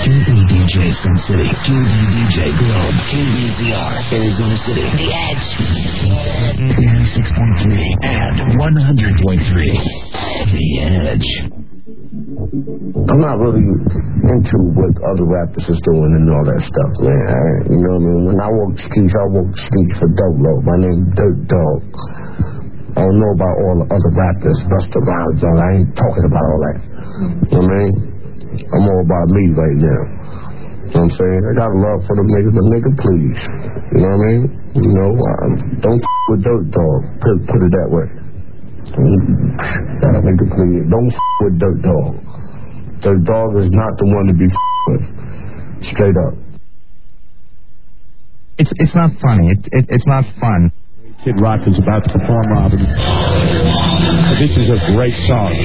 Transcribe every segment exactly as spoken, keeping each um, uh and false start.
K B D J Sun City, K B D J Globe, K B Z R, Arizona City, The Edge, ninety-six point three and one hundred point three, The Edge. I'm not really into what other rappers is doing and all that stuff, man. I, you know what I mean? When I walk the streets, I walk the streets for Dope Low. My name is Dirt Dog. I don't know about all the other rappers, Busta Rhymes, all I ain't talking about all that. You know what I mean? I'm all about me right now. You know what I'm saying? I got love for the niggas, but nigga, please. You know what I mean? You know, um, don't f*** with Dirt Dog. Put, put it that way. That nigga, please. Don't f*** with Dirt Dog. Dirt Dog is not the one to be f*** with. Straight up. It's it's not funny. It, it it's not fun. Kid Rock is about to perform, Robin. This is a great song.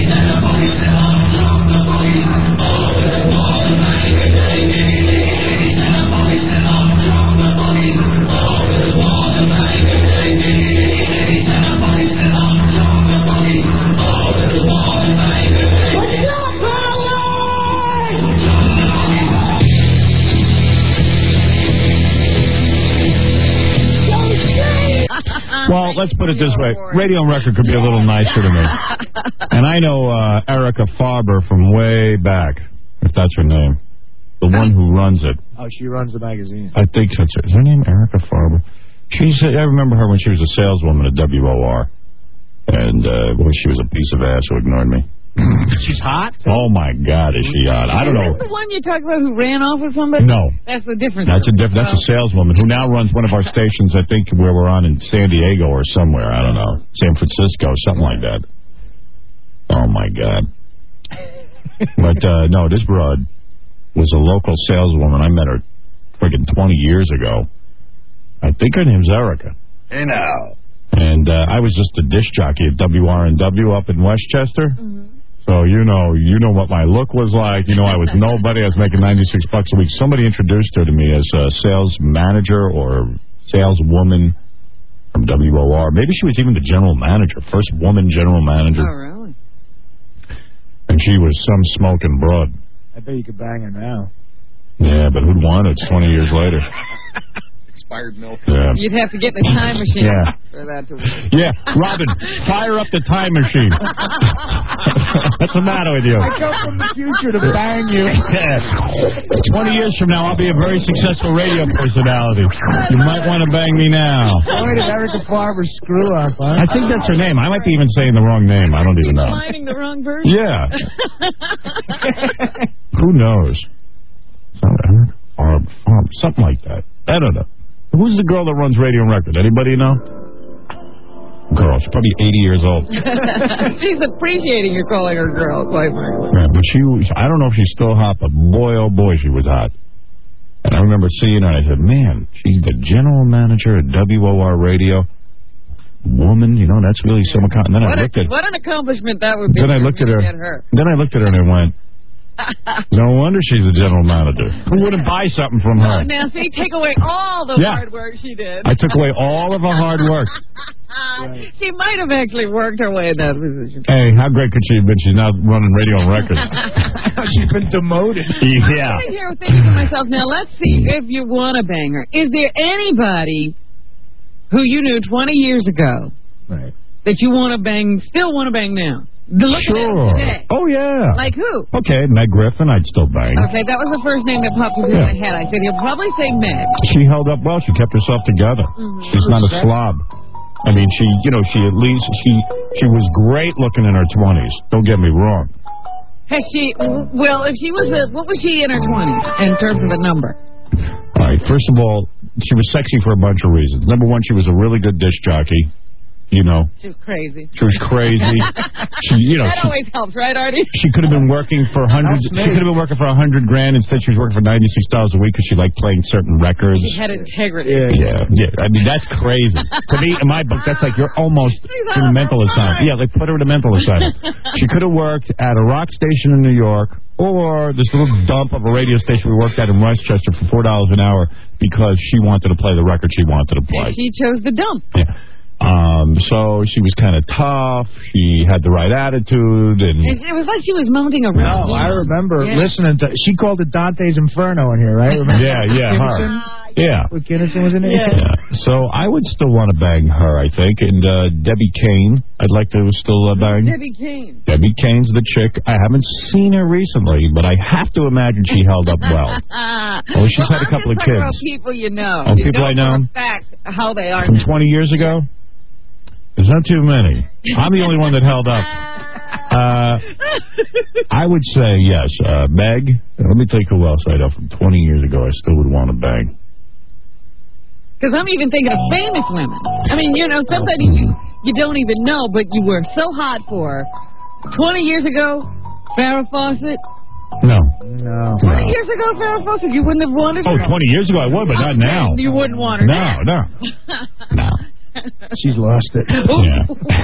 Well, let's put it this way. Radio and Record could be a little nicer to me. And I know uh, Erica Farber from way back, if that's her name. The one who runs it. Oh, she runs the magazine. I think that's her. Is her name Erica Farber? She's, I remember her when she was a saleswoman at W O R. And uh, well, she was a piece of ass who ignored me. She's hot? Oh, my God, is she hot? I don't know. Is that the one you talked about who ran off with somebody? No. That's the difference. That's a diff- That's a saleswoman who now runs one of our stations, I think, where we're on in San Diego or somewhere. I don't know. San Francisco, something like that. Oh, my God. But, uh, no, this broad was a local saleswoman. I met her friggin' twenty years ago. I think her name's Erica. Hey, now. And uh, I was just a disc jockey at W R N W up in Westchester. Mm-hmm. So, you know, you know what my look was like. You know, I was nobody. I was making ninety-six bucks a week. Somebody introduced her to me as a sales manager or saleswoman from W O R. Maybe she was even the general manager, first woman general manager. Oh, really? And she was some smoking broad. I bet you could bang her now. Yeah, but who'd want it? It's twenty years later. Expired milk. Yeah. You'd have to get in a time machine yeah. for that to work. Yeah, Robin, fire up the time machine. What's the matter with you? I come from the future to bang you. Yeah. Twenty years from now, I'll be a very successful radio personality. You might want to bang me now. Boy, did Erica Farber screw up, huh? I think that's her name. I might be even saying the wrong name. I don't even know. Finding the wrong version? Yeah. Who knows? Or, or something like that. I don't know. Who's the girl that runs Radio and Record? Anybody know? Girl, she's probably eighty years old. She's appreciating you calling her girl, quite frankly. Yeah, but she was, I don't know if she's still hot, but boy, oh boy, she was hot. And I remember seeing her, and I said, man, she's the general manager at W O R Radio. Woman, you know, that's really some account. And then what I looked a, at what an accomplishment that would be. Then I looked at her, her. Then I looked at her and I went, no wonder she's the general manager. Who wouldn't buy something from her? Oh, now, see, take away all the yeah. hard work she did. I took away all of her hard work. Right. She might have actually worked her way in that position. Hey, how great could she have been? She's now running Radio and Record. She's been demoted. Yeah. I'm here thinking to myself, now let's see if you want to bang her. Is there anybody who you knew twenty years ago right. that you want to bang, still want to bang now? Look sure. Today. Oh, yeah. Like who? Okay, Meg Griffin, I'd still bang. Okay, that was the first name that popped into yeah. my head. I said, he'll probably say Meg. She held up well. She kept herself together. Mm-hmm. She's not a slob. I mean, she, you know, she at least, she she was great looking in her twenties. Don't get me wrong. Has she, well, if she was a, what was she in her twenties in terms of a number? All right, first of all, she was sexy for a bunch of reasons. Number one, she was a really good disc jockey. You know. She was crazy. She was crazy. she, you know, that she, always helps, right, Artie? She could have been working for hundreds. She could have been working for a hundred grand. Instead, she was working for ninety-six dollars a week because she liked playing certain records. She had integrity. Yeah, yeah. yeah. I mean, that's crazy. To me, in my book, that's like you're almost She's in a mental asylum. Yeah, they put her in a mental asylum. She could have worked at a rock station in New York or this little dump of a radio station we worked at in Westchester for four dollars an hour because she wanted to play the record she wanted to play. And she chose the dump. Yeah. Um, so she was kind of tough. She had the right attitude, and It, it was like she was mounting a round. No, I remember Yeah. listening to. She called it Dante's Inferno in here, right? Remember? yeah, yeah, her, yeah. With Kinnison was in it. Yeah. Yeah. So I would still want to bang her, I think. And uh, Debbie Kane, I'd like to still uh, bang. Debbie Kane. Debbie Kane's the chick. I haven't seen her recently, but I have to imagine she held up well. well, she's had a couple I'm of just talking kids. About people you know. Oh, You people know I know? For a fact how they are. From now. twenty years ago? There's not too many. I'm the only one that held up. Uh, I would say yes. Uh, Meg, let me think who else I know from twenty years ago I still would want to bang. Because I'm even thinking of famous women. I mean, you know, somebody you, you don't even know, but you were so hot for. twenty years ago, Farrah Fawcett. No. No. twenty No. years ago, Farrah Fawcett, you wouldn't have wanted Oh, her. twenty years ago I would, but not now. You wouldn't want her No, now. no. No. She's lost it. Yeah.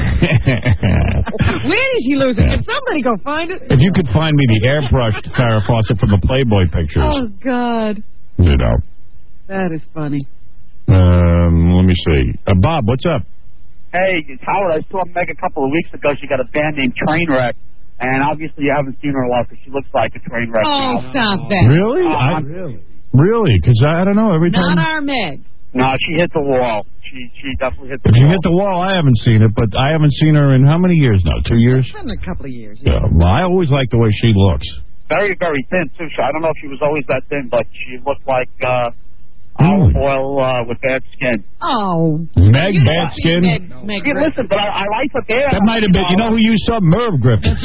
Where did she lose it? Yeah. Can somebody go find it? If you could find me the airbrushed Farrah Fawcett from the Playboy pictures, Oh, God. you know. That is funny. Um, let me see. Uh, Bob, what's up? Hey, it's Howard. I saw Meg a couple of weeks ago. She got a band named Trainwreck, and obviously you haven't seen her a lot because she looks like a train wreck Oh, now. stop that. Really? Uh, I, Really? really? Because I, I don't know. Every Not time. our Meg. No, she hit the wall. She she definitely hit the If you wall. hit the wall, I haven't seen it, but I haven't seen her in how many years now? Two years? It's been a couple of years. Yeah. Well, I always like the way she looks. Very, very thin, too. So I don't know if she was always that thin, but she looked like uh, Mm. olive oil uh, with bad skin. Oh. Meg, You don't bad see skin? Meg, Meg Hey, Griffin. listen, but I, I like the band. That might have been, you know who you saw? Merv Griffin.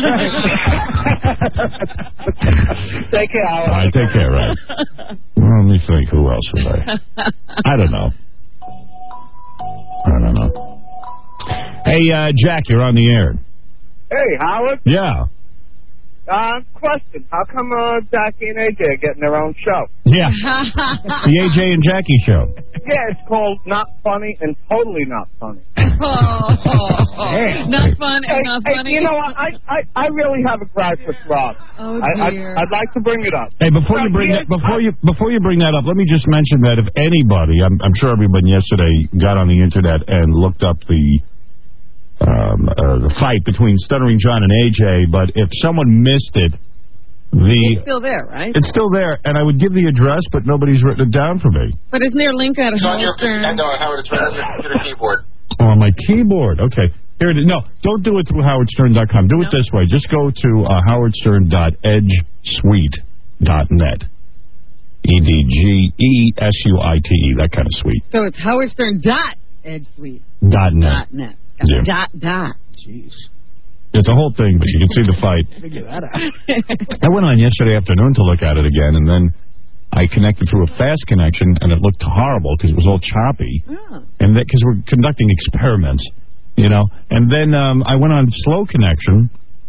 Take care, Howard. All right, take care, right? Well, let me think. Who else was I? I don't know. I don't know. Hey, uh, Jack, you're on the air. Hey, Howard. Yeah. Uh, question. How come uh, Jackie and A J are getting their own show? Yeah. The A J and Jackie show. Yeah, it's called Not Funny and Totally Not Funny. Oh, not fun and Hey, not hey, funny. you know what? I, I, I really have a gripe with Rob. Oh, I, I, dear. I'd like to bring it up. Hey, before you bring that, before you before you bring that up, let me just mention that if anybody, I'm, I'm sure everybody yesterday got on the internet and looked up the um, uh, the fight between Stuttering John and A J, but if someone missed it, the It's still there, right? it's still there, and I would give the address, but nobody's written it down for me. But isn't there a link out of It's on your Howard Stern? I know, Howard, it's right on your computer keyboard. Oh, on my keyboard. Okay. Here it is. No, don't do it through howard stern dot com. Do it No. this way. Just go to uh, howard stern dot edge suite dot net. E D G E S U I T E, that kind of suite. So it's Howard Stern dot edge suite Dot net. dot net. Yeah. Dot dot. Jeez. It's a whole thing, but you can see the fight. Figure that out. I went on yesterday afternoon to look at it again, and then I connected through a fast connection, and it looked horrible because it was all choppy. Oh. And because we're conducting experiments, you know. And then um, I went on slow connection,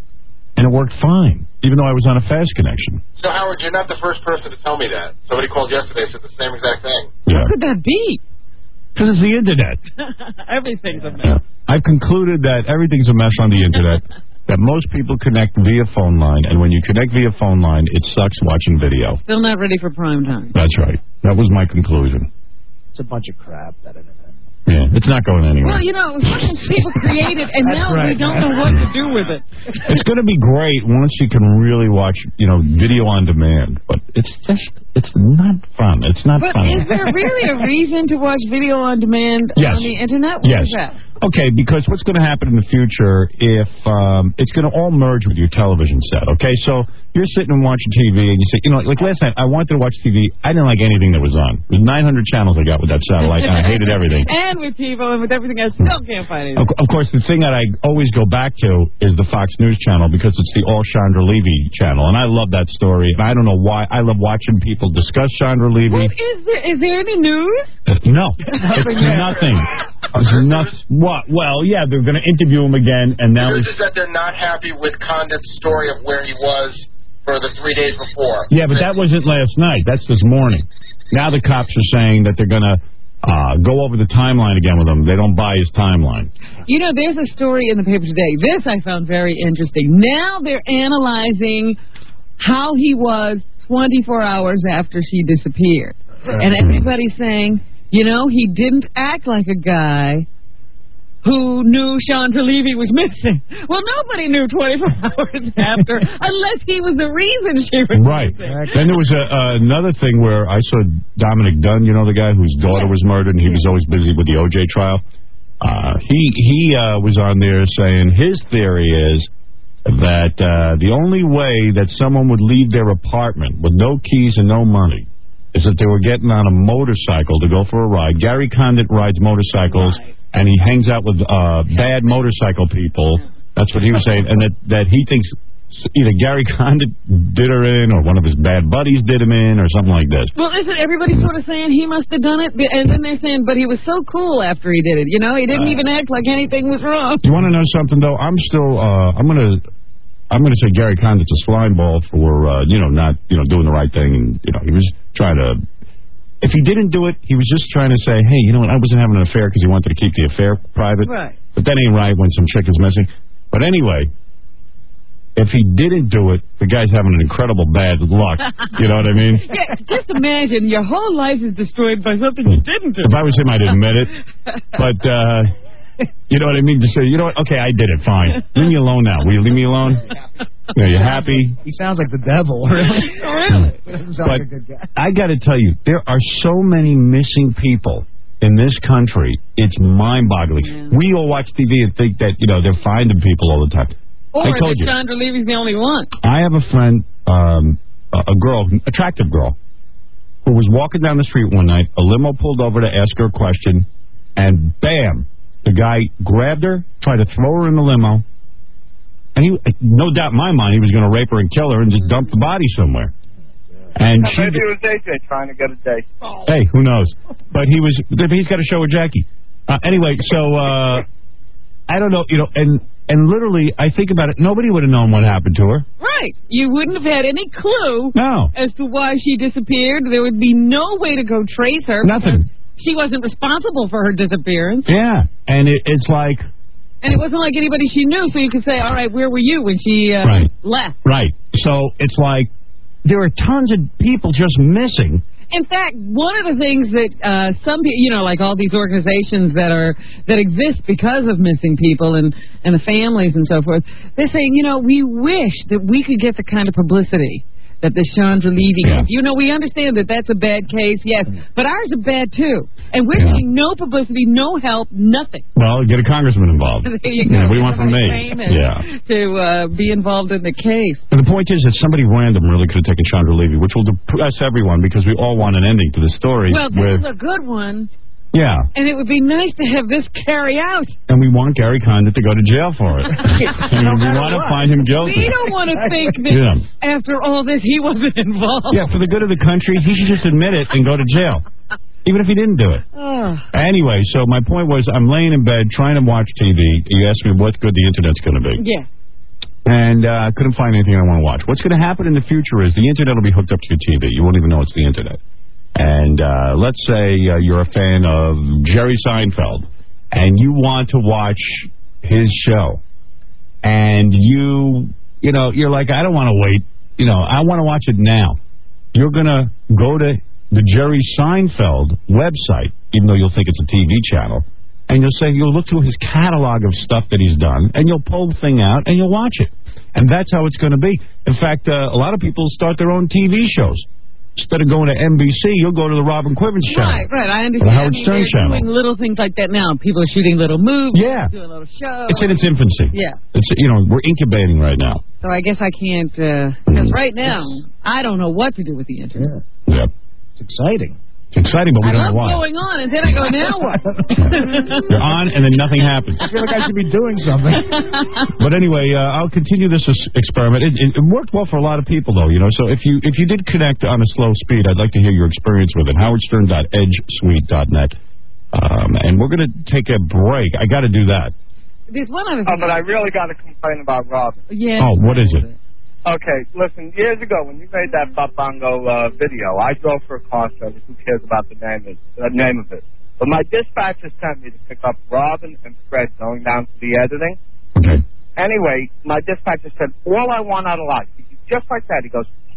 and it worked fine, even though I was on a fast connection. So, Howard, you're not the first person to tell me that. Somebody called yesterday and said the same exact thing. Yeah. How could that be? Because it's the internet. Everything's a mess. Yeah. I've concluded that everything's a mess on the internet, that most people connect via phone line, and when you connect via phone line, it sucks watching video. Still not ready for prime time. That's right. That was my conclusion. It's a bunch of crap, that internet. Yeah, it's not going anywhere. Well, you know, it was something people created, and That's now we right. don't know what to do with it. It's going to be great once you can really watch, you know, video on demand. But it's just, it's not fun. It's not But fun. is there really a reason to watch video on demand Yes. on the internet? What Yes. is that? Okay, because what's going to happen in the future if um, it's going to all merge with your television set, okay? So you're sitting and watching T V, and you say, you know, like last night, I wanted to watch T V. I didn't like anything that was on. There's nine hundred channels I got with that satellite, and I hated everything. And with TiVo and with everything else, still can't find Of, anything. of course, the thing that I always go back to is the Fox News channel because it's the all Chandra Levy channel, and I love that story. And I don't know why. I love watching people discuss Chandra Levy. What is there? Is there any news? Uh, No, it's nothing. It's nothing. What? Well, yeah, they're going to interview him again, and now This he's... is that they're not happy with Condit's story of where he was for the three days before. Yeah, but that wasn't last night. That's this morning. Now the cops are saying that they're going to uh, go over the timeline again with him. They don't buy his timeline. You know, there's a story in the paper today. This I found very interesting. Now they're analyzing how he was twenty-four hours after she disappeared. And everybody's saying, you know, he didn't act like a guy who knew Chandra Levy was missing. Well, nobody knew twenty-four hours after, unless he was the reason she was right. missing. Then there was a, uh, another thing where I saw Dominic Dunn, you know, the guy whose daughter Yeah. was murdered, and he was always busy with the O J trial. Uh, he he uh, was on there saying his theory is that uh, the only way that someone would leave their apartment with no keys and no money is that they were getting on a motorcycle to go for a ride. Gary Condit rides motorcycles, Right. and he hangs out with uh, bad motorcycle people. That's what he was saying, and that, that he thinks either Gary Condit did her in or one of his bad buddies did him in or something like this. Well, isn't everybody sort of saying he must have done it? And then they're saying, but he was so cool after he did it. You know, he didn't Uh, even act like anything was wrong. You want to know something, though? I'm still, uh, I'm going to... I'm going to say Gary Condit's a slime ball for, uh, you know, not, you know, doing the right thing. And, you know, he was trying to, if he didn't do it, he was just trying to say, hey, you know what, I wasn't having an affair because he wanted to keep the affair private. Right. But that ain't right when some chick is missing. But anyway, if he didn't do it, the guy's having an incredible bad luck. You know what I mean? Yeah, just imagine your whole life is destroyed by something you didn't do. If I was him, I'd admit it. But, uh... you know what I mean? To say, you know what? Okay, I did it. Fine. Leave me alone now. Will you leave me alone? Are you happy? He sounds like the devil, really. Really? Doesn't sound But like a good guy. I got to tell you, there are so many missing people in this country. It's mind-boggling. Yeah. We all watch T V and think that, you know, they're finding people all the time. Or I told that you. Chandra Levy's the only one. I have a friend, um, a a girl, attractive girl, who was walking down the street one night. A limo pulled over to ask her a question, and bam, the guy grabbed her, tried to throw her in the limo, and he, no doubt in my mind, he was going to rape her and kill her and just dump the body somewhere. And she, Maybe it was A J trying to get a date. hey, who knows? But he was, he's got a show with Jackie. Uh, anyway, so uh, I don't know, you know, and and literally, I think about it, nobody would have known what happened to her. Right. You wouldn't have had any clue No, as to why she disappeared. There would be no way to go trace her. nothing. She wasn't responsible for her disappearance. Yeah, and it, it's like, And it wasn't like anybody she knew, so you could say, all right, where were you when she uh, Right. left? right. So it's like there are tons of people just missing. In fact, one of the things that uh, some people, you know, like all these organizations that are that exist because of missing people and, and the families and so forth, they're saying, you know, we wish that we could get the kind of publicity that the Chandra Levy Yeah. gets. You know, we understand that that's a bad case, yes, but ours are bad too. And we're Yeah. getting no publicity, no help, nothing. Well, get a congressman involved. There you Yeah, go. what do you want from me? Famous Yeah. To uh, be involved in the case. And the point is that somebody random really could have taken Chandra Levy, which will depress everyone because we all want an ending to the story. Well, this with, is a good one, yeah, and it would be nice to have this carry out. and we want Gary Condit to go to jail for it. And we want to find him guilty. We don't want to think that Yeah. after all this he wasn't involved. Yeah, for the good of the country, he should just admit it and go to jail, even if he didn't do it. Oh. Anyway, so my point was, I'm laying in bed trying to watch T V. You asked me what good the internet's going to be. Yeah. And uh, I couldn't find anything I want to watch. What's going to happen in the future is the internet will be hooked up to your T V. You won't even know it's the internet. And uh, let's say uh, you're a fan of Jerry Seinfeld, and you want to watch his show. And you, you know, you're like, I don't want to wait. You know, I want to watch it now. You're going to go to the Jerry Seinfeld website, even though you'll think it's a T V channel, and you'll say, you'll look through his catalog of stuff that he's done, and you'll pull the thing out, and you'll watch it. And that's how it's going to be. In fact, uh, a lot of people start their own T V shows. Instead of going to N B C, you'll go to the Robin Quivers channel. Right, right. I Or understand. the Howard I mean, Stern they're channel. doing little things like that now. People are shooting little movies. Yeah. Doing little shows. It's in its infancy. Yeah. It's, you know, we're incubating right now. So I guess I can't, because right now, I don't know what to do with the internet. Yeah. Yep. It's exciting. It's exciting, but we I don't love know why. going on, and then I go, now what? You're on, and then nothing happens. I feel like I should be doing something. But anyway, uh, I'll continue this es- experiment. It, it, it worked well for a lot of people, though. You know, so if you if you did connect on a slow speed, I'd like to hear your experience with it. howard stern dot edge suite dot net. Um, and we're going to take a break. I got to do that. There's one other Oh, thing. but I really got to complain about Robin. Yeah. Oh, what is it? Okay, listen, years ago when you made that Babango uh, video, I drove for a car service. Who cares about the name of, the name of it? But my dispatcher sent me to pick up Robin and Fred going down to the editing. Okay. Anyway, my dispatcher said, all I want out of life, just like that, he goes,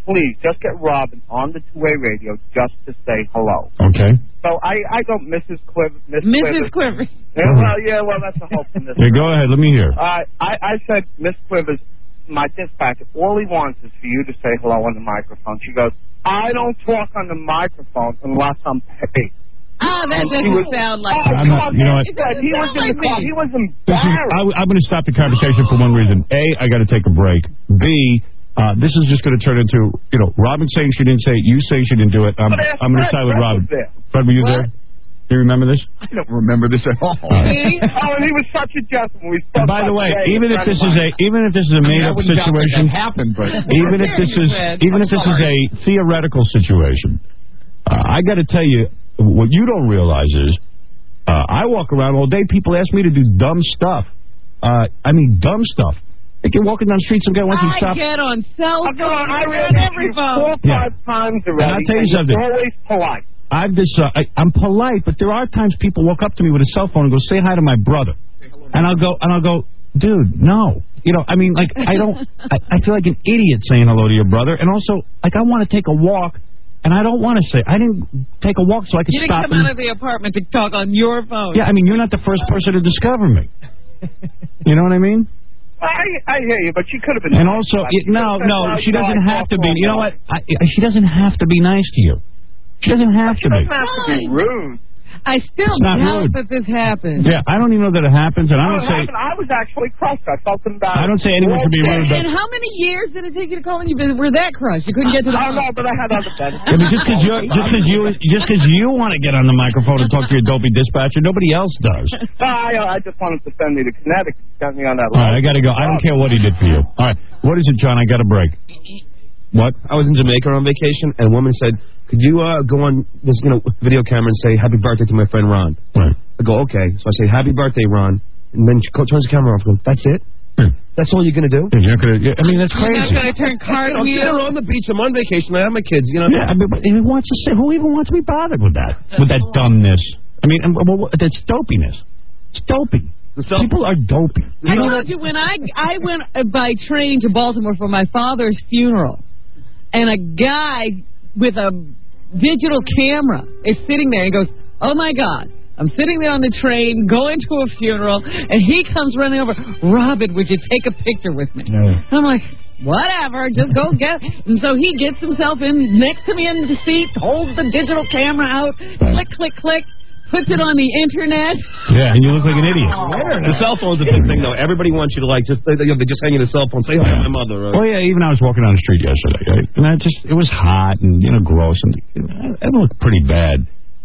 please, just get Robin on the two-way radio just to say hello. Okay. So I, I go, Missus Quiv, Miss Missus Quivers. Quivers. Yeah, well, yeah, well, that's a hope from this. Yeah, go ahead. Let me hear. Uh, I, I said, Miss Quivers, my dispatcher, all he wants is for you to say hello on the microphone. She goes, I don't talk on the microphone unless I'm paid. Ah, that And doesn't he was, sound like... Oh, I'm not- you know what? It doesn't He was, sound in like the car. me. He was Listen, embarrassed. I, I'm going to stop the conversation for one reason. A, I got to take a break. B, uh, this is just going to turn into, you know, Robin saying she didn't say it, you saying she didn't do it. I'm, But ask I'm going to Fred. side with Fred Robin. was there. Fred, were you What? there? Do you remember this? I don't remember this at all. See? Oh, and he was such a gentleman. We And spoke by the about way, today, even if friend this of is mine. a even if this is a I mean, made I up wouldn't doubt that situation, that happened, but even if this is even if this is a theoretical situation, uh, I got to tell you, what you don't realize is, uh, I walk around all day. People ask me to do dumb stuff. Uh, I mean, dumb stuff. Like you're walking down the street, some guy wants you to I stop. get on cell Oh, come on, I phone, read on it every to you four, phone. five times already. And I'll tell you and something. You're always polite. I've just, uh, I, I'm polite, but there are times people walk up to me with a cell phone and go, say hi to my brother. And I'll go, and I'll go, dude, no. You know, I mean, like, I don't, I, I feel like an idiot saying hello to your brother. And also, like, I want to take a walk, and I don't want to say, I didn't take a walk so I could You didn't stop come and, out of the apartment to talk on your phone. yeah, I mean, you're not the first person to discover me. You know what I mean? I, I hear you, but she could have been. And nice. also, Like, it, she no, could've said, no, well, she you know, doesn't I have talk to be. all You know night. what? I, she doesn't have to be nice to you. She doesn't have She to be. doesn't have to be rude. I still It's not doubt rude. that this happened. Yeah, I don't even know that it happens, and I No, don't it say. happened. I was actually crushed. I felt embarrassed. I don't say anyone should be rude, but And how many years did it take you to call and you were that crushed? You couldn't get to the I don't phone. know, but I had other benefits. I mean, just because you just because you just because you want to get on the microphone and talk to your dopey dispatcher, nobody else does. No, I, I just wanted to send me to Connecticut. Sent me on that. All right, I got to go. I don't care what he did for you. All right, what is it, John? I got a break. What? I was in Jamaica on vacation, and a woman said, could you uh, go on this you know video camera and say happy birthday to my friend Ron? Right. I go, okay. So I say, happy birthday, Ron. And then she co- turns the camera off and goes, that's it? Yeah. That's all you're going to do? You're not gonna, yeah, I mean, that's You're crazy. not going to turn I'm sitting cartwheel. on the beach. I'm on vacation. I have my kids, you know. Yeah, I mean, but who wants to say? Who even wants to be bothered with that? With that dumbness? I mean, and, well, that's dopiness. It's dopey. People are dopey. I told you when I I went uh, by train to Baltimore for my father's funeral, and a guy with a digital camera is sitting there. He goes, "Oh my God, I'm sitting there on the train going to a funeral," and he comes running over. "Robin, would you take a picture with me?" Yeah. I'm like, "Whatever, just go get." And so he gets himself in next to me in the seat, holds the digital camera out, click, click, click. Puts it on the internet. Yeah, and you look like an idiot. The cell phone's a big thing, though. Everybody wants you to, like, just they, they just hang you the cell phone. Say hi to my mother. Uh, Well, yeah, even I was walking down the street yesterday, right? And I just, it was hot and, you know, gross, and it looked pretty bad.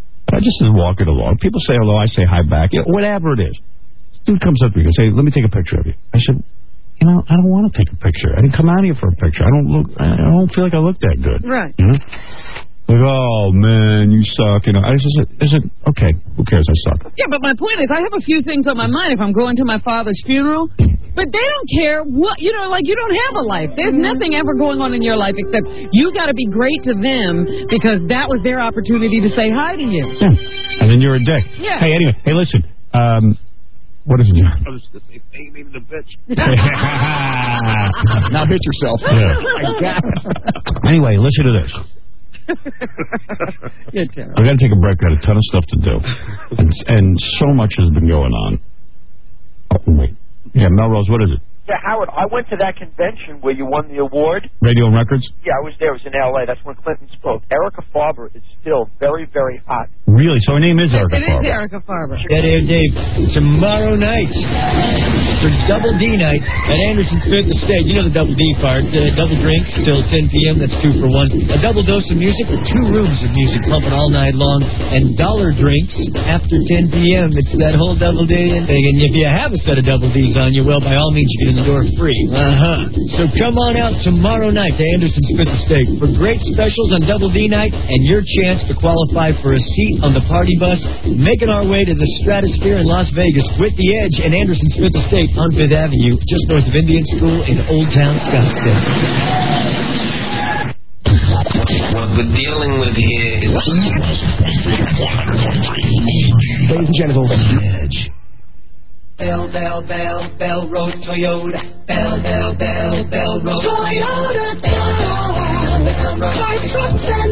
I just was walking along. People say hello, I say hi back, you know, whatever it is. This dude comes up to me and says, hey, let me take a picture of you. I said, you know, I don't want to take a picture. I didn't come out here for a picture. I don't look, I don't feel like I look that good. Right. You know? Like, oh, man, you suck. You know, I said, I said, okay, who cares? I suck. Yeah, but my point is, I have a few things on my mind if I'm going to my father's funeral. But they don't care what, you know, like you don't have a life. There's nothing ever going on in your life except you got to be great to them because that was their opportunity to say hi to you. Yeah. And then you're a dick. Yeah. Hey, anyway, hey, listen. Um, what is it, John? I was just going to say, hey, maybe the bitch. Now hit yourself. Yeah. I got it. Anyway, listen to this. You're terrible. I got to take a break. I got a ton of stuff to do, and, and so much has been going on. Oh, wait. Yeah, Melrose, what is it? Yeah, Howard, I went to that convention where you won the award. Radio and Records? Yeah, I was there. It was in L A. That's when Clinton spoke. Erica Farber is still very, very hot. Really? So her name is Erica It is Farber. Erica Farber. Yeah, there, Dave. Tomorrow night for Double D night at Anderson's Fifth Estate. You know the Double D part. Uh, double drinks till ten p.m. That's two for one. A double dose of music with two rooms of music pumping all night long. And dollar drinks after ten p.m. It's that whole Double D thing. And if you have a set of Double Ds on you, well, by all means, you get in the door free. Uh-huh. So come on out tomorrow night to Anderson's Fifth Estate for great specials on Double D night and your chance to qualify for a seat on the party bus, making our way to the Stratosphere in Las Vegas with The Edge and Anderson's Fifth Estate on Fifth Avenue, just north of Indian School in Old Town Scottsdale. What we're dealing with here is... Ladies and gentlemen, The Edge. Bell, Bell, Bell, Bell Road Toyota. Bell, Bell, Bell, Bell Road Toyota. Bell. Cars, trucks, and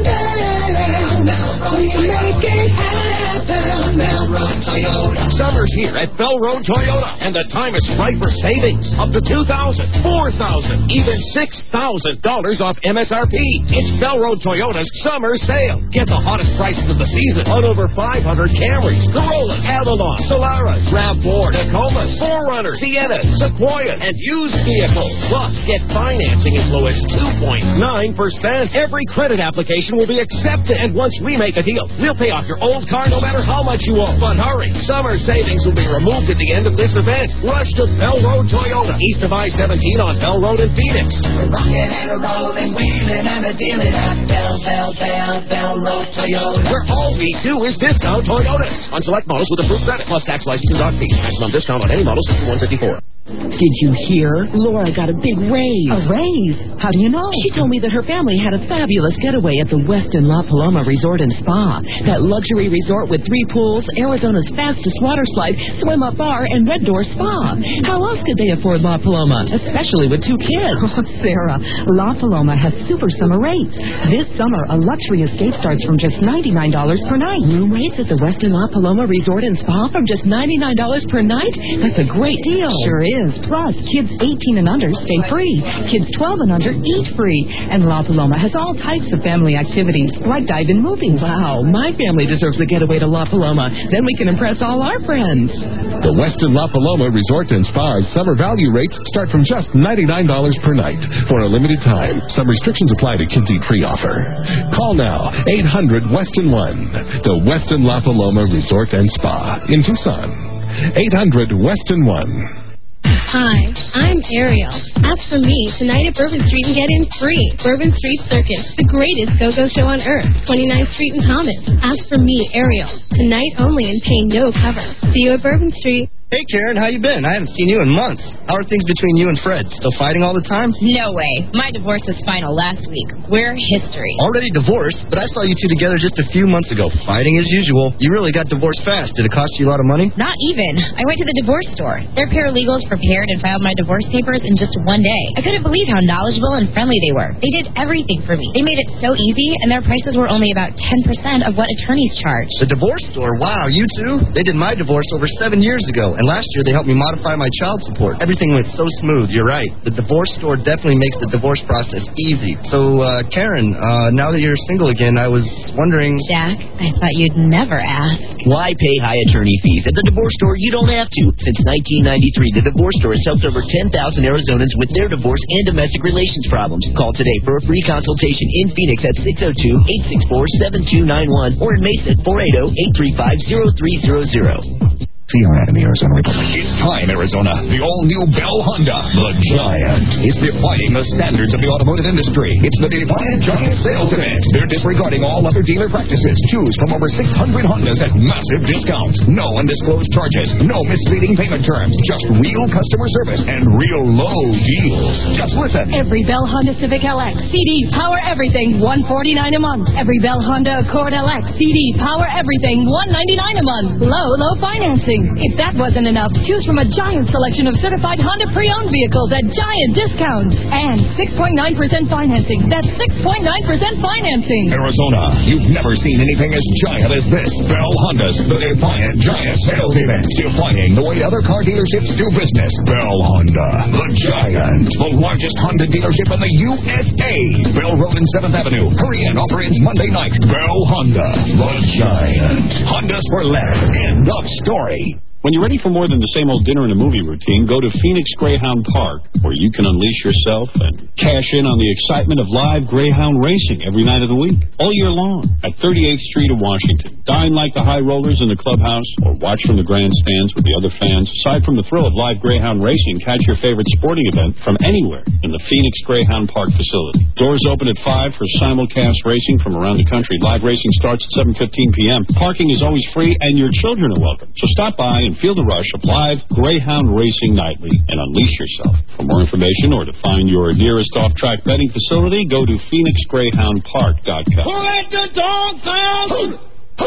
vans. We make it happen. Bell Road Toyota. Summer's here at Bell Road Toyota, and the time is right for savings. Up to two thousand dollars, four thousand dollars, even six thousand dollars off M S R P. It's Bell Road Toyota's summer sale. Get the hottest prices of the season on over five hundred Camrys, Corollas, Avalon, Solaras, RAV four, Tacomas, four runners, Siennas, Sequoias, and used vehicles. Plus, get financing as low as two point nine percent. Every credit application will be accepted, and once we make a deal, we'll pay off your old car no matter how much you owe. But hurry, summer savings will be removed at the end of this event. Rush to Bell Road Toyota, east of I seventeen on Bell Road in Phoenix. We're rocking and a rolling, wheeling and a dealing at Bell, Bell, Bell, Bell Road Toyota. Where all we do is discount Toyotas on select models with approved credit plus tax license and doc fee. Maximum discount on any model sixty-one fifty-four. Did you hear? Laura got a big raise. A raise? How do you know? She told me that her family had a fabulous getaway at the Westin La Paloma Resort and Spa. That luxury resort with three pools, Arizona's fastest water slide, swim-up bar, and Red Door Spa. How else could they afford La Paloma, especially with two kids? Oh, Sarah, La Paloma has super summer rates. This summer, a luxury escape starts from just ninety-nine dollars per night. Room rates at the Westin La Paloma Resort and Spa from just ninety-nine dollars per night? That's a great deal. Sure is. Plus, kids eighteen and under stay free. Kids twelve and under eat free. And La Paloma has all types of family activities, like drive-in movies. Wow, my family deserves a getaway to La Paloma. Then we can impress all our friends. The Westin La Paloma Resort and Spa's summer value rates start from just ninety-nine dollars per night for a limited time. Some restrictions apply to Kids Eat Free offer. Call now, eight hundred Westin one. The Westin La Paloma Resort and Spa in Tucson. eight hundred Westin one. Hi, I'm Ariel. Ask for me tonight at Bourbon Street and get in free. Bourbon Street Circus, the greatest go-go show on earth. twenty-ninth Street and Thomas. Ask for me, Ariel. Tonight only and pay no cover. See you at Bourbon Street. Hey, Karen, how you been? I haven't seen you in months. How are things between you and Fred? Still fighting all the time? No way. My divorce was final last week. We're history. Already divorced? But I saw you two together just a few months ago. Fighting as usual. You really got divorced fast. Did it cost you a lot of money? Not even. I went to the divorce store. Their paralegals prepared and filed my divorce papers in just one day. I couldn't believe how knowledgeable and friendly they were. They did everything for me. They made it so easy, and their prices were only about ten percent of what attorneys charge. The divorce store? Wow, you two? They did my divorce over seven years ago, and last year they helped me modify my child support. Everything went so smooth. You're right. The divorce store definitely makes the divorce process easy. So, uh, Karen, uh, now that you're single again, I was wondering... Jack, I thought you'd never ask. Why pay high attorney fees? At the divorce store, you don't have to. Since nineteen ninety-three, the divorce store has helped over ten thousand Arizonans with their divorce and domestic relations problems. Call today for a free consultation in Phoenix at six oh two, eight six four, seven two nine one or in Mesa at four eight zero, eight three five, zero three zero zero. See our Anatomy Arizona. It's time, Arizona. The all-new Bell Honda, the Giant, is defying the standards of the automotive industry. It's the Defiant Giant sales event. They're disregarding all other dealer practices. Choose from over six hundred Hondas at massive discounts. No undisclosed charges. No misleading payment terms. Just real customer service and real low deals. Just listen. Every Bell Honda Civic L X C D Power Everything, one forty-nine a month. Every Bell Honda Accord L X C D Power Everything, one ninety-nine a month. Low, low financing. If that wasn't enough, choose from a giant selection of certified Honda pre-owned vehicles at giant discounts. And six point nine percent financing. That's six point nine percent financing. Arizona, you've never seen anything as giant as this. Bell Honda's the Defiant Giant sales event. Defying the way other car dealerships do business. Bell Honda, the Giant. The largest Honda dealership in the U S A. Bell Road and seventh Avenue. Hurry in. Offer ends Monday night. Bell Honda, the Giant. Hondas for less. End of story. When you're ready for more than the same old dinner and a movie routine, go to Phoenix Greyhound Park, where you can unleash yourself and cash in on the excitement of live Greyhound racing every night of the week, all year long, at thirty-eighth Street in Washington. Dine like the high rollers in the clubhouse, or watch from the grandstands with the other fans. Aside from the thrill of live Greyhound racing, catch your favorite sporting event from anywhere in the Phoenix Greyhound Park facility. Doors open at five for simulcast racing from around the country. Live racing starts at seven fifteen p.m. Parking is always free, and your children are welcome. So stop by and feel the rush of live Greyhound racing nightly and unleash yourself. For more information or to find your nearest off-track betting facility, go to phoenix greyhound park dot com. Who let the dogs out?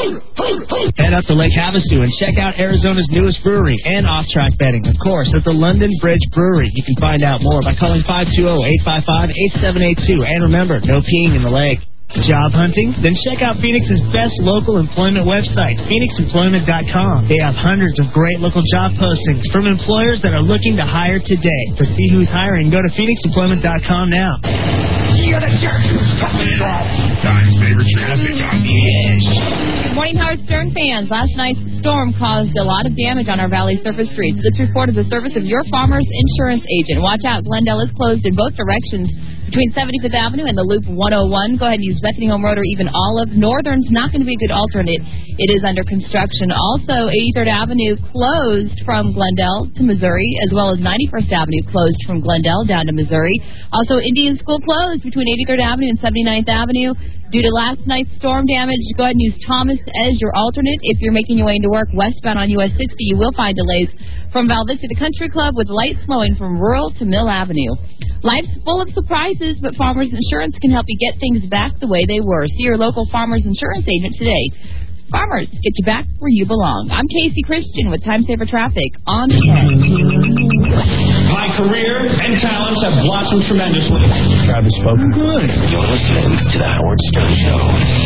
Head up to Lake Havasu and check out Arizona's newest brewery and off-track betting, of course, at the London Bridge Brewery. You can find out more by calling five two zero, eight five five, eight seven eight two. And remember, no peeing in the lake. Job hunting? Then check out Phoenix's best local employment website, phoenix employment dot com. They have hundreds of great local job postings from employers that are looking to hire today. To see who's hiring, go to phoenix employment dot com now. You're the jerk who's coming it all. Time's favorite traffic on the edge. Good morning, Howard Stern fans. Last night's storm caused a lot of damage on our valley surface streets. This report is the service of your farmer's insurance agent. Watch out, Glendale is closed in both directions between seventy-fifth Avenue and the Loop one oh one. Go ahead and use Bethany Home Road or even Olive. Northern's not going to be a good alternate. It is under construction. Also, eighty-third Avenue closed from Glendale to Missouri, as well as ninety-first Avenue closed from Glendale down to Missouri. Also, Indian School closed between eighty-third Avenue and seventy-ninth Avenue. Due to last night's storm damage, go ahead and use Thomas as your alternate. If you're making your way into work westbound on U S sixty, you will find delays from Val Vista to Country Club with light slowing from Rural to Mill Avenue. Life's full of surprises, but Farmers Insurance can help you get things back the way they were. See your local Farmers Insurance agent today. Farmers, get you back where you belong. I'm Casey Christian with Time Saver Traffic on the edge. My career and talents have blossomed tremendously. Travis spoke. Good. You're listening to the Howard Stern Show.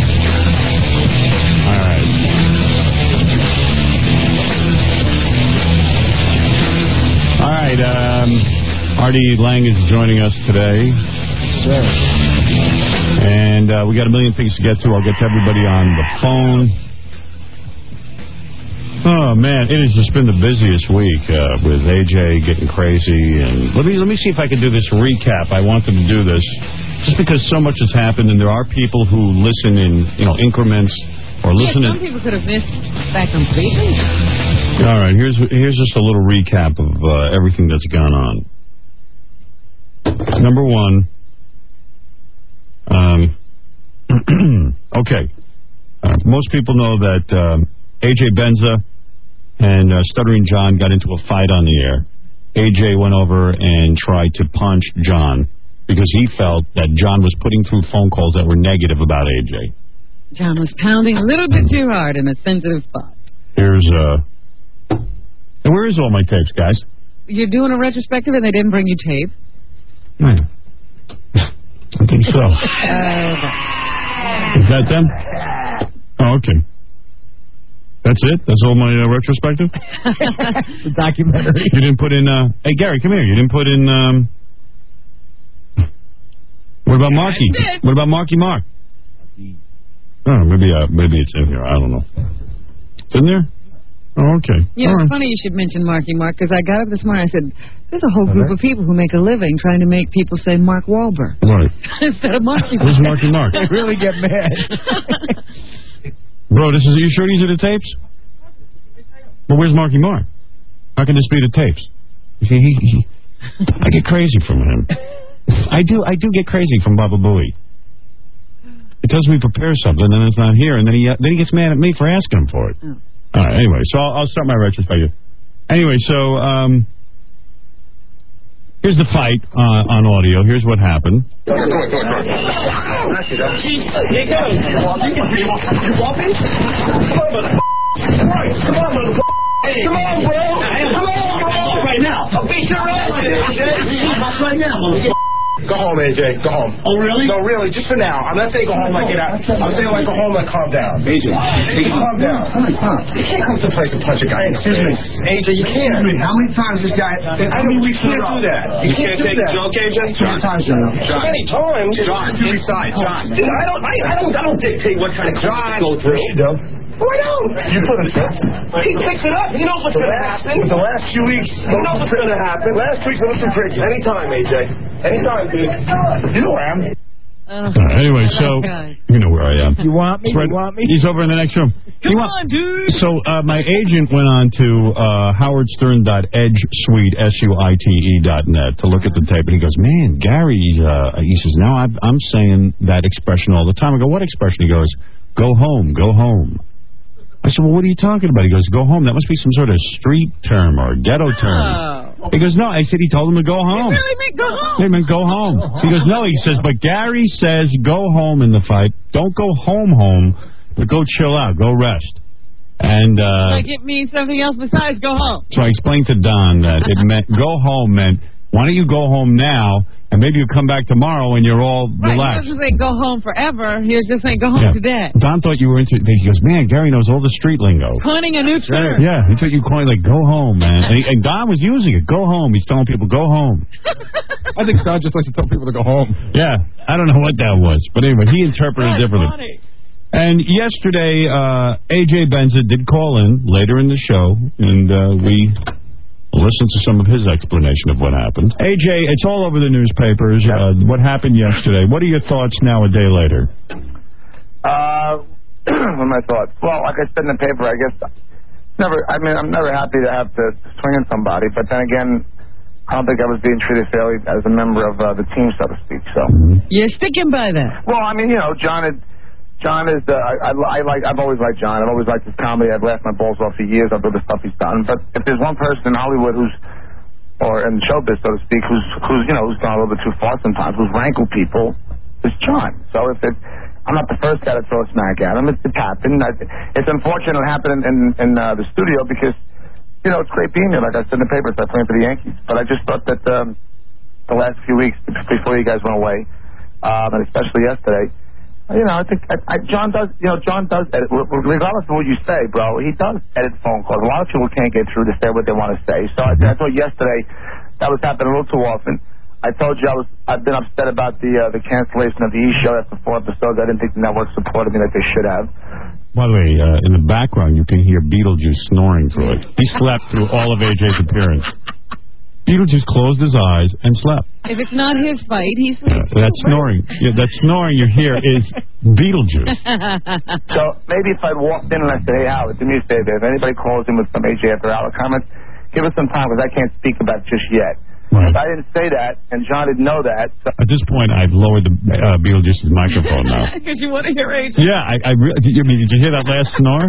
All right. All right. Um, Artie Lang is joining us today. Sure. And uh, we got a million things to get to. I'll get to everybody on the phone. Oh man, it has just been the busiest week uh, with A J getting crazy, and let me let me see if I can do this recap. I wanted to do this just because so much has happened, and there are people who listen in you know increments or listen. Yeah, some in... people could have missed that completely. All right, here's here's just a little recap of uh, everything that's gone on. Number one, um, okay, uh, most people know that um, A J Benza and uh, Stuttering John got into a fight on the air. A J went over and tried to punch John because he felt that John was putting through phone calls that were negative about A J. John was pounding a little bit too hard in a sensitive spot. Here's, uh... And where is all my tapes, guys? You're doing a retrospective and they didn't bring you tape? Hmm. I think so. Uh, is that them? Oh, okay. That's it? That's all my uh, retrospective? The documentary. You didn't put in, uh... Hey, Gary, come here. You didn't put in, um... What about Marky? What about Marky Mark? Oh, maybe, uh, maybe it's in here. I don't know. It's in there? Oh, okay. You know, all it's right. funny you should mention Marky Mark, because I got up this morning, I said, there's a whole group of people who make a living trying to make people say Mark Wahlberg. Right. Instead of Marky Mark. Where's Marky Mark? They really get mad. Bro, this is, are you sure these are the tapes? Well, where's Marky Mark? How can this be the tapes? You see, he, he, I get crazy from him. I do, I do get crazy from Baba Booey. It tells me prepare something, and then it's not here, and then he, then he gets mad at me for asking him for it. Oh. All right, anyway, so I'll, I'll start my retrospective. Anyway, so, um, here's the fight uh, on audio. Here's what happened. Here it goes. You want me? You want me? Come on, mother. Right, come on, mother. Come on, bro. Come on, bro. Right now. I'll beat your ass. Right now, mother. Go home, A J. Go home. Oh, really? No, really, just for now. I'm not saying go home like get out. I'm saying like go home and calm down. A J, hey, calm down. You can't come to the place and punch a guy in the face. A J, you can't. I mean, how many times this guy... I mean, we can't do that. You, you can't, can't do that. Joke, A J? How many times, John? John. Many times. John, you decide. John. Dude, I don't, I, I don't, I don't dictate what kind of John. go through. You do. Oh, I don't. You put it up. He picks it up. He knows what's going to happen. The last few weeks, he knows what's going to happen. Last week's a little tricky. Anytime, A J. Anytime, dude. You know where I am. Uh, uh, anyway, so you know where I am. You want me? Right, you want me? He's over in the next room. Come want, on, dude. So uh, my agent went on to uh, howard stern dot edge suite S U I T E dot net to look at the tape, and he goes, "Man, Gary," uh, he says, "Now I'm, I'm saying that expression all the time." I go, "What expression?" He goes, "Go home, go home." I said, "Well, what are you talking about?" He goes, "Go home. That must be some sort of street term or ghetto term." Oh. He goes, "No." I said, "He told him to go home." He really meant go home. He meant go home. He goes, "No." He says, "But Gary says go home in the fight. Don't go home home, but go chill out. Go rest." And uh, Like it means something else besides go home. so I explained to Don that it meant go home meant, why don't you go home now, and maybe you come back tomorrow and you're all Right, relaxed. he doesn't say go home forever. Here's just saying go home Yeah. today. Don thought you were into. He goes, man, Gary knows all the street lingo. Coining a new term. Yeah, he thought you coined like go home, man. And, he, and Don was using it. Go home. He's telling people go home. I think Don just likes to tell people to go home. Yeah, I don't know what that was, but anyway, he interpreted it differently. And yesterday, uh, A J Benza did call in later in the show, and uh, we listened to some of his explanation of what happened. A J, it's all over the newspapers. Uh, what happened yesterday? What are your thoughts now, a day later? Uh, what are my thoughts? Well, like I said in the paper, I guess never. I mean, I'm never happy to have to swing at somebody, but then again, I don't think I was being treated fairly as a member of uh, the team, so to speak. So You're sticking by that. Well, I mean, you know, John had. John is, uh, I, I, I like, I've always liked John. I've always liked his comedy. I've laughed my balls off for years over the stuff he's done. But if there's one person in Hollywood who's, or in showbiz, so to speak, who's, who's, you know, who's gone a little bit too far sometimes, who's rankle people, it's John. So if it, I'm not the first guy to throw a smack at him. It, it's happened. I, it's unfortunate it happened in, in, in uh, the studio because, you know, it's great being here. Like I said in the paper, it's like playing for the Yankees. But I just thought that um, the last few weeks before you guys went away, um, and especially yesterday, you know, I think I, I, John does. You know, John does edit. Regardless of what you say, bro, he does edit phone calls. A lot of people can't get through to say what they want to say. So I, I thought yesterday that was happening a little too often. I told you I was. I've been upset about the uh, the cancellation of the E! Show after four episodes. I didn't think the network supported me like they should have. By the way, uh, in the background, you can hear Beetlejuice snoring through it. He slept through all of A J's appearance. Beetlejuice closed his eyes and slept. If it's not his fight, he's sleeping. That snoring, yeah, that snoring you hear is Beetlejuice. So maybe if I'd walked in and I said, hey, Howard, do me a favor. If anybody calls in with some A J after hour comments, give us some time because I can't speak about it just yet. Right. But I didn't say that, and John didn't know that. So At this point, I've lowered the uh, Beetlejuice's microphone now. Because you want to hear A J. Yeah, I, I really. Did you, did you hear that last snore?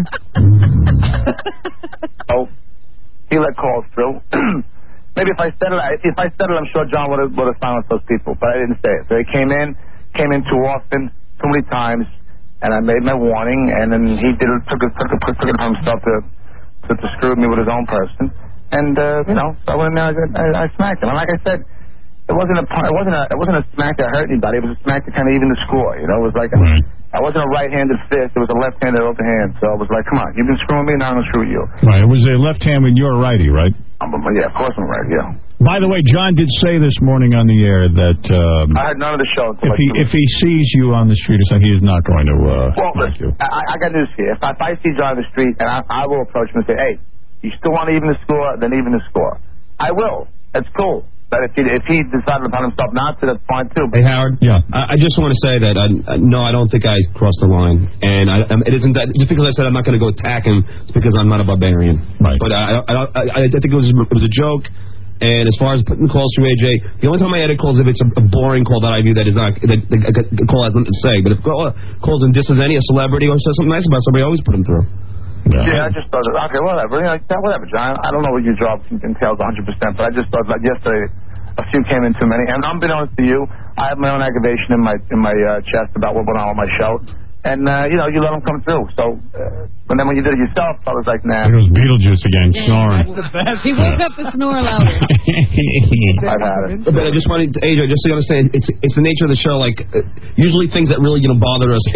Oh, he let calls through. Maybe if I said it, I- if I said it, I'm sure John would have would have silenced those people. But I didn't say it. So they came in, came in too often, too many times, and I made my warning. And then he did it, took it, took it, took it upon himself to, to to screw me with his own person. And uh, you know, so I went in there, I, I smacked him. And like I said, it wasn't a it wasn't a it wasn't a smack that hurt anybody. It was a smack that kind of evened the score. You know, it was like a, I wasn't a right-handed fist. It was a left-handed open hand. So I was like, come on, you've been screwing me, now I'm gonna screw you. Right, it was a left hand when you're a righty, right? Um, yeah, of course I'm right. Yeah. By the way, John did say this morning on the air that um, I had none of the show. if he if he sees you on the street or something, he is not going to. Uh, Well, listen, I, I got news for you. If I, if I see John on the street, and I, I will approach him and say, hey, you still want to even the score, then even the score. I will. That's cool. But if he, if he decided upon himself not to, that's fine too. Hey, Howard. Yeah. I, I just want to say that, I, no, I don't think I crossed the line. And I, um, it isn't that, just because I said I'm not going to go attack him, it's because I'm not a barbarian. Right. But I, I, I, I think it was, it was a joke. And as far as putting calls through A J, the only time I edit calls if it's a, a boring call that I view that is not, that the, the call has nothing to say. But if call, calls and disses any, a celebrity or says something nice about somebody, I always put them through. Yeah, yeah I just thought, okay, whatever. You know, whatever, John. I don't know what your job entails one hundred percent, but I just thought that yesterday a few came in too many. And unbeknownst to you, I have my own aggravation in my in my uh, chest about what went on with my show. And, uh, you know, you let them come through. So, uh, but then when you did it yourself, I was like, nah. It was Beetlejuice again, snoring. He woke up to snore louder. I've had it. But I just wanted, A J, just so you understand, it's it's the nature of the show. Like, uh, usually things that really, you know, bother us.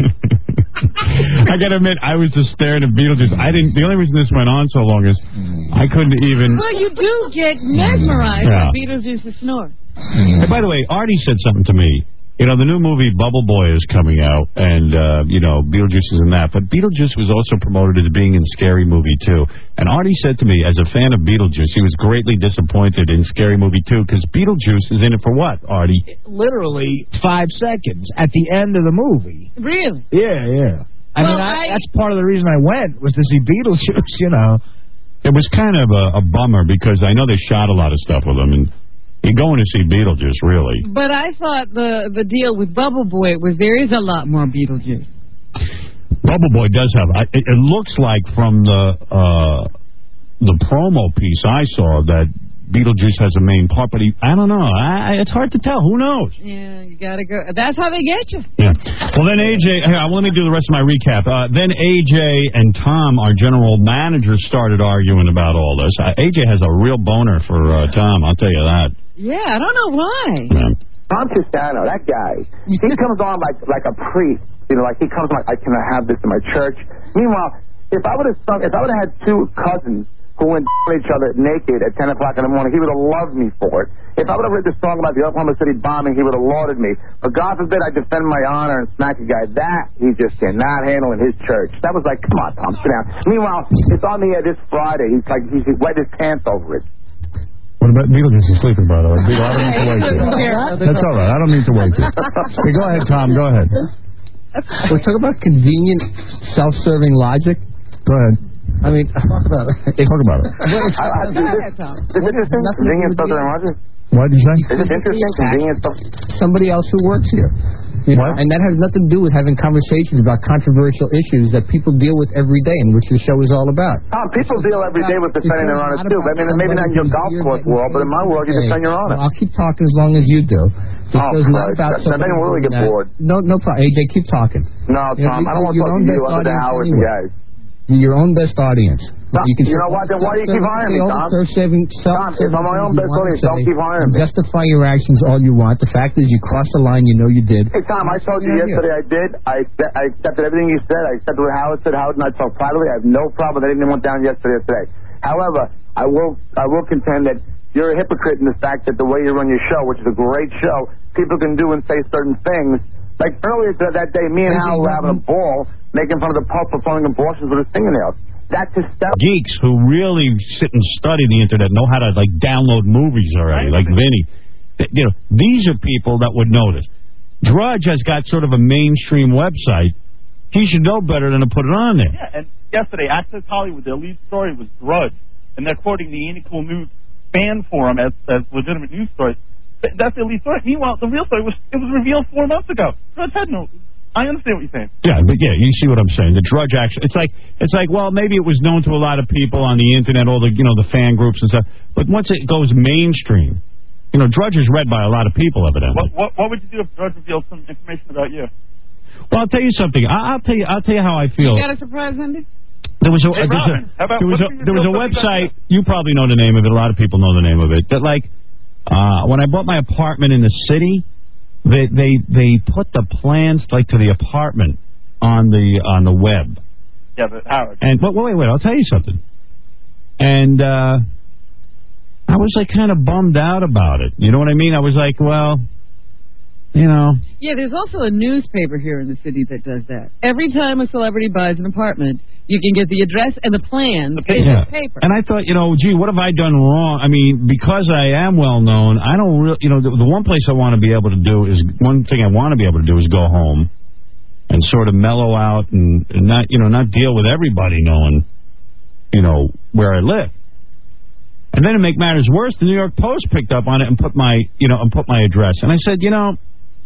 I gotta admit, I was just staring at Beetlejuice. I didn't. The only reason this went on so long is I couldn't even. Well, you do get mesmerized Yeah. by Beetlejuice's snore. Hey, by the way, Artie said something to me. You know, the new movie Bubble Boy is coming out, and, uh, you know, Beetlejuice is in that. But Beetlejuice was also promoted as being in Scary Movie two. And Artie said to me, as a fan of Beetlejuice, he was greatly disappointed in Scary Movie two because Beetlejuice is in it for what, Artie? Literally five seconds at the end of the movie. Really? Yeah, yeah. I Well, mean, I, I- that's part of the reason I went was to see Beetlejuice, you know. It was kind of a, a bummer because I know they shot a lot of stuff with him, and you're going to see Beetlejuice, really. But I thought the the deal with Bubble Boy was there is a lot more Beetlejuice. Bubble Boy does have. I, it, it looks like from the uh, the promo piece I saw that Beetlejuice has a main part, but he, I don't know. I, it's hard to tell. Who knows? Yeah, you gotta go. That's how they get you. Yeah. Well, then A J, here, let me do the rest of my recap. Uh, then A J and Tom, our general manager, started arguing about all this. Uh, A J has a real boner for uh, Tom, I'll tell you that. Yeah, I don't know why. Yeah. Tom Castano, that guy, he comes on like like a priest. You know, like he comes on like, I cannot have this in my church. Meanwhile, if I would have sung, if I would have had two cousins who went at each other naked at ten o'clock in the morning, he would have loved me for it. If I would have read the song about the Oklahoma City bombing, he would have lauded me. But God forbid I defend my honor and smack a guy. That he just cannot handle in his church. That was like, come on, Tom, sit down. Meanwhile, it's on the air this Friday. He's like, he's wet his pants over it. What about Beetlejuice is sleeping, by the way? Beetle, I don't mean to wake you. That's all right. I don't mean to wake you. Hey, go ahead, Tom. Go ahead. We're talking about convenient, self-serving logic. Go ahead. I mean, talk about it. Talk about it. Is it interesting? Convenient self-serving logic? What did you say? Is it interesting? Convenient stuff? Somebody else who works here. You know, and that has nothing to do with having conversations about controversial issues that people deal with every day, and which the show is all about. Tom, people deal every day with defending their honor too. I mean, maybe not in your golf course world, but in my world, you defend your honor. Well, I'll keep talking as long as you do. This oh, is not about I think we'll really get bored. No, no problem. A J, keep talking. No, Tom, you know, I don't want to talk to you other than Howard and guys. Your own best audience. No, you, can you know what? Then why do you keep hiring me, Tom? Self-serving, Tom, if I'm my own best audience, don't keep hiring me. Justify your actions all you want. The fact is you crossed the line, you know you did. Hey, Tom, I told you yesterday I did. I, I accepted everything you said. I accepted what Howard said. Howard and I talked privately. I have no problem with anything that went down yesterday or today. However, I will I will contend that you're a hypocrite in the fact that the way you run your show, which is a great show, people can do and say certain things. Like earlier that day, me and Howard were having a ball making fun of the Pope performing abortions with his fingernails. That's hysterical. Geeks who really sit and study the internet know how to like download movies already, like Vinny. You know, these are people that would notice. Drudge has got sort of a mainstream website. He should know better than to put it on there. Yeah, and yesterday, Access Hollywood, their lead story was Drudge, and they're quoting the Ain't It Cool News fan forum as, as legitimate news story. That's their lead story. Meanwhile, the real story was it was revealed four months ago. Drudge had no. I understand what you're saying. Yeah, but yeah, you see what I'm saying. The Drudge action. It's like it's like well, maybe it was known to a lot of people on the internet, all the you know the fan groups and stuff. But once it goes mainstream, you know, Drudge is read by a lot of people, evidently. What what, what would you do if Drudge revealed some information about you? Well, I'll tell you something. I, I'll tell you. I'll tell you how I feel. You got a surprise, Andy? There was a, hey, uh, Robin, a how about there was a there was a yourself website. You probably know the name of it. A lot of people know the name of it. That like uh, when I bought my apartment in the city, they they they put the plans like to the apartment on the on the web. Yeah, but Howard. And but wait wait, I'll tell you something. And uh, I was like kind of bummed out about it. You know what I mean? I was like, well. You know. Yeah, there's also a newspaper here in the city that does that. Every time a celebrity buys an apartment, you can get the address and the plans in yeah. the paper. And I thought, you know, gee, what have I done wrong? I mean, because I am well known, I don't really, you know, the, the one place I want to be able to do is, one thing I want to be able to do is go home and sort of mellow out and, and not, you know, not deal with everybody knowing, you know, where I live. And then to make matters worse, the New York Post picked up on it and put my, you know, and put my address. And I said, you know,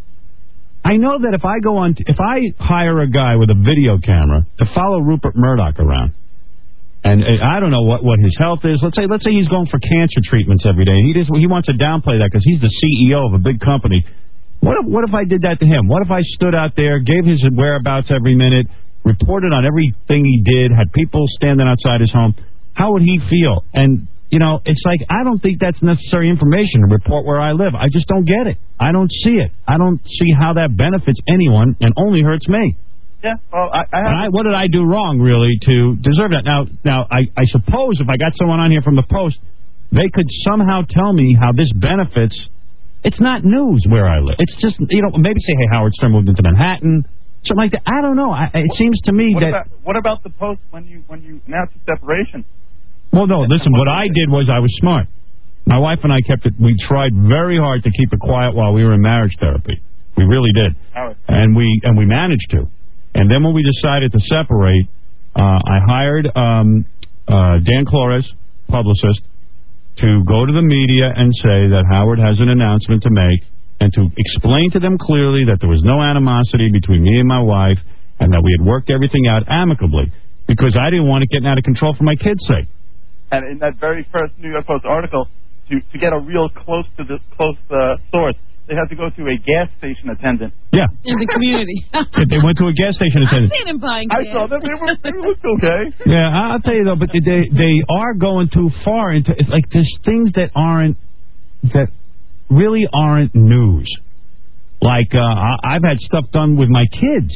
I know that if I go on, t- if I hire a guy with a video camera to follow Rupert Murdoch around, and uh, I don't know what, what his health is. Let's say let's say he's going for cancer treatments every day, and he just he wants to downplay that because he's the C E O of a big company. What if, what if I did that to him? What if I stood out there, gave his whereabouts every minute, reported on everything he did, had people standing outside his home? How would he feel? And you know, it's like, I don't think that's necessary information to report where I live. I just don't get it. I don't see it. I don't see how that benefits anyone and only hurts me. Yeah, well, I... I, I what did I do wrong, really, to deserve that? Now, now I, I suppose if I got someone on here from the Post, they could somehow tell me how this benefits... It's not news where I live. It's just, you know, maybe say, hey, Howard Stern moved into Manhattan, something like that. I don't know. I, it seems to me what that... About, what about the Post when you when you announced your separation? Well, no, listen, what I did was I was smart. My wife and I kept it, we tried very hard to keep it quiet while we were in marriage therapy. We really did. And we and we managed to. And then when we decided to separate, uh, I hired um, uh, Dan Flores, publicist, to go to the media and say that Howard has an announcement to make and to explain to them clearly that there was no animosity between me and my wife and that we had worked everything out amicably because I didn't want it getting out of control for my kids' sake. And in that very first New York Post article, to to get a real close to the close uh, source. They had to go to a gas station attendant. Yeah. In the community. They went to a gas station attendant. I've seen him buying I gas. saw them. They were they looked okay. Yeah, I'll tell you though, but they they are going too far into it's like there's things that aren't that really aren't news. Like uh, I- I've had stuff done with my kids.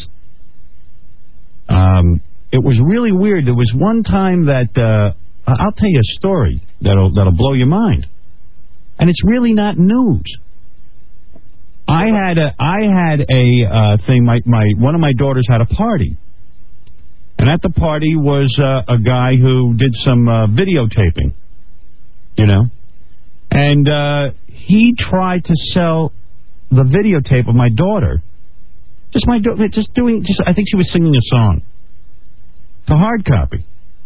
Um, it was really weird. There was one time that uh, I'll tell you a story that'll that'll blow your mind, and it's really not news. I had a I had a uh, thing. My, my one of my daughters had a party, and at the party was uh, a guy who did some uh, videotaping, you know, and uh, he tried to sell the videotape of my daughter. Just my daughter, just doing. Just I think she was singing a song. The hard copy.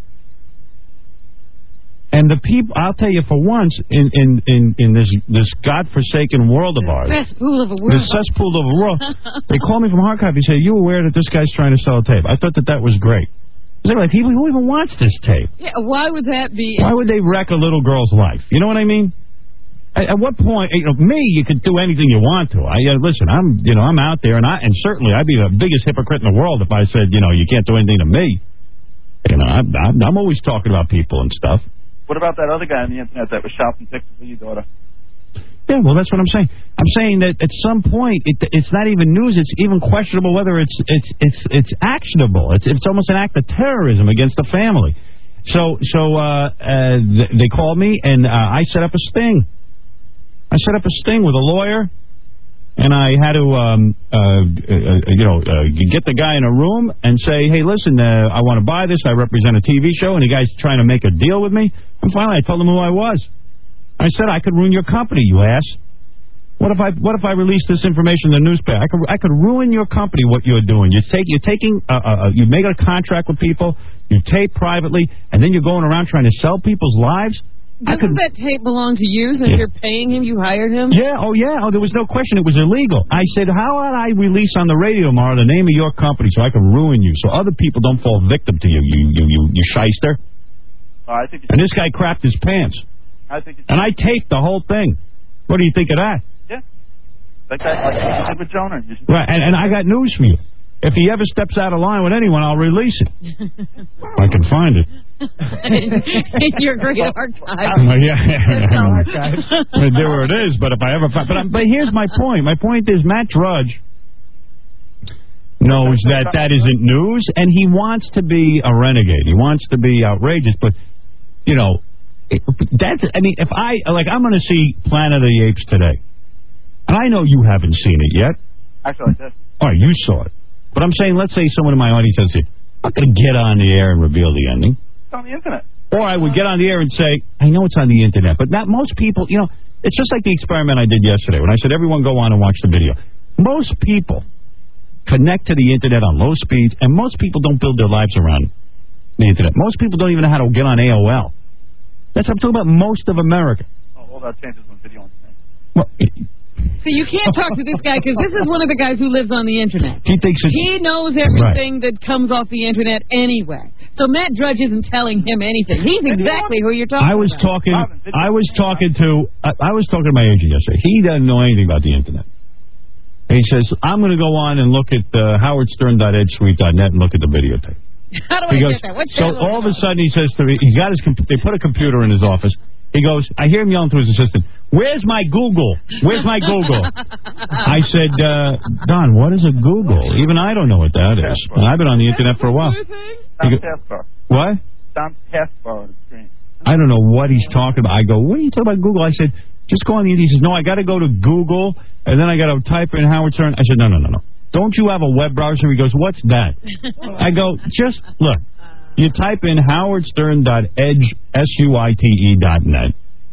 And the people, I'll tell you, for once, in in, in, in this this godforsaken world of ours, Cesspool of a the world. cesspool of a world, they call me from hard copy and say, "You aware that this guy's trying to sell a tape?" I thought that that was great. They're like, "Who who even wants this tape? Yeah, why would that be? Why would they wreck a little girl's life? You know what I mean? At, at what point, you know, me, you could do anything you want to. I uh, listen, I'm, you know, I'm out there, and I and certainly I'd be the biggest hypocrite in the world if I said, you know, you can't do anything to me. You know, I'm I'm, I'm always talking about people and stuff. What about that other guy on the internet that was shopping pictures of your daughter? Yeah, well, that's what I'm saying. I'm saying that at some point, it, it's not even news. It's even questionable whether it's it's it's it's actionable. It's it's almost an act of terrorism against the family. So so uh, uh, th- they called me and uh, I set up a sting. I set up a sting with a lawyer, and I had to um, uh, uh, you know uh, get the guy in a room and say, hey, listen, uh, I want to buy this. I represent a T V show, and the guy's trying to make a deal with me. And finally, I told him who I was. I said, I could ruin your company, you ass. What if I what if I release this information in the newspaper? I could I could ruin your company. What you're doing? You take you're taking uh, uh, you make a contract with people, you tape privately, and then you're going around trying to sell people's lives. Doesn't could, that tape belong to you since yeah. you're paying him? You hired him? Yeah. Oh yeah. Oh, there was no question. It was illegal. I said, how would I release on the radio tomorrow the name of your company so I can ruin you, so other people don't fall victim to you, you you you, you shyster. Uh, I think and this guy crapped his pants. I think it's and I taped the whole thing. What do you think of that? Yeah. Like that, like you did with Jonah. Right, and, and I got news for you. If he ever steps out of line with anyone, I'll release it. I can find it. In your great archive. Well, yeah, archive. There where it is. But if I ever find, but I'm, but here's my point. My point is Matt Drudge knows that that isn't news, and he wants to be a renegade. He wants to be outrageous, but you know, it, that's. I mean, if I like, I'm going to see Planet of the Apes today, and I know you haven't seen it yet. Actually, I did. All right, you saw it. But I'm saying, let's say someone in my audience says, I'm not going to get on the air and reveal the ending. It's on the internet. Or I would get on the air and say, I know it's on the internet, but not most people, you know, it's just like the experiment I did yesterday when I said everyone go on and watch the video. Most people connect to the internet on low speeds, and most people don't build their lives around the internet. Most people don't even know how to get on A O L. That's what I'm talking about, most of America. Oh, all that changes when video on the thing. Well, so you can't talk to this guy because this is one of the guys who lives on the internet. He thinks it's, he knows everything right. that comes off the internet anyway. So Matt Drudge isn't telling him anything. He's exactly who you're talking I was about. talking. I was talking to. I, I was talking to my agent yesterday. He doesn't know anything about the internet. And he says, "I'm going to go on and look at uh, howard stern dot edge suite dot net and look at the videotape." How do I he goes, get that? What's so that all of a sudden he says to me, he's got his. They put a computer in his office. He goes, I hear him yelling to his assistant, where's my Google? Where's my Google? I said, uh, Don, what is a Google? Even I don't know what that is. And I've been on the internet for a while. Tom Taskbar. What? Tom Taskbar on the screen. I don't know what he's talking about. I go, what are you talking about Google? I said, just go on the internet. He says, no, I got to go to Google, and then I got to type in Howard Stern. I said, no, no, no, no. Don't you have a web browser? He goes, what's that? I go, just look. You type in howard stern dot edge suite dot net.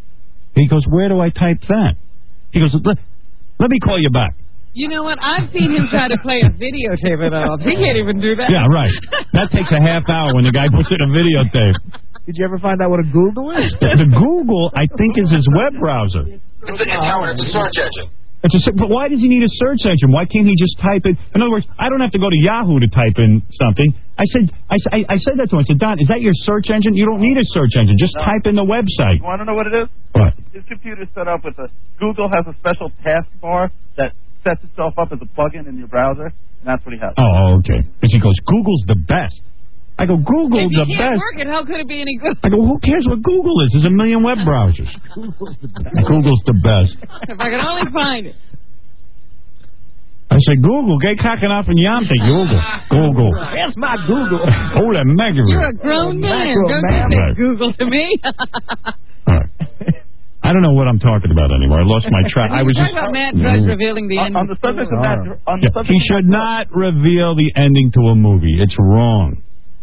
He goes, where do I type that? He goes, let, let me call you back. You know what? I've seen him try to play a videotape of that. He can't even do that. Yeah, right. That takes a half hour when the guy puts in a videotape. Did you ever find out what a Google is? The Google, I think, is his web browser. It's, it's Howard, it's a search engine. It's a, but why does he need a search engine? Why can't he just type in? In other words, I don't have to go to Yahoo to type in something. I said, I, I said that to him. I said, Don, is that your search engine? You don't need a search engine. Just no. type in the website. You want to know what it is? What? his computer's set up with a Google has a special taskbar that sets itself up as a plugin in your browser, and that's what he has. Oh, okay. Because he goes, Google's the best. I go, Google's If the you can't best. work it, how could it be any good? I go, who cares what Google is? There's a million web browsers. Google's the best. Google's the best. If I could only find it. I say, Google, get cocking off in Yamte. Google. Google. Where's my Google? Holy mega. You're a grown man. Macro Don't man. you say Right. Google to me. I don't know what I'm talking about anymore. I lost my track. I was Talk just about Matt Drudge revealing the On, ending. on the subject of that, on Yeah, the subject he of should not reveal the ending to a movie. It's wrong.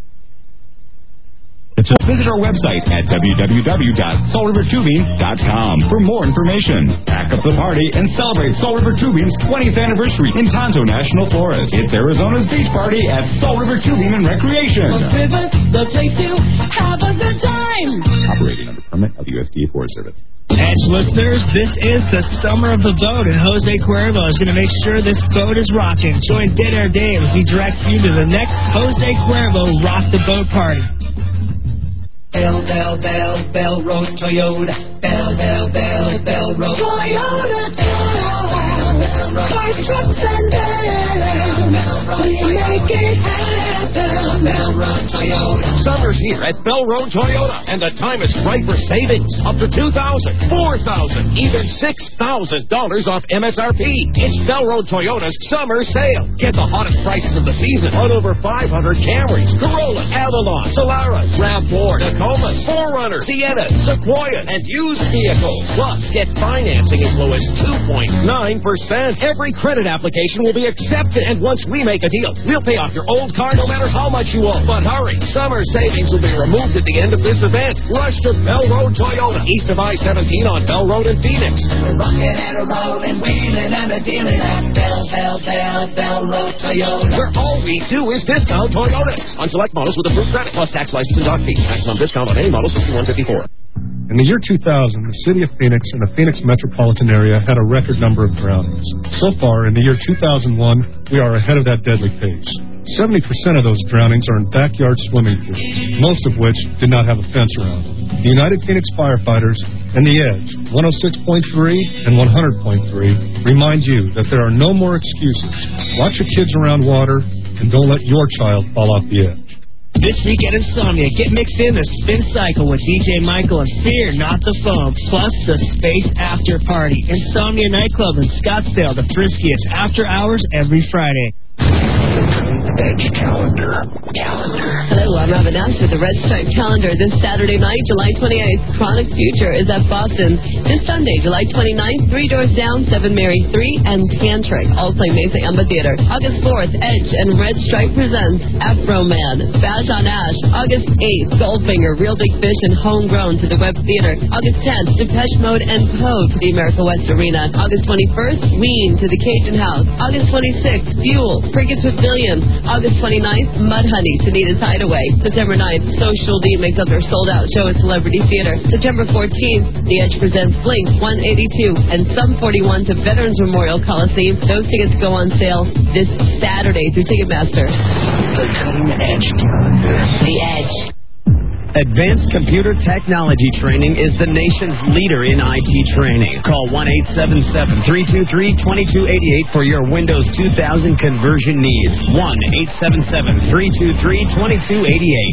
It's a Visit our website at w w w dot soul river tubing dot com for more information. Pack up the party and celebrate Soul River Tubing's twentieth anniversary in Tonto National Forest. It's Arizona's beach party at Soul River Tubing and Recreation. The place to have a good time. Operating under permit of the U S D A Forest Service. Edge listeners, this is the summer of the boat, and Jose Cuervo is going to make sure this boat is rocking. Join Dead Air Dave as he directs you to the next Jose Cuervo Rock the Boat Party. Bell, Bell, Bell, Bell Road Toyota. Bell, Bell, Bell, Bell Road Toyota. Cars, trucks, and vans. We make it happen. Bell Road Toyota. Summer's here at Bell Road Toyota, and the time is right for savings. Up to two thousand dollars, four thousand dollars, even six thousand dollars off M S R P. It's Bell Road Toyota's summer sale. Get the hottest prices of the season on over five hundred Camrys, Corollas, Avalon, Solaras, RAV four, Tacomas, four runners, Siennas, Sequoias, and used vehicles. Plus, get financing as low as two point nine percent. Every credit application will be accepted, and once we make a deal, we'll pay off your old car no matter how much you owe. But hurry, summer savings will be removed at the end of this event. Rush to Bell Road Toyota, east of I seventeen on Bell Road in Phoenix. We're rocking and a rolling, wheeling and a dealing at Bell, Bell, Bell, Bell Road Toyota. Where all we do is discount Toyotas on select models with approved credit, plus tax, license, and dock fees. Maximum discount on any model sixty-one fifty-four. In the year two thousand, the city of Phoenix and the Phoenix metropolitan area had a record number of drownings. So far, in the year two thousand one, we are ahead of that deadly pace. seventy percent of those drownings are in backyard swimming pools, most of which did not have a fence around them. The United Phoenix Firefighters and The Edge, one oh six point three and one hundred point three, remind you that there are no more excuses. Watch your kids around water and don't let your child fall off the edge. This week at Insomnia, get mixed in the Spin Cycle with D J Michael and Fear Not the Foam, plus the Space After Party. Insomnia Nightclub in Scottsdale, the friskiest after hours every Friday. Edge calendar. Calendar. Hello, I'm Robin Nash with the Red Stripe Calendar. This Saturday night, July twenty-eighth, Chronic Future is at Boston. This Sunday, July twenty-ninth, Three Doors Down, Seven Mary three, and Tantric, all play Mesa Amphitheater. August fourth, Edge and Red Stripe presents Afro Man, Bash on Ash. August eighth, Goldfinger, Real Big Fish, and Homegrown to the Web Theater. August tenth, Depeche Mode and Poe to the America West Arena. August twenty-first, Ween to the Cajun House. August twenty-sixth, Fuel, Cricket Pavilion. August twenty-ninth, Mudhoney to Nita's Hideaway. September ninth, Social D makes up their sold-out show at Celebrity Theater. September fourteenth, The Edge presents Blink one eighty-two and Sum forty-one to Veterans Memorial Coliseum. Those tickets go on sale this Saturday through Ticketmaster. The Cutting Edge Calendar. The Edge. Advanced Computer Technology Training is the nation's leader in I T training. Call one eight seven seven, three two three, two two eight eight for your Windows two thousand conversion needs. one eight seven seven, three two three, two two eight eight.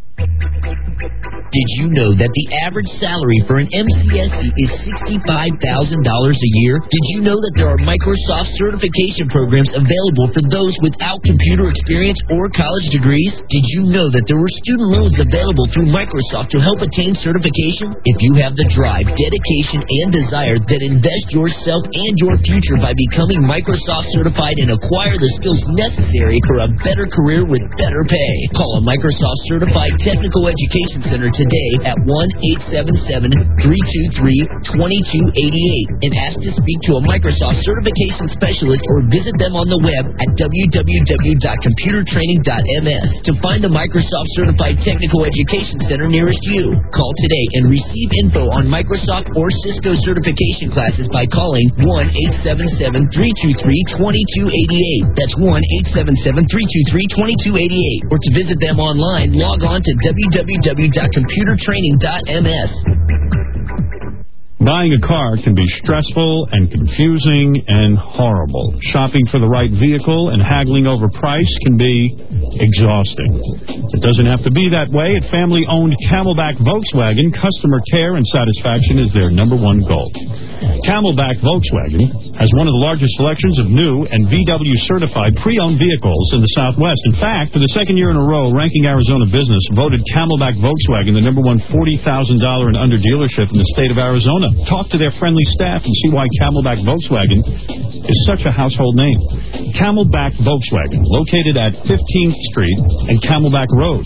Did you know that the average salary for an M C S E is sixty-five thousand dollars a year? Did you know that there are Microsoft certification programs available for those without computer experience or college degrees? Did you know that there were student loans available through Microsoft to help attain certification? If you have the drive, dedication, and desire, then invest yourself and your future by becoming Microsoft certified and acquire the skills necessary for a better career with better pay. Call a Microsoft certified technical education center today at one eight seven seven, three two three, two two eight eight and ask to speak to a Microsoft certification specialist or visit them on the web at w w w dot computer training dot m s to find the Microsoft certified technical education center nearest you. Call today and receive info on Microsoft or Cisco certification classes by calling one eight seven seven, three two three, two two eight eight. That's one eight seven seven, three two three, two two eight eight. Or to visit them online, log on to w w w dot computer training dot m s. Buying a car can be stressful and confusing and horrible. Shopping for the right vehicle and haggling over price can be exhausting. It doesn't have to be that way. At family-owned Camelback Volkswagen, customer care and satisfaction is their number one goal. Camelback Volkswagen has one of the largest selections of new and V W-certified pre-owned vehicles in the Southwest. In fact, for the second year in a row, Ranking Arizona Business voted Camelback Volkswagen the number one forty thousand dollars and under dealership in the state of Arizona. Talk to their friendly staff and see why Camelback Volkswagen is such a household name. Camelback Volkswagen, located at fifteenth Street and Camelback Road.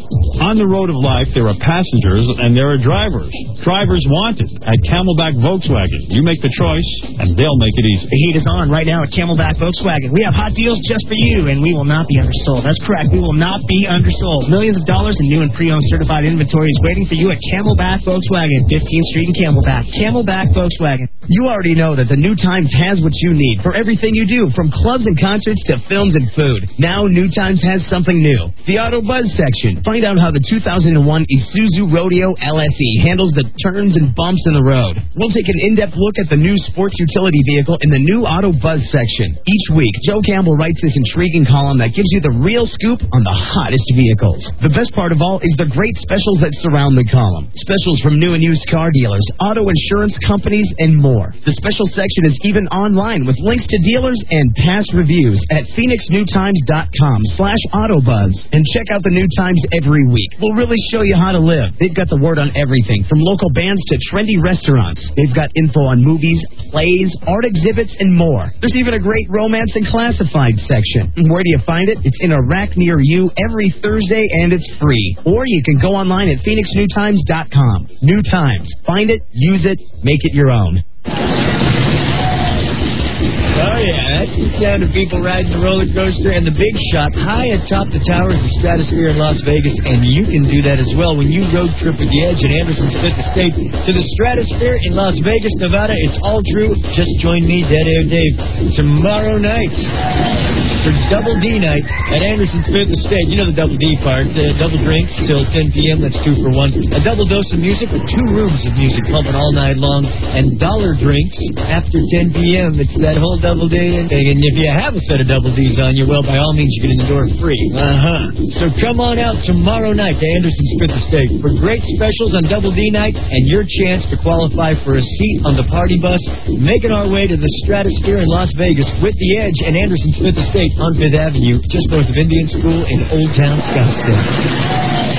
On the road of life, there are passengers and there are drivers. Drivers wanted at Camelback Volkswagen. You make the choice, and they'll make it easy. The heat is on right now at Camelback Volkswagen. We have hot deals just for you, and we will not be undersold. That's correct. We will not be undersold. Millions of dollars in new and pre-owned certified inventory is waiting for you at Camelback Volkswagen, fifteenth Street in Camelback. Camelback Volkswagen. You already know that the New Times has what you need for everything you do, from clubs and concerts to films and food. Now New Times has something new. The Auto Buzz section. Find out how the two thousand one Isuzu Rodeo L S E handles the turns and bumps in the road. We'll take an in-depth look at the new sports utility vehicle in the new Auto Buzz section. Each week, Joe Campbell writes this intriguing column that gives you the real scoop on the hottest vehicles. The best part of all is the great specials that surround the column. Specials from new and used car dealers, auto insurance companies, and more. The special section is even online with links to dealers and past reviews at phoenix new times dot com slash autobuzz. And check out the New Times every week. We'll really show you how to live. They've got the word on everything, from local bands to trendy restaurants. They've got info on movies, plays, art exhibits, and more. There's even a great romance and classified section. And where do you find it? It's in a rack near you every Thursday, and it's free. Or you can go online at phoenix new times dot com. New Times. Find it, use it, make it your own. Oh, yeah, that's the sound of people riding the roller coaster and the big shot high atop the towers of the Stratosphere in Las Vegas, and you can do that as well when you road trip with the Edge and Anderson's Fifth Estate to the Stratosphere in Las Vegas, Nevada. It's all true. Just join me, Dead Air Dave, tomorrow night for Double D night at Anderson's Fifth Estate. You know the Double D part. Uh, double drinks till ten p.m. That's two for one. A double dose of music with two rooms of music pumping all night long, and dollar drinks after ten p.m. It's that whole Double D thing. And if you have a set of Double Ds on you, well, by all means, you get in the door free. Uh-huh. So come on out tomorrow night to Anderson's Fifth Estate for great specials on Double D night and your chance to qualify for a seat on the party bus, making our way to the Stratosphere in Las Vegas with the Edge and Anderson's Fifth Estate on Fifth Avenue, just north of Indian School in Old Town Scottsdale.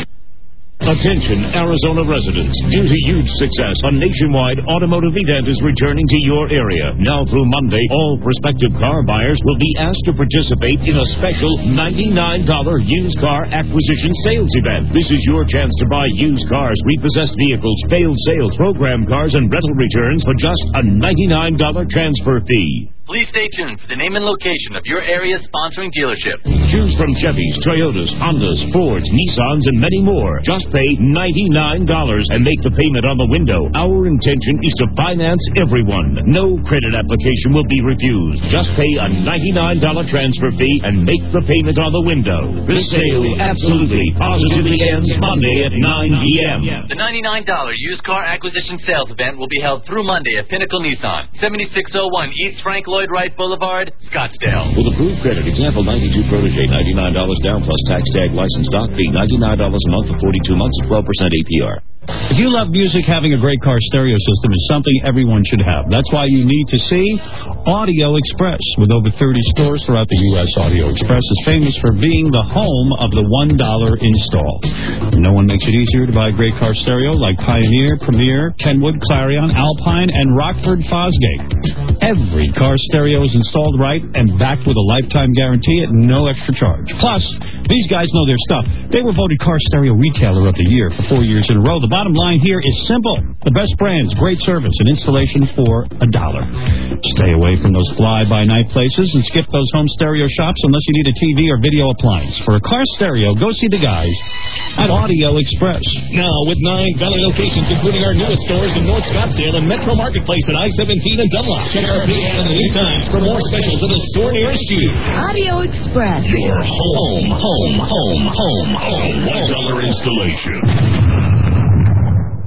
Attention, Arizona residents. Due to huge success, a nationwide automotive event is returning to your area. Now through Monday, all prospective car buyers will be asked to participate in a special ninety-nine dollars used car acquisition sales event. This is your chance to buy used cars, repossessed vehicles, failed sales, program cars, and rental returns for just a ninety-nine dollars transfer fee. Please stay tuned for the name and location of your area's sponsoring dealership. Choose from Chevys, Toyotas, Hondas, Fords, Nissans, and many more. Just pay ninety-nine dollars and make the payment on the window. Our intention is to finance everyone. No credit application will be refused. Just pay a ninety-nine dollars transfer fee and make the payment on the window. This sale absolutely, positively ends Monday at nine p.m. The ninety-nine dollars used car acquisition sales event will be held through Monday at Pinnacle Nissan, seventy-six oh one East Frank Lloyd Wright Boulevard, Scottsdale. With approved credit, example ninety-two Protege, ninety-nine dollars down plus tax tag license doc fee, ninety-nine dollars a month for forty-two months at twelve percent A P R. If you love music, having a great car stereo system is something everyone should have. That's why you need to see Audio Express. With over thirty stores throughout the U S, Audio Express is famous for being the home of the one dollar install. No one makes it easier to buy a great car stereo like Pioneer, Premier, Kenwood, Clarion, Alpine, and Rockford Fosgate. Every car stereo is installed right and backed with a lifetime guarantee at no extra charge. Plus, these guys know their stuff. They were voted Car Stereo Retailer of the Year for four years in a row. The bottom line here is simple. The best brands, great service, and installation for a dollar. Stay away from those fly-by-night places and skip those home stereo shops unless you need a T V or video appliance. For a car stereo, go see the guys at Audio Express. Now, with nine Valley locations, including our newest stores in North Scottsdale and Metro Marketplace at I seventeen and Dunlop. Check our P ad in the New Times for more specials at the store nearest you. Audio Express. Your home, home, home, home, home. one dollar installation. The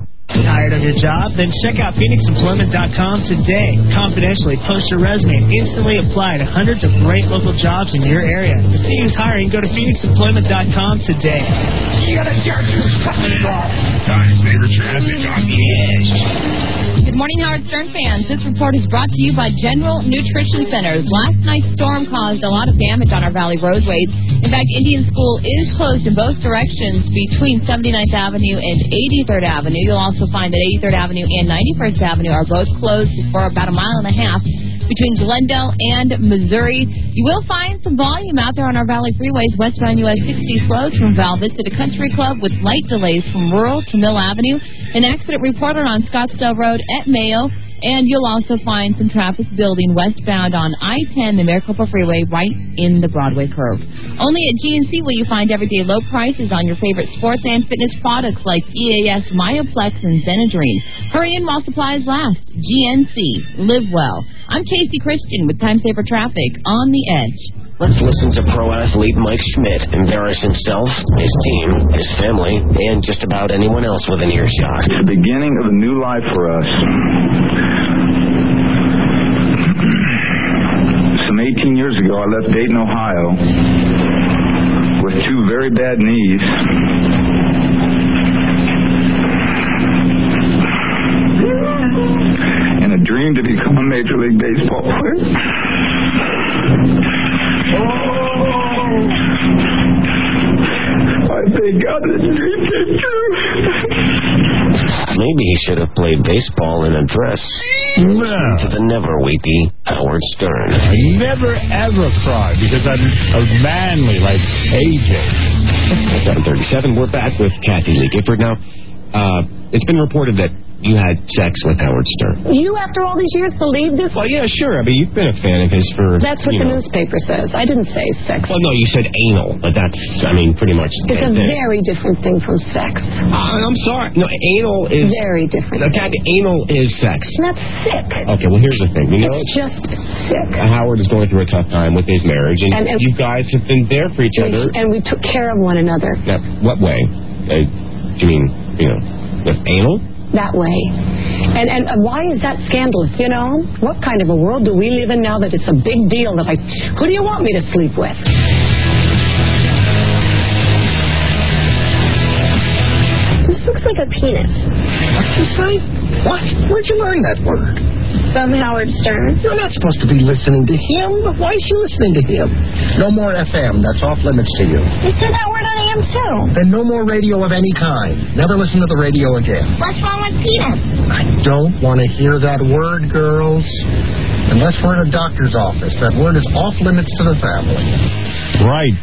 Need hired on your job? Then check out Phoenix Employment dot com today. Confidentially post your resume and instantly apply to hundreds of great local jobs in your area. To see who's hiring, go to Phoenix Employment dot com today. You gotta jerk who's coming off. Time's favorite traffic on the edge. Good morning, Howard Stern fans. This report is brought to you by General Nutrition Centers. Last night's storm caused a lot of damage on our valley roadways. In fact, Indian School is closed in both directions between seventy-ninth Avenue and eighty-third Avenue. You'll also find that eighty-third Avenue and ninety-first Avenue are both closed for about a mile and a half between Glendale and Missouri. You will find some volume out there on our valley freeways. Westbound U S sixty slows from Val Vista to Country Club with light delays from Rural to Mill Avenue. An accident reported on Scottsdale Road at Mayo. And you'll also find some traffic building westbound on I ten, the Maricopa Freeway, right in the Broadway curve. Only at G N C will you find everyday low prices on your favorite sports and fitness products like E A S, Myoplex, and Zenadrine. Hurry in while supplies last. G N C. Live well. I'm Casey Christian with Time Saver Traffic on the Edge. Let's listen to pro athlete Mike Schmidt embarrass himself, his team, his family, and just about anyone else within earshot. It's the beginning of a new life for us. Some eighteen years ago, I left Dayton, Ohio, with two very bad knees. And a dream to become a Major League Baseball player. I thank God this dream came true. Maybe he should have played baseball in a dress. No. To the never weepy Howard Stern. I never ever cry because I'm a manly like A J. seven thirty-seven, we're back with Kathy Lee Gifford now. Uh, it's been reported that you had sex with Howard Stern. You, after all these years, believe this? Well, yeah, sure. I mean, you've been a fan of his for... That's what the know. newspaper says. I didn't say sex. Well, no, you said anal, but that's, I mean, pretty much... It's a thing. very different thing from sex. Uh, I'm sorry. No, anal is... Very different. No, Kathy, anal is sex. That's sick. Okay, well, here's the thing. You know, it's just sick. Uh, Howard is going through a tough time with his marriage, and, and, and you guys have been there for each we, other. And we took care of one another. Now, what way? Uh, do you mean, you know, with anal? That way. And and why is that scandalous, you know? What kind of a world do we live in now that it's a big deal that I... Who do you want me to sleep with? This looks like a penis. What did you say? What? Where'd you learn that word? From Howard Stern. You're not supposed to be listening to him. Why is she listening to him? No more F M. That's off limits to you. You said that word on A M too. Then no more radio of any kind. Never listen to the radio again. What's wrong with penis? I don't want to hear that word, girls. Unless we're in a doctor's office. That word is off limits to the family. Right.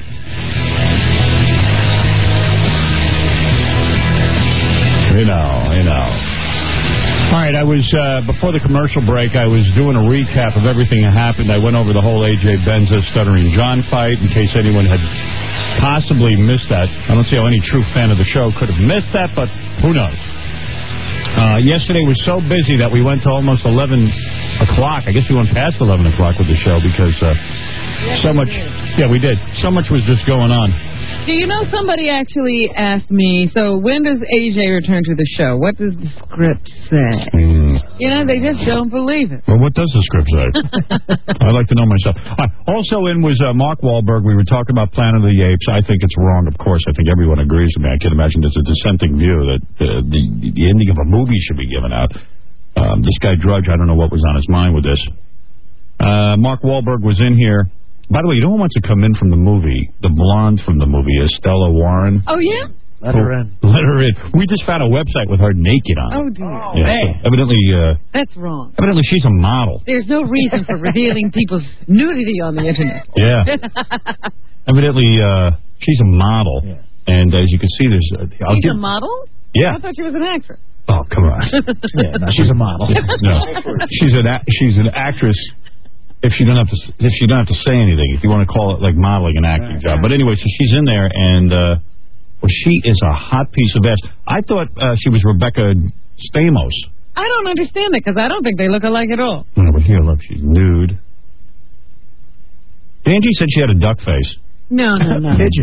You know, you know. All right, I was, uh, before the commercial break, I was doing a recap of everything that happened. I went over the whole A J Benza Stuttering John fight in case anyone had possibly missed that. I don't see how any true fan of the show could have missed that, but who knows. Uh, yesterday was so busy that we went to almost eleven o'clock. I guess we went past eleven o'clock with the show because uh, yes, so much, yeah, we did. So much was just going on. Do you know somebody actually asked me, so when does A J return to the show? What does the script say? Mm. You know, they just don't believe it. Well, what does the script say? I'd like to know myself. Uh, also in was uh, Mark Wahlberg. We were talking about Planet of the Apes. I think it's wrong, of course. I think everyone agrees with me. I can imagine there's a dissenting view that uh, the, the ending of a movie should be given out. Um, this guy Drudge, I don't know what was on his mind with this. Uh, Mark Wahlberg was in here. By the way, you know who wants to come in from the movie? The blonde from the movie is Stella Warren. Oh, yeah? Let her in. Let her in. We just found a website with her naked on. Oh, dear. Yeah, Hey. so evidently, uh, That's wrong. evidently she's a model. There's no reason for revealing people's nudity on the Internet. Yeah. Evidently, uh, she's a model. Yeah. And as you can see, there's... Uh, I'll She's give, a model? Yeah. I thought she was an actress. Oh, come on. Yeah, no, she's a model. No, she's an a- she's an actress. If she don't have to, if she don't have to say anything, if you want to call it like modeling an acting Right, job. right. But anyway, so she's in there, and uh, well, she is a hot piece of ass. I thought uh, she was Rebecca Stamos. I don't understand it because I don't think they look alike at all. No, but here, look, she's nude. Angie said she had a duck face. No, no, no. Did you? No.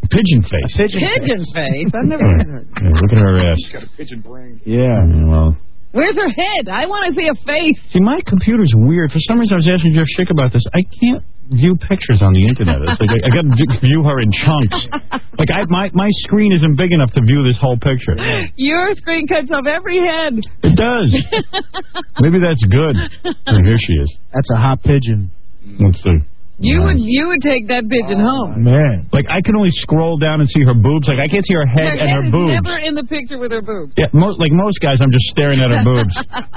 Pigeon face. Pigeon, Pigeon face. I've never heard of her. Yeah, look at her ass. She's got a pigeon brain. Yeah. Well. Where's her head? I want to see a face. See, my computer's weird. For some reason, I was asking Jeff Schick about this. I can't view pictures on the internet. It's like I, I got to view her in chunks. Like I, my my screen isn't big enough to view this whole picture. Your screen cuts off every head. It does. Maybe that's good. Oh, here she is. That's a hot pigeon. Let's see. You would you would take that pigeon home. Man, like I can only scroll down and see her boobs. Like I can't see her head Her and head her is boobs. never in the picture with her boobs. Yeah, most like most guys, I'm just staring at her boobs.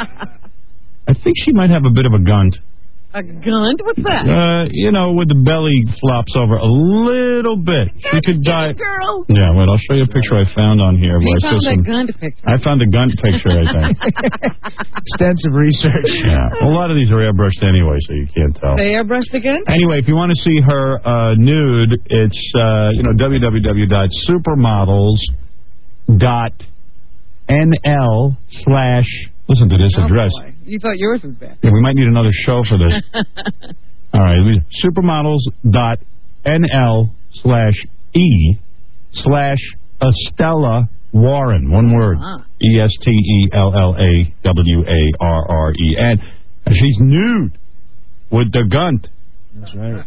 I think she might have a bit of a gunt. A gun? What's that? Uh, you know, with the belly flops over a little bit. She could die. Girl. Yeah, wait, I'll show you a picture I found on here. He where I found saw that some- gun picture. I found a gun picture, I think. Extensive research. Yeah, a lot of these are airbrushed anyway, so you can't tell. They airbrushed the gun? Anyway, if you want to see her uh, nude, it's uh, you know w w w dot supermodels dot n l slash. Listen to this Oh, address. boy. You thought yours was bad. Yeah, we might need another show for this. All right, supermodels dot n l slash e slash Estella Warren. One word. Uh-huh. E S T E L L A W A R R E N. And she's nude with the gunt. That's right.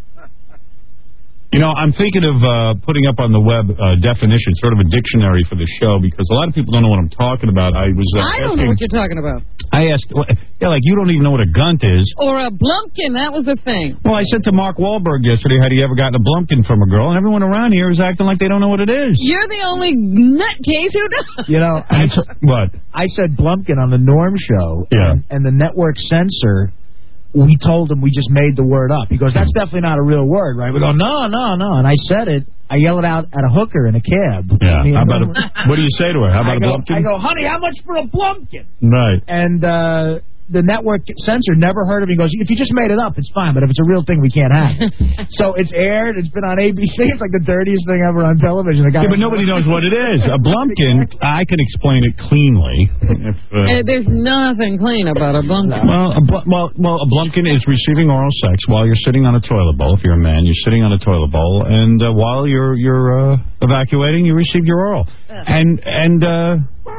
You know, I'm thinking of uh, putting up on the web uh, definition, sort of a dictionary for the show, because a lot of people don't know what I'm talking about. I was. Uh, I don't asking, know what you're talking about. I asked, well, yeah, like you don't even know what a gunt is. Or a blumpkin. That was the thing. Well, I said to Mark Wahlberg yesterday, had he ever gotten a blumpkin from a girl? And everyone around here is acting like they don't know what it is. You're the only nutcase who does. You know, I t- what? I said Blumpkin on the Norm show, Yeah. and, and the network censor, we told him we just made the word up. He goes, that's definitely not a real word, right? We go, no, no, no. And I said it. I yell it out at a hooker in a cab. Yeah. Me How and about a, Norm- what do you say to her? How I about go, a blumpkin? I go, honey, how much for a Blumpkin? Right. And uh, the network censor never heard of it. He goes, if you just made it up, it's fine. But if it's a real thing, we can't have it. So it's aired. It's been on A B C. It's like the dirtiest thing ever on television. The guy Yeah, but nobody knows what it is. A blumpkin, I can explain it cleanly. If, uh, Uh, there's nothing clean about a blumpkin. Well, a bl- well, well, a blumpkin is receiving oral sex while you're sitting on a toilet bowl. If you're a man, you're sitting on a toilet bowl, and uh, while you're you're uh, evacuating, you receive your oral. And and uh,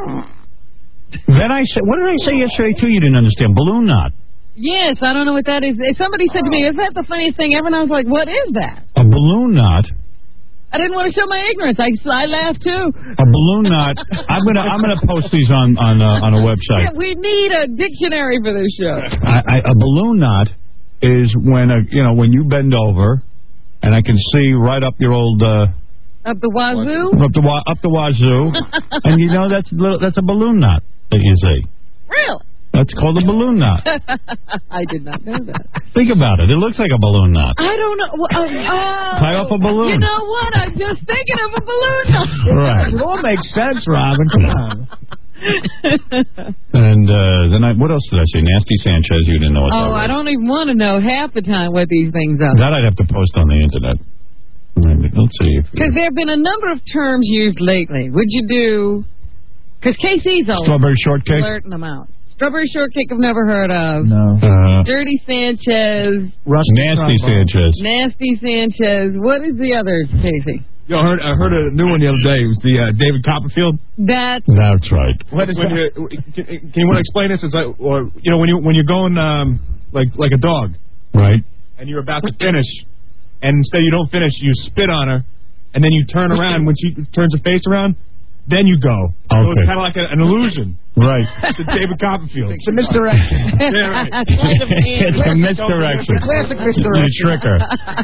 then I said, what did I say yesterday too? You didn't understand balloon knot. Yes, I don't know what that is. Somebody said to me, is that the funniest thing ever? And I was like, what is that? A balloon knot. I didn't want to show my ignorance. I, I laughed too. A balloon knot. I'm gonna I'm gonna post these on on uh, on a website. Yeah, we need a dictionary for this show. I, I, a balloon knot is when a you know when you bend over, and I can see right up your old uh, Up the wazoo? up the wa- up the wazoo, and you know that's little, that's a balloon knot that you see. Really? That's called a balloon knot. I did not know that. Think about it. It looks like a balloon knot. I don't know. Well, uh, oh, Tie off a balloon. You know what? I'm just thinking of a balloon knot. Right. It all makes sense, Robin. Come on. And uh, then I, what else did I say? Nasty Sanchez. You didn't know what that Oh, was. I don't even want to know half the time what these things are. That I'd have to post on the internet. Let's see. If Because there have been a number of terms used lately. Would you do... Because K C's always Strawberry shortcake? blurting them out. Strawberry shortcake I've never heard of. No. Uh, Dirty Sanchez. Nasty Sanchez. Nasty Sanchez. What is the others, Casey? Yo, I heard, I heard a new one the other day. It was the uh, David Copperfield. That's That's right. What is when you, can, can you want to explain this? It's like, or you know, when you when you're going um, like like a dog, right? And you're about to finish, and instead you don't finish, you spit on her, and then you turn around. When she turns her face around, then you go. So Okay. it's kind of like a, an illusion. Right. It's a David Copperfield. It's a misdirection. Yeah, right. It's a misdirection. Classic You misdirection. trick her.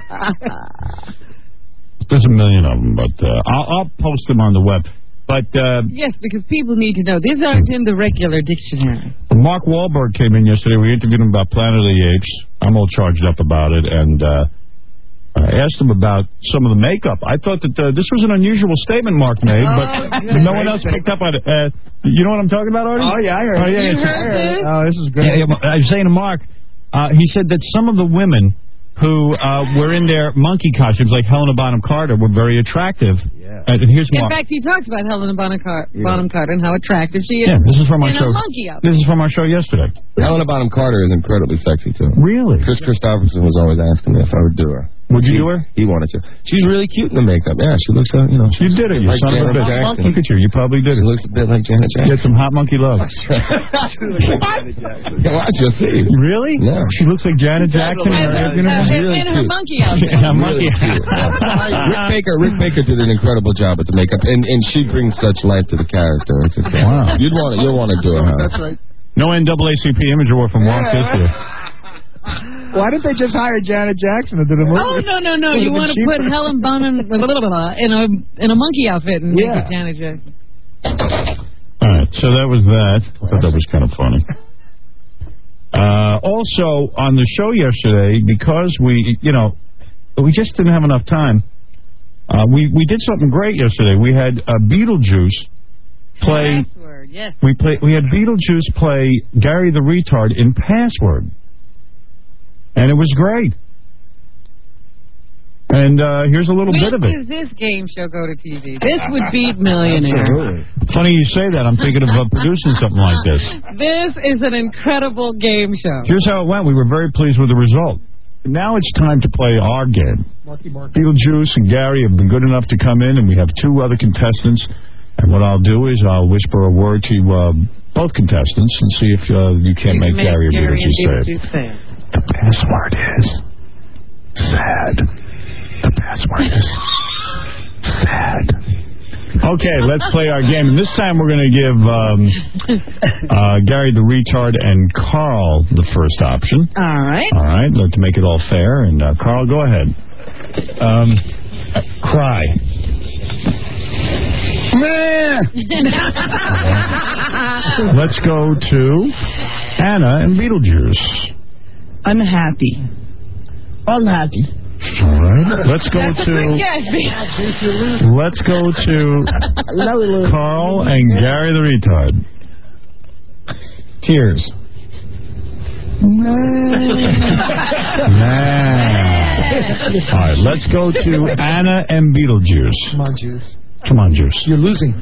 There's a million of them, but uh, I'll, I'll post them on the web. But uh, Yes, because people need to know. These aren't in the regular dictionary. Mark Wahlberg came in yesterday. We interviewed him about Planet of the Apes. I'm all charged up about it, and uh, I asked him about some of the makeup. I thought that uh, this was an unusual statement Mark made, Oh, but yeah. no one else picked up on it. Uh, you know what I'm talking about, Artie? Oh, yeah, I heard Oh, it. yeah, You it's- heard this? Oh, this is great. Yeah, yeah, I was saying to Mark, uh, he said that some of the women who uh, were in their monkey costumes, like Helena Bonham Carter, were very attractive. Yeah. Uh, and here's In Mark. fact, he talks about Helena Bonham, Car- Bonham Carter and how attractive she is. Yeah, this is from our in show. a monkey outfit. This is from our show yesterday. Helena Bonham Carter is incredibly sexy too. Really? Chris Christopherson was always asking me if I would do her. Would you do her? He wanted to. She's really cute in the makeup. Yeah, she looks, uh, you know. You did it, you like son of a Janet bitch. Jackson. Look at you, you probably did it. She looks a bit like Janet Jackson. You had some hot monkey love. Watch, you'll see. Really? Yeah. She looks like Janet Jackson. Uh, in her, uh, really in her cute. monkey outfit. Yeah, monkey. Rick Baker, Rick Baker did an incredible job with the makeup, and and she brings such life to the character. It's okay. Wow. You'd want to, you'll want to do it, huh? That's right. No N double A C P imager work from Walt this year. Why didn't they just hire Janet Jackson to do the movie? Oh, no, no, no. It You would've want been to put cheaper. Helen Bonham blah, blah, blah, blah, in a in a monkey outfit and Yeah. make it Janet Jackson. All right, so that was that. I thought that was kind of funny. Uh, also, on the show yesterday, because we, you know, we just didn't have enough time, uh, we, we did something great yesterday. We had uh, Beetlejuice play... Password, yes. We play. We had Beetlejuice play Gary the Retard in Password. And it was great. And uh, here's a little when bit of it. does this game show go to T V? This would beat Millionaire. Absolutely. Funny you say that. I'm thinking of uh, producing something like this. This is an incredible game show. Here's how it went. We were very pleased with the result. Now it's time to play our game. Beetlejuice and Gary have been good enough to come in, and we have two other contestants. And what I'll do is I'll whisper a word to uh, both contestants and see if uh, you can't You make, can make Gary or Gary and Beetlejuice Beetlejuice sad. sad. The password is sad. The password is sad. Okay, let's play our game. And this time we're going to give um, uh, Gary the Retard and Carl the first option. All right. All right, to make it all fair. And uh, Carl, go ahead. Um, uh, cry. Let's go to Anna and Beetlejuice. Unhappy. Unhappy. All right. Let's go That's a to good guess. Let's go to Carl and Gary the Retard. Tears. All right. Let's go to Anna and Beetlejuice. Come on, Juice. Come on, Juice. You're losing.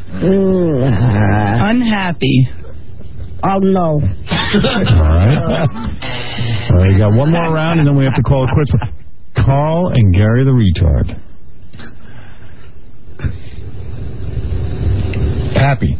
Unhappy. Oh, no. All right. Well, you got one more round, and then we have to call it quits. Carl and Gary the Retard. Happy.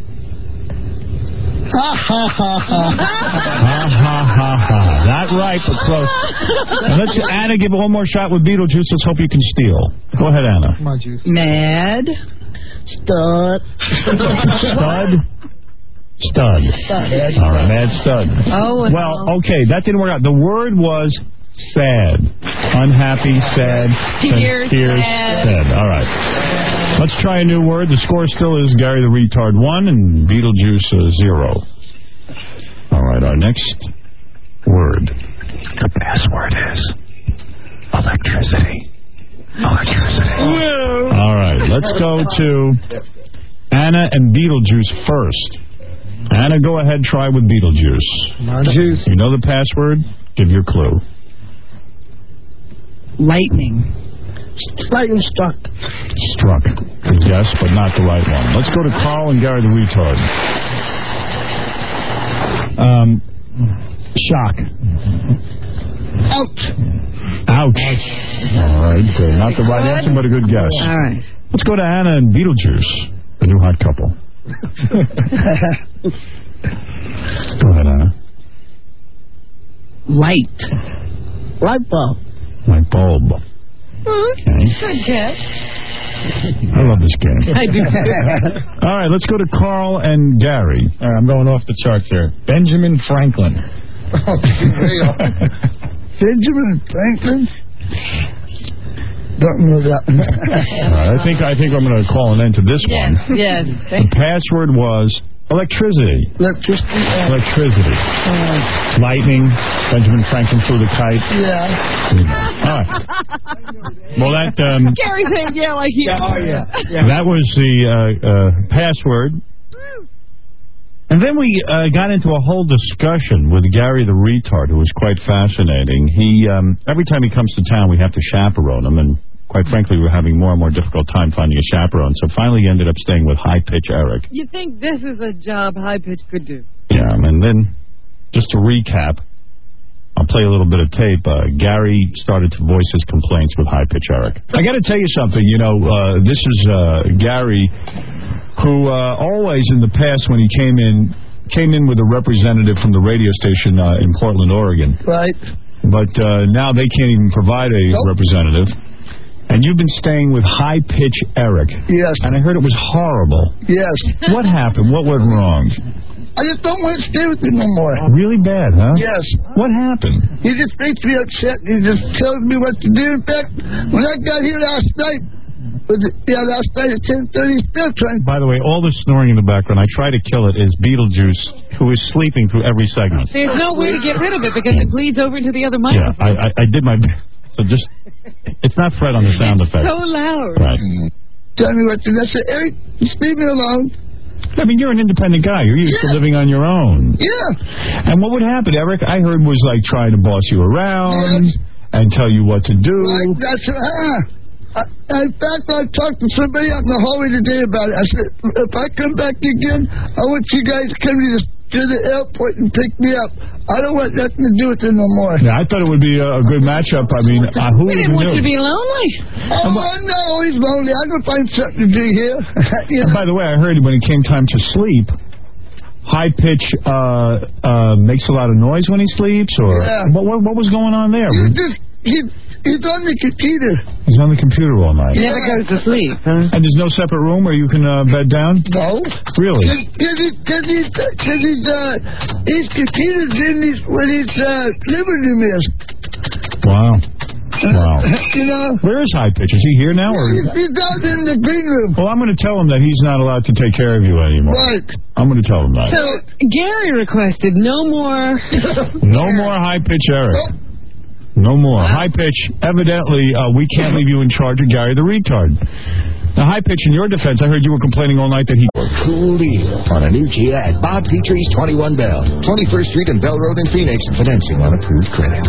Ha ha ha ha. Ha ha ha ha. Not right, but close. And let's Anna give it one more shot with Beetlejuice. Let's hope you can steal. Go ahead, Anna. Come on, Juice. Mad. Stud. Stud. Stud. Stud. All right, mad stud. Oh, and well, okay, that didn't work out. The word was sad. Unhappy, sad. Tears, tears sad. sad. All right. Let's try a new word. The score still is Gary the Retard one and Beetlejuice uh, zero. All right, our next word. The password is electricity. Electricity. All right, let's go to Anna and Beetlejuice first. Anna, go ahead, try with Beetlejuice. Come on, Juice. You know the password? Give your clue. Lightning. Lightning struck. Struck. Good guess, but not the right one. Let's go to Carl and Gary the Retard. Um, shock. Ouch. Ouch. All right, good. Not the right answer, but a good guess. All right. Let's go to Anna and Beetlejuice, the new hot couple. Go ahead, Anna. Light. Light bulb. Light bulb. Okay. Good guess. I love this game. I do. All right, let's go to Carl and Gary. All right, I'm going off the charts here. Benjamin Franklin. Benjamin Franklin? Don't know that. All right, I think I think I'm going to call an end to this Yes, one. yes. The password was electricity. Electricity. Electricity. Uh, Lightning. Benjamin Franklin flew the kite. yeah. All right. Well, that um, Gary saying yeah like he. Oh, yeah. yeah. that was the uh, uh, password. And then we uh, got into a whole discussion with Gary the Retard, who was quite fascinating. He um, every time he comes to town, we have to chaperone him, and quite frankly, we're having more and more difficult time finding a chaperone. So finally, he ended up staying with High Pitch Eric. You think this is a job High Pitch could do? Yeah, and then just to recap, I'll to play a little bit of tape. Uh, Gary started to voice his complaints with High Pitch Eric. I got to tell you something. You know, uh, this is uh, Gary, who uh, always in the past when he came in, came in with a representative from the radio station uh, in Portland, Oregon. Right. But uh, now they can't even provide a nope. representative. And you've been staying with High Pitch Eric. Yes. And I heard it was horrible. Yes. What happened? What went wrong? I just don't want to stay with him no more. Really bad, huh? Yes. What happened? He just makes me upset. He just tells me what to do. In fact, when I got here last night, was it, yeah, last night at ten thirty, still trying. By the way, all the snoring in the background, I try to kill it, is Beetlejuice, who is sleeping through every segment. There's no way to get rid of it because it bleeds over into the other microphone. Yeah, I, I, I did my best. So just, it's not Fred on the sound effect. So loud. Right. Tell me what to do. I said, Eric, just leave me alone. I mean, you're an independent guy. You're used yeah. to living on your own. Yeah. And what would happen, Eric, I heard, was like trying to boss you around yeah. and tell you what to do. Right, that's uh, I, in fact, I talked to somebody out in the hallway today about it. I said, if I come back again, I want you guys to come to the, to the airport and pick me up. I don't want nothing to do with it no more. Yeah, I thought it would be a good matchup. I mean, uh, who we didn't want you to be lonely. Oh, no, he's lonely. I'm going to find something to do here. Yeah. And by the way, I heard when it came time to sleep, High Pitch uh, uh, makes a lot of noise when he sleeps, or yeah. what, what, what was going on there? He's, just, he, he's on the computer. He's on the computer all night. He never goes to sleep, huh? And there's no separate room where you can uh, bed down? No. Really? Because he's, cause he's, cause he's, uh, his computer's in his, when his uh, living room is. Wow. Wow. You know? Where is High Pitch? Is he here now? Or? He's, he's out in the green room. Well, I'm going to tell him that he's not allowed to take care of you anymore. Right. I'm going to tell him that. So, Gary requested no more... no more High Pitch Eric. Nope. No more. Wow. High Pitch, evidently, uh, we can't leave you in charge of Gary the retard. Now, High Pitch, in your defense, I heard you were complaining all night that he... Cool deal on a new Giat Bob Petrie's twenty-one Bell. twenty-first Street and Bell Road in Phoenix. Financing on approved credit.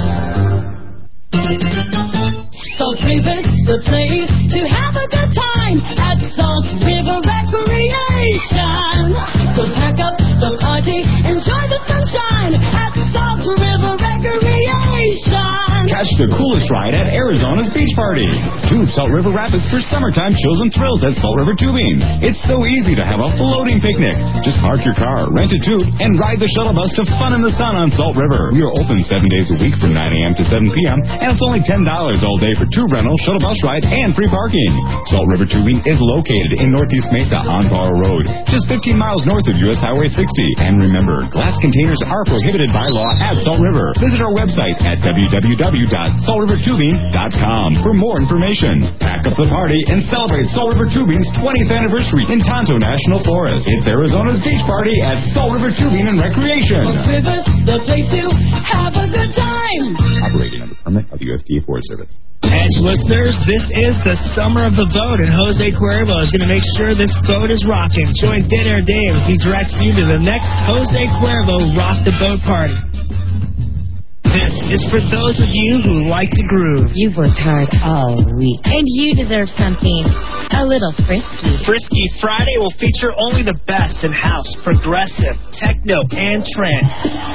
Salt River's the place to have a good time at Salt River Recreation. So pack up the party, enjoy the sunshine at Salt River Recreation. Catch the coolest ride at Arizona's Beach Party. Tube Salt River Rapids for summertime chills and thrills at Salt River Tubing. It's so easy to have a floating picnic. Just park your car, rent a tube, and ride the shuttle bus to fun in the sun on Salt River. We are open seven days a week from nine a.m. to seven p.m. and it's only ten dollars all day for tube rental, shuttle bus ride, and free parking. Salt River Tubing is located in Northeast Mesa on Bar Road, just fifteen miles north of U S Highway sixty. And remember, glass containers are prohibited by law at Salt River. Visit our website at w w w dot salt river tubing dot com for more information. Pack up the party and celebrate Salt River Tubing's twentieth anniversary in Tonto National Forest. It's Arizona's Beach Party at Salt River Tubing and Recreation. Salt River's the place to have a good time. Operating under permit of the U S D A Forest Service. Edge listeners, this is the summer of the boat, and Jose Cuervo is going to make sure this boat is rocking. Join Dead Air Dave as he directs you to the next Jose Cuervo Rock the Boat Party. This is for those of you who like to groove. You've worked hard all week, and you deserve something a little frisky. Frisky Friday will feature only the best in house, progressive, techno, and trance.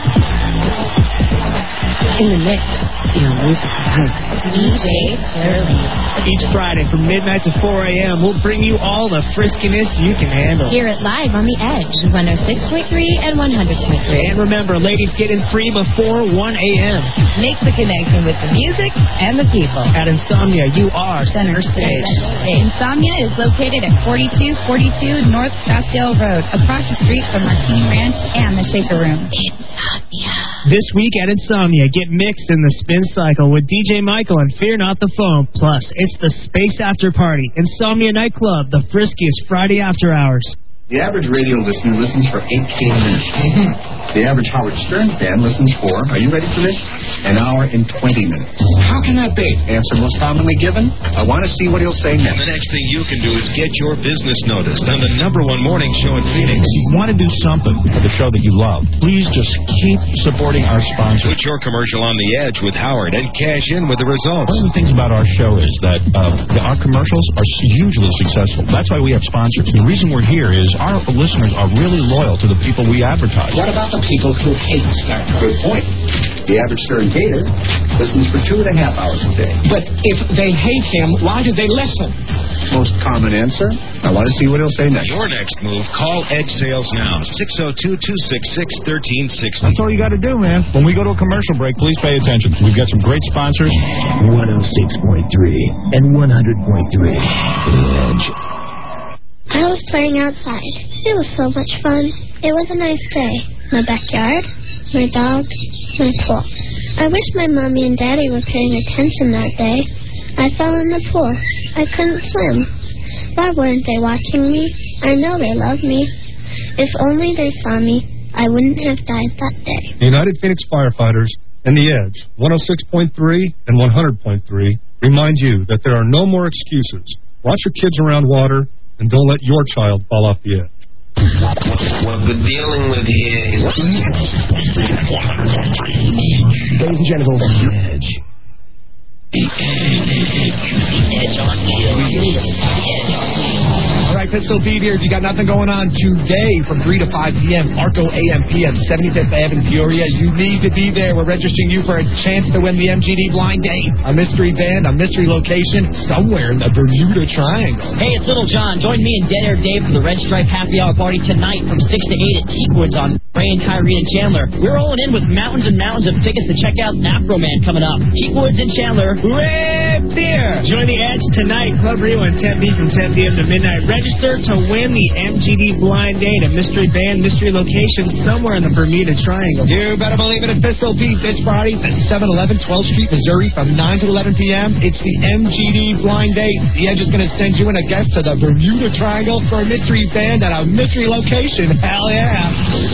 In the mix, your music host, D J Curly. Each Friday from midnight to four a.m., we'll bring you all the friskiness you can handle. Hear it live on The Edge, one oh six point three and one hundred point three. And remember, ladies get in free before one a.m. Make the connection with the music and the people. At Insomnia, you are center stage. Insomnia is located at forty-two forty-two North Scottsdale Road, across the street from Martini Ranch and the Shaker Room. Insomnia. This week at Insomnia, get mixed in the spin cycle with D J Michael and Fear Not the Foam. Plus, it's the Space After Party. Insomnia Nightclub, the friskiest Friday after hours. The average radio listener listens for eighteen minutes. The average Howard Stern fan listens for, are you ready for this? An hour and twenty minutes. How can that be? Answer most commonly given. I want to see what he'll say next. And the next thing you can do is get your business noticed on the number one morning show in Phoenix. If you want to do something for the show that you love, please just keep supporting our sponsors. Put your commercial on the edge with Howard and cash in with the results. One of the things about our show is that uh, our commercials are hugely successful. That's why we have sponsors. The reason we're here is our listeners are really loyal to the people we advertise. What about the people who hate Star? Good point. The average Stern Gator listens for two and a half hours a day. But if they hate him, why do they listen? Most common answer. I want to see what he'll say next. Your next move, call Edge Sales now. six oh two, two six six, one three six zero. That's all you got to do, man. When we go to a commercial break, please pay attention. We've got some great sponsors. one oh six point three and one hundred point three. The Edge. I was playing outside. It was so much fun. It was a nice day. My backyard, my dog, my pool. I wish my mommy and daddy were paying attention that day. I fell in the pool. I couldn't swim. Why weren't they watching me? I know they love me. If only they saw me, I wouldn't have died that day. The United Phoenix Firefighters and The Edge, one oh six point three and one hundred point three, remind you that there are no more excuses. Watch your kids around water, and don't let your child fall off the edge. What we're dealing with here is... Ladies and gentlemen, The Edge. Edge on All right, Pistol Pete here. If you got nothing going on today from three to five p.m., Arco A M P M, seventy-fifth Avenue, Peoria, you need to be there. We're registering you for a chance to win the M G D Blind Date. A mystery band, a mystery location, somewhere in the Bermuda Triangle. Hey, it's Little John. Join me and Dead Air Dave for the Red Stripe Happy Hour Party tonight from six to eight at Teakwoods on Ray and Tyree and Chandler. We're rolling in with mountains and mountains of tickets to check out Afro Man coming up. Teakwoods and Chandler. Hooray! Beer! Join the Edge tonight, Club Rio in Tempe from ten p.m. to midnight. Register to win the M G D Blind Date, a mystery band, mystery location somewhere in the Bermuda Triangle. You better believe it. At Pistol Pete Bitch Party at seven eleven twelfth Street, Missouri from nine to eleven p.m. It's the M G D Blind Date. The Edge is going to send you and a guest to the Bermuda Triangle for a mystery band at a mystery location. Hell yeah.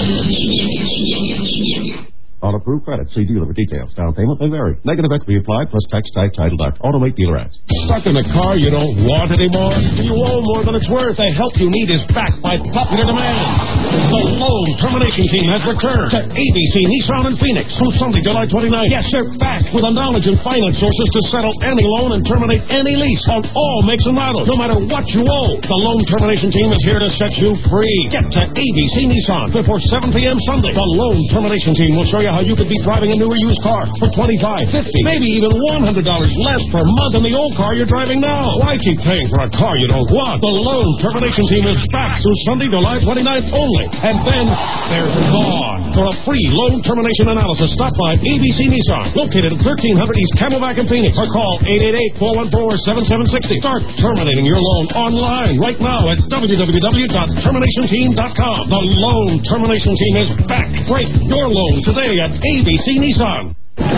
On approved credit, see dealer for details. Down payment may vary. Negative equity applied plus tax type title doc. Automate dealer ads. Stuck in a car you don't want anymore? Do you owe more than it's worth? The help you need is backed by popular demand. The loan termination team has returned to A B C Nissan in Phoenix through Sunday, July twenty-ninth. Yes, they're back with the knowledge and finance sources to settle any loan and terminate any lease on all makes and models, no matter what you owe. The loan termination team is here to set you free. Get to A B C Nissan before seven p.m. Sunday. The loan termination team will show you how you could be driving a newer used car for twenty-five dollars, fifty dollars, maybe even one hundred dollars less per month than the old car you're driving now. Why keep paying for a car you don't want? The loan termination team is back through Sunday, July twenty-ninth only. And then they're gone. For a free loan termination analysis, stop by A B C Nissan, located at thirteen hundred East Camelback in Phoenix, or call eight eight eight, four one four, seven seven six zero. Start terminating your loan online right now at w w w dot termination team dot com. The loan termination team is back. Break your loan today at A B C Nissan.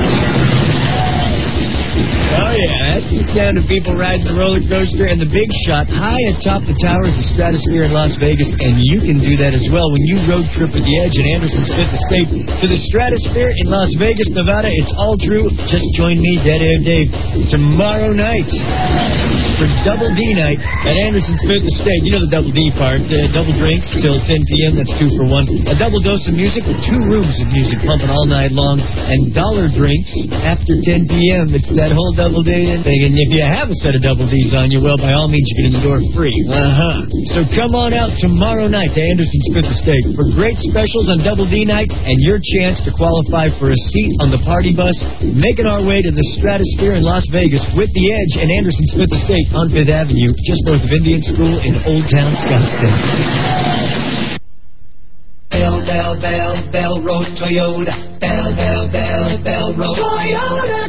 Oh, yeah, that's the sound of people riding the roller coaster and the big shot high atop the towers of Stratosphere in Las Vegas, and you can do that as well when you road trip with the Edge in Anderson's Fifth Estate to the Stratosphere in Las Vegas, Nevada. It's all true. Just join me, Dead Air Dave, tomorrow night for Double D night at Anderson's Fifth Estate. You know the Double D part. Uh, double drinks till ten p.m. That's two for one. A double dose of music with two rooms of music pumping all night long, and dollar drinks after ten p.m. It's that whole double D thing. And if you have a set of double D's on you, well, by all means, you get in the door free. Uh-huh. So come on out tomorrow night to Anderson's Fifth Estate for great specials on Double D night and your chance to qualify for a seat on the party bus, making our way to the Stratosphere in Las Vegas with the Edge and Anderson's Fifth Estate on Fifth Avenue, just north of Indian School in Old Town Scottsdale. Bell, Bell, Bell, Bell Road Toyota. Bell, Bell, Bell, Bell Road Toyota.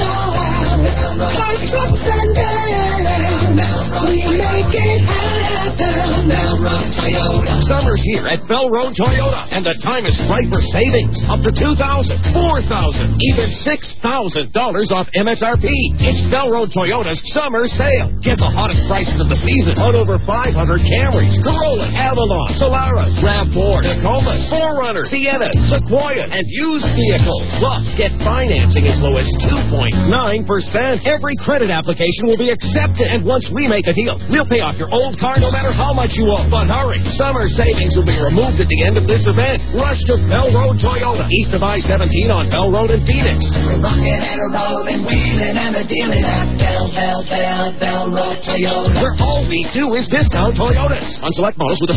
Our trucks and Bell, we make it happen. Bell Road Toyota. Summer's here at Bell Road Toyota, and the time is right for savings. Up to two thousand dollars, four thousand dollars, even six thousand dollars off M S R P. It's Bell Road Toyota's summer sale. Get the hottest prices of the season on over five hundred Camrys, Corollas, Avalon, Solaras, RAV four, Tacomas, four runners, Siennas, Sequoia, and used vehicles. Plus, get financing as low as two point nine percent. Every credit application will be accepted, and once we make a deal, we'll pay off your old car no matter how much you owe. But hurry, summer savings will be removed at the end of this event. Rush to Bell Road Toyota, east of I seventeen on Bell Road in Phoenix. We're rocking and a rolling, wheeling and a dealing at Bell, Bell, Bell, Bell Road Toyota. Where all we do is discount Toyotas on select models with a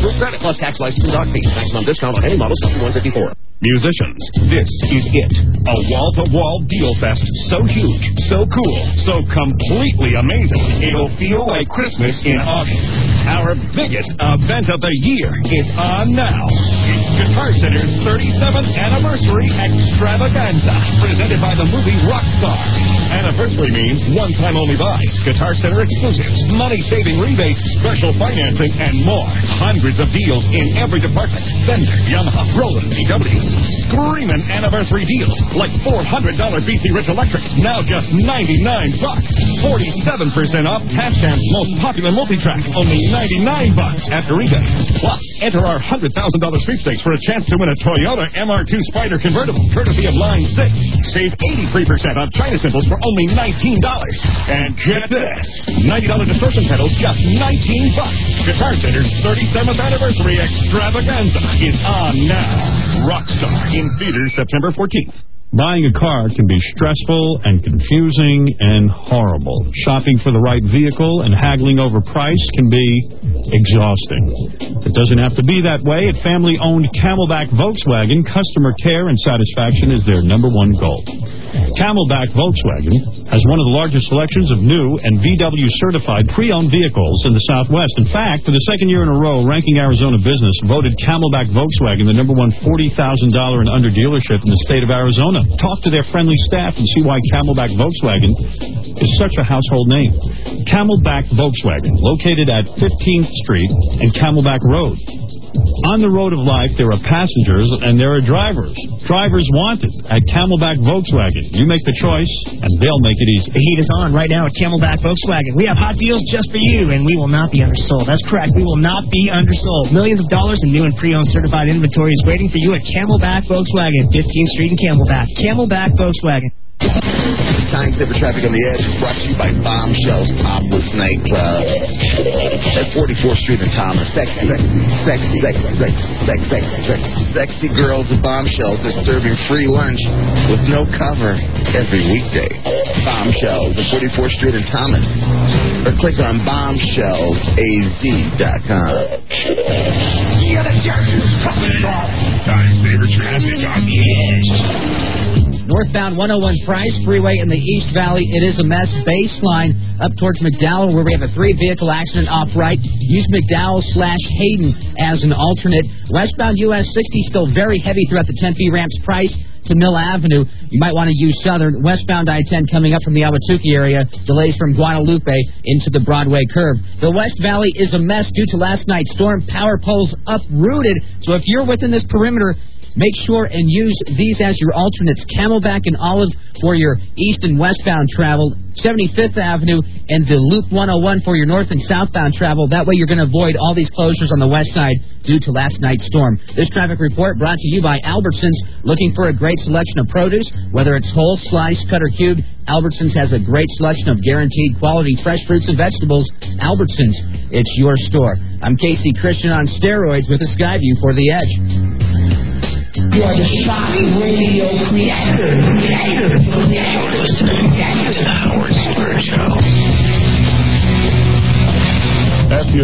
approved credit plus tax, license, and doc fees. Maximum discount on any models fifty-one fifty-four. Musicians, this is it. A wall-to-wall deal fest so huge, so cool, so completely amazing, it'll feel like Christmas in August. Our biggest event of the year is on now. It's Guitar Center's thirty-seventh Anniversary Extravaganza, presented by the movie Rockstar. Anniversary means one-time only buys, Guitar Center exclusives, money-saving rebates, special financing, and more. Hundreds of deals in every department. Fender, Yamaha, Roland, B W. Screaming anniversary deals like four hundred dollars B C Rich Electrics, now just ninety-nine bucks. forty-seven percent off Tascam's most popular multi-track, only ninety-nine bucks after rebate. Plus, enter our one hundred thousand dollars sweepstakes for a chance to win a Toyota M R two Spider convertible, courtesy of Line six. Save eighty-three percent on China Simples for only nineteen dollars. And get this, ninety dollars distortion pedals, just nineteen bucks. Guitar Center's thirty-seventh Anniversary Extravaganza is on now. Rockstar in theaters September fourteenth. Buying a car can be stressful and confusing and horrible. Shopping for the right vehicle and haggling over price can be exhausting. It doesn't have to be that way. At family-owned Camelback Volkswagen, customer care and satisfaction is their number one goal. Camelback Volkswagen has one of the largest selections of new and V W-certified pre-owned vehicles in the Southwest. In fact, for the second year in a row, Ranking Arizona Business voted Camelback Volkswagen the number one forty thousand dollars and under dealership in the state of Arizona. Talk to their friendly staff and see why Camelback Volkswagen is such a household name. Camelback Volkswagen, located at fifteenth Street and Camelback Road. On the road of life, there are passengers and there are drivers. Drivers wanted at Camelback Volkswagen. You make the choice, and they'll make it easy. The heat is on right now at Camelback Volkswagen. We have hot deals just for you, and we will not be undersold. That's correct. We will not be undersold. Millions of dollars in new and pre-owned certified inventory is waiting for you at Camelback Volkswagen, fifteenth Street and Camelback. Camelback Volkswagen. Time saver traffic on the edge is brought to you by Bombshells Topless Nightclub at forty-fourth Street and Thomas. Sexy, sexy, sexy, sexy, sexy, sexy, sexy, sexy girls at Bombshells are serving free lunch with no cover every weekday. Bombshells at forty-fourth Street and Thomas, or click on bombshells a z dot com. Yeah, the Chargers coming off. Time saver traffic on the edge. Northbound one oh one Price Freeway in the East Valley, it is a mess. Baseline up towards McDowell, where we have a three-vehicle accident off right. Use McDowell slash Hayden as an alternate. Westbound U S sixty still very heavy throughout the Tempe ramps. Price to Mill Avenue. You might want to use Southern. Westbound I ten coming up from the Ahwatukee area. Delays from Guadalupe into the Broadway curve. The West Valley is a mess due to last night's storm. Power poles uprooted. So if you're within this perimeter, make sure and use these as your alternates. Camelback and Olive for your east and westbound travel. seventy-fifth Avenue and the Loop one oh one for your north and southbound travel. That way you're going to avoid all these closures on the west side due to last night's storm. This traffic report brought to you by Albertsons. Looking for a great selection of produce, whether it's whole, sliced, cut, or cubed, Albertsons has a great selection of guaranteed quality fresh fruits and vegetables. Albertsons, it's your store. I'm Casey Christian on steroids with a Skyview for The Edge. You are the shocking radio creator, creator, creator, creator, the Howard Stern Show. F you.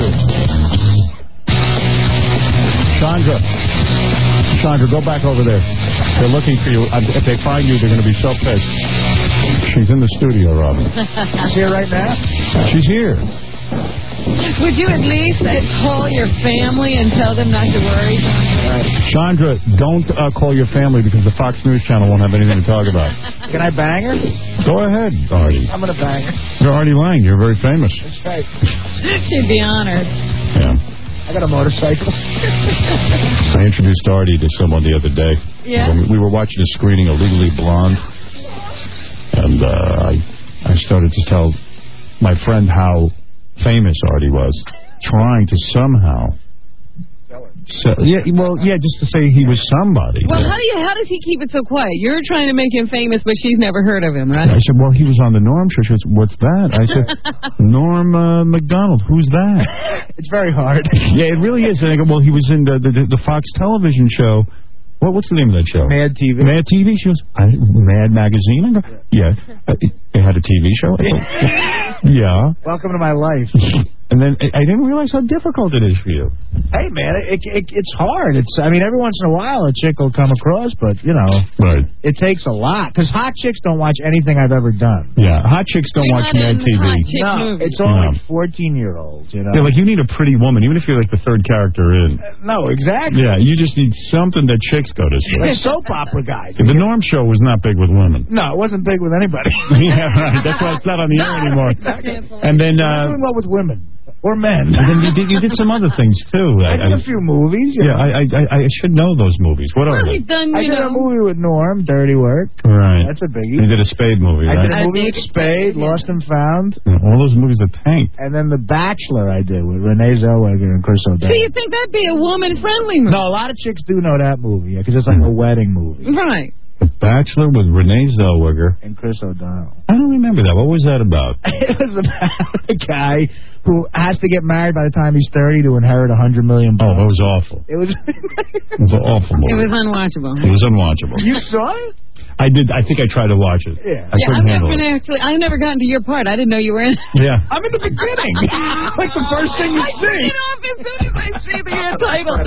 Chandra. Chandra, go back over there. They're looking for you. If they find you, they're going to be so pissed. She's in the studio, Robin. She's here right now? She's here. Would you at least call your family and tell them not to worry? Chandra, don't uh, call your family because the Fox News Channel won't have anything to talk about. Can I bang her? Go ahead, Artie. I'm going to bang her. You're Artie Lang. You're very famous. That's right. She'd be honored. Yeah. I got a motorcycle. I introduced Artie to someone the other day. Yeah. When we were watching a screening of Legally Blonde, and uh, I, I started to tell my friend how famous Artie was, trying to somehow. So, yeah, well, yeah, just to say he was somebody. Well, yeah. how do you? How does he keep it so quiet? You're trying to make him famous, but she's never heard of him, right? I said, well, he was on the Norm show. She goes, what's that? I said, Norm uh, McDonald. Who's that? It's very hard. Yeah, it really is. And I go, well, he was in the, the, the Fox television show. What, what's the name of that show? Mad T V. Mad T V? She goes, I, Mad Magazine? I go, yeah. Uh, they had a T V show? I go, yeah. Welcome to my life. And then I, I didn't realize how difficult it is for you. Hey, man, it, it, it's hard. It's I mean, every once in a while a chick will come across, but, you know, right. it takes a lot. Because hot chicks don't watch anything I've ever done. Yeah, hot chicks don't You're watch not Mad in T V. hot chick No, movies. it's all No. like fourteen-year-olds, you know. Yeah, like you need a pretty woman, even if you're like the third character in. No, exactly. Yeah, you just need something that chicks go to see. Like soap opera guys. The Norm Show was not big with women. No, it wasn't big with anybody. Yeah, right. That's why it's not on the air anymore. And then, We're uh, doing well with women. Or men. and then you did you did some other things too. I did a few movies. you Yeah, know. I, I I should know those movies. What are they? I did a movie with Norm, Dirty Work. Right. That's a biggie. You did a Spade movie, I right? did a movie with Spade, Lost and Found. Yeah, all those movies are tanked. And then The Bachelor I did with Renee Zellweger and Chris So O'Donnell. you think that'd be a woman-friendly movie? No, a lot of chicks do know that movie because it's like a wedding movie. Right. The Bachelor with Renee Zellweger and Chris O'Donnell. I don't remember that. What was that about? It was about a guy who has to get married by the time he's thirty to inherit a hundred million bucks. Oh, that was awful. It was. It was an awful movie. It was unwatchable. It was unwatchable. You saw it? I did. I think I tried to watch it. Yeah. I yeah, couldn't I've handle never it. been actually. I've never gotten to your part. I didn't know you were in. Yeah. I'm in the beginning. Like the first thing you I see. get off as soon as I see the uh, title.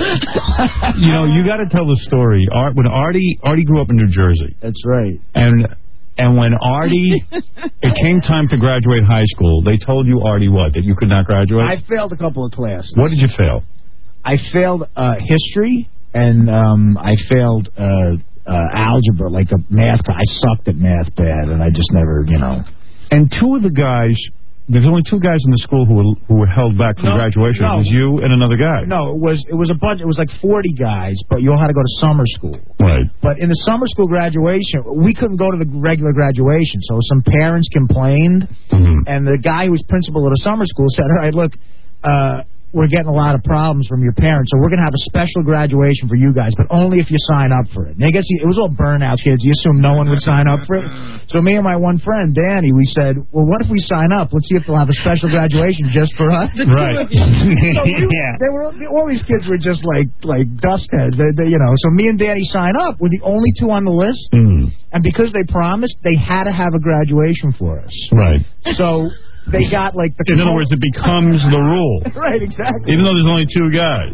You know, you got to tell the story. Art, when Artie Artie grew up in New Jersey. That's right. And and when Artie, it came time to graduate high school, they told you, Artie, what? That you could not graduate? I failed a couple of classes. What did you fail? I failed uh, history, and um, I failed uh, uh, algebra, like a math. I sucked at math bad, and I just never, you know. And two of the guys, there's only two guys in the school who were who were held back from No, graduation. no. It was you and another guy. No, it was it was a bunch. It was like forty guys, but you all had to go to summer school. Right. But in the summer school graduation, we couldn't go to the regular graduation, so some parents complained, Mm-hmm. and the guy who was principal of the summer school said, "All right, look, uh, we're getting a lot of problems from your parents, so we're going to have a special graduation for you guys, but only if you sign up for it." And I guess he, it was all burnout kids. You assume no one would sign up for it. So me and my one friend, Danny, we said, well, what if we sign up? Let's see if they'll have a special graduation just for us. Right. So we, they were all these kids were just like like dust heads, they, they, you know. So me and Danny sign up. We're the only two on the list, Mm. and because they promised, they had to have a graduation for us. Right. So they got like the. In other words, it becomes the rule. Right, exactly. Even though there's only two guys.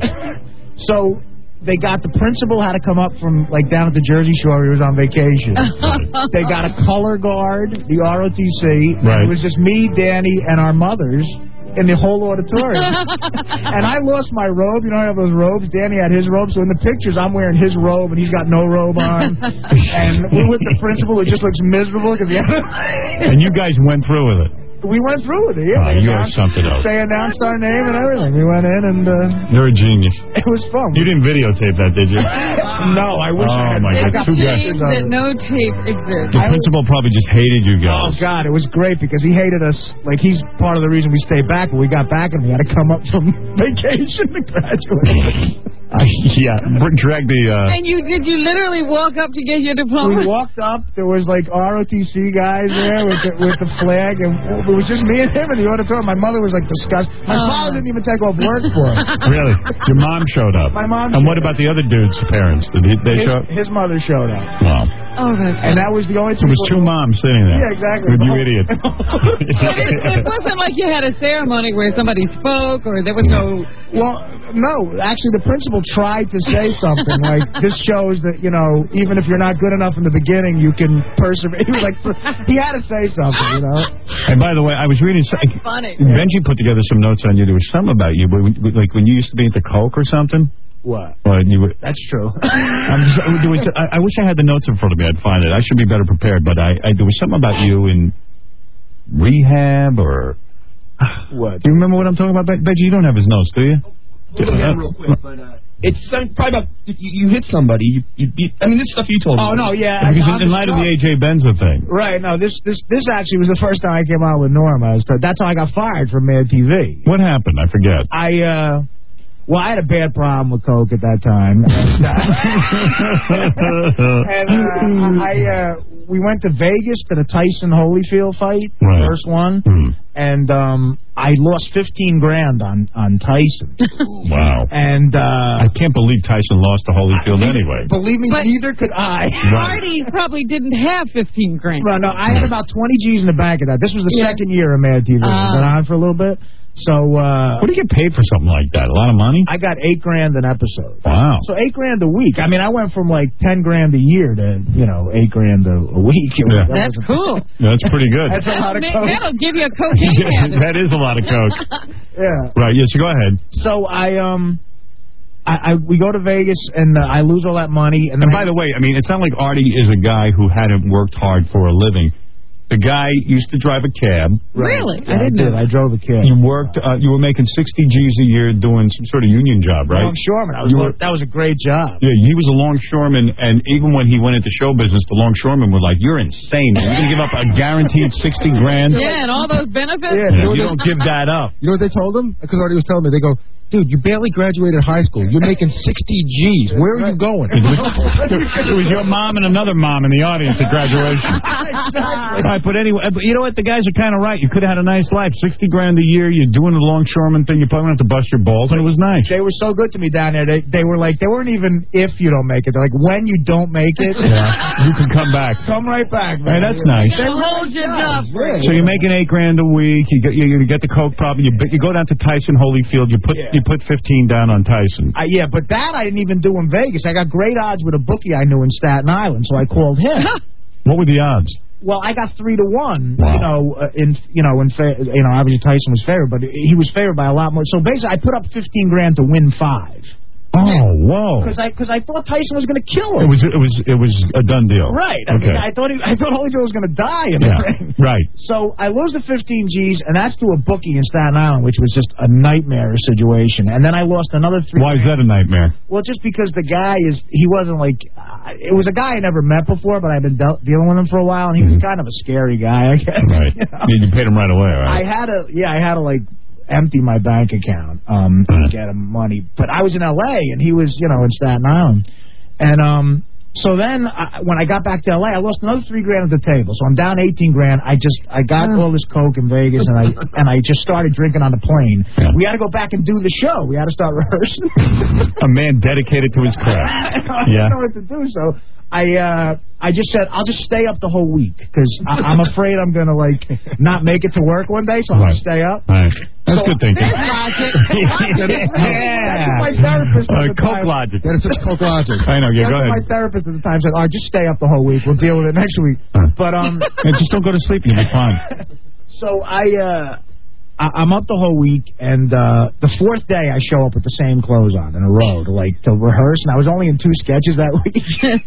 So they got the principal had to come up from like down at the Jersey Shore. He was on vacation. They got a color guard, the R O T C. Right. It was just me, Danny, and our mothers in the whole auditorium. And I lost my robe. You know, I have those robes. Danny had his robe. So in the pictures, I'm wearing his robe, and he's got no robe on. And we're with the principal, who just looks miserable because he. And you guys went through with it. We went through with it. Yeah, Oh, they you are announced- something else. They announced our name and everything. We went in and uh, You're a genius. it was fun. You didn't videotape that, did you? No, I wish Oh, I had. my I God, got two guys. pictures of that it. no tape exists. The principal probably just hated you Oh guys. God, it was great because he hated us. Like he's part of the reason we stayed back. But we got back and we had to come up from vacation to graduate. I, yeah, br- drag the. Uh, And you did you literally walk up to get your diploma? We walked up. There was like R O T C guys there with the, with the flag, and it was just me and him in the auditorium. My mother was like disgusted. My Oh. father didn't even take off work for it. Really? Your mom showed up. My mom And showed what about the other dude's parents? Did he, they His, show up? his mother showed up, Wow. Oh, that's and that was the only. So it was two moms sitting there. Yeah, exactly. With you idiot. But it, it wasn't like you had a ceremony where somebody spoke or there was no. Well, no, actually, the principal tried to say something like, "This shows that you know, even if you're not good enough in the beginning, you can persevere." He was like, he had to say something, you know. And by the way, I was reading. That's funny. Benji put together some notes on you. There was something about you, but when, like when you used to be into coke or something. What? Well, you were, That's true. I'm just, there was, I, I wish I had the notes in front of me. I'd find it. I should be better prepared. But I, I there was something about you in rehab or. What? Do you remember what I'm talking about, Be- Benji? You don't have his notes, do you? Hold it down real quick, but uh, it's some- probably about if you, you hit somebody. You, you, you, I mean, this stuff you told me. Oh no, yeah. Because I- in, in light of the A J Benza thing. Right. No, this this this actually was the first time I came out with Norm. I was, that's how I got fired from Mad T V. What happened? I forget. I uh, well, I had a bad problem with coke at that time, and, uh, and uh, I uh, we went to Vegas to the Tyson Holyfield fight, Right. the first one, Hmm. and um, I lost fifteen grand on on Tyson. Wow. And uh, I can't believe Tyson lost to Holyfield anyway. Believe me, But- neither could I. Hardy probably didn't have fifteen grand. Well, no, I had about twenty G's in the bank of that. This was the Yeah. second year of Mad T V. Ah. I've been on for a little bit. So, uh... What do you get paid for something like that? A lot of money? I got eight grand an episode. Wow. So eight grand a week. I mean, I went from like ten grand a year to, you know, eight grand a, a week. Yeah. That's cool. Yeah, that's pretty good. That's a lot of coke. That'll give you a cocaine habit. That is a lot of coke. Yeah. Right, yes, so go ahead. So I, um... I, I we go to Vegas and uh, I lose all that money. And, then and by I, the way, I mean, it's not like Artie is a guy who hadn't worked hard for a living. The guy used to drive a cab. Really? Yeah, I, I did. Know. I drove a cab. You worked. Uh, you were making sixty G's a year doing some sort of union job, right? Longshoreman. I was. Were, that was a great job. Yeah, he was a longshoreman, and even when he went into show business, the longshoremen were like, "You're insane. Man. You're gonna give up a guaranteed sixty grand." Yeah, and all those benefits. Yeah, you, you don't give that up. You know what they told him? Because Artie was telling me, they go, dude, you barely graduated high school. You're making sixty G's. Where are you going? It was, it was your mom and another mom in the audience at graduation. All right, but anyway, but you know what? The guys are kind of right. You could have had a nice life. sixty grand a year. You're doing the longshoreman thing. You probably don't have to bust your balls, and it was nice. They were so good to me down there. They, they were like, they weren't even if you don't make it. They're like, when you don't make it, yeah, you can come back. Come right back, man. Hey, that's nice. They hold you up. So you're making eight grand a week. You get you, you get the coke problem. You you go down to Tyson Holyfield. You put Yeah. you put fifteen down on Tyson. Uh, yeah, but that I didn't even do in Vegas. I got great odds with a bookie I knew in Staten Island, so I called him. What were the odds? Well, I got three to one. Wow. You know, uh, in you know, in fa- you know, obviously Tyson was favored, but he was favored by a lot more. So basically, I put up fifteen grand to win five. Oh, whoa! Because I because I thought Tyson was going to kill him. It was it was it was a done deal. Right. I Okay. mean, I thought he, I thought Holyfield was going to die in the Yeah. ring. Right. So I lose the fifteen G's, and that's to a bookie in Staten Island, which was just a nightmare situation. And then I lost another three. Why is that a nightmare? Well, just because the guy is, he wasn't like, uh, it was a guy I never met before, but I've been de- dealing with him for a while, and he was kind of a scary guy, I guess. Right. You know? Yeah, you paid him right away, right? I had to, yeah, I had to like empty my bank account, um, to get him money. But I was in L A, and he was, you know, in Staten Island. And, um, so then, I, when I got back to L A, I lost another three grand at the table. So I'm down eighteen grand. I just, I got all this coke in Vegas, and I and I just started drinking on the plane. Yeah. We had to go back and do the show. We had to start rehearsing. A man dedicated to his craft. I Yeah. didn't know what to do, so I uh, I just said I'll just stay up the whole week because I'm afraid I'm gonna like not make it to work one day, so I'll Right. just stay up. All right. That's So- good thinking. That's what my therapist Uh, at the Coke time. logic. That is such coke logic. I know. Yeah, That's go what ahead. my therapist at the time said, "Oh, just stay up the whole week. We'll deal with it next week." But um, Yeah, just don't go to sleep. You'll be fine. so I uh, I, I'm up the whole week, and uh, the fourth day I show up with the same clothes on in a row to like to rehearse, and I was only in two sketches that week.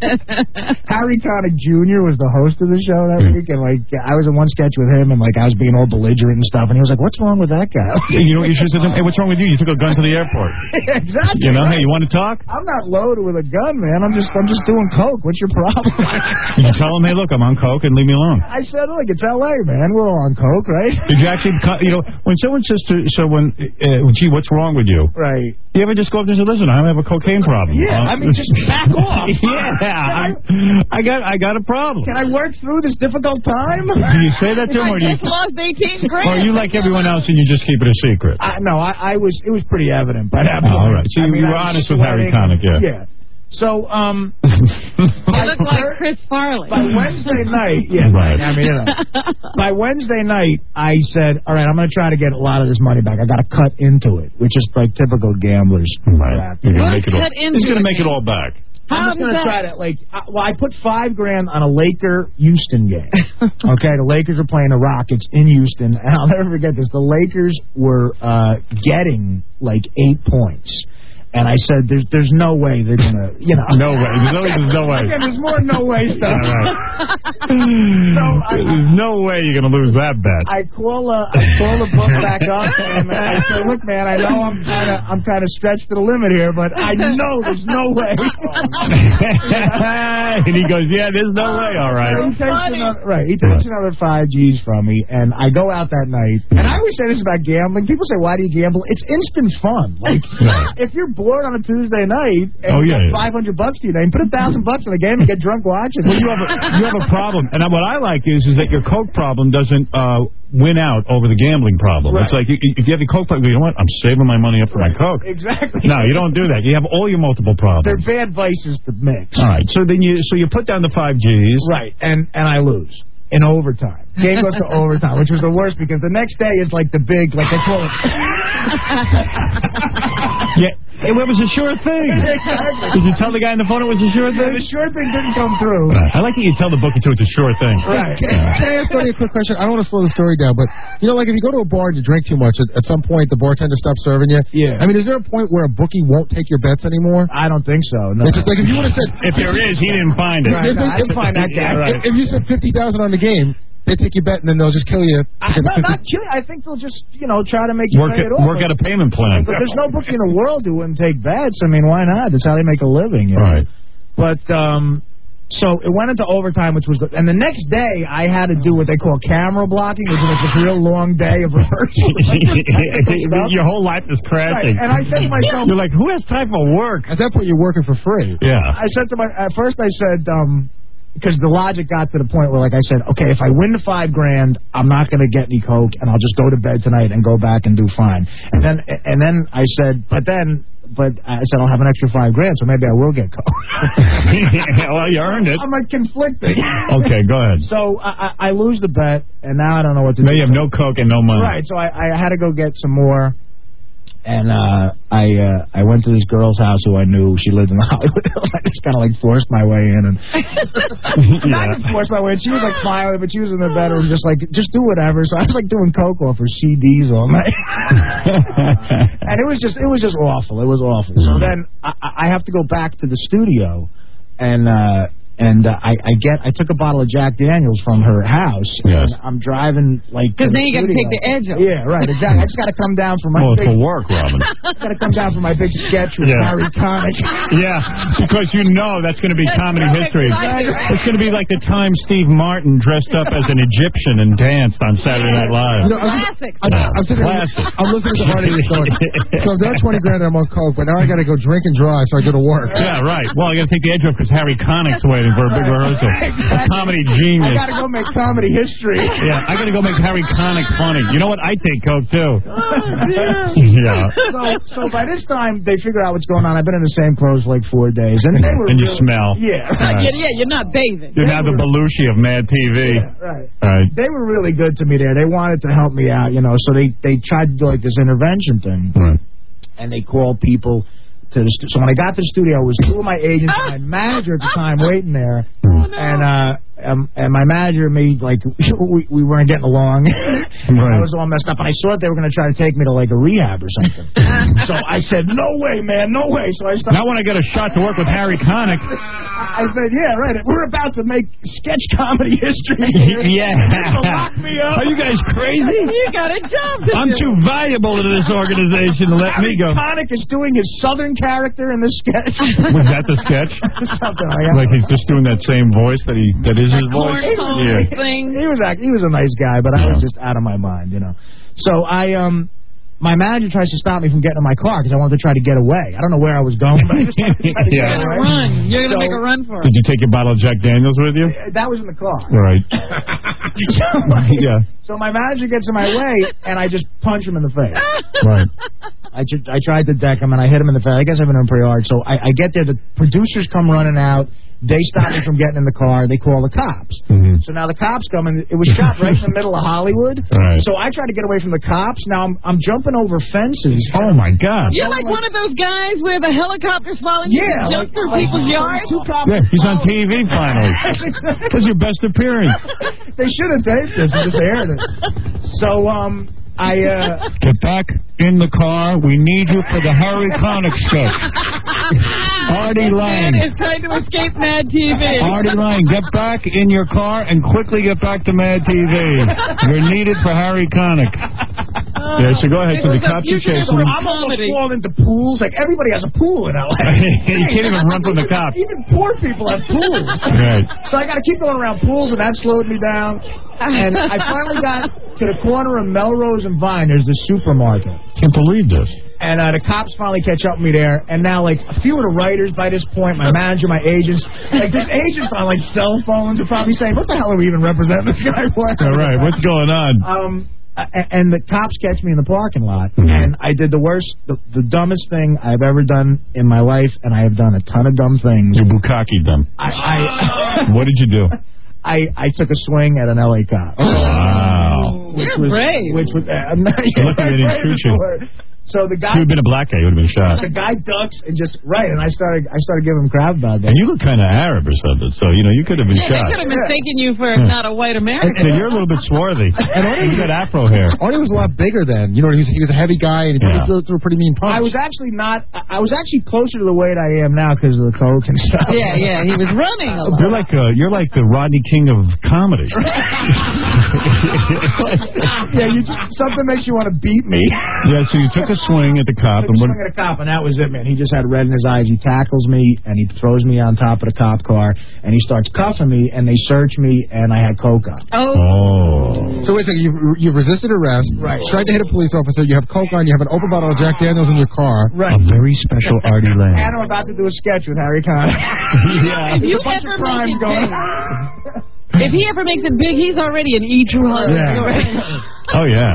Harry Connick Junior was the host of the show that week, and like I was in one sketch with him, and like I was being all belligerent and stuff, and he was like, "What's wrong with that guy?" You know what you should have said? Hey, what's wrong with you? You took a gun to the airport. Exactly. You know, right. hey, you want to talk? I'm not loaded with a gun, man. I'm just I'm just doing coke. What's your problem? You tell him, hey, look, I'm on coke, and leave me alone. I said, look, it's L A, man. We're all on coke, right? Did you actually, cut- you know, when someone says to someone, uh, gee, what's wrong with you? Right. You ever just go up there and say, listen, I have a cocaine problem. Yeah, Uh, I mean, just back off. Yeah, I'm, I got I got a problem. Can I work through this difficult time? Do you say that to him, or do you, Just lost eighteen or grand. are you like everyone else and you just keep it a secret? I, no, I, I was. It was pretty evident by that Oh, point. all right. So I you mean, were I was honest with Harry sweating. Connick, yeah. Yeah. So, um, You look like Chris Farley. by Wednesday night, yeah, Right. I mean, you know, by Wednesday night, I said, all right, I'm going to try to get a lot of this money back. I got to cut into it, which is like typical gamblers. Right. You're gonna make it all, Cut into he's going to it, make it all back. How I'm just does going to that- try to, like, I, well, I put five grand on a Laker-Houston game. Okay, the Lakers were playing the Rockets in Houston, and I'll never forget this. The Lakers were uh, getting, like, eight points. And I said, there's there's no way they're going to, you know. No way. There's no, there's no way. Again, there's more no way stuff. All right. So I, There's no way you're going to lose that bet. I call uh, I call the book back up and I say, look, man, I know I'm kind of I'm kind of stretched to the limit here, but I know there's no way. And he goes, yeah, there's no way. All right. So he takes another, right, he takes another five G's from me, and I go out that night. And I always say this about gambling. People say, why do you gamble? It's instant fun. Like, Right. if you're bored on a Tuesday night and Oh, you yeah, got yeah. five hundred bucks to your name, put a thousand bucks in the game and get drunk watching. Well, you have a you have a problem, and what I like is is that your coke problem doesn't uh, win out over the gambling problem. Right. It's like you, if you have a coke problem, you know what? I'm saving my money up for my coke. Exactly. No, you don't do that. You have all your multiple problems. They're bad vices to mix. All right, so then you so you put down the five G's, Right, and and I lose. in overtime. Game goes to overtime, which was the worst because the next day is like the big, like they call it. Yeah. It was a sure thing. Exactly. Did you tell the guy on the phone it was a sure thing? Yeah, the sure thing didn't come through. Right. I like that you tell the bookie too it's a sure thing. Right. Can, can I ask Tony a quick question? I don't want to slow the story down, but you know, like if you go to a bar and you drink too much, at, at some point the bartender stops serving you. Yeah. I mean, is there a point where a bookie won't take your bets anymore? I don't think so. No. It's just like if you would have said, if there is, he didn't find it. Right, no, I didn't find that guy. Yeah, right. If you said fifty thousand on the game. They take your bet and then they'll just kill you. I, no, not kill you. I think they'll just, you know, try to make you work pay it, it off. work out a payment plan. But there's no bookie in the world who wouldn't take bets. I mean, why not? That's how they make a living. You know? Right. But, um, so it went into overtime, which was good. And the next day, I had to do what they call camera blocking, which is like this real long day of rehearsal. Your whole life is crashing. Right. And I said to myself, you're like, who has time for work? At that point, you're working for free. Yeah. I said to my, at first I said, um, because the logic got to the point where, like I said, okay, if I win the five grand, I'm not going to get any coke, and I'll just go to bed tonight and go back and do fine. And then, and then I said, but then, but I said I'll have an extra five grand, so maybe I will get coke. Well, you earned it. I'm like conflicted. Okay, go ahead. So I, I, I lose the bet, and now I don't know what to now do. Now you have no coke and no money. Right. So I, I had to go get some more. And uh, I uh, I went to this girl's house who I knew. She lived in Hollywood. I just kind of like forced my way in, and yeah. not even forced my way in. She was like smiling, but she was in the bedroom, just like just do whatever. So I was like doing coke off her C Ds all night, and it was just it was just awful. It was awful. So then I, I have to go back to the studio, and uh, and uh, I, I get I took a bottle of Jack Daniels from her house. Yes. And I'm driving like because then you got to studio. take the edge off. Yeah, right. Exactly. I just got to come down from my. Well, big, for work, Robin. Got to come down from my big sketch with Yeah. Harry Connick. Yeah, because you know that's going to be comedy history. It's going to be like the time Steve Martin dressed up as an Egyptian and danced on Saturday Night Live. You know, I'm, Classic. I'm, I'm, sitting Classic. I'm listening to Artie Stone. So I'm down twenty grand and I'm on coke, but now I got to go drink and drive so I go to work. Yeah, right. Well, you got to take the edge off because Harry Connick's waiting for a big rehearsal. A comedy genius. I got to go make comedy history. Yeah, I got to go make Harry Connick funny. You know what? I take coke too. Oh, dear. Yeah. So, so by this time, they figure out what's going on. I've been in the same clothes for like four days, and they were. And you really, smell. Yeah. Right. Yeah, yeah, you're not bathing. You're now the Belushi of Mad T V. Yeah, right. Right. They were really good to me there. They wanted to help me out, you know. So they they tried to do like this intervention thing, Right. and they called people to the. Stu- so when I got to the studio, it was two of my agents and my manager at the time waiting there, Oh, no. and uh. Um, and my manager made like we we weren't getting along. Right. I was all messed up, and I thought they were going to try to take me to like a rehab or something. So I said, "No way, man, no way." So I started. Now when I get a shot to work with Harry Connick. I said, "Yeah, right. We're about to make sketch comedy history." Here. Yeah. So lock me up. Are you guys crazy? You got a job to I'm do. too valuable to this organization to let Harry me go. Connick is doing his southern character in the sketch. Was that the sketch? Something like that. Like he's just doing that same voice that he that is his voice. Cornhole Yeah. thing. He was act- he was a nice guy, but I was just out of my mind, you know. So I um. My manager tries to stop me from getting in my car because I wanted to try to get away. I don't know where I was going, but I just wanted to try to Yeah. get You're away. gonna run. You're gonna So- make a run for Did it. you take your bottle of Jack Daniels with you? That was in the car. Right. so, Yeah. so my manager gets in my way, and I just punch him in the face. Right. I just, I tried to deck him, and I hit him in the face. I guess I've been him pretty hard. So I, I get there. The producers come running out. They stop me from getting in the car. They call the cops. Mm-hmm. So now the cops come, and it was shot right in the middle of Hollywood. Right. So I try to get away from the cops. Now I'm, I'm jumping over fences. Oh my God. You're like one of those guys where the helicopter's falling. You Yeah, can jump like- through like people's yards. Two cops. Yeah, he's on T V finally. This is your best appearance. They should have taped this and just aired it. So um, I uh. Get back in the car. We need you for the Harry Connick sketch. Artie Man Lang. is trying to escape Mad T V. Artie Lang, get back in your car and quickly get back to Mad T V. You're needed for Harry Connick. Yeah, so go ahead. It So the was a cops are fugitive chasing him. I'm almost comedy. falling into pools. Like everybody has a pool in L A. You can't even run from the cops. Even poor people have pools. Right. So I got to keep going around pools, and that slowed me down. And I finally got to the corner of Melrose and Vine. There's the supermarket. Can't believe this. And uh, the cops finally catch up with me there. And now, like, a few of the writers by this point, my manager, my agents, like, this agents on, like, cell phones are probably saying, what the hell are we even representing this guy for? All right, what's going on? Um, a- and the cops catch me in the parking lot, Mhm. and I did the worst, the, the dumbest thing I've ever done in my life, and I have done a ton of dumb things. You bukkake them. I, I What did you do? I, I took a swing at an L A cop. Wow. Which You're was, brave. Which was, uh, I'm not, Look at it, didn't shoot you. So the If guy, you had been a black guy, you would have been shot. the guy ducks and just right, and I started, I started giving him crap about that. And you look kind of Arab or something, so you know you could have been Yeah, they shot. could have mistaken you for Yeah. not a white American. Yeah, you're a little bit swarthy. And You got afro hair. Artie was a lot bigger then. You know, he was, he was a heavy guy, and he Yeah. threw, threw a pretty mean punch. I was actually not. I was actually closer to the weight I am now because of the coke and stuff. Yeah, yeah, he was running a lot. You're like uh, you're like the Rodney King of comedy. Yeah, you just, something makes you want to beat me. Yeah, so you took a swing at the cop, Took a and what? swing at a cop, and that was it, man. He just had red in his eyes. He tackles me, and he throws me on top of the cop car, and he starts cuffing me, and they search me, and I had coke on. Oh. Oh. So wait a second, you you resisted arrest, Right. tried to hit a police officer, you have coke on, you have an open bottle of Jack Daniels in your car. Right. A very special Artie Lang. And I'm about to do a sketch with Harry Connick. Yeah. If you There's a bunch ever of crimes make it going big, on. if he ever makes it big, he's already an E. Drew Hunt. Yeah. Oh yeah.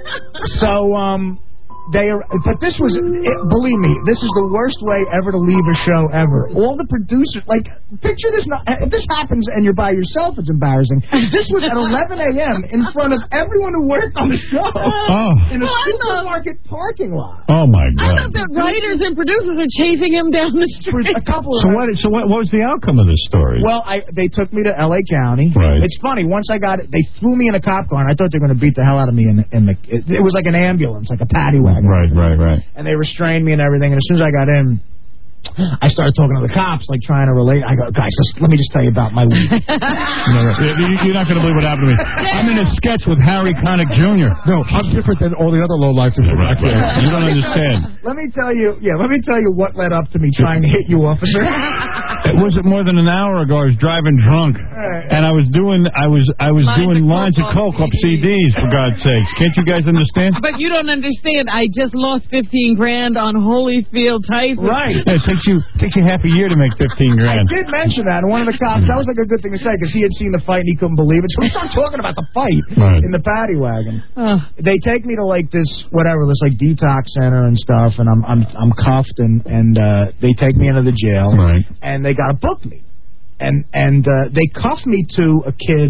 So, um, they are, but this was, it, believe me, this is the worst way ever to leave a show ever. All the producers, like, picture this, not, if this happens and you're by yourself, it's embarrassing. This was at eleven a.m. in front of everyone who worked on the show Oh. in a Well, I supermarket parking lot. Oh my I God. thought that writers and producers are chasing him down the street. A couple of So what? So what? What was the outcome of this story? Well, I they took me to L A County. Right. It's funny. Once I got it, they threw me in a cop car, and I thought they were going to beat the hell out of me in the. In the it, it was like an ambulance, like a paddy wagon. Right, right, right. And they restrained me and everything. And as soon as I got in, I started talking to the cops, like trying to relate. I go, guys, just, let me just tell you about my week. No, no, you- You're not going to believe what happened to me. I'm in a sketch with Harry Connick Junior No, I'm different than all the other low lifes. Yeah, right, right. You don't understand. Let me tell you, yeah, let me tell you what led up to me trying to hit you, officer. It wasn't more than an hour ago. I was driving drunk, and I was doing, I was, I was Lines doing of lines of coke coke up C Ds. For God's sakes, can't you guys understand? But you don't understand. I just lost fifteen grand on Holyfield Tyson. Right. Yeah, it takes you takes you half a year to make fifteen I grand. did mention that, and one of the cops, that was like a good thing to say, because he had seen the fight and he couldn't believe it. So we started talking about the fight Right. in the paddy wagon. Uh, They take me to like this whatever, this like detox center and stuff, and I'm I'm I'm cuffed, and and uh, they take me into the jail, Right. and they gotta book me. And and uh, they cuffed me to a kid.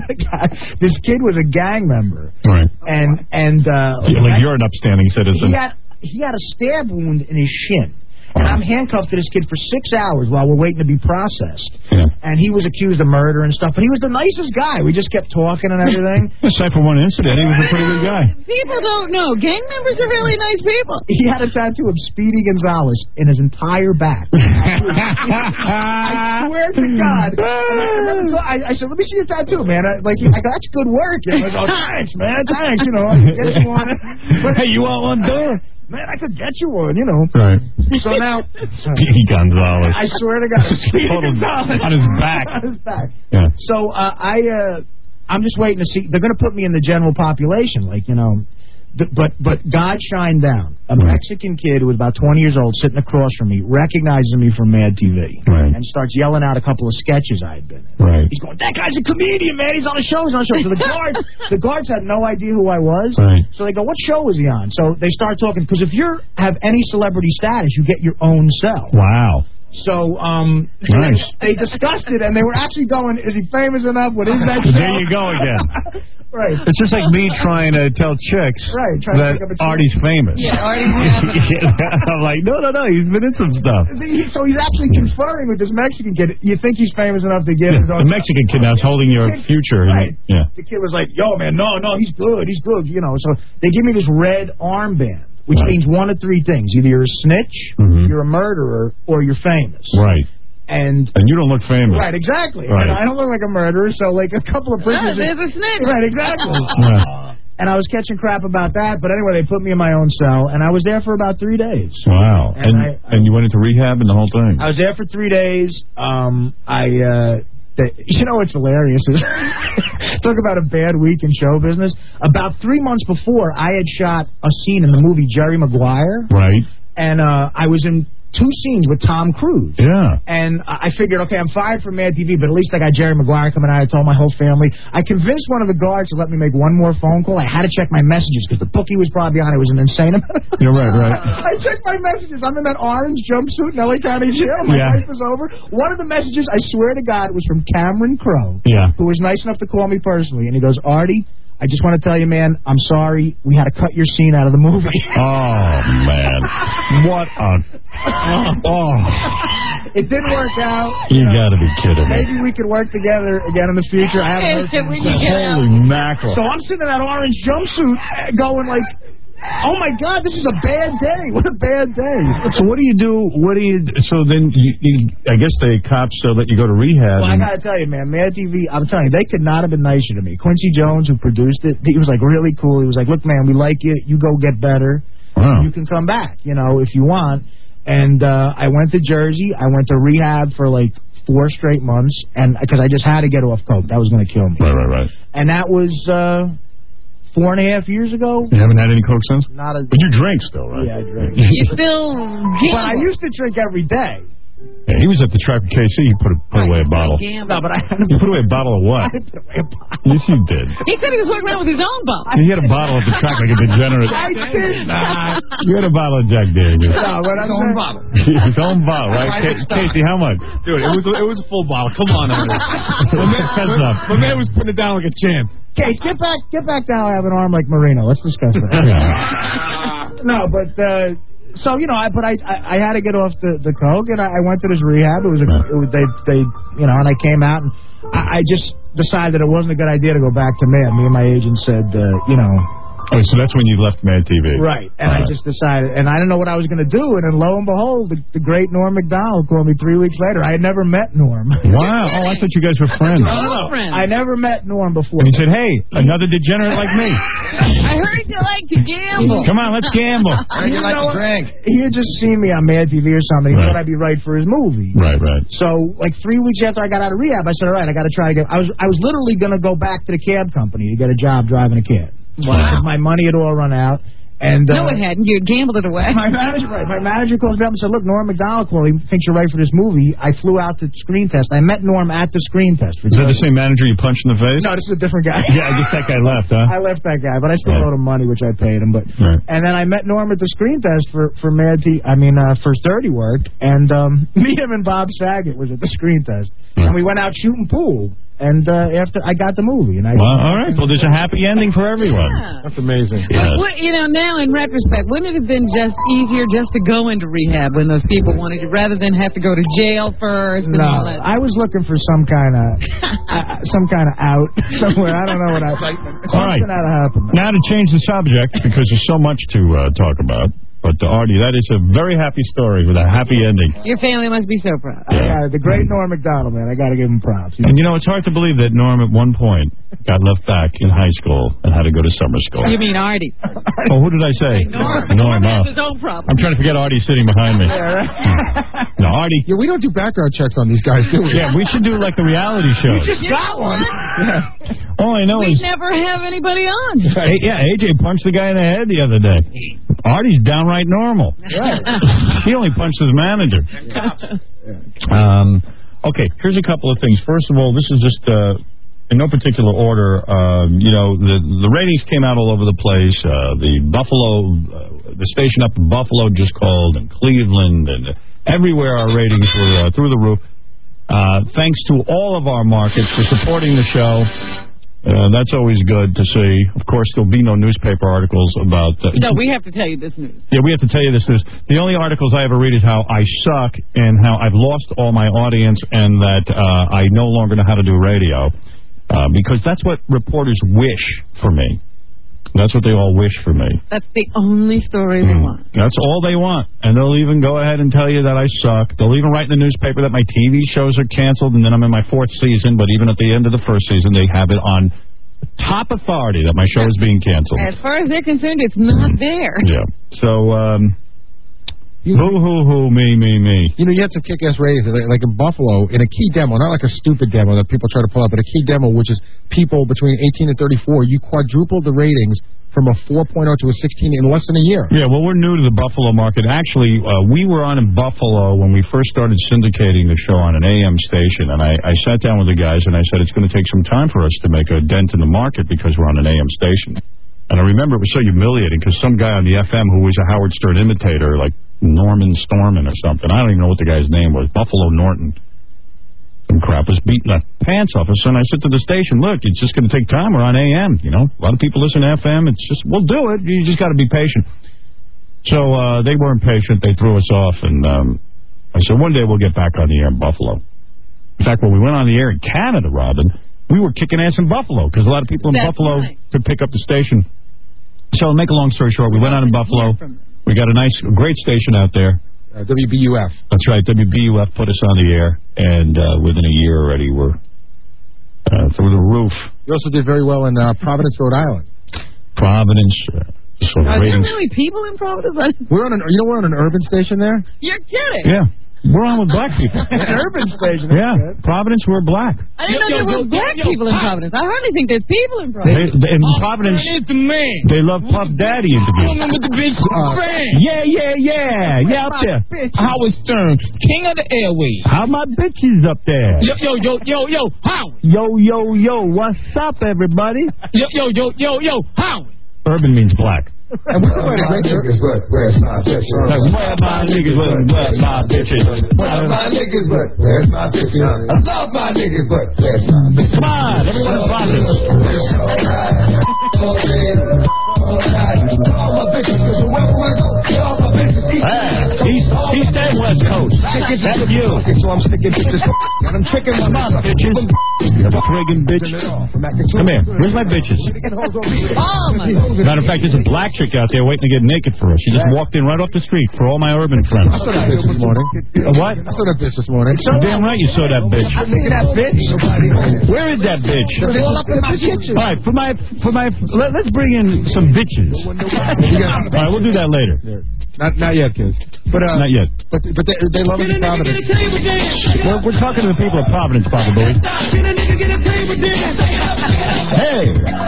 This kid was a gang member, Right. and and uh, Yeah, like you're an upstanding citizen. he had he had a stab wound in his shin. And I'm handcuffed to this kid for six hours while we're waiting to be processed. Yeah. And he was accused of murder and stuff, but he was the nicest guy. We just kept talking and everything. Aside from one incident, he was a pretty good guy. people don't know. Gang members are really nice people. He had a tattoo of Speedy Gonzalez in his entire back. I swear to God. And I, remember, I, I said, let me see your tattoo, man. I, like, I go, that's good work. And I go, thanks, man, thanks. You know, I can get you one. But, Hey, you want one, dude? Man, I could get you one, you know. Right. So now, Speedy Gonzalez. I swear to God, Speedy Total- Gonzalez. on his back. On his back. Yeah. So uh, I, uh, I'm just waiting to see. They're going to put me in the general population, like you know. Th- But but God shined down. A Mexican kid who was about twenty years old sitting across from me recognizes me from Mad T V Right. and starts yelling out a couple of sketches I had been in. Right. He's going, that guy's a comedian, man. He's on a show. He's on a show. So the guards, the guards had no idea who I was. Right. So they go, what show is he on? So they start talking because if you have any celebrity status, you get your own cell. Wow. So um, Nice. they discussed it, and they were actually going, is he famous enough? What is that show? There you go again. Right. It's just like me trying to tell chicks Right, trying to that pick up a chick. Artie's famous. Yeah, Artie's famous. I'm like, no, no, no. He's been in some stuff. He- So he's actually conferring with this Mexican kid. You think he's famous enough to get his The own? Mexican kid now's holding your future. Right. Yeah. The kid was like, yo, man, no, no, he's good. He's good. You know, so they give me this red armband, which Right. means one of three things. Either you're a snitch, Mhm. you're a murderer, or you're famous. Right. And And you don't look famous. Right, exactly. Right. And I don't look like a murderer, so like a couple of prisoners. there's a snitch. Right, exactly. Yeah. And I was catching crap about that, but anyway, they put me in my own cell, and I was there for about three days. Wow. And And I- and you went into rehab and the whole thing. I was there for three days. Um, I, uh, the, you know what's hilarious is talk about a bad week in show business. About three months before, I had shot a scene in the movie Jerry Maguire, Right. and uh, I was in two scenes with Tom Cruise. Yeah. And I figured, okay, I'm fired from Mad T V, but at least I got Jerry Maguire coming out. I told my whole family. I convinced one of the guards to let me make one more phone call. I had to check my messages because the bookie was probably on. It was an insane amount. You're right, right. I checked my messages. I'm in that orange jumpsuit in L A County Jail. My Yeah. life is over. One of the messages, I swear to God, was from Cameron Crowe, Yeah. who was nice enough to call me personally. And he goes, Artie, I just want to tell you, man, I'm sorry. We had to cut your scene out of the movie. Oh, man. What a... Oh. It didn't work out. You got to be kidding me. Maybe we could work together again in the future. I haven't heard from When him. you get out. Holy mackerel. So I'm sitting in that orange jumpsuit uh, going like, oh, my God, this is a bad day. What a bad day. So what do you do? What do you... So then, you, you, I guess the cops uh, let you go to rehab. Well, I and- got to tell you, man, Mad T V, I'm telling you, they could not have been nicer to me. Quincy Jones, who produced it, he was like really cool. He was like, look, man, we like you. You go get better. Wow. You can come back, you know, if you want. And uh, I went to Jersey. I went to rehab for like four straight months, and because I just had to get off coke. That was going to kill me. Right, right, right. And that was uh, four and a half years ago. You haven't had any coke since? Not a. But you drink still, right? Yeah, I drink. You still But I used to drink every day. Yeah, he was at the track with K C. He put, a, put away a bottle. No, but I had You put away a bottle of what? Yes, you did. He said he was walking around with his own bottle. He had a bottle at the track like a degenerate. I did. Nah, you had a bottle of Jack Daniels. No, but I'm His own saying- bottle. His own bottle, right? Ca- Casey, how much? Dude, it was it was a full bottle. Come on, Artie. My man, fess up. My man was putting it down like a champ. Case, get back, get back down. I have an arm like Marino. Let's discuss that. No, but uh, so you know, I but I, I I had to get off the the coke, and I, I went to this rehab. It was, a, it was they they you know, and I came out, and I, I just decided it wasn't a good idea to go back to Mad. Me and my agent said, uh, you know. Oh, so that's when you left Mad T V. Right, and All I just decided, and I didn't know what I was going to do, and then lo and behold, the, the great Norm Macdonald called me three weeks later. I had never met Norm. Wow. Oh, I thought you guys were friends. No, no, no. I never met Norm before. And he said, hey, another degenerate like me. I heard you like to gamble. Come on, let's gamble. You know what? He had just seen me on Mad T V or something. He Right. thought I'd be right for his movie. Right, right. So, like three weeks after I got out of rehab, I said, "All right, I got to try to get." I was, I was literally going to go back to the cab company to get a job driving a cab. Wow. My money had all run out, and uh, No, it hadn't. You had gambled it away. My manager, right? My manager calls me up and said, "Look, Norm Macdonald called. He thinks you're right for this movie." I flew out to screen test. I met Norm at the screen test. Is that the same manager you punched in the face? No, this is a different guy. Yeah, I guess that guy left, huh? I left that guy, but I still owed him money, which I paid him. But Right. and then I met Norm at the screen test for for Mad T. I mean, uh, for Dirty Work, and um, me, him, and Bob Saget was at the screen test, and we went out shooting pool. And uh, after I got the movie, and I Well, all right. Well, there's a happy ending for everyone. Yeah. That's amazing. But, what- you know, now in retrospect, wouldn't it have been just easier just to go into rehab when those people wanted you, rather than have to go to jail first and all No, that? I was looking for some kind of uh, some kind of out somewhere. I don't know what I. All right. Something had to happen. Now to change the subject, because there's so much to uh, talk about. But, uh, Artie, that is a very happy story with a happy ending. Your family must be so proud. I got it. The great Norm Macdonald, man. I got to give him props. And, you know, it's hard to believe that Norm at one point got left back in high school and had to go to summer school. You mean Artie? Oh, who did I say? Norm. Norm, has oh. his own problem. I'm trying to forget Artie sitting behind me. No, Artie. Yeah, we don't do background checks on these guys, do we? Yeah, we should do like the reality shows. You got one. Yeah. All I know We is... never have anybody on. Hey, yeah, A J punched the guy in the head the other day. Artie's downright normal. He only punched his manager. Um, okay, here's a couple of things. First of all, this is just uh, in no particular order. Um, you know, the the ratings came out all over the place. Uh, the Buffalo, uh, the station up in Buffalo just called, and Cleveland, and everywhere our ratings were uh, through the roof. Uh, thanks to all of our markets for supporting the show. Uh, that's always good to see. Of course, there'll be no newspaper articles about... Uh, No, we have to tell you this news. Yeah, we have to tell you this news. The only articles I ever read is how I suck and how I've lost all my audience and that uh, I no longer know how to do radio. Uh, because that's what reporters wish for me. That's what they all wish for me. That's the only story they want. That's all they want. And they'll even go ahead and tell you that I suck. They'll even write in the newspaper that my T V shows are canceled and then I'm in my fourth season. But even at the end of the first season, they have it on top authority that my show is being canceled. As far as they're concerned, it's not there. Yeah. So, um, Boo hoo hoo, me, me, me. You know, you had some kick-ass ratings, like, like in Buffalo, in a key demo, not like a stupid demo that people try to pull up, but a key demo, which is people between eighteen and thirty-four, you quadrupled the ratings from a four point oh to a sixteen in less than a year. Yeah, well, we're new to the Buffalo market. Actually, uh, we were on in Buffalo when we first started syndicating the show on an A M station, and I, I sat down with the guys and I said, it's going to take some time for us to make a dent in the market because we're on an A M station. And I remember it was so humiliating because some guy on the F M who was a Howard Stern imitator, like Norman Storman or something, I don't even know what the guy's name was, Buffalo Norton, some crap, was beating the pants off us. And I said to the station, look, it's just going to take time. We're on A M, you know. A lot of people listen to F M. It's just, we'll do it. You just got to be patient. So uh, they weren't patient. They threw us off. And um, I said, one day we'll get back on the air in Buffalo. In fact, when we went on the air in Canada, Robin, we were kicking ass in Buffalo because a lot of people in That's Buffalo right. could pick up the station. So to make a long story short, we went on in Buffalo. We got a nice, great station out there. Uh, W B U F. That's right. W B U F put us on the air, and uh, within a year already we're uh, through the roof. You also did very well in uh, Providence, Rhode Island. Providence. Uh, so Are there ratings. really people in Providence? We're on an, you know, we're on an urban station there. You're kidding. Yeah. We're on with black people. An urban station. Yeah. Providence, we're black. I didn't Yo, know there yo, were yo, black yo, people in hi. Providence. I hardly think there's people in They, Providence. they, in Providence, It's the man. they love Puff Daddy interviews. Woman with the big Uh, fan. yeah, yeah, yeah. Yeah, up there. Howard Stern, king of the airways. How my bitches up there? Yo, yo, yo, yo, yo, Howard. Yo, yo, yo. What's up, everybody? Yo, yo, yo, yo, yo, Howard. Urban means black. And we provided a great service. Where's my bitches? Where my niggas? Where, where my bitches? Where's my niggas? But where's my bitches? I love my niggas, but where's my bitches? Come on, everyone's Providence. Hey, east, east and west coast. That's you. So I'm sticking bitches. And I'm tricking my mom, bitches. Friggin' bitch. Come here. Where's my bitches? Oh, my. Matter of fact, there's a black chick out there waiting to get naked for us. She just walked in right off the street for all my urban friends. I saw that bitch this morning. Uh, what? I saw that bitch this morning. Damn right you saw that bitch. I see that bitch. Where is that bitch? All up in my kitchen. All right, for my, for my, let, let's bring in some bitches. All right, we'll do that later. Not, not yet, kids. But uh, Not yet. But but they, they love us in Providence. We're, we're talking to the people of Providence, probably. Hey.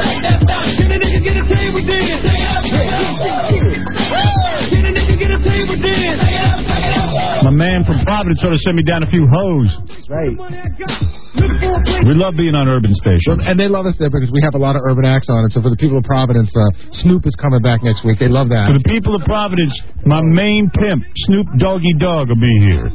My man from Providence sort of sent me down a few hoes. Right. We love being on Urban Station. And they love us there because we have a lot of urban acts on it. So for the people of Providence, uh, Snoop is coming back next week. They love that. For the people of Providence, my main pimp, Snoop Doggy Dogg, will be here.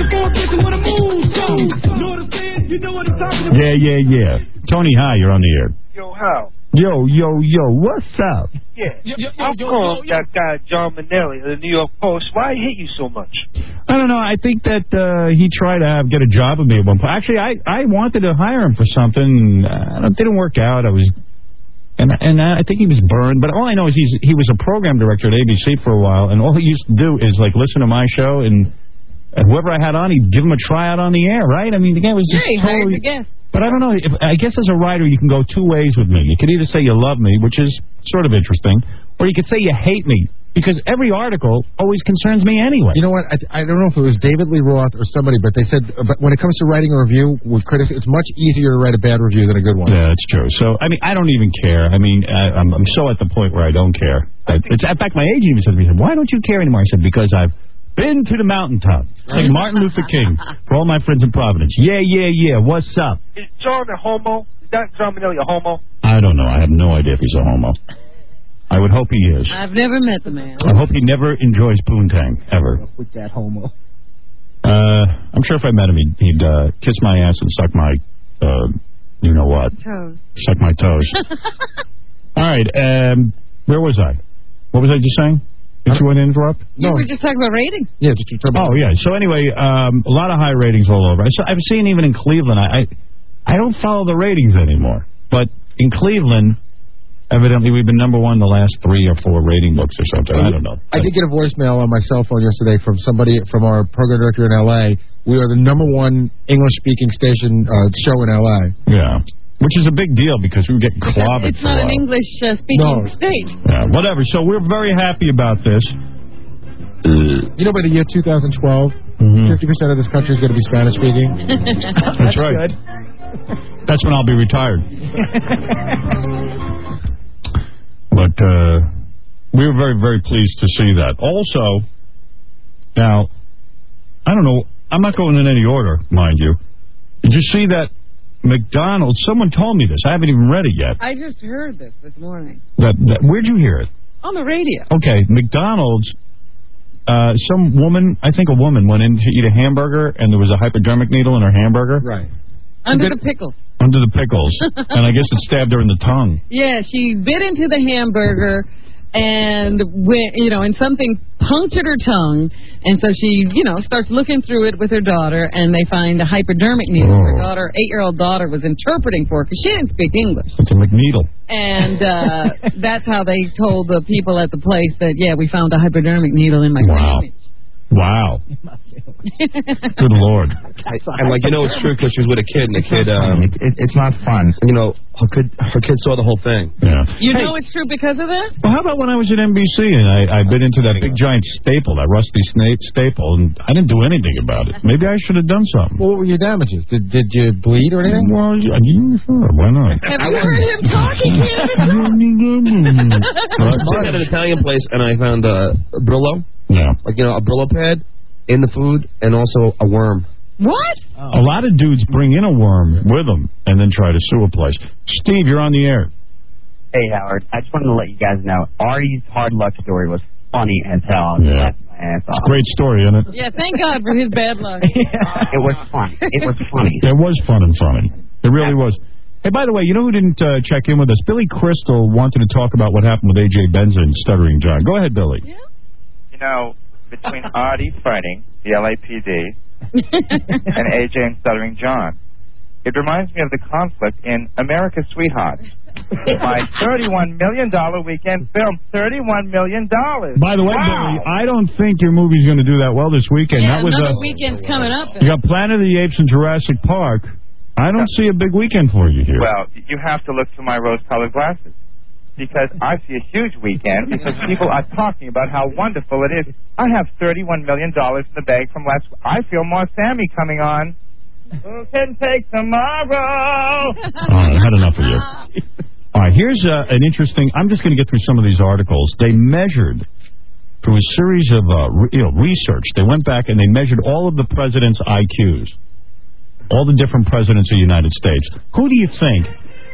Yeah, yeah, yeah. Tony, hi, you're on the air. Yo, how? Yo, yo, yo, what's up? Yeah. Yo, yo, How yo, come yo, yo. that guy John Manelli of the New York Post, why he hate you so much? I don't know. I think that uh, he tried to have, get a job with me at one point. Actually, I, I wanted to hire him for something. Uh, it didn't work out. I was, and and I think he was burned. But all I know is he's he was a program director at A B C for a while, and all he used to do is like listen to my show and, and whoever I had on, he'd give him a tryout on the air, right? I mean, the guy was just Yeah, he hired totally. the guest. But I don't know. If, I guess as a writer, you can go two ways with me. You can either say you love me, which is sort of interesting, or you could say you hate me, because every article always concerns me anyway. You know what? I, I don't know if it was David Lee Roth or somebody, but they said uh, but when it comes to writing a review with critics, it's much easier to write a bad review than a good one. Yeah, that's true. So, I mean, I don't even care. I mean, I, I'm, I'm so at the point where I don't care. I, it's, in fact, my agent even said to me, he said, why don't you care anymore? I said, because I've been to the mountaintop. It's like Martin Luther King for all my friends in Providence. Yeah, yeah, yeah. What's up? Is John a homo? Is that John Manelli a homo? I don't know. I have no idea if he's a homo. I would hope he is. I've never met the man. I hope he never enjoys poontang, ever. With that homo. Uh, I'm sure if I met him, he'd, he'd uh, kiss my ass and suck my, uh, you know what? Toes. Suck my toes. All right. Um, where was I? What was I just saying? Did you want to interrupt? You were just talking about ratings. Yeah, just Oh, yeah. So anyway, um, a lot of high ratings all over. So I've seen even in Cleveland, I, I I don't follow the ratings anymore. But in Cleveland, evidently we've been number one the last three or four rating books or something. I don't know. I did get a voicemail on my cell phone yesterday from somebody from our program director in L A. We are the number one English-speaking station uh, show in L A. Yeah. Which is a big deal because we were getting clobbered It's for a not while. an English-speaking No. state. Yeah, whatever. So we're very happy about this. You know, by the year two thousand twelve, fifty percent of this country is going to be Spanish speaking. That's right. That's when I'll be retired. But uh, we were very, very pleased to see that. Also, now, I don't know, I'm not going in any order, mind you. Did you see that McDonald's, someone told me this, I haven't even read it yet. I just heard this this morning. That, that Where'd you hear it? On the radio. Okay, McDonald's, uh, some woman, I think a woman, went in to eat a hamburger, and there was a hypodermic needle in her hamburger. Right. Under bit, the pickle. Under the pickles. And I guess it stabbed her in the tongue. Yeah, she bit into the hamburger, and went, you know, and something punctured her tongue, and so she, you know, starts looking through it with her daughter, and they find a hypodermic needle. Oh. Her daughter, eight-year-old daughter, was interpreting for her because she didn't speak English. It's a McNeedle. And uh, that's how they told the people at the place that, yeah, we found a hypodermic needle in my Wow. sandwich. Wow. Good Lord. And, like, you know, it's true because she was with a kid, and the kid, um, it, it, it's not fun. You know, her kid, her kid saw the whole thing. Yeah. You Hey, know it's true because of that? well, how about when I was at N B C and I, I bit into that big giant staple, that rusty snake staple, and I didn't do anything about it. Maybe I should have done something. Well, what were your damages? Did did you bleed or anything? Well, yeah, sure, why not? Have you heard him talking, I was at an Italian place, and I found uh, a Brillo. Yeah. Like, you know, a Brillo pad in the food, and also a worm. What? A lot of dudes bring in a worm with them and then try to sue a place. Steve, you're on the air. Hey, Howard. I just wanted to let you guys know Artie's hard luck story was funny as hell. Yeah. Laughed my ass off. Great story, isn't it? Yeah, thank God for his bad luck. It was funny. It was funny. It was fun and funny. It really was. Hey, by the way, you know who didn't uh, check in with us? Billy Crystal wanted to talk about what happened with A J Benson and Stuttering John. Go ahead, Billy. Yeah. You know, between Artie fighting the L A P D and A J and Stuttering John, it reminds me of the conflict in America's Sweethearts. My thirty-one million dollars weekend film, thirty-one million dollars. By the way, wow. Billy, I don't think your movie's going to do that well this weekend. Yeah, that was another a, weekend's coming up. You got Planet of the Apes and Jurassic Park. I don't see a big weekend for you here. Well, you have to look through my rose-colored glasses. Because I see a huge weekend because people are talking about how wonderful it is. I have thirty-one million dollars in the bag from last week. I feel more Sammy coming on. Who can take tomorrow? All right, I had enough of you. All right, here's uh, an interesting... I'm just going to get through some of these articles. They measured, through a series of uh, re- you know, research, they went back and they measured all of the president's I Qs. All the different presidents of the United States. Who do you think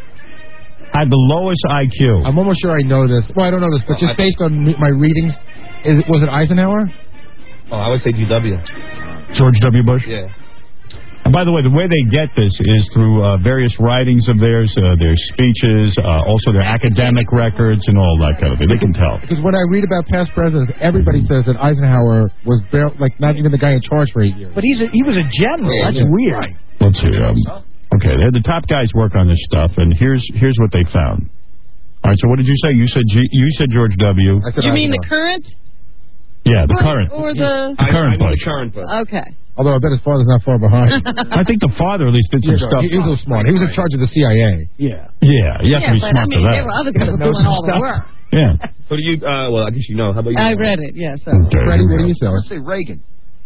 had the lowest I Q? I'm almost sure I know this. Well, I don't know this, but just based on me, my readings, is it, was it Eisenhower? Oh, I would say G W. George W. Bush? Yeah. And by the way, the way they get this is through uh, various writings of theirs, uh, their speeches, uh, also their academic records and all that kind of thing. They can tell. Because when I read about past presidents, everybody says that Eisenhower was bare, like not even the guy in charge for eight years. But he's a, he was a general. Yeah, That's yeah. weird. Right. Let's see. Um, okay, they had the top guys work on this stuff, and here's here's what they found. All right, so what did you say? You said G, you said George W. I said You mean the Eisenhower. current? Yeah, the Or- current. Or the... The current I, I mean Bush. the current Bush. Okay. Although I bet his father's not far behind. I think the father at least did some Yeah, stuff. he, he was a little smart. He was in charge of the C I A. Yeah. Yeah, you have Yeah, to be but smart I mean, for that. there were other people doing all the work. Yeah. Who do you, uh, well, I guess you know. How about you? I read it, yes. Yeah, so. Okay, Freddie, here we what do go. you say? Let's say Reagan.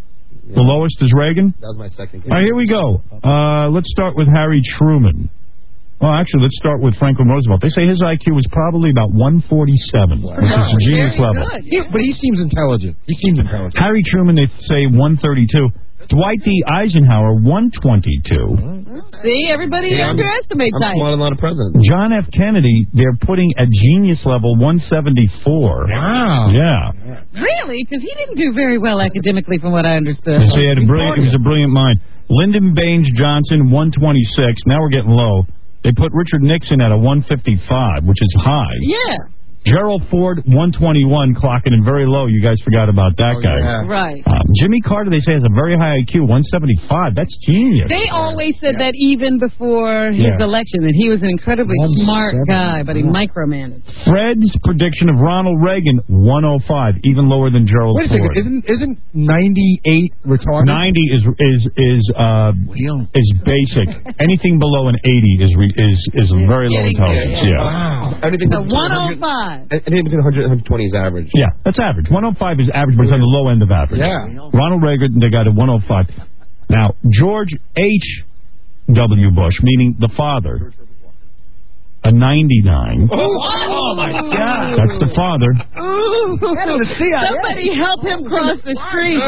The lowest is Reagan? That was my second. All right, here we go. Uh, let's start with Harry Truman. Well, actually, let's start with Franklin Roosevelt. They say his I Q was probably about one forty-seven, which is a genius Very level. good. He, but he seems intelligent. He seems intelligent. Harry Truman, they say one thirty-two. Dwight D. Eisenhower, one twenty-two. See, everybody Yeah, I'm- underestimates I'm that. smarter than a lot of presidents. John F. Kennedy, they're putting at genius level one seventy-four. Wow. Yeah. Really? Because he didn't do very well academically, from what I understood. They say he had a brilliant, he was a brilliant mind. Lyndon Baines Johnson, one twenty-six. Now we're getting low. They put Richard Nixon at a one fifty-five, which is high. Yeah. Gerald Ford, one twenty-one, clocking in very low. You guys forgot about that Oh, guy. yeah. Right. Um, Jimmy Carter, they say, has a very high I Q, one seventy-five. That's genius. They always said that even before his Yeah. election, that he was an incredibly smart guy, but he micromanaged. Fred's prediction of Ronald Reagan, one oh five, even lower than Gerald Wait a Ford. second. Isn't isn't ninety-eight retarded? ninety is is is uh is basic. Anything below an eighty is re, is is very low Getting intelligence. there, Yeah. Wow. Everything So one oh five. five. I think between one hundred and one twenty is average. Yeah, that's average. one oh five is average, but it's on the low end of average. Yeah. Ronald Reagan, they got a one oh five. Now, George H W. Bush, meaning the father, a ninety-nine. Oh, oh my God. That's the father. Ooh. the C I A. Somebody help him cross the street.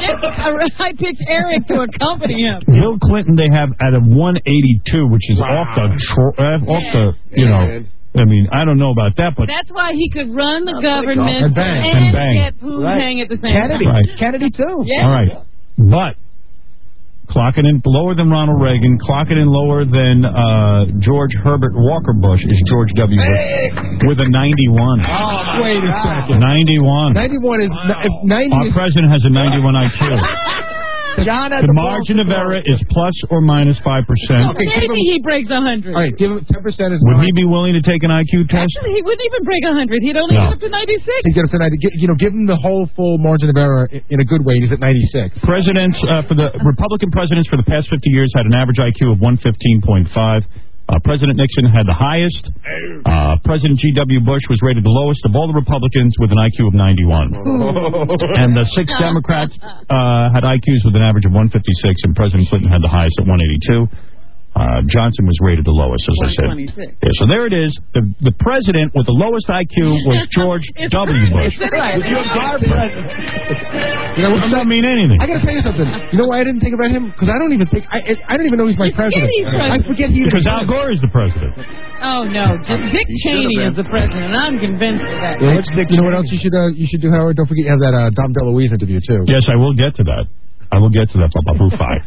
I pitched Eric to accompany him. Bill Clinton, they have at a one eighty-two, which is Wow. off the, tro- uh, off the, you know, I mean, I don't know about that, but That's why he could run the government And bang. and, And bang. get Pooh Right. Hang at the same Kennedy. time. Right. Kennedy, too. Yeah. all right. But clocking in lower than Ronald Reagan, clocking in lower than uh, George Herbert Walker Bush is George W. Bush with a ninety-one. Oh, wait a second. ninety-one. ninety-one is if ninety. Our is, president has a ninety-one I Q. John has The a margin of error is plus or minus five percent. Okay, give Maybe him, he breaks a hundred. all right, give him ten percent is Would nine. he be willing to take an I Q test? Actually, he wouldn't even break a hundred. He'd only No. get up to ninety-six. He's got to ninety. Gi- You know, give him the whole full margin of error i- in a good way. He's at ninety-six. Presidents uh, for the Republican presidents for the past fifty years had an average I Q of one fifteen point five. Uh, President Nixon had the highest. Uh, President G W. Bush was rated the lowest of all the Republicans with an I Q of ninety-one. And the six Democrats uh, had I Qs with an average of one fifty-six, and President Clinton had the highest at one eighty-two. Uh, Johnson was rated the lowest, as I said. Yeah, so there it is. The, the president with the lowest I Q was George W. Bush. Right. With your our president. You know, does that mean anything? I got to tell you something. You know why I didn't think about him? Because I don't even think I. I don't even know he's my president. he's president. I forget he is. Because Al Gore is the president. Oh no, J- Dick Cheney is the president. I'm convinced of that. Yeah, what's Dick, you know what else you should uh, you should do, Howard? Don't forget you have that uh, Dom DeLuise interview too. Yes, I will get to that. I will get to that, Papa Boo-Fi.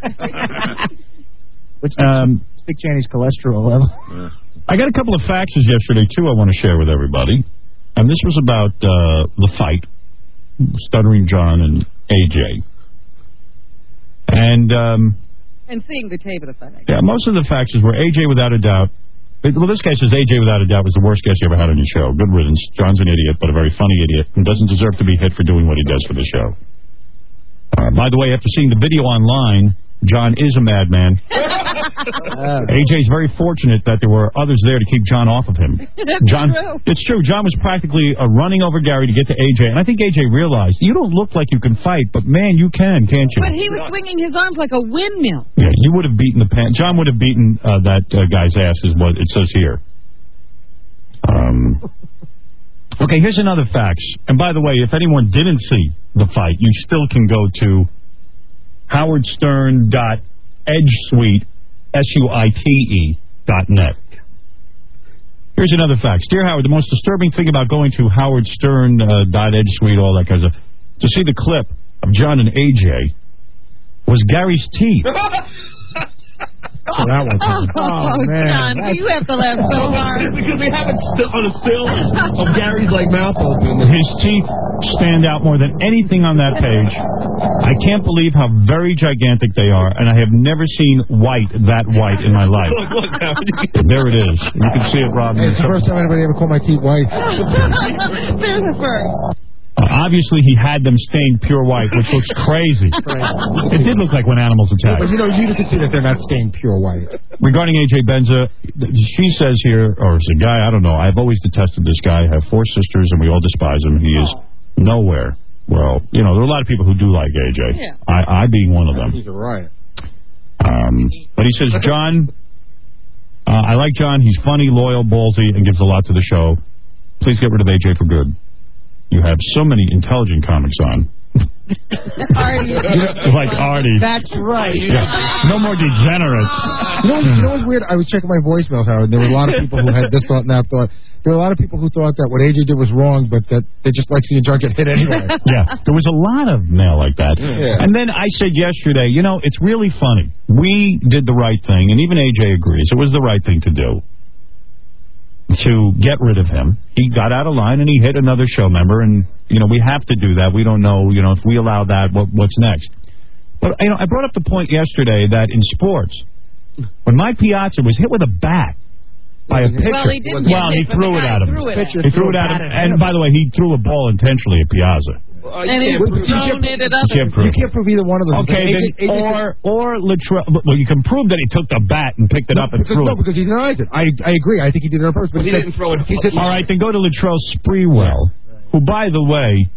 What's Um, Dick Cheney's cholesterol level? I got a couple of faxes yesterday, too, I want to share with everybody. And this was about uh, the fight, Stuttering John and A J. And, um, And seeing the tape of the fight. yeah, most of the faxes were A J without a doubt. Well, this guy says A J without a doubt was the worst guest you ever had on your show. Good riddance. John's an idiot, but a very funny idiot, and doesn't deserve to be hit for doing what he does for the show. Uh, by the way, after seeing the video online, John is a madman. A J's very fortunate that there were others there to keep John off of him. That's John, true. it's true. John was practically uh, running over Gary to get to A J, and I think A J realized you don't look like you can fight, but man, you can, can't you? But he was swinging his arms like a windmill. Yeah, you would have beaten the pan. John would have beaten uh, that uh, guy's ass, is what it says here. Um. Okay, here's another fax. And by the way, if anyone didn't see the fight, you still can go to howard stern dot edgesuite, S U I T E, dot net. Here's another fact. Dear Howard, the most disturbing thing about going to howard stern dot edgesuite, all that kind of stuff, to see the clip of John and A J, was Gary's teeth. Oh, that one. Oh, John, you have to laugh so hard. Because we have it still on a still of Gary's like mouth open. His teeth stand out more than anything on that page. I can't believe how very gigantic they are, and I have never seen white that white in my life. Look, look, Howard. There it is. You can see it, Rob. Hey, it's the first time anybody ever called my teeth white. There's a first. Uh, obviously, he had them stained pure white, which looks crazy. It did look like when animals attack. But you know, you can see that they're not stained pure white. Regarding A J Benza, she says here, or it's a guy, I don't know, I've always detested this guy. I have four sisters, and we all despise him. He is nowhere. Well, you know, there are a lot of people who do like A J. Yeah. I, I being one of them. He's a riot. Um, but he says, John, uh, I like John. He's funny, loyal, ballsy, and gives a lot to the show. Please get rid of A J for good. You have so many intelligent comics on. Artie. Like Artie. That's right. Yeah. No more degenerates. You know, you know what's weird? I was checking my voicemails, Howard, and there were a lot of people who had this thought and that thought. There were a lot of people who thought that what A J did was wrong, but that they just like seeing John get hit anyway. Yeah, there was a lot of mail like that. Yeah. And then I said yesterday, you know, it's really funny. We did the right thing, and even A J agrees. It was the right thing to do to get rid of him. He got out of line, and he hit another show member, and, you know, we have to do that. We don't know, you know, if we allow that, what, what's next? But, you know, I brought up the point yesterday that in sports, when Mike Piazza was hit with a bat by a pitcher. Well, he didn't Well, get he hit, but threw the it guy at him. threw it at He him. threw it at him. And, by the way, he threw a ball intentionally at Piazza. and he's thrown it at others. You can't prove, you can't prove either one of those. Okay, A J, then, or or Latrell. Well, you can prove that he took the bat and picked it no, up and because, threw no, it. because he denies it. I I agree. I think he did it on purpose. But he, he didn't throw it. He said, all right, then go to Latrell Sprewell, who, by the way,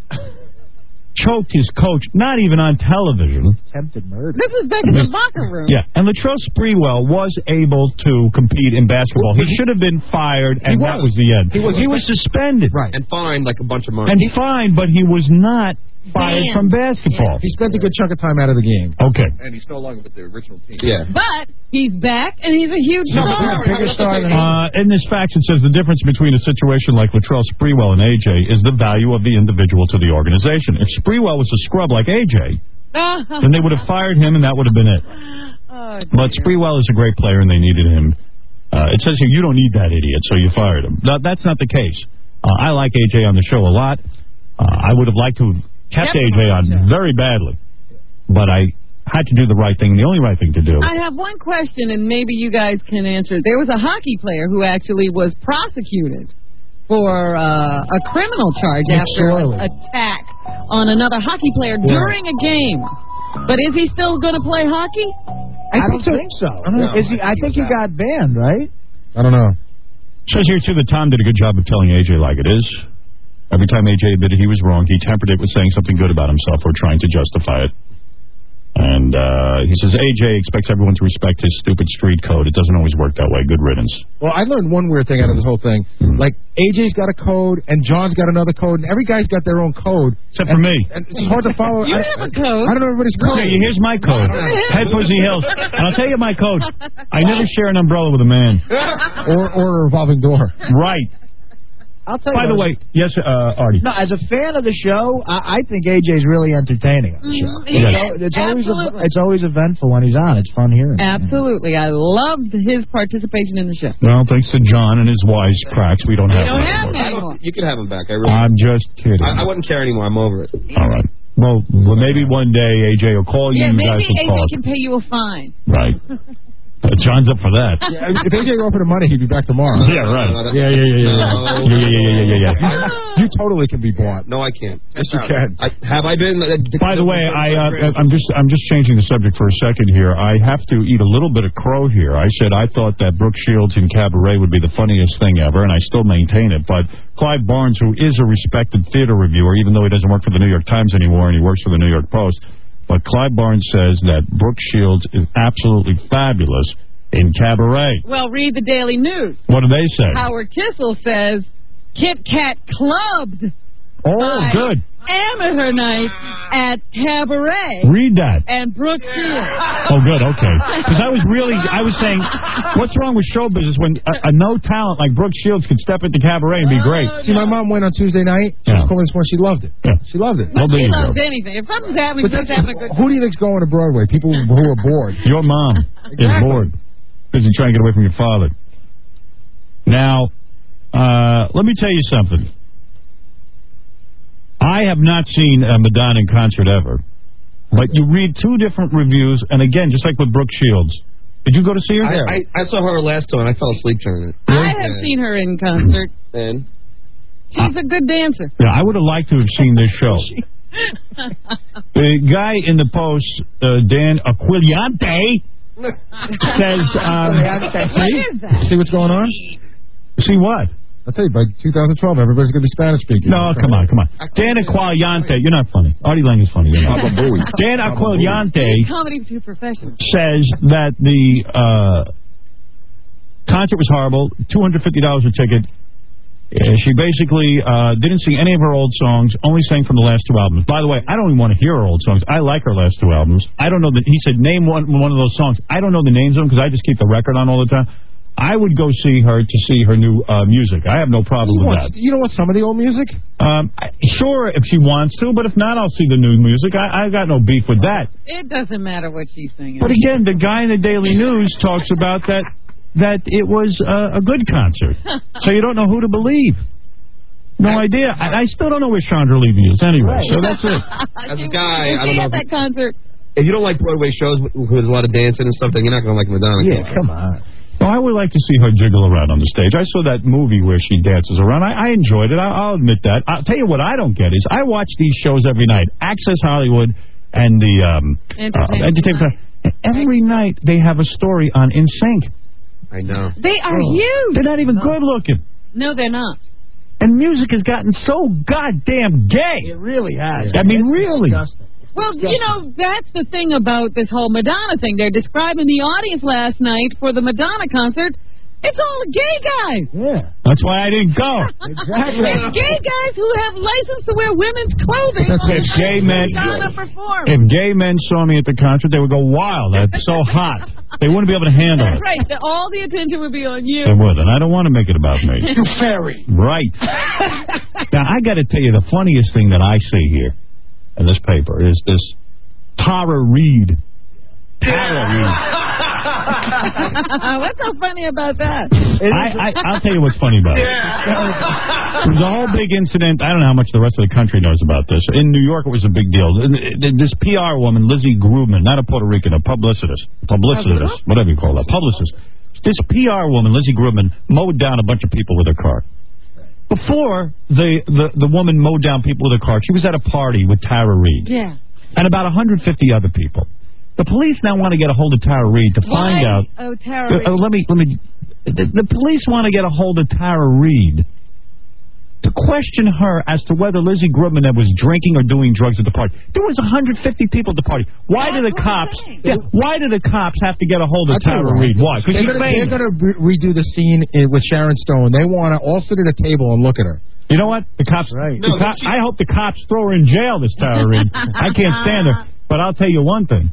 choked his coach, not even on television. Attempted murder. This is back in the locker room. Yeah, and Latrell Sprewell was able to compete in basketball. He should have been fired, and that was the end. He was, he was suspended. Right. And fined like a bunch of money. And fined, but he was not fired Banned. from basketball. He spent a good chunk of time out of the game. Okay. And he's no longer with the original team. Yeah. But he's back, and he's a huge No, star. bigger star than uh, in this fact, it says the difference between a situation like Latrell Sprewell and A J is the value of the individual to the organization. If Sprewell was a scrub like A J, then they would have fired him, and that would have been it. Oh, but Sprewell is a great player, and they needed him. Uh, it says here, you don't need that idiot, so you fired him. No, that's not the case. Uh, I like A J on the show a lot. Uh, I would have liked to have kept A J on very badly, but I had to do the right thing, the only right thing to do. I have one question, and maybe you guys can answer it. There was a hockey player who actually was prosecuted for uh, a criminal charge Nick after Sorley. an attack on another hockey player Yeah. during a game. But is he still going to play hockey? I, don't think so. I, don't know. Is he, I think he got banned, right? I don't know. Says here, too, that Tom did a good job of telling A J like it is. Every time A J admitted he was wrong, he tempered it with saying something good about himself or trying to justify it. And uh, he says A J expects everyone to respect his stupid street code. It doesn't always work that way. Good riddance. Well, I learned one weird thing out of this whole thing. Like, A J's got a code, and John's got another code, and every guy's got their own code. Except and, for me. And it's hard to follow. You I, have a code. I don't know everybody's code. Okay, here's my code. Head Pussy Hills. And I'll tell you my code. I never share an umbrella with a man. or, or a revolving door. Right. I'll tell By you the what, way, yes, uh, Artie. No, as a fan of the show, I, I think A J's really entertaining on the show. Mhm. It's, al- it's always Absolutely. a, it's always eventful when he's on. It's fun hearing. Absolutely. I loved his participation in the show. Well, thanks to John and his wise cracks, we don't We have don't him have him anymore. anymore. You can have him back. I really. I'm just kidding. I, I wouldn't care anymore. I'm over it. All right. Well, well, maybe one day A J will call you. Yeah, you guys maybe A will J talk. can pay you a fine. Right. Uh, John's up for that. Yeah, if A J were offered the money, he'd be back tomorrow. Yeah, right. Yeah, yeah, yeah, yeah. No. Yeah, Yeah, yeah, yeah, yeah, yeah, yeah. You totally can be bought. No, I can't. Yes, you can. I, have I been? Uh, By the way, I, uh, I'm just I'm just changing the subject for a second here. I have to eat a little bit of crow here. I said I thought that Brooke Shields in Cabaret would be the funniest thing ever, and I still maintain it. But Clive Barnes, who is a respected theater reviewer, even though he doesn't work for the New York Times anymore and he works for the New York Post, but Clive Barnes says that Brooke Shields is absolutely fabulous in Cabaret. Well, read the Daily News. What do they say? Howard Kissel says Kit Kat clubbed Oh, by good. amateur night at Cabaret. Read that. And Brooke Shields. Oh, good. Okay. Because I was really, I was saying, what's wrong with show business when a, a no talent like Brooke Shields could step into Cabaret and be great? See, my mom went on Tuesday night. She Yeah. was calling this morning. She loved it. Yeah. She loved it. Well, there She you go. loves anything. If something's happening, But she's that's, having a good who do you think's going to Broadway? People who are bored. Your mom is Exactly. bored. Busy trying to get away from your father. Now, uh, let me tell you something. I have not seen a Madonna in concert ever. But you read two different reviews, and again, just like with Brooke Shields. Did you go to see her? I, I, I saw her last time. and I fell asleep during it. I have seen her in concert. And She's a good dancer. Yeah, I would have liked to have seen this show. The guy in the Post, uh, Dan Aquiliante, says, um, What is that? See what's going on? see what? I'll tell you, by two thousand twelve, everybody's going to be Spanish speaking. No, come on, come on. Dan Aquiliante, you're not funny. Artie Lang is funny. You're not. Dan Aquiliante Comedy to professionals. says that the uh, concert was horrible, two hundred fifty dollars a ticket. Uh, she basically uh, didn't sing any of her old songs, only sang from the last two albums. By the way, I don't even want to hear her old songs. I like her last two albums. I don't know that he said name one one of those songs. I don't know the names of them because I just keep the record on all the time. I would go see her to see her new uh, music. I have no problem You, with want, that. you don't want some of the old music? Um, I- sure, if she wants to, but if not, I'll see the new music. I, I got no beef with that. It doesn't matter what she's singing. But again, the guy in the Daily News talks about that that it was uh, a good concert. So you don't know who to believe. No idea. I, I still don't know where Chandra Levy is anyway. So that's it. as a guy, Was I don't she know. at that concert? If you don't like Broadway shows with with a lot of dancing and stuff, then you're not going to like Madonna. Yeah, come on. Well, I would like to see her jiggle around on the stage. I saw that movie where she dances around. I, I enjoyed it. I, I'll admit that. I'll tell you what I don't get is I watch these shows every night. Access Hollywood and the um, Entertainment uh, Entertainment. Every night they have a story on N Sync. I know. They are Oh. huge. They're not even good looking. No, they're not. And music has gotten so goddamn gay. It really has. I mean, It's really. disgusting. Well, you know, that's the thing about this whole Madonna thing. They're describing the audience last night for the Madonna concert. It's all gay guys. Yeah. That's why I didn't go. Exactly. It's gay guys who have license to wear women's clothing. If on the gay night men, Madonna performs. if gay men saw me at the concert, they would go wild. That's so hot. They wouldn't be able to handle That's it. right. The- All the attention would be on you. They would, and I don't want to make it about me. You fairy. Right. Now, I got to tell you, the funniest thing that I see here in this paper is this Tara Reid. Tara Reid. What's so funny about that? I, I, I'll tell you what's funny about it. There was a whole big incident. I don't know how much the rest of the country knows about this. In New York, it was a big deal. This P R woman, Lizzie Grubman, not a Puerto Rican, a publicist. Publicist, whatever you call that. Publicist. This P R woman, Lizzie Grubman, mowed down a bunch of people with her car. Before the, the, the woman mowed down people with her car, she was at a party with Tara Reid. Yeah. And about one hundred fifty other people. The police now want to get a hold of Tara Reid to find Why? out. Oh, Tara Uh, Reid. uh, let me, let me. The, the police want to get a hold of Tara Reid to question her as to whether Lizzie Grubman was drinking or doing drugs at the party. There was one hundred fifty people at the party. Why do the cops? Yeah, why do the cops have to get a hold of I'll tell you Tara why. Reid? Why? Because They're she's gonna, they're famous. going to redo the scene in, with Sharon Stone. They want to all sit at a table and look at her. You know what? The cops. Right. the No, co- I hope the cops throw her in jail. This Tara Reid. I can't stand her. But I'll tell you one thing.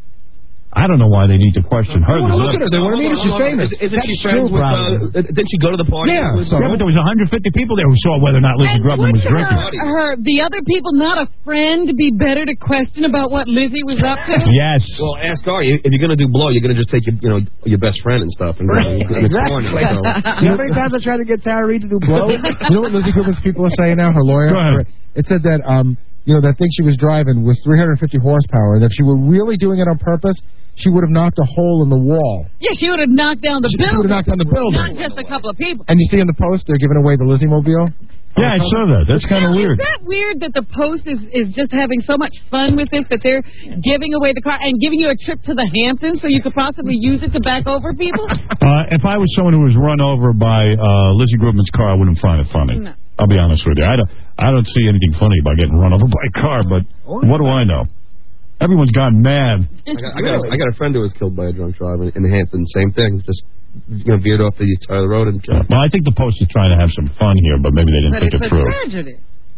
I don't know why they need to question her. They want to look at her. They want to meet her. She's famous. Isn't she friends with, uh, didn't she go to the party? Yeah, with, so- Yeah, but there was one hundred fifty people there who saw whether or not Lizzie And Grubman was wouldn't drinking. her, her, the other people, not a friend, be better to question about what Lizzie was up to? Yes. Well, ask Ari. If you're going to do blow, you're going to just take your, you know, your best friend and stuff and, Right, and it's exactly. corny, so. You know how many times I tried to get Tara Reid to do blow? You know what Lizzie Grubman's people are saying now? Her lawyer. Go ahead. It said that um, you know, that thing she was driving was three hundred fifty horsepower. And if she were really doing it on purpose, she would have knocked a hole in the wall. Yeah, she would have knocked down the She building. would have knocked down the building. Not just a couple of people. And you see in the post they're giving away the Lizzie Mobile. Yeah, I saw that. That's kind of Now, weird. Is that weird that the Post is, is just having so much fun with this that they're giving away the car and giving you a trip to the Hamptons so you could possibly use it to back over people? Uh, if I was someone who was run over by uh, Lizzie Grubman's car, I wouldn't find it funny. No. I'll be honest with you. I don't. I don't see anything funny about getting run over by a car. But what do I know? Everyone's gone mad. I got, I, got a, I got a friend who was killed by a drunk driver in Hampton. Same thing. Just, you know, veered off the side of the road and killed. Well, I think the Post is trying to have some fun here, but maybe they didn't But think it's it a through. tragedy.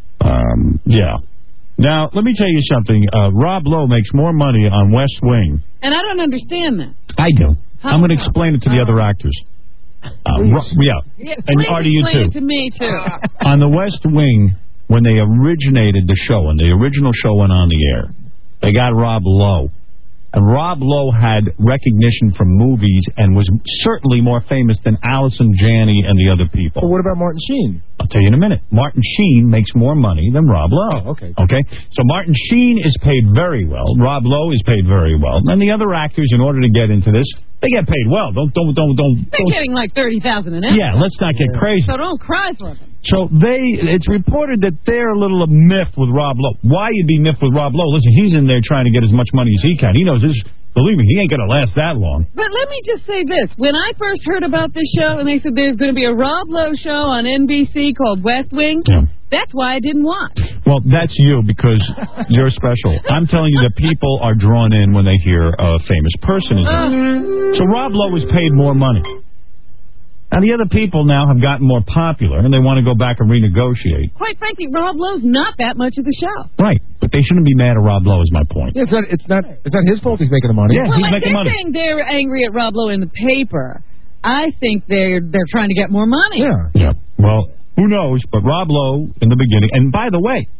Um, yeah. Now, let me tell you something. Uh, Rob Lowe makes more money on West Wing. And I don't understand that. I do. How I'm going to so? explain it to the other actors. Uh, Ro- yeah. Yeah, And please Artie, you explain too. it to me, too. On the West Wing, when they originated the show, and the original show went on the air, they got Rob Lowe. And Rob Lowe had recognition from movies and was certainly more famous than Allison Janney and the other people. Well, what about Martin Sheen? I'll tell you in a minute. Martin Sheen makes more money than Rob Lowe. Oh, okay. Okay? So Martin Sheen is paid very well. Rob Lowe is paid very well. And the other actors, in order to get into this, they get paid well. Don't, don't, don't, don't. They're don't getting like thirty thousand dollars an yeah, let's not get crazy. So don't cry for them. So they, it's reported that they're a little miffed with Rob Lowe. Why you'd be miffed with Rob Lowe? Listen, he's in there trying to get as much money as he can. He knows this. Believe me, he ain't going to last that long. But let me just say this. When I first heard about this show and they said there's going to be a Rob Lowe show on N B C called West Wing, Yeah. that's why I didn't watch. Well, that's you because you're special. I'm telling you that people are drawn in when they hear a famous person is in. So Rob Lowe was paid more money. Now, the other people now have gotten more popular, and they want to go back and renegotiate. Quite frankly, Rob Lowe's not that much of the show. Right. But they shouldn't be mad at Rob Lowe, is my point. Yeah, it's not. It's not. It's not his fault. He's making the money. Yeah, well, he's like making they're money. saying they're angry at Rob Lowe in the paper. I think they're they're trying to get more money. Yeah. Yeah. Well, who knows? But Rob Lowe in the beginning. And by the way,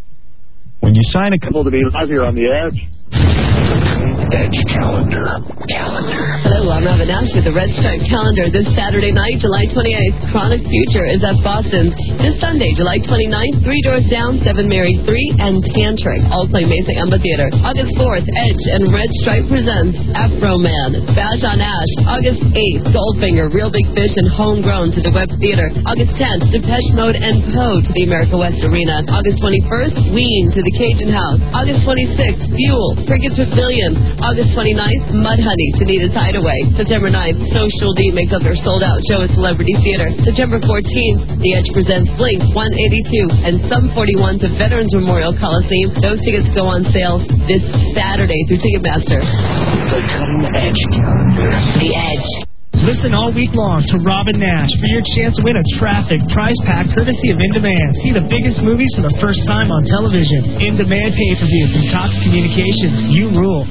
when you sign a To be live here on the Edge. Edge calendar. Calendar. Hello, I'm Robin Nash with the Red Stripe calendar. This Saturday night, July twenty-eighth, Chronic Future is at Boston's. This Sunday, July twenty-ninth, Three Doors Down, Seven Mary three, and Tantric all play Mesa Amphitheater. August fourth, Edge and Red Stripe presents Afro Man, Bash on Ash. August eighth, Goldfinger, Real Big Fish, and Homegrown to the Web Theater. August tenth, Depeche Mode and Poe to the America West Arena. August twenty-first, Ween to the Cajun House. August twenty-sixth, Fuel, Cricket Pavilion. August twenty-ninth, Mudhoney to Nita's Hideaway. September ninth, Social D makes up their sold-out show at Celebrity Theater. September fourteenth, The Edge presents Blink one eighty-two and Sum forty-one to Veterans Memorial Coliseum. Those tickets go on sale this Saturday through Ticketmaster. The Cutting Edge Calendar. The Edge. Listen all week long to Robin Nash for your chance to win a Traffic prize pack courtesy of In Demand. See the biggest movies for the first time on television. In Demand pay-per-view from Cox Communications. You rule.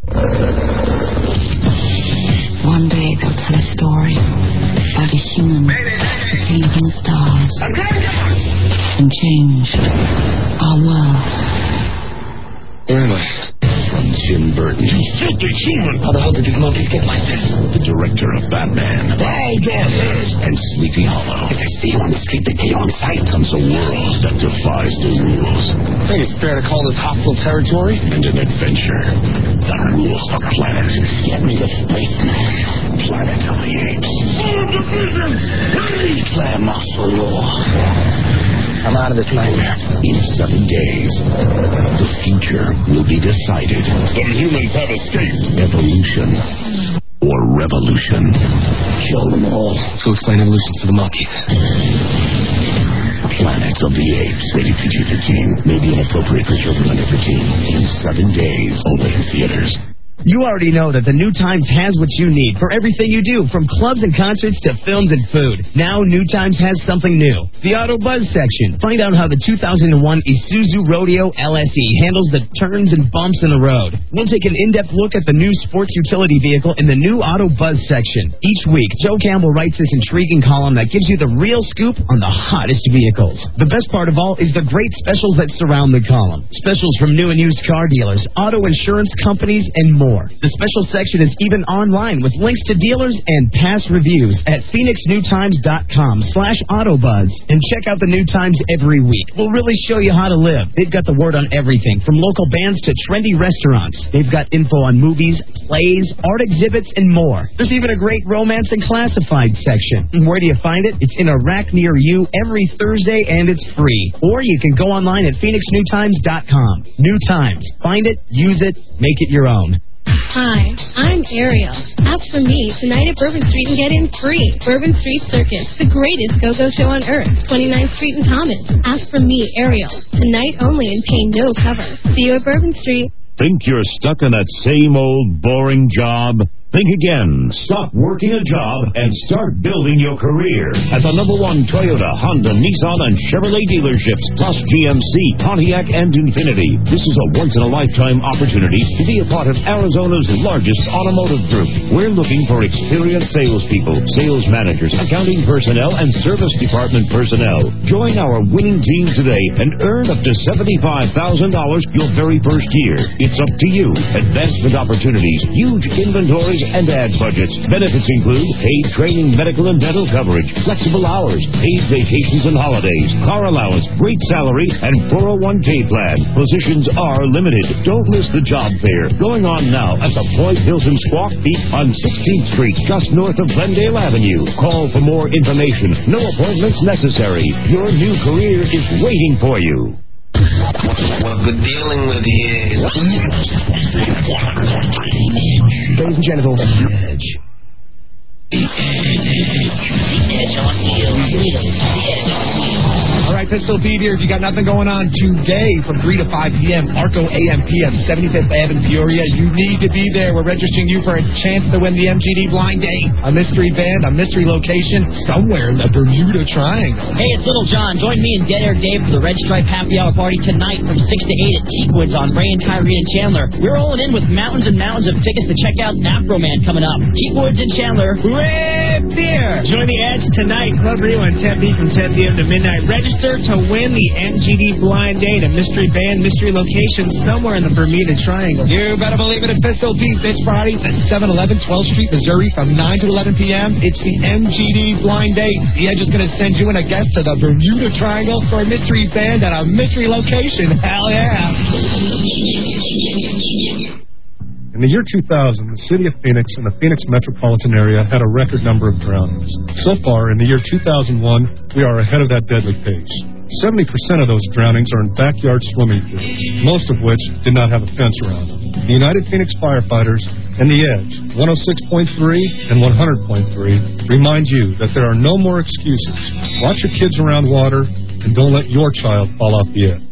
One day they'll tell a story about a human leaving the stars and change our world. Where am I? From Tim Burton. You filthy human! How the hell did these monkeys get like this? The director of Batman. Val Dorfers. And Sleepy Hollow. If they see you on the street, they get you on sight. Comes a world that defies the rules. I think it's fair to call this hostile territory. And an adventure that rules the planet. Get me the Space Man. Planet of the Apes. Full divisions! Ready! Clan Master Law. I'm out of this nightmare. In seven days, the future will be decided. Some humans have escaped. Evolution or revolution. Kill them all. Let's go explain evolution to the monkeys. Planet of the Apes. Rated P G thirteen. May be inappropriate for children under fifteen. In seven days, only in theaters. You already know that the New Times has what you need for everything you do, from clubs and concerts to films and food. Now, New Times has something new. The Auto Buzz section. Find out how the two thousand one Isuzu Rodeo L S E handles the turns and bumps in the road. We'll take an in-depth look at the new sports utility vehicle in the new Auto Buzz section. Each week, Joe Campbell writes this intriguing column that gives you the real scoop on the hottest vehicles. The best part of all is the great specials that surround the column. Specials from new and used car dealers, auto insurance companies, and more. The special section is even online with links to dealers and past reviews at phoenix new times dot com slash autobuzz. And check out the New Times every week. We'll really show you how to live. They've got the word on everything, from local bands to trendy restaurants. They've got info on movies, plays, art exhibits, and more. There's even a great romance and classified section. And where do you find it? It's in a rack near you every Thursday, and it's free. Or you can go online at phoenix new times dot com. New Times. Find it, use it, make it your own. Hi, I'm Ariel. Ask for me tonight at Bourbon Street and get in free. Bourbon Street Circus, the greatest go-go show on earth. twenty-ninth Street and Thomas. Ask for me, Ariel. Tonight only and pay no cover. See you at Bourbon Street. Think you're stuck in that same old boring job? Think again. Stop working a job and start building your career at the number one Toyota, Honda, Nissan, and Chevrolet dealerships, plus G M C, Pontiac, and Infiniti. This is a once-in-a-lifetime opportunity to be a part of Arizona's largest automotive group. We're looking for experienced salespeople, sales managers, accounting personnel, and service department personnel. Join our winning team today and earn up to seventy-five thousand dollars your very first year. It's up to you. Advancement opportunities, huge inventories, and ad budgets. Benefits include paid training, medical and dental coverage, flexible hours, paid vacations and holidays, car allowance, great salary, and four oh one k plan. Positions are limited. Don't miss the job fair going on now at the Floyd Hilton Squawk Beat on sixteenth Street, just north of Glendale Avenue. Call for more information. No appointments necessary. Your new career is waiting for you. What we're dealing with here is... Ladies and gentlemen, The Edge. The Edge on wheels. The Edge on wheels. All right, Pistol Pete here. If you got nothing going on today from three to five p.m., Arco A M P M, seventy-fifth Avenue, Peoria, you need to be there. We're registering you for a chance to win the M G D Blind Date. A mystery band, a mystery location, somewhere in the Bermuda Triangle. Hey, it's Little John. Join me and Dead Air Dave for the Red Stripe Happy Hour Party tonight from six to eight at Teakwoods on Ray and Tyree and Chandler. We're rolling in with mountains and mountains of tickets to check out Afro Man coming up. Teakwoods and Chandler. Hooray! fifth tier. Join the Edge tonight, Club Rio in Tempe from ten p.m. to midnight. Register to win the M G D Blind Date, a mystery band, mystery location somewhere in the Bermuda Triangle. You better believe it. At Pistol Pete this Friday at seven eleven twelfth Street, Missouri from nine to eleven p.m. It's the M G D Blind Date. The Edge is going to send you and a guest to the Bermuda Triangle for a mystery band at a mystery location. Hell yeah. In the year two thousand, the city of Phoenix and the Phoenix metropolitan area had a record number of drownings. So far, in the year two thousand one, we are ahead of that deadly pace. seventy percent of those drownings are in backyard swimming pools, most of which did not have a fence around them. The United Phoenix Firefighters and The Edge, one oh six point three and one hundred point three, remind you that there are no more excuses. Watch your kids around water and don't let your child fall off the edge.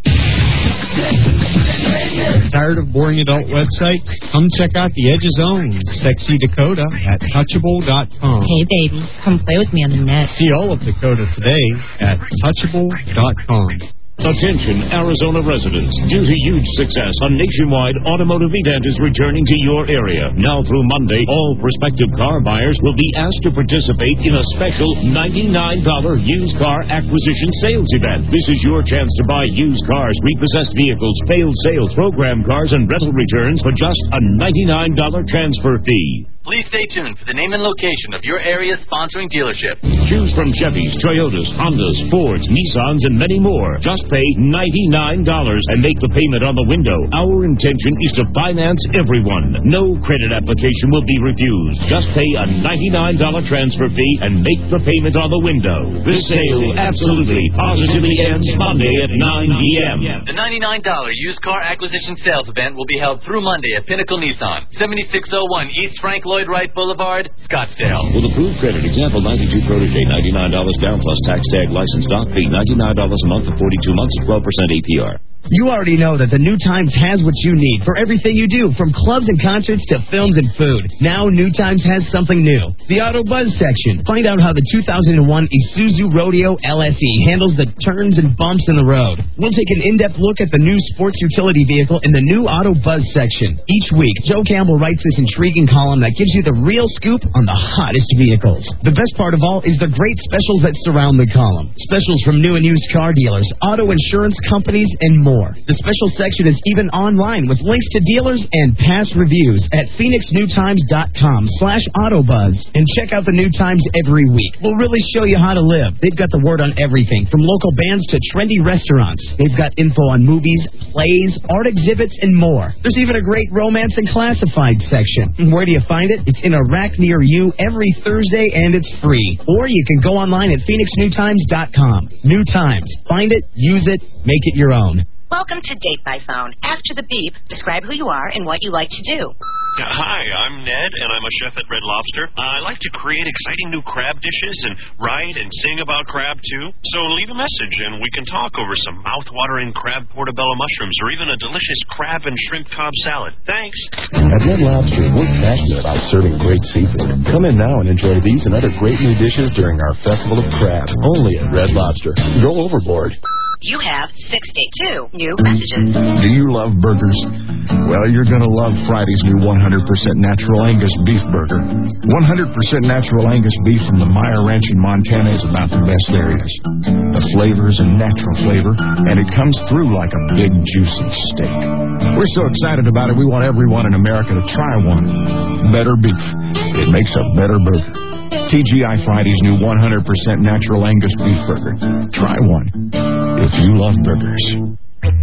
Tired of boring adult websites? Come check out The Edge's own Sexy Dakota at touchable dot com. Hey, baby, come play with me on the net. See all of Dakota today at touchable dot com. Attention, Arizona residents. Due to huge success, a nationwide automotive event is returning to your area. Now through Monday, all prospective car buyers will be asked to participate in a special ninety-nine dollars used car acquisition sales event. This is your chance to buy used cars, repossessed vehicles, failed sales, program cars, and rental returns for just a ninety-nine dollars transfer fee. Please stay tuned for the name and location of your area's sponsoring dealership. Choose from Chevys, Toyotas, Hondas, Fords, Nissans, and many more. Just pay ninety-nine dollars and make the payment on the window. Our intention is to finance everyone. No credit application will be refused. Just pay a ninety-nine dollars transfer fee and make the payment on the window. This sale absolutely, positively ends Monday at nine p.m. The ninety-nine dollars used car acquisition sales event will be held through Monday at Pinnacle Nissan, seventy-six oh one East Frank Lloyd Wright Boulevard, Scottsdale. With approved credit, example ninety-two Protege, ninety-nine dollars down plus tax tag, license, doc fee, ninety-nine dollars a month for forty-two months at twelve percent A P R. You already know that the New Times has what you need for everything you do, from clubs and concerts to films and food. Now New Times has something new, the Auto Buzz section. Find out how the two thousand one Isuzu Rodeo L S E handles the turns and bumps in the road. We'll take an in-depth look at the new sports utility vehicle in the new Auto Buzz section. Each week, Joe Campbell writes this intriguing column that gives you the real scoop on the hottest vehicles. The best part of all is the great specials that surround the column. Specials from new and used car dealers, auto insurance companies, and more. The special section is even online with links to dealers and past reviews at phoenix new times dot com slash autobuzz. And check out the New Times every week. We'll really show you how to live. They've got the word on everything, from local bands to trendy restaurants. They've got info on movies, plays, art exhibits, and more. There's even a great romance and classified section. And where do you find it? It's in a rack near you every Thursday, and it's free. Or you can go online at phoenix new times dot com. New Times. Find it, use it, make it your own. Welcome to Date by Phone. After the beep, describe who you are and what you like to do. Uh, hi, I'm Ned, and I'm a chef at Red Lobster. Uh, I like to create exciting new crab dishes and write and sing about crab, too. So leave a message, and we can talk over some mouth-watering crab portobello mushrooms or even a delicious crab and shrimp cob salad. Thanks. At Red Lobster, we're passionate about serving great seafood. Come in now and enjoy these and other great new dishes during our Festival of Crab, only at Red Lobster. Go overboard. You have sixty-two new messages. Do you love burgers? Well, you're going to love Friday's new one hundred percent natural Angus beef burger. one hundred percent natural Angus beef from the Meyer Ranch in Montana is about the best there is. The flavor is a natural flavor, and it comes through like a big, juicy steak. We're so excited about it, we want everyone in America to try one. Better beef. It makes a better burger. T G I Friday's new one hundred percent natural Angus beef burger. Try one if you love burgers.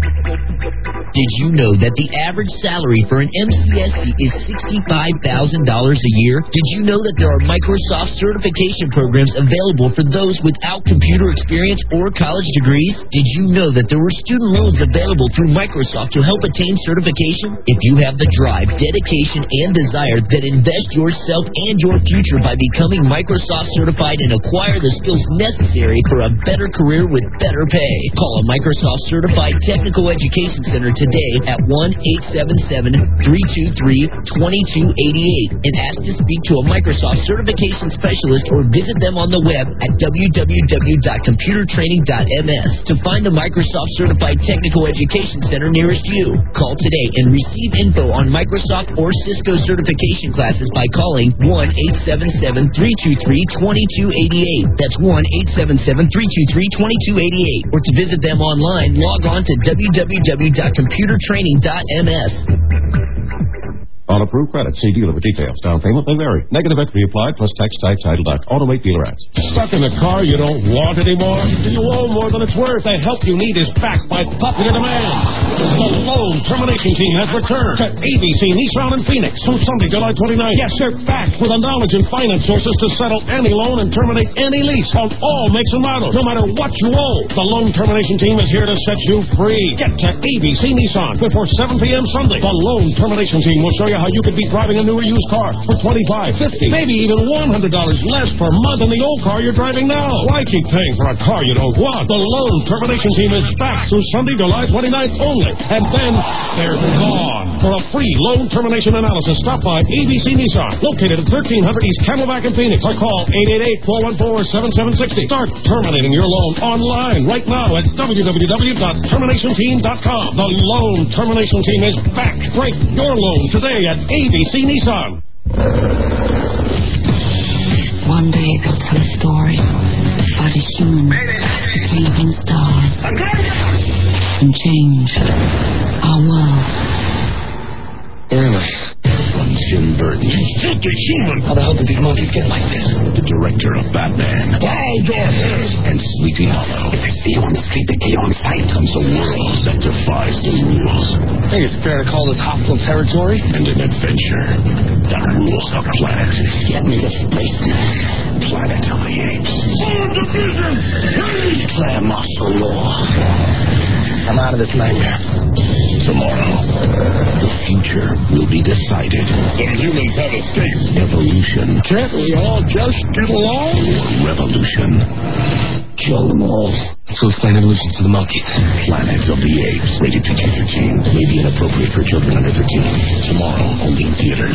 Did you know that the average salary for an M C S E is sixty-five thousand dollars a year? Did you know that there are Microsoft certification programs available for those without computer experience or college degrees? Did you know that there were student loans available through Microsoft to help attain certification? If you have the drive, dedication, and desire, then invest yourself and your future by becoming Microsoft certified and acquire the skills necessary for a better career with better pay. Call a Microsoft certified technical education center today at one eight seven seven, three two three, two two eight eight and ask to speak to a Microsoft certification specialist or visit them on the web at w w w dot computer training dot m s to find the Microsoft Certified Technical Education Center nearest you. Call today and receive info on Microsoft or Cisco certification classes by calling one eight seven seven, three two three, two two eight eight. That's one eight seven seven, three two three, two two eight eight. Or to visit them online, log on to w w w dot computer training dot m s. On approved credit, see dealer for details. Down payment may vary. Negative equity applied plus tax, type, title, doc. Automate dealer ads. Stuck in a car you don't want anymore? Do you owe more than it's worth? The help you need is backed by popular demand. The loan termination team has returned to A B C Nissan in Phoenix from Sunday, July twenty-ninth. Yes, they're back with the knowledge and finance sources to settle any loan and terminate any lease on all makes and models, no matter what you owe. The loan termination team is here to set you free. Get to A B C Nissan before seven p.m. Sunday. The loan termination team will show you how you could be driving a newer used car for twenty-five dollars, fifty dollars, maybe even one hundred dollars less per month than the old car you're driving now. Why keep paying for a car you don't want? The loan termination team is back through Sunday, July twenty-ninth only. And then they're gone. For a free loan termination analysis, stop by A B C Nissan, located at thirteen hundred East Camelback in Phoenix, or call eight eight eight, four one four, seven seven six zero. Start terminating your loan online right now at w w w dot termination team dot com. The loan termination team is back. Break your loan today at A B C Nissan. One day they'll tell a story about a human who came from stars and changed our world. Really? From Tim Burton. He's filthy human. How the hell did these monkeys get like this? The director of Batman. Val Jordan. And Sleepy Hollow. If they see you on the street, they get you on sight. Comes a world that defies the rules. I think it's fair to call this hostile territory. And an adventure that rules the planet. Get me to space. Planet of the Apes. Forward division! Declare martial law. I'm out of this nightmare. Tomorrow, the future will be decided. Some humans have escaped. Evolution. Can't we all just get along? Revolution. Kill them all. So explain evolution to the monkeys. Planet of the Apes. Rated P G thirteen. May be inappropriate for children under thirteen. Tomorrow, only in theaters.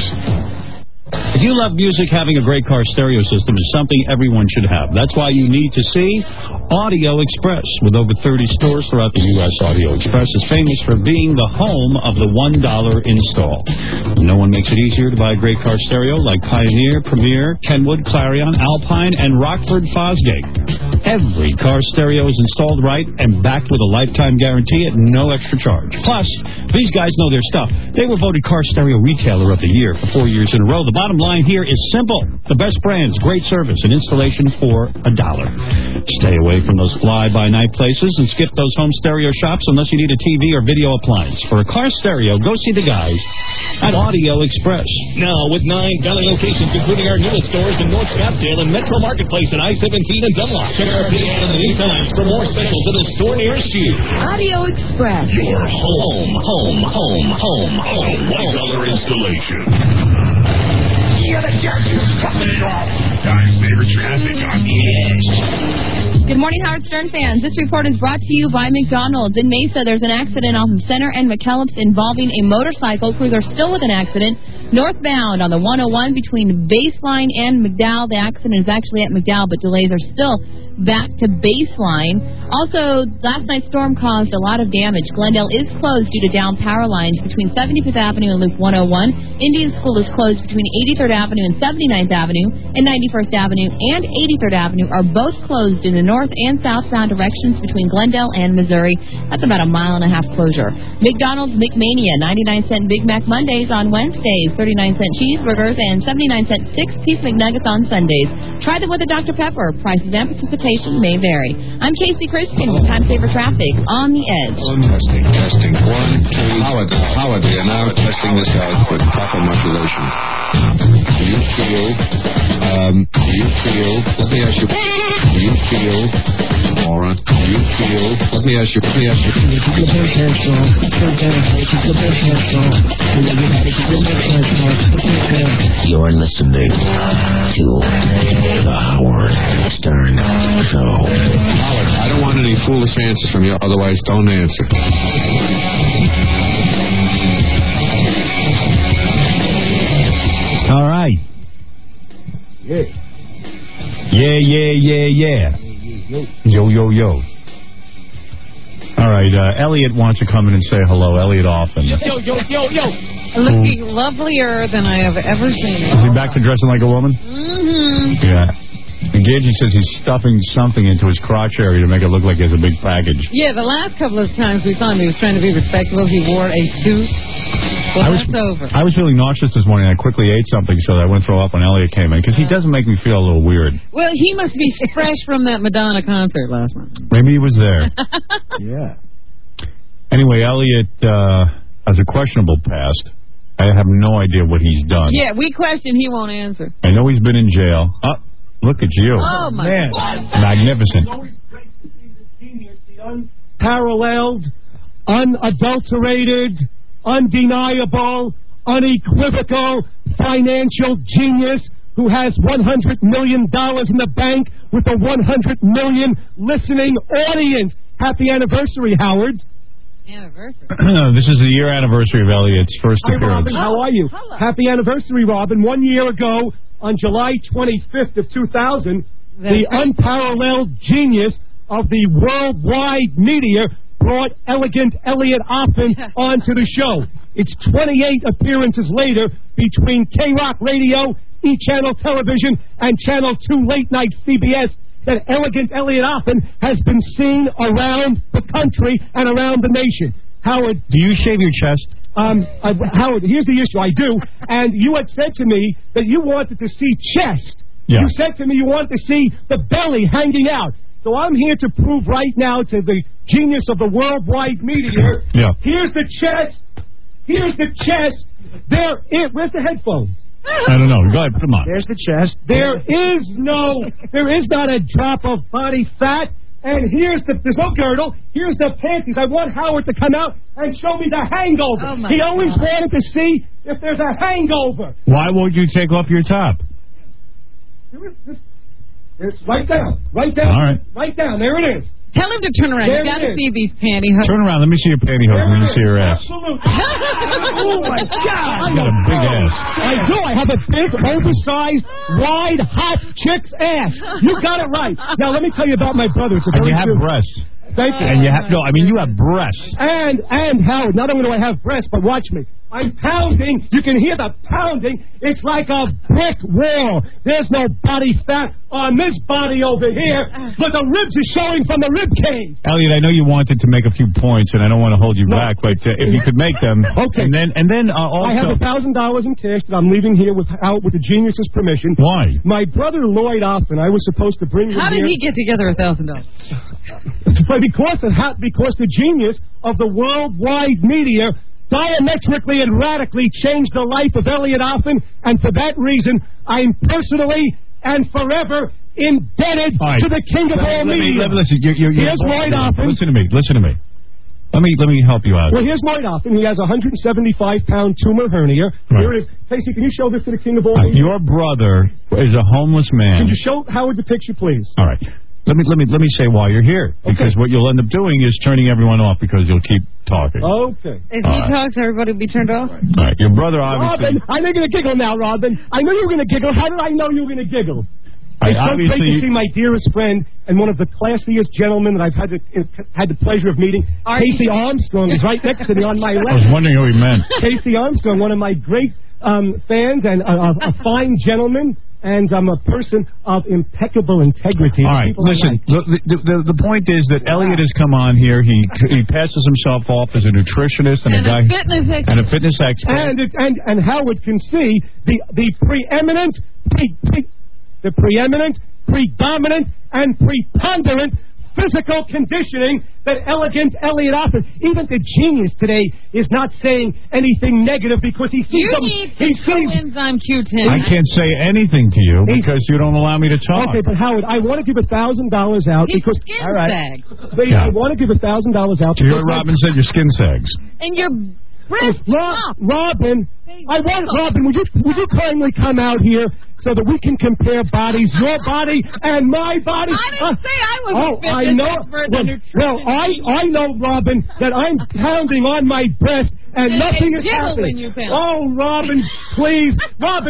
If you love music, having a great car stereo system is something everyone should have. That's why you need to see Audio Express. With over thirty stores throughout the U S, Audio Express is famous for being the home of the one dollar install. No one makes it easier to buy a great car stereo like Pioneer, Premier, Kenwood, Clarion, Alpine, and Rockford Fosgate. Every car stereo is installed right and backed with a lifetime guarantee at no extra charge. Plus, these guys know their stuff. They were voted Car Stereo Retailer of the Year for four years in a row. The bottom line here is simple. The best brands, great service, and installation for a dollar. Stay away from those fly-by-night places and skip those home stereo shops unless you need a T V or video appliance. For a car stereo, go see the guys at Audio Express. Now, with nine Valley locations, including our newest stores in North Scottsdale and Metro Marketplace at I seventeen and Dunlop. Check our P A in the lead times for more specials at the store nearest you. Audio Express. Your home, home, home, home, home. one dollar installation. Yeah, the gadget's coming off. Time's favorite traffic on the edge. Good morning, Howard Stern fans. This report is brought to you by McDonald's. In Mesa, there's an accident off of Center and McKellips involving a motorcycle. Crews are still with an accident northbound on the one oh one between Baseline and McDowell. The accident is actually at McDowell, but delays are still back to Baseline. Also, last night's storm caused a lot of damage. Glendale is closed due to down power lines between seventy-fifth Avenue and Loop one oh one. Indian School is closed between eighty-third Avenue and seventy-ninth Avenue, and ninety-first Avenue and eighty-third Avenue are both closed in the north and southbound directions between Glendale and Missouri. That's about a mile and a half closure. McDonald's McMania, ninety-nine cent Big Mac Mondays on Wednesdays, thirty-nine cent cheeseburgers, and seventy-nine cent six-piece McNuggets on Sundays. Try them with a Doctor Pepper. Prices and participation may vary. I'm Casey Christian with Time Saver Traffic on the Edge. Testing, testing. One, two. Howard, Howard, we are now testing this out with proper modulation. Do you feel, um, do you feel, let me ask you, do you feel, Laura, do you feel, let me ask you, let me ask you. You're listening to the Howard Stern Show. Howard, I don't want any foolish answers from you, otherwise don't answer. Yeah. Yeah, yeah, yeah, yeah. Yo, yo, yo. All right, uh, Elliot wants to come in and say hello. Elliot Offen. Yo, yo, yo, yo. Looking lovelier than I have ever seen. Is he back to dressing like a woman? Mm-hmm. Yeah. And Gagey says he's stuffing something into his crotch area to make it look like he has a big package. Yeah, the last couple of times we saw him, he was trying to be respectable. He wore a suit. Well, I was, that's over. I was feeling nauseous this morning. I quickly ate something so that I wouldn't throw up when Elliot came in, because he doesn't make me feel a little weird. Well, he must be fresh from that Madonna concert last month. Maybe he was there. Yeah. Anyway, Elliot uh, has a questionable past. I have no idea what he's done. Yeah, we question, he won't answer. I know he's been in jail. Oh, look at you. Oh, my man. God. Magnificent. Unparalleled, unadulterated, undeniable, unequivocal financial genius who has one hundred million dollars in the bank with a one hundred million listening audience. Happy anniversary, Howard. Anniversary. This is the year anniversary of Elliot's first Hi, appearance. Robin. How are you? Hello. Happy anniversary, Robin. One year ago, on July twenty-fifth of two thousand, the unparalleled genius of the worldwide media brought Elegant Elliot Offen onto the show. It's twenty-eight appearances later between K-Rock Radio, E-Channel Television, and Channel two Late Night C B S that Elegant Elliot Offen has been seen around the country and around the nation. Howard, do you shave your chest? Um, I, Howard, here's the issue. I do, and you had said to me that you wanted to see chest. Yeah. You said to me you wanted to see the belly hanging out. So I'm here to prove right now to the genius of the worldwide media. Yeah. Here's the chest. Here's the chest. There is. Where's the headphones? I don't know. Go ahead, come on. There's the chest. There is no, there is not a drop of body fat. And here's the, there's no girdle. Here's the panties. I want Howard to come out and show me the hangover. Oh my he always God. wanted to see if there's a hangover. Why won't you take off your top? It's right down. Right down. All right. Right down. There it is. Tell him to turn around. There You got it to is. see these pantyhose. Turn around. Let me see your pantyhose. There Let me it see your is. ass. Absolutely. Oh, my God. You got a big ass. I do. I have a big, oversized, wide, hot chick's ass. You got it right. Now, let me tell you about my brother. It's a And very you have true- breasts. Thank you. And you have, no, I mean, you have breasts. And, and, Howard, not only do I have breasts, but watch me. I'm pounding. You can hear the pounding. It's like a brick wall. There's no body fat on this body over here, but the ribs are showing from the rib cage. Elliot, I know you wanted to make a few points, and I don't want to hold you back, but uh, if you could make them. Okay. And then, and then uh, also. I have a thousand dollars in cash that I'm leaving here without with the genius's permission. Why? My brother Lloyd Offen, I was supposed to bring him How did here. he get together a thousand dollars? But because of how, because the genius of the worldwide media diametrically and radically changed the life of Elliot Offen, and for that reason, I'm personally and forever indebted All right. to the king of all let me, media. let me, listen, you're, you're, you're, Here's Lloyd Offen. Listen to me. Listen to me. Let me let me help you out. Well, here's Lloyd Offen. He has a one hundred seventy-five pound tumor hernia. Right. Here it is. Casey, can you show this to the king of all Uh, media? your brother is a homeless man. Can you show Howard the picture, please? All right. Let me let me let me say why you're here, because what you'll end up doing is turning everyone off because you'll keep talking. Okay. If All he right. talks, everybody will be turned off? All right. Your brother obviously. Robin, I know you're going to giggle now, Robin. I know you were going to giggle. How did I know you were going to giggle? I It's so great obviously- to see my dearest friend and one of the classiest gentlemen that I've had the, had the pleasure of meeting. Casey Armstrong is right next to me on my I left. was wondering who he meant. Casey Armstrong, one of my great um, fans and a, a, a fine gentleman, and I'm a person of impeccable integrity. All right, People I listen. like. The, the, the, the point is that Elliot has come on here. He he passes himself off as a nutritionist and, And a guy a fitness expert. and a fitness expert. And, it, and and Howard can see the the preeminent, pre, pre, the preeminent, predominant, and preponderant physical conditioning that Elegant Elliot Offen, even the genius today, is not saying anything negative because he sees You them. need He some sees. enzyme Q ten. I can't say anything to you because you don't allow me to talk. Okay, but Howard, I want to give a thousand dollars out His because skin all right, sags. But Yeah. I want to give a thousand dollars out. You heard because my- Robin said your skin sags. And your breasts Rob, up. Robin, I want Robin. Would you would you kindly come out here so that we can compare bodies, your body and my body? I didn't say I was oh, a fitness I know. expert Well, in nutrition. well, I I know, Robin, that I'm pounding on my breast and And- nothing and is jiggle happening. when you pound. Oh, Robin, please, Robin.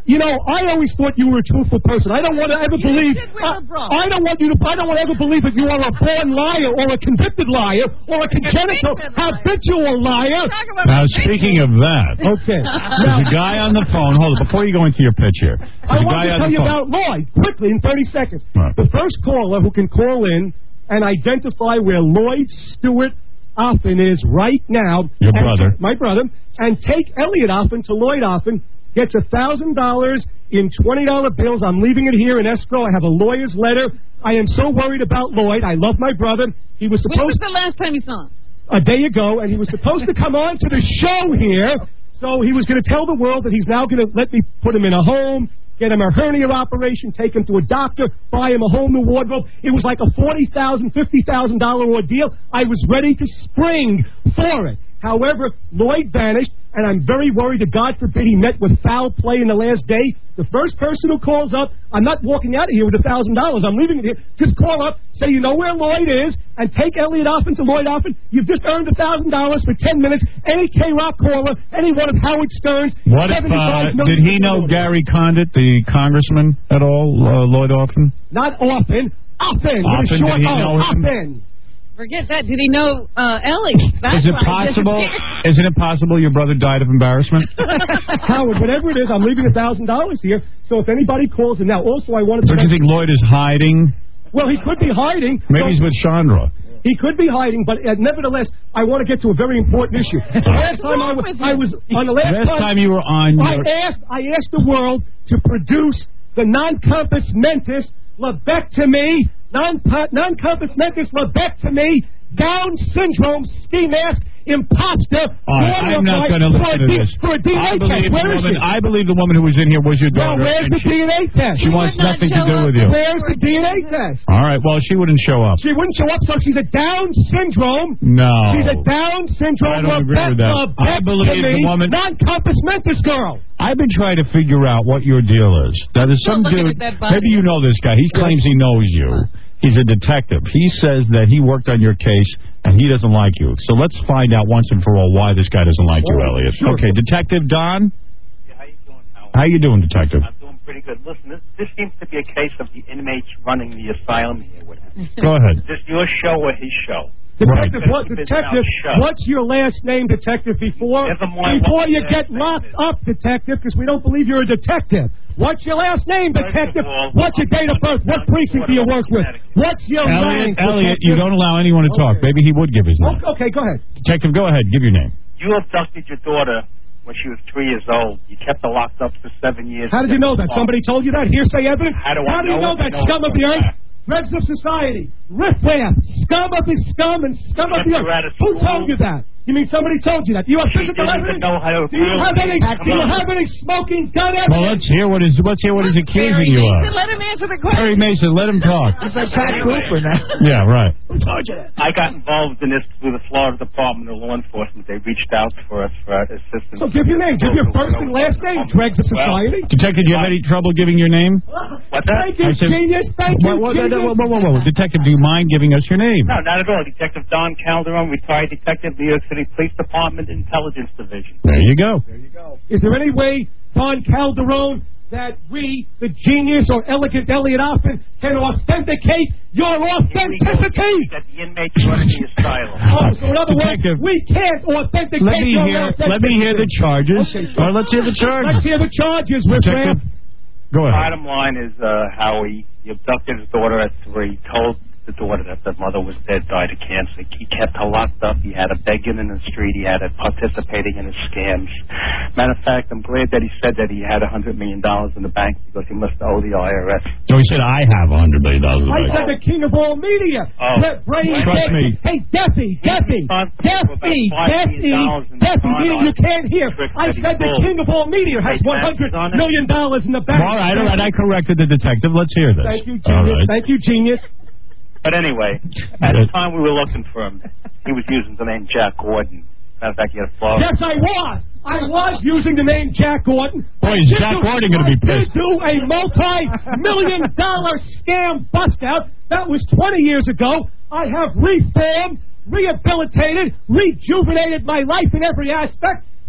You know, I always thought you were a truthful person. I don't want to ever You believe. did with I, a bra. I don't want you to. I don't want to ever believe that you are a born liar or a convicted liar or a congenital habitual liar. Now, speaking of that, okay, there's a guy on the phone. Hold on, before you go into your pitch here. I There's a want guy to on tell the you phone. about Lloyd quickly in thirty seconds. Right. The first caller who can call in and identify where Lloyd Stewart Offen is right now. Your and brother. My brother. And take Elliot Offen to Lloyd Offen. Gets a thousand dollars in twenty dollar bills. I'm leaving it here in escrow. I have a lawyer's letter. I am so worried about Lloyd. I love my brother. He was When supposed was the last time you saw him? a day ago, and he was supposed to come on to the show here. So he was going to tell the world that he's now going to let me put him in a home, get him a hernia operation, take him to a doctor, buy him a whole new wardrobe. It was like a forty thousand dollars, fifty thousand dollars ordeal. I was ready to spring for it. However, Lloyd vanished, and I'm very worried that, God forbid, he met with foul play in the last day. The first person who calls up, I'm not walking out of here with a thousand dollars. I'm leaving it here. Just call up, say you know where Lloyd is, and take Elliot Offen to Lloyd Offen. You've just earned a thousand dollars for ten minutes. Any K-Rock caller, any one of Howard Stern's. What if, uh, did he know Gary Condit, the congressman, at all, uh, Lloyd Offen? Not often. Offen. Offen, With a short did he O. know him? Offen. Forget that. Did he know uh, Ellie? That's Is it why he possible? disappeared. Isn't it possible your brother died of embarrassment? Howard, whatever it is, I'm leaving a thousand dollars here. So if anybody calls in now, also I wanted to. Don't you think Lloyd is hiding? Well, he could be hiding. Maybe So- he's with Chandra. He could be hiding, but uh, nevertheless, I want to get to a very important issue. The last time I was, I was on the last, Last time you were on I your- asked, I asked the world to produce the non-compass mentis lobectomy, non non-compass mentis lobectomy, Down syndrome ski mask imposter. All right, I'm not going to for listen a to D- this. For a D N A I test. believe, the Where is woman, she? I believe the woman who was in here was your Well, daughter. where's and the she, D N A test? She wants nothing to do with you. Where's the D N A test? All right, well, she wouldn't show up. She wouldn't show up, so she's a Down syndrome. No. She's a Down syndrome. I don't agree with that. I believe the woman- non-compass mentis girl. I've been trying to figure out what your deal is. Now, there's some Don't look dude, at that body. maybe you know this guy. He claims he knows you. He's a detective. He says that he worked on your case and he doesn't like you. So let's find out once and for all why this guy doesn't like you, Oh, Elliot. sure. Okay, Detective Don? Yeah, how you doing, Howard? How you doing, Detective? I'm doing pretty good. Listen, this, this seems to be a case of the inmates running the asylum here. With him. Go ahead. Is this your show or his show? Detective, Right. what, detective, what's your last name, Detective, before Never mind before what you my get last locked up, Detective, because we don't believe you're a detective. What's your last name, First of Detective? all, What's your date of birth? What precinct do you work with? What's your Elliot, rank, Elliot, you Detective? don't allow anyone to talk. Maybe he would give his name. Okay, okay, go ahead. Detective, go ahead. Give your name. You abducted your daughter when she was three years old. You kept her locked up for seven years. How did you know that? Somebody told you that? Hearsay evidence? How do I How do you know know it? that, I know scum it of the for a earth? fact. Dregs of society, riffraff, scum of the scum and scum of the You're earth. out of Who school. told you that? You mean somebody told you that? Do you have She physical didn't even evidence? know how to Do you really have any? come Do you on. have any smoking gun evidence? Well, let's hear what is let's hear what he's accusing you of. Let him answer the question. Perry Mason, let him talk. It's like Pat Anyway. Cooper now. Yeah, right. Who told you that? I got involved in this through the Florida Department of Law Enforcement. They reached out for us for assistance. So give your name. Give your first and last name. Dregs of society. Detective, do you have any trouble giving your name? What's that? Thank you, I said- genius. Thank you, Whoa, whoa, genius. whoa, whoa, whoa, whoa. Detective, do you mind giving us your name? No, not at all. Detective Don Calderon, retired detective, New York City Police Department, Intelligence Division. There you go. Is there any way, Don Calderon, that we, the genius or elegant Elliot Offen, can authenticate your authenticity? That the inmates running the asylum. Oh, so in other Detective, words, we can't authenticate Let me your hear. authenticity. Let me hear the charges. Okay, All right, let's hear the charges. Let's hear the charges, Riffraff. Detective, go ahead. Bottom line is, uh, Howie, he abducted his daughter at three, told the daughter that the mother was dead, died of cancer. He kept her locked up. He had her begging in the street. He had her participating in his scams. Matter of fact, I'm glad that he said that he had a hundred million dollars in the bank because he must owe the I R S. So he said, I have a hundred million dollars. I said the king of all media. Oh. That brain Trust dead- me. Hey, Deafy, Deafy, Deafy, Deafy, Deafy, meaning you can't hear. I said the king of all media has Hey, one hundred taxes on it? million dollars in the bank. All right, all right. I corrected the detective. Let's hear this. Thank you, All genius. right. Thank you, genius. But anyway, at the time we were looking for him, he was using the name Jack Gordon. Matter of fact, he had a Florida. Yes, I was. I was using the name Jack Gordon. Boy, I is did Jack do- Gordon gonna be I did pissed. do a multi-million dollar scam bust out. That was twenty years ago. I have reformed, rehabilitated, rejuvenated my life in every aspect.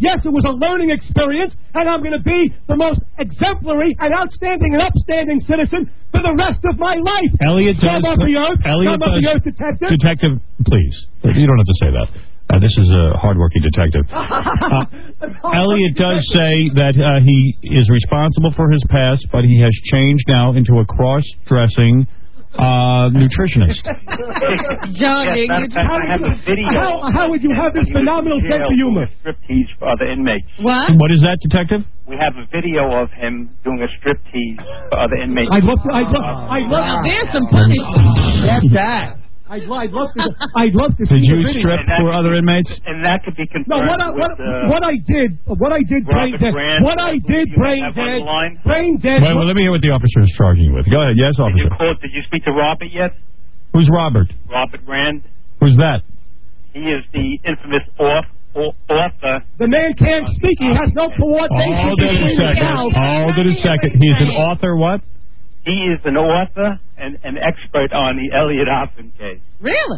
Yes, it was a learning experience, and I'm going to be the most exemplary and outstanding and upstanding citizen for the rest of my life. Elliot does. Scum of the earth, Elliot scum of does. the earth detective. Detective, please. You don't have to say that. Uh, this is a hardworking detective. Uh, Elliot does say that uh, he is responsible for his past, but he has changed now into a cross-dressing uh, nutritionist. Jogging. Yes, I have a video. How, how would you have this phenomenal sense of humor? Striptease for other inmates. What? What is that, detective? We have a video of him doing a striptease for other inmates. I'd love to. I'd love. I'd love. Now, there's some punishment. That's that. I'd, I'd love to. I'd love to Did see you the video. strip for other inmates? And that could be confirmed No, what I, what, with, uh, what I did, what I did, brain Robert dead. Grant. What I did, You brain have on the dead. line? Brain dead. Wait, well, let me hear what the officer is charging you with. Go ahead. Yes, Did officer. you, call, did you speak to Robert yet? Who's Robert? Robert Rand. Who's that? He is the infamous author. author. The man can't speak. He has no coordination. Hold it a between the second. cows. Hold it a second. He's an author. What? He is an author and an expert on the Elliot Hoffman case. Really?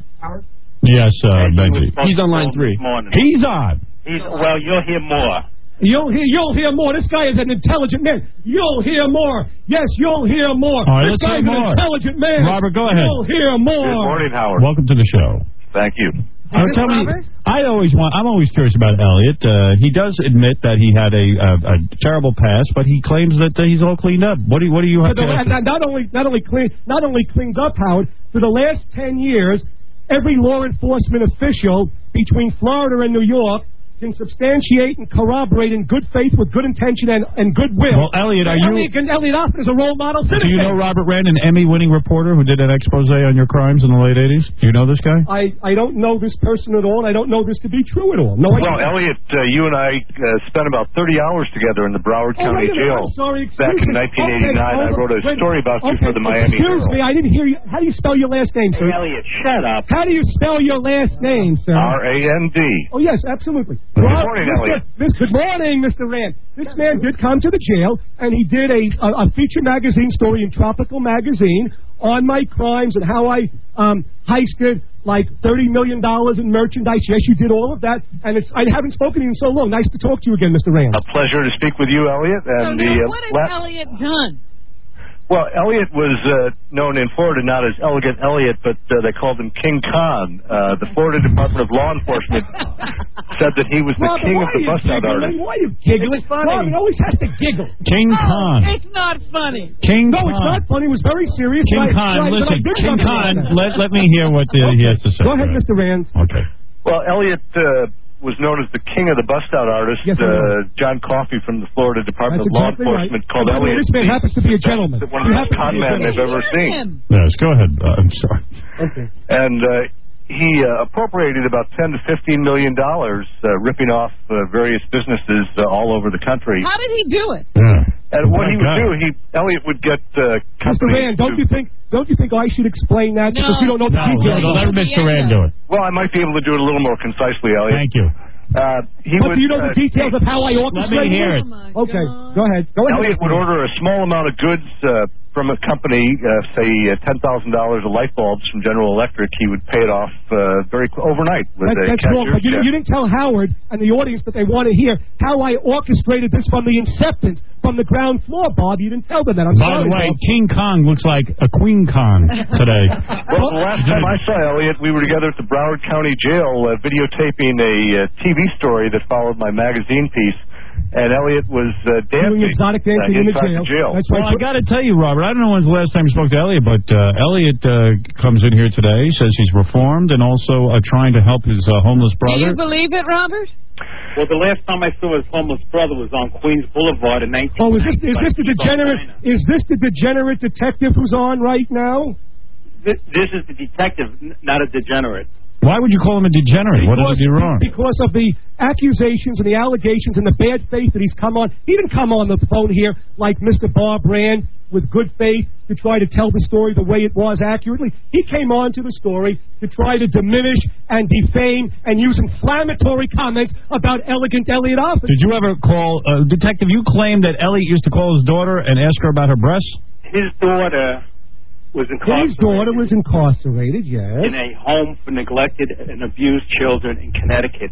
Yes, uh, And he was Benji. supposed He's to on call line him three. this morning. He's on. He's, well, you'll hear more. You'll hear, you'll hear more. This guy is an intelligent man. You'll hear more. Yes, you'll hear more. All right, this let's guy's hear an more. intelligent man. Robert, go ahead. You'll hear more. Good morning, Howard. Welcome to the show. Thank you. Uh, tell me, I always want. I'm always curious about Elliot. Uh, he does admit that he had a, a, a terrible past, but he claims that uh, he's all cleaned up. What do you, what do you have For to the, ask? not, not only not only clean not only cleaned up, Howard. For the last ten years, every law enforcement official between Florida and New York can substantiate and corroborate in good faith with good intention and, and goodwill. Well, Elliot, are you- Elliot, Elliot Hoffman is a role model citizen. Do you know Robert Rand, an Emmy-winning reporter who did an expose on your crimes in the late eighties? Do you know this guy? I, I don't know this person at all, and I don't know this to be true at all. No, I Well, don't. Elliot, uh, you and I uh, spent about thirty hours together in the Broward Oh, County wait a minute, Jail I'm sorry, excuse back in me. nineteen eighty-nine. Okay, I wrote a wait, story about you okay, for the Miami Excuse Herald. me, I didn't hear you. How do you spell your last name, sir? Hey, Elliot, shut up. How do you spell your last name, sir? R A N D. Oh, yes, absolutely. Good Rob- morning, Mister Elliot. This, good morning, Mister Rand. This man did come to the jail, and he did a, a, a feature magazine story in Tropical Magazine on my crimes and how I um, heisted like thirty million dollars in merchandise. Yes, you did all of that, and it's, I haven't spoken to you in so long. Nice to talk to you again, Mister Rand. A pleasure to speak with you, Elliot. So And the now, uh, what has la- Elliot done? Well, Elliot was uh, known in Florida not as Elegant Elliot, but uh, they called him King Khan. Uh, the Florida Department of Law Enforcement said that he was the Robert, king why of the are you bust-out giggling? artist. Why are you giggling? It's funny. Robert always has to giggle. King Khan. It's not funny. King No, Khan. it's not funny. It was very serious. King but I- Khan, but I- but I listen, did King something Khan, like that. let, let me hear what uh, he has to say. Go ahead, Mister Rand. Okay. Well, Elliot uh, was known as the king of the bust-out artist. Yes, I uh, John Coffey from the Florida Department That's of Law exactly right. Enforcement called By the way, Elliot this man the- happens to be a gentleman. the- one of He the happens best to con be a men gentleman. they've ever seen. Yes, go ahead. Uh, I'm sorry. Okay. And uh, he uh, appropriated about ten to fifteen million dollars, uh, ripping off uh, various businesses uh, all over the country. How did he do it? Yeah. And what he would Okay. do, he Elliot would get uh, Mister companies. Rand, don't to- you think? Don't you think I should explain that because you don't know the No, details? no, let Mister Rand do it. Well, I might be able to do it a little more concisely, Elliot. Thank you. Uh, he But would, do you know uh, the details of how I orchestrated hear it. Okay, go ahead. Go ahead. Elliot would order a small amount of goods uh, from a company, uh, say uh, ten thousand dollars of light bulbs from General Electric. He would pay it off uh, very qu- overnight with That, a that's wrong. cashier's But you, check. you didn't tell Howard and the audience that they want to hear how I orchestrated this from the inception, from the ground floor, Bob. You didn't tell them that. I'm By sorry, the way, Bob. King Kong looks like a Queen Kong today. Well, the last time I saw Elliot, we were together at the Broward County Jail uh, videotaping a uh, T V story that followed my magazine piece, and Elliot was uh, dancing, Doing exotic dancing uh, in the inside jail. the jail. That's Well, right. I got to tell you, Robert, I don't know when's the last time you spoke to Elliot, but uh, Elliot uh, comes in here today, says he's reformed, and also uh, trying to help his uh, homeless Do brother. you believe it, Robert? Well, the last time I saw his homeless brother was on Queens Boulevard in nineteen ninety. Oh, is this is this the degenerate? Is this the degenerate detective who's on right now? This, this is the detective, n- not a degenerate. Why would you call him a degenerate? What did he do wrong? Because of the accusations and the allegations and the bad faith that he's come on. He didn't come on the phone here like Mister Bob Rand with good faith to try to tell the story the way it was accurately. He came on to the story to try to diminish and defame and use inflammatory comments about Elegant Elliot Hoffman. Did you ever call, uh, Detective, you claim that Elliot used to call his daughter and ask her about her breasts? His daughter was incarcerated His daughter was incarcerated, yes. in a home for neglected and abused children in Connecticut.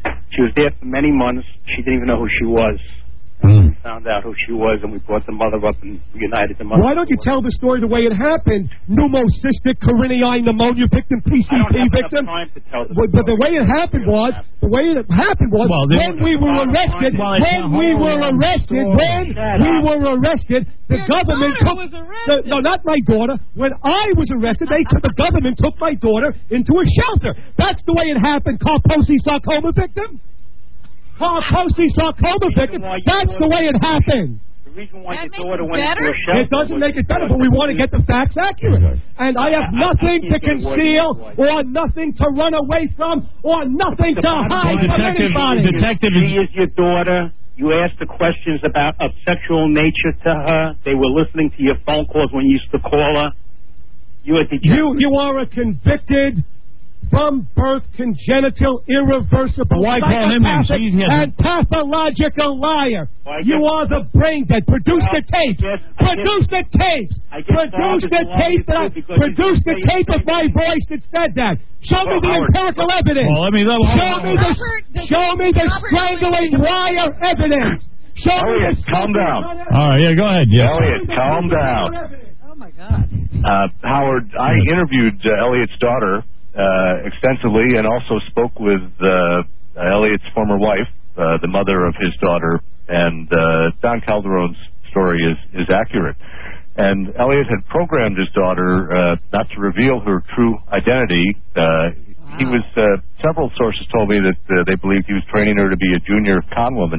She was there for many months. She didn't even know who she was. Mm. We found out who she was, and we brought the mother up and reunited the mother. Why don't you tell the story the way it happened? Pneumocystic carinae pneumonia victim, P C P victim. Time to tell the but, but the way it happened was, the way it happened was, well, when we were arrested, well, when we were arrested, when we were arrested, the Your government daughter took, was the, no, not my daughter. When I was arrested, they took, the government took my daughter into a shelter. That's the way it happened, Kaposi sarcoma victim. Kaposi sarcoma victim. That's the way it happened. The reason why That your makes daughter it went better? into a shelter. It doesn't make it better, but we want to get the facts accurate. And I have nothing to conceal or nothing to run away from or nothing to hide from anybody. Detective, She is your daughter. You asked the questions about of sexual nature to her. They were listening to your phone calls when you used to call her. You are You, you are a convicted, from birth, congenital, irreversible, why call him in? psychopathic, He and hasn't- pathological liar. Well, I You guess- are the brain dead. Produce Well, the tapes. I guess- I Produce the tapes. I guess Bob Produce is the lying tape that I, too, because produce you the say- tape of my voice that said that. Show me Well, the Howard, empirical evidence. Well, let me- let- show me the Robert, does- show me the Robert, strangling wire evidence. Show me Elliot, the calm down. all right, yeah, go ahead. Yeah. Elliot, calm down. Oh, my God. Uh, Howard, I interviewed uh, Elliot's daughter uh, extensively and also spoke with uh, Elliot's former wife, uh, the mother of his daughter, and uh, Don Calderon's story is, is accurate. And Elliot had programmed his daughter uh, not to reveal her true identity. Uh, he was, uh, several sources told me that uh, they believed he was training her to be a junior con woman,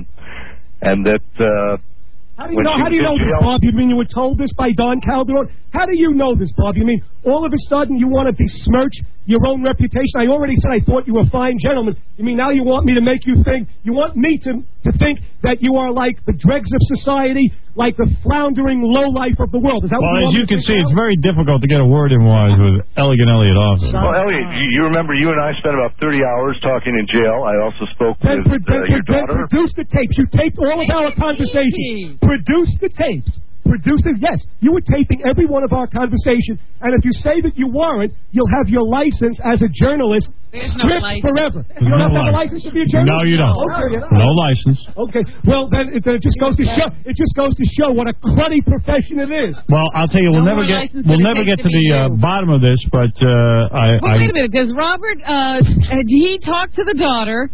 and that uh, How do you when know, she how do you was know in this, jail- Bob? You mean you were told this by Don Calderon? How do you know this, Bob? You mean all of a sudden you want to besmirch your own reputation? I already said I thought you were a fine gentleman. You mean now you want me to make you think, you want me to, to think that you are like the dregs of society, like the floundering lowlife of the world? Is that what Well, you want as you me to can think see, now? it's very difficult to get a word in wise with Elegant Elliot Office. Well, Elliot, you, you remember you and I spent about thirty hours talking in jail. I also spoke Then, with pro- then, uh, your then daughter. produce the tapes. You taped all of our conversations. Produce the tapes. Produce it. Yes, you were taping every one of our conversations. And if you say that you weren't, you'll have your license as a journalist There's no stripped license. forever. There's You don't no have to have a license. license to be a journalist? No, you don't. Okay. No license. Okay. Well, then it, then it just goes to show. It just goes to show what a cruddy profession it is. Well, I'll tell you, we'll No never more get license we'll than it never takes get to to be the uh, you. bottom of this, but uh, I. Well, I wait a minute. Does Robert, uh, had he talked to the daughter?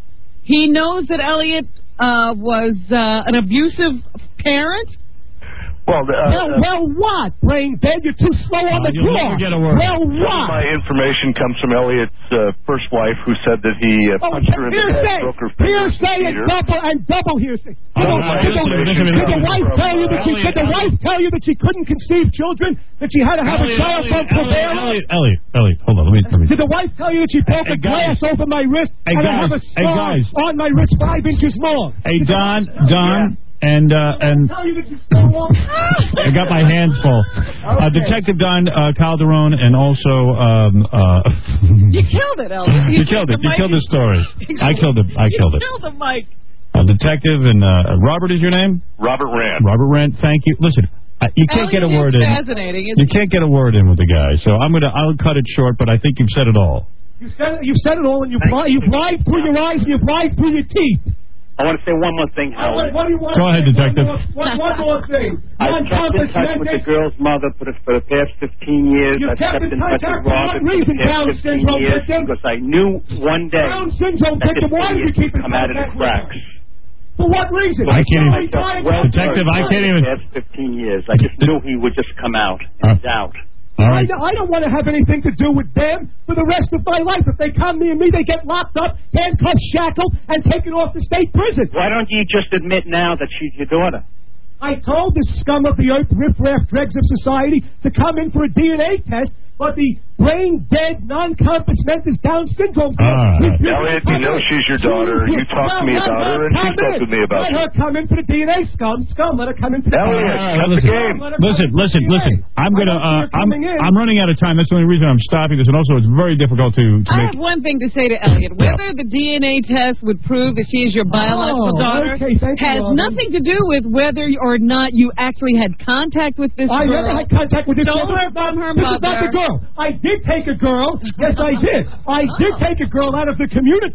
He knows that Elliot uh, was uh, an abusive parent? Well, uh, well, uh, well, what? Brain dead? You're too slow on Uh, the you'll draw. never get a word. Well, some of what? my information comes from Elliot's uh, first wife, who said that he uh, Oh, punched her in the head, hearsay, broke her fingers, hearsay, and and beat her. double and double hearsay. Did, All the, my did, the, information did the comes wife from, tell you that she uh, did the wife tell you that she couldn't conceive children? That she had to have Elliot, a child Elliot, from Provera? Elliot, Elliot, Elliot, hold on, let me. Let me. Did the wife tell you that she broke Hey, a glass guys. over my wrist Hey, and I have a guys. Hey, scar guys. on my wrist five inches long? Hey, Did the Don, wife tell you Don, that? and uh, and Tell you that you still won't? I got my hands full. Uh, Detective Don uh, Calderon, and also um, uh, You killed it, Elliot. you killed it. You killed the story. I killed it. I killed it. You killed the mic. Uh, Detective and uh, Robert is your name? Robert Rand. Robert Rand. Thank you. Listen, uh, you can't get a Elliot word is in. fascinating. You can't get a word in with the guy, so I'm gonna. I'll cut it short, but I think you've said it all. You said, you said it all, and you've lied, you've lied through your eyes and you've lied through your teeth. I want to say one more thing, Oh, Howard. what, what do you want Go to ahead, say? Detective. One more, one, one more thing. I've kept in touch with the girl's mother for the, for the past fifteen years. You've I've kept kept in in touch contact with for Robert what for reason, the past Down fifteen syndrome years victim? because I knew one day Down syndrome that victim. this Why did you thing keep in would come out of the contact with cracks. her? For what reason? I can't even- Well, Detective, I can't even- For the past fifteen years, I just knew he would just come out and he's out. All I, right. don't- I don't want to have anything to do with them for the rest of my life. If they come near me, they get locked up, handcuffed, shackled, and taken off to state prison. Why don't you just admit now that she's your daughter? I told the scum of the earth, riffraff dregs of society, to come in for a D N A test, but the brain-dead, non-compass mentis Down syndrome girl Ah. refused to Elliot, come you know in. she's your daughter. You talked to me Well, let about her, and she come spoke in. to me about Let you. her come in for the D N A, scum. Scum, let her come in for the Elliot, D N A. cut the listen, game. Let her come listen, in for listen, the D N A. listen. I'm gonna. I don't see Uh, her I'm. coming in. I'm running out of time. That's the only reason I'm stopping this, and also it's very difficult to. to I make, have one thing to say to Elliot. Whether the D N A test would prove that she is your biological Oh, daughter okay, thank you, has Robin. nothing to do with whether or not you actually had contact with this I girl. never had contact with this Stole woman. her from her This is not mother. the girl. I did take a girl. Yes, I did. I did take a girl out of the community,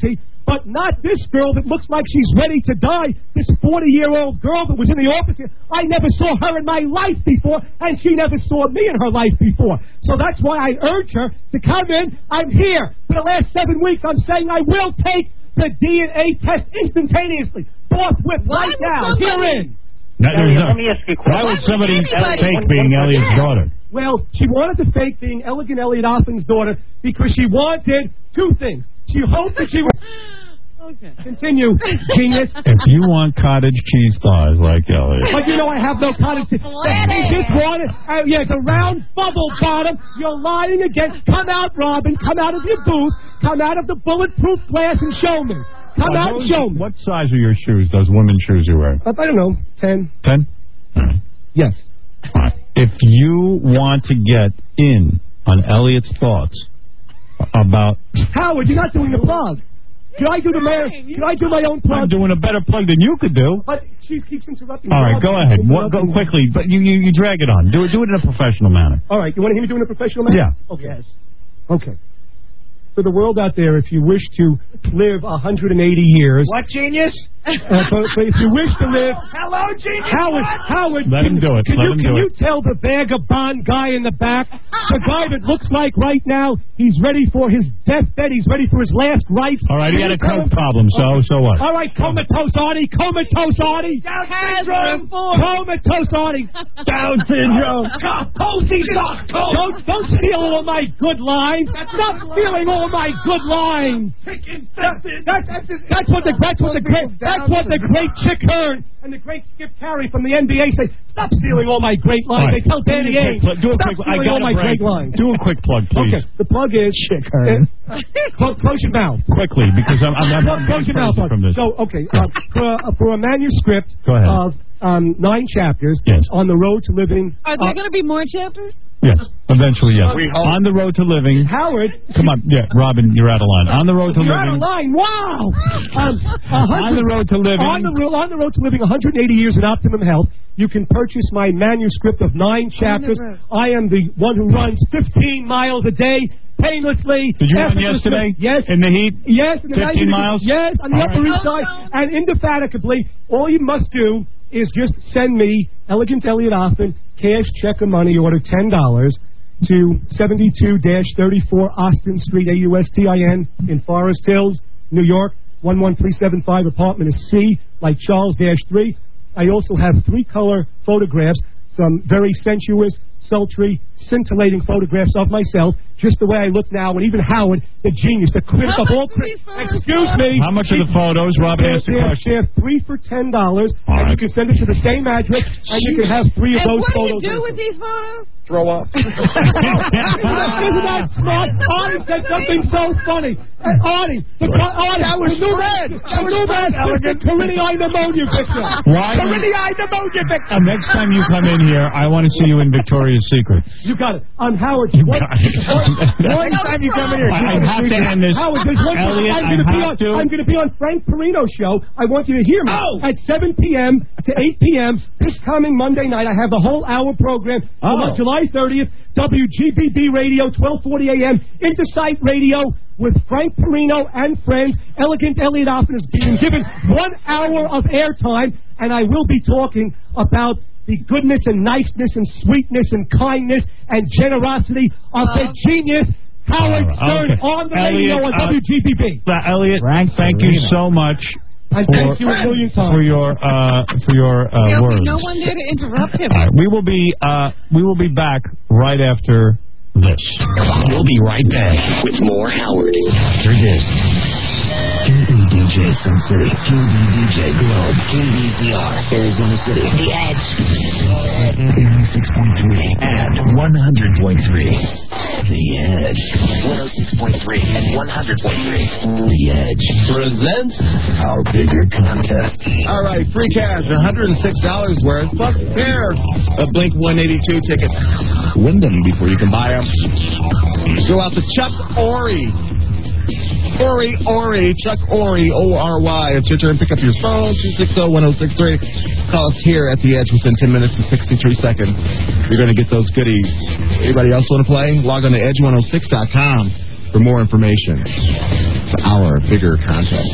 but not this girl that looks like she's ready to die. This forty-year-old girl that was in the office here. I never saw her in my life before, and she never saw me in her life before. So that's why I urge her to come in. I'm here. For the last seven weeks, I'm saying I will take the D N A test instantaneously. Forthwith, right now. Herein. Now, Elliot, no. let me ask you a question. Why would somebody Elliot, fake one- being one- Elliot's yeah. daughter? Well, she wanted to fake being Elegant Elliot Offen's daughter because she wanted two things. She hoped that she would... Okay. Continue, genius. If you want cottage cheese thighs like Elliot. But you know I have no cottage cheese. She just wanted... Uh, yeah, it's a round bubble bottom. You're lying again. Come out, Robin. Come out of your booth. Come out of the bulletproof glass and show me. Come Now, out and those- show me. What size are your shoes, those women's shoes you wear? Uh, I don't know. Ten. Ten? Yes. All right. If you want to get in on Elliot's thoughts about... Howard, you're not doing the plug. Can I do the mayor? Can I do my own plug? I'm doing a better plug than you could do. But she keeps interrupting. All right, Rob go keeps ahead. What, go interrupting. quickly, but you, you, you drag it on. Do it, do it in a professional manner. All right, you want to hear me do it in a professional manner? Yeah. Okay. Yes. Okay. For the world out there, if you wish to live one hundred eighty years... What, genius? Uh, but, but if you wish to live... Hello, genius. Howard, Howard... Let can, him do it. Can Let you, him can do you it. tell the vagabond guy in the back, the guy that looks like right now he's ready for his deathbed, he's ready for his last rites... All right, he Can had a you tell coke him- problem, so so what? All right, comatose Artie, comatose Artie. Down syndrome. Comatose Artie. Down syndrome. Cozy sock. Don't, don't steal all my good lines. Stop stealing all my good lines. That's, that's, that's what the that's what the great that's what the great Chick Hearn and the great Skip Carey from the N B A say. Stop stealing all my great lines. All right. They tell Danny Do a quick Ainge. plug. Do a Stop quick- I stealing got all a my break. great lines. Do a quick plug, please. Okay, the plug is Chick Hearn. Close, close your mouth. Quickly, because I'm, I'm, I'm, Close, I'm close your mouth. from this. So, okay, uh, for, uh, for a manuscript Go ahead. of um, nine chapters Yes. on the road to living. Are there uh, going to be more chapters? Yes, eventually, yes. We hope. On the road to living. Howard. Come on, yeah, Robin, you're out of line. On the road to You're out living. of line. Wow. Um, On the road to living. On the, ro- on the road to living one hundred eighty years in optimum health. You can purchase my manuscript of nine chapters. I am the one who runs fifteen miles a day painlessly. Did you run effortlessly. yesterday? Yes. In the heat? Yes. In the fifteen night- miles? Yes, on the All Upper right. East Side. And indefatigably, all you must do is just send me, Elegant Elliot Offen, cash, check, or money order, ten dollars, to seventy-two thirty-four Austin Street, A U S T I N, in Forest Hills, New York, one one three seven five, apartment is C, like Charles three. I also have three-color photographs, some very sensuous, sultry, scintillating photographs of myself, just the way I look now, and even Howard, the genius, the critic of all critics. Excuse me. How much are the photos? Robin They're, asked the they're, question. they're three for ten dollars, All and right. you can send it to the same address, and you can have three of And those what do photos. you do with these photos? Throw up. Isn't that smart? Artie said something so funny. Hey, Artie, the, Artie, That was the new Fred. man, That the was new Fred, man, Elegant. Cariniae pneumonia victim. Why? Cariniae pneumonia victim. Uh, next time you come in here, I want to see you in Victoria's Secret. You got it. I'm Howard. You What- got it. what- Next time you come in here, I, I have to end this. Howard, there's one thing. Elliot, I'm I going to be on. have to. I'm going to be on Frank Perino's show. I want you to hear me Oh. at seven p.m. to eight p.m. this coming Monday night. I have the whole hour program Oh. on July thirtieth. W G B B Radio, twelve forty a.m. Intersight Radio with Frank Perino and friends. Elegant Elliot Offen is being given one hour of airtime, and I will be talking about the goodness and niceness and sweetness and kindness and generosity of the genius Howard Stern Okay. on the Elliot, radio on uh, W G B B. Uh, Elliot, thank you so much. And for, thank you a million times. for your uh, for your uh, There'll words. be no one there to interrupt him. All right, we will be uh, we will be back right after this. We'll be right back with more Howard after this. K B D J Sun City, K B D J Globe, K B Z R, Arizona City, The Edge, eighty-six point three and one hundred point three. The Edge, one oh six point three and one hundred point three. The Edge presents our bigger contest. All right, free cash, one hundred six dollars worth, plus a pair of Blink one eighty-two tickets. Win them before you can buy them. Go out to Chuck Ory. Ory, Ory, Chuck Ory, O R Y. It's your turn. Pick up your phone, two six zero, one zero six three. Call us here at The Edge within ten minutes and sixty-three seconds. You're going to get those goodies. Anybody else want to play? Log on to edge one oh six dot com for more information. for our bigger contest.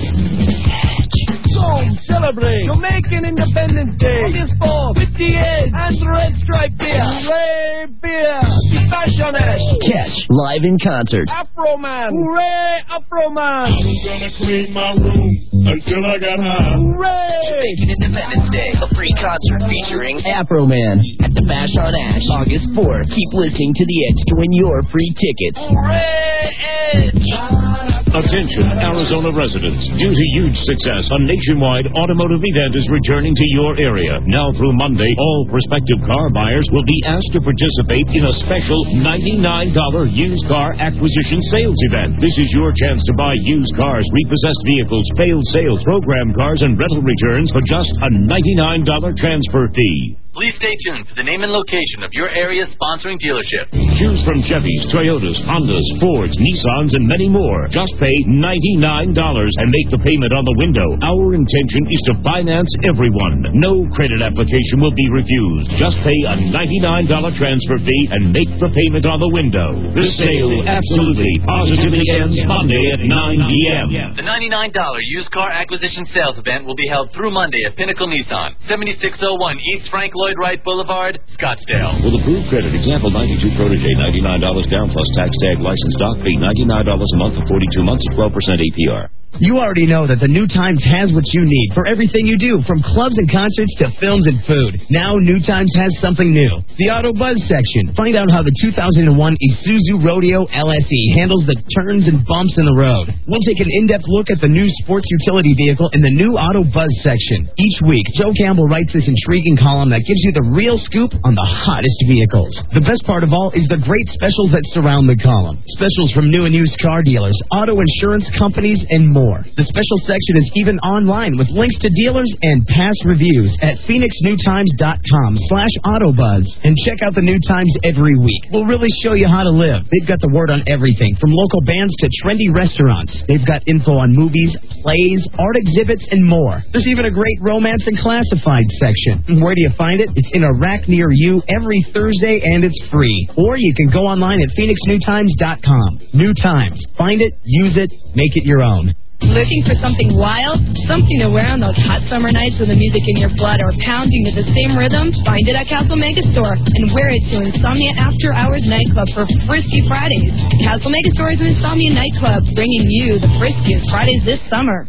Boom! Celebrate Jamaican Independence Day. August fourth with the Edge and Red Stripe Beer. Hooray, beer! Passionate. Catch live in concert. Afro Man. Hooray, Afro Man. I was gonna clean my room until I got high. Hooray! Jamaican Independence Day, a free concert featuring Afro Man at the Bash on Ash, August fourth. Keep listening to the Edge to win your free tickets. Hooray, Edge! Attention, Arizona residents. Due to huge success, a nationwide automotive event is returning to your area. Now through Monday, all prospective car buyers will be asked to participate in a special ninety-nine dollars used car acquisition sales event. This is your chance to buy used cars, repossessed vehicles, failed sales, program cars, and rental returns for just a ninety-nine dollars transfer fee. Please stay tuned for the name and location of your area sponsoring dealership. Choose from Chevys, Toyotas, Hondas, Fords, Nissans, and many more. Just pay ninety-nine dollars and make the payment on the window. Our intention is to finance everyone. No credit application will be refused. Just pay a ninety-nine dollars transfer fee and make the payment on the window. This sale absolutely, positively ends Monday at nine p.m. The ninety-nine dollars used car acquisition sales event will be held through Monday at Pinnacle Nissan, seventy-six oh one East Frank Lloyd Wright Boulevard, Scottsdale. With approved credit, example ninety-two Protege, ninety-nine dollars down plus tax tag license doc fee, ninety-nine dollars a month for forty-two months at twelve percent A P R. You already know that the New Times has what you need for everything you do, from clubs and concerts to films and food. Now New Times has something new, the Auto Buzz section. Find out how the two thousand one Isuzu Rodeo L S E handles the turns and bumps in the road. We'll take an in-depth look at the new sports utility vehicle in the new Auto Buzz section. Each week, Joe Campbell writes this intriguing column that gives you the real scoop on the hottest vehicles. The best part of all is the great specials that surround the column. Specials from new and used car dealers, auto insurance companies, and more. The special section is even online with links to dealers and past reviews at phoenix new times dot com slash autobuzz. And check out the New Times every week. We'll really show you how to live. They've got the word on everything, from local bands to trendy restaurants. They've got info on movies, plays, art exhibits, and more. There's even a great romance and classified section. Where do you find it? It's in a rack near you every Thursday, and it's free. Or you can go online at phoenix new times dot com. New Times. Find it, use it, make it your own. Looking for something wild? Something to wear on those hot summer nights when the music in your blood are pounding to the same rhythm? Find it at Castle Megastore and wear it to Insomnia After Hours Nightclub for Frisky Fridays. Castle Megastore is an Insomnia nightclub bringing you the friskiest Fridays this summer.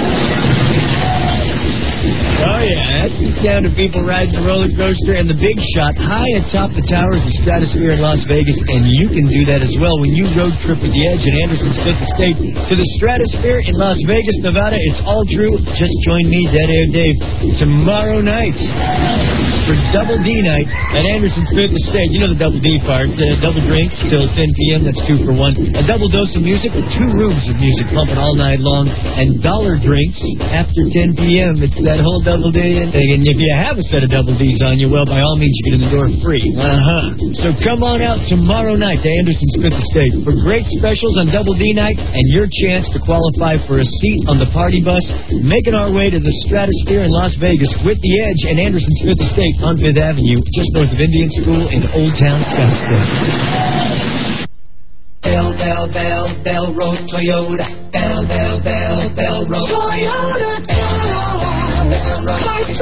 Oh, yeah, that's the sound of people riding the roller coaster and the Big Shot high atop the towers of Stratosphere in Las Vegas, and you can do that as well when you road trip with the Edge and Anderson's Fifth Estate to the Stratosphere in Las Vegas, Nevada. It's all true. Just join me, Dead Air Dave, tomorrow night for Double D night at Anderson's Fifth Estate. You know the Double D part. Uh, double drinks till ten p.m. That's two for one. A double dose of music with two rooms of music pumping all night long, and dollar drinks after ten p.m. It's that whole Double D thing. And if you have a set of Double Ds on you, well, by all means, you get in the door free. Uh-huh. So come on out tomorrow night to Anderson's Fifth Estate for great specials on Double D night and your chance to qualify for a seat on the party bus, making our way to the Stratosphere in Las Vegas with the Edge and Anderson's Fifth Estate on Fifth Avenue, just north of Indian School in Old Town Scottsdale. Bell, Bell, Bell, Bell Road Toyota. Bell, Bell, Bell, Bell Road Toyota. Bell Road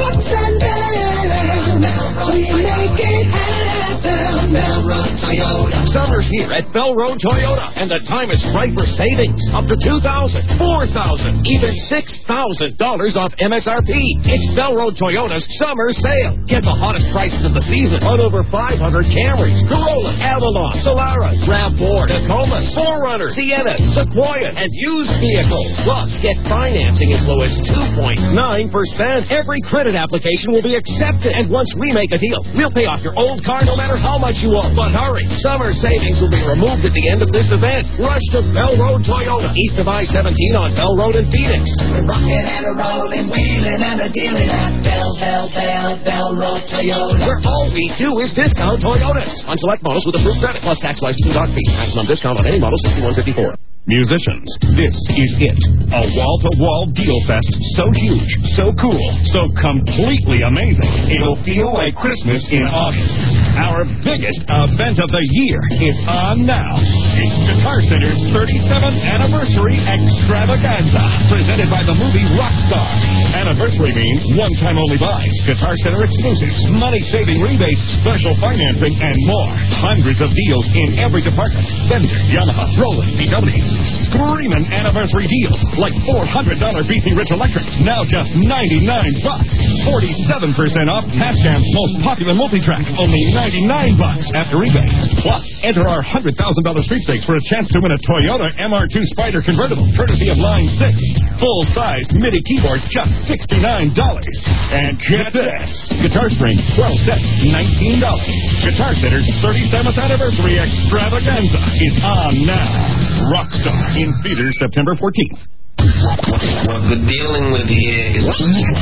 Toyota. Summer's here at Bell Road Toyota, and the time is right for savings. Up to two thousand dollars, four thousand dollars, even six thousand dollars off M S R P. It's Bell Road Toyota's summer sale. Get the hottest prices of the season on over five hundred Camrys, Corollas, Avalon, Solaras, RAV four, Tacomas, four runners, Siennas, Sequoia, and used vehicles. Plus, get financing as low as two point nine percent. Every credit application will be accepted. And once we make a deal, we'll pay off your old car no matter how much you owe. But hurry, summer savings will be removed at the end of this event. Rush to Bell Road Toyota, east of I seventeen on Bell Road in Phoenix. We're rocking and a rolling, wheeling and a dealing at Bell, Bell, Bell, Bell Road Toyota. Where all we do is discount Toyotas on select models with approved credit plus tax license and doc fee. Maximum discount on any model sixty-one fifty-four. Musicians, this is it. A wall-to-wall deal fest so huge, so cool, so completely amazing, it'll feel like Christmas in August. Our biggest event of the year is on now. It's Guitar Center's thirty-seventh Anniversary Extravaganza, presented by the movie Rockstar. Anniversary means one-time only buys, Guitar Center exclusives, money-saving rebates, special financing, and more. Hundreds of deals in every department. Fender, Yamaha, Roland, B W. Screaming anniversary deals like four hundred dollars B C Rich Electrics, now just ninety-nine bucks. forty-seven percent off Tascam's most popular multi-track, only ninety-nine bucks after rebate. Plus, enter our one hundred thousand dollars sweepstakes for a chance to win a Toyota M R two Spider convertible, courtesy of Line six. Full-size MIDI keyboard, just sixty-nine dollars. And get this, guitar strings, twelve sets, nineteen dollars. Guitar Center's thirty-seventh Anniversary Extravaganza is on now. Rockstar in theaters September fourteenth. What we're dealing with here is...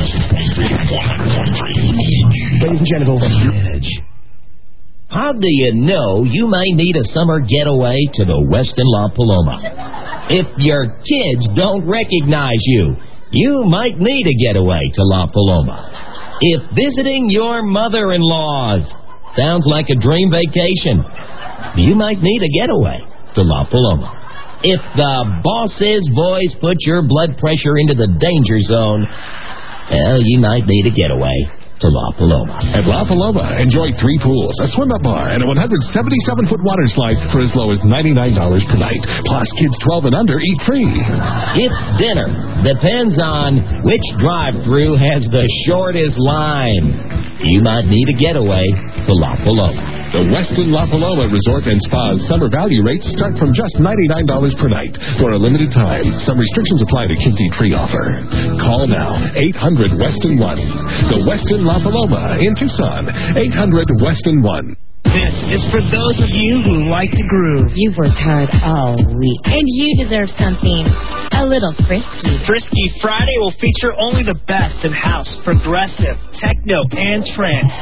Ladies and gentlemen, how do you know you may need a summer getaway to the Westin La Paloma? If your kids don't recognize you, you might need a getaway to La Paloma. If visiting your mother-in-laws sounds like a dream vacation, you might need a getaway to La Paloma. If the boss's voice puts your blood pressure into the danger zone, well, you might need a getaway to La Paloma. At La Paloma, enjoy three pools, a swim-up bar, and a one hundred seventy-seven foot water slide for as low as ninety-nine dollars per night. Plus, kids twelve and under eat free. If dinner depends on which drive-thru has the shortest line, you might need a getaway to La Paloma. The Westin La Paloma Resort and Spa's summer value rates start from just ninety-nine dollars per night for a limited time. Some restrictions apply to kids eat free offer. Call now, eight hundred Westin one. The Westin La Paloma in Tucson, eight hundred Westin one. This is for those of you who like to groove. You've worked hard all week, and you deserve something a little frisky. Frisky Friday will feature only the best in house, progressive, techno, and trance.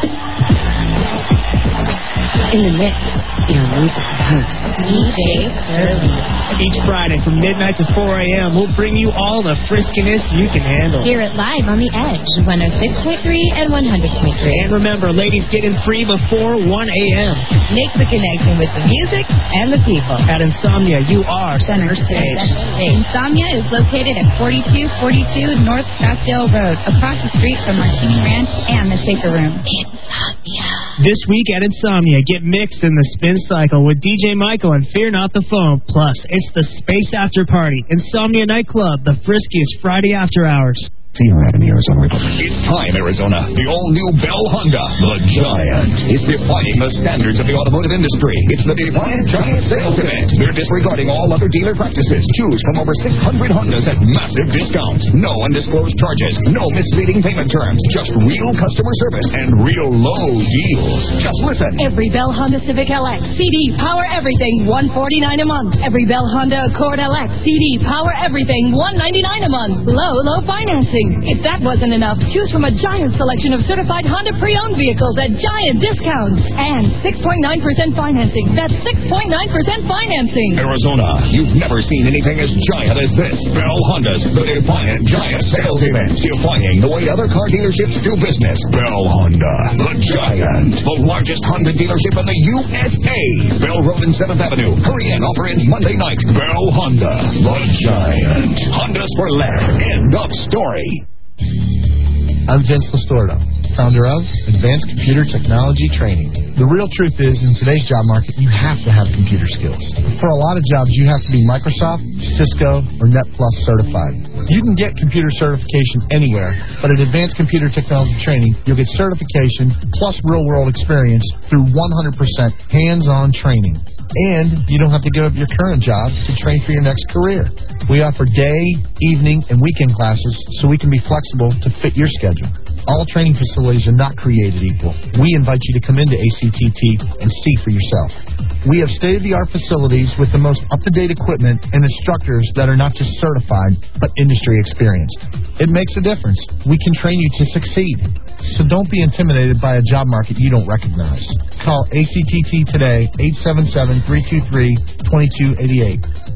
In the mix, your music host, D J Curly. Each Friday from midnight to four a.m., we'll bring you all the friskiness you can handle. Hear it live on The Edge, one oh six point three and one hundred point three. And remember, ladies get in free before one a.m. Make the connection with the music and the people. At Insomnia, you are center stage. Insomnia is located at forty-two forty-two North Scottsdale Road, across the street from Martini Ranch and the Shaker Room. Insomnia. This week at Insomnia, get mixed in the spin cycle with D J Michael and Fear Not the Phone. Plus, it's the Space After Party, Insomnia Nightclub, the friskiest Friday after hours. See you in Arizona. It's time, Arizona. The all-new Bell Honda, the Giant, is defying the standards of the automotive industry. It's the Defiant Giant Sales Event. They're disregarding all other dealer practices. Choose from over six hundred Hondas at massive discounts. No undisclosed charges. No misleading payment terms. Just real customer service and real low deals. Just listen. Every Bell Honda Civic L X C D Power Everything, one forty-nine a month. Every Bell Honda Accord L X C D Power Everything, one ninety-nine a month. Low, low financing. If that wasn't enough, choose from a giant selection of certified Honda pre-owned vehicles at giant discounts. And six point nine percent financing. That's six point nine percent financing. Arizona, you've never seen anything as giant as this. Bell Honda's the Defiant Giant Sales Event. Defying the way other car dealerships do business. Bell Honda, the Giant. The largest Honda dealership in the U S A. Bell Road and seventh Avenue. Hurry in. Offer ends Monday night. Bell Honda, the Giant. Hondas for less. End of story. I'm Vince Listordo, founder of Advanced Computer Technology Training. The real truth is, in today's job market, you have to have computer skills. For a lot of jobs, you have to be Microsoft, Cisco, or NetPlus certified. You can get computer certification anywhere, but at Advanced Computer Technology Training, you'll get certification plus real-world experience through one hundred percent hands-on training. And you don't have to give up your current job to train for your next career. We offer day, evening, and weekend classes so we can be flexible to fit your schedule. All training facilities are not created equal. We invite you to come into A C T T and see for yourself. We have state-of-the-art facilities with the most up-to-date equipment and instructors that are not just certified, but industry experienced. It makes a difference. We can train you to succeed. So don't be intimidated by a job market you don't recognize. Call A C T T today, eight seven seven, three two three, two two eight eight.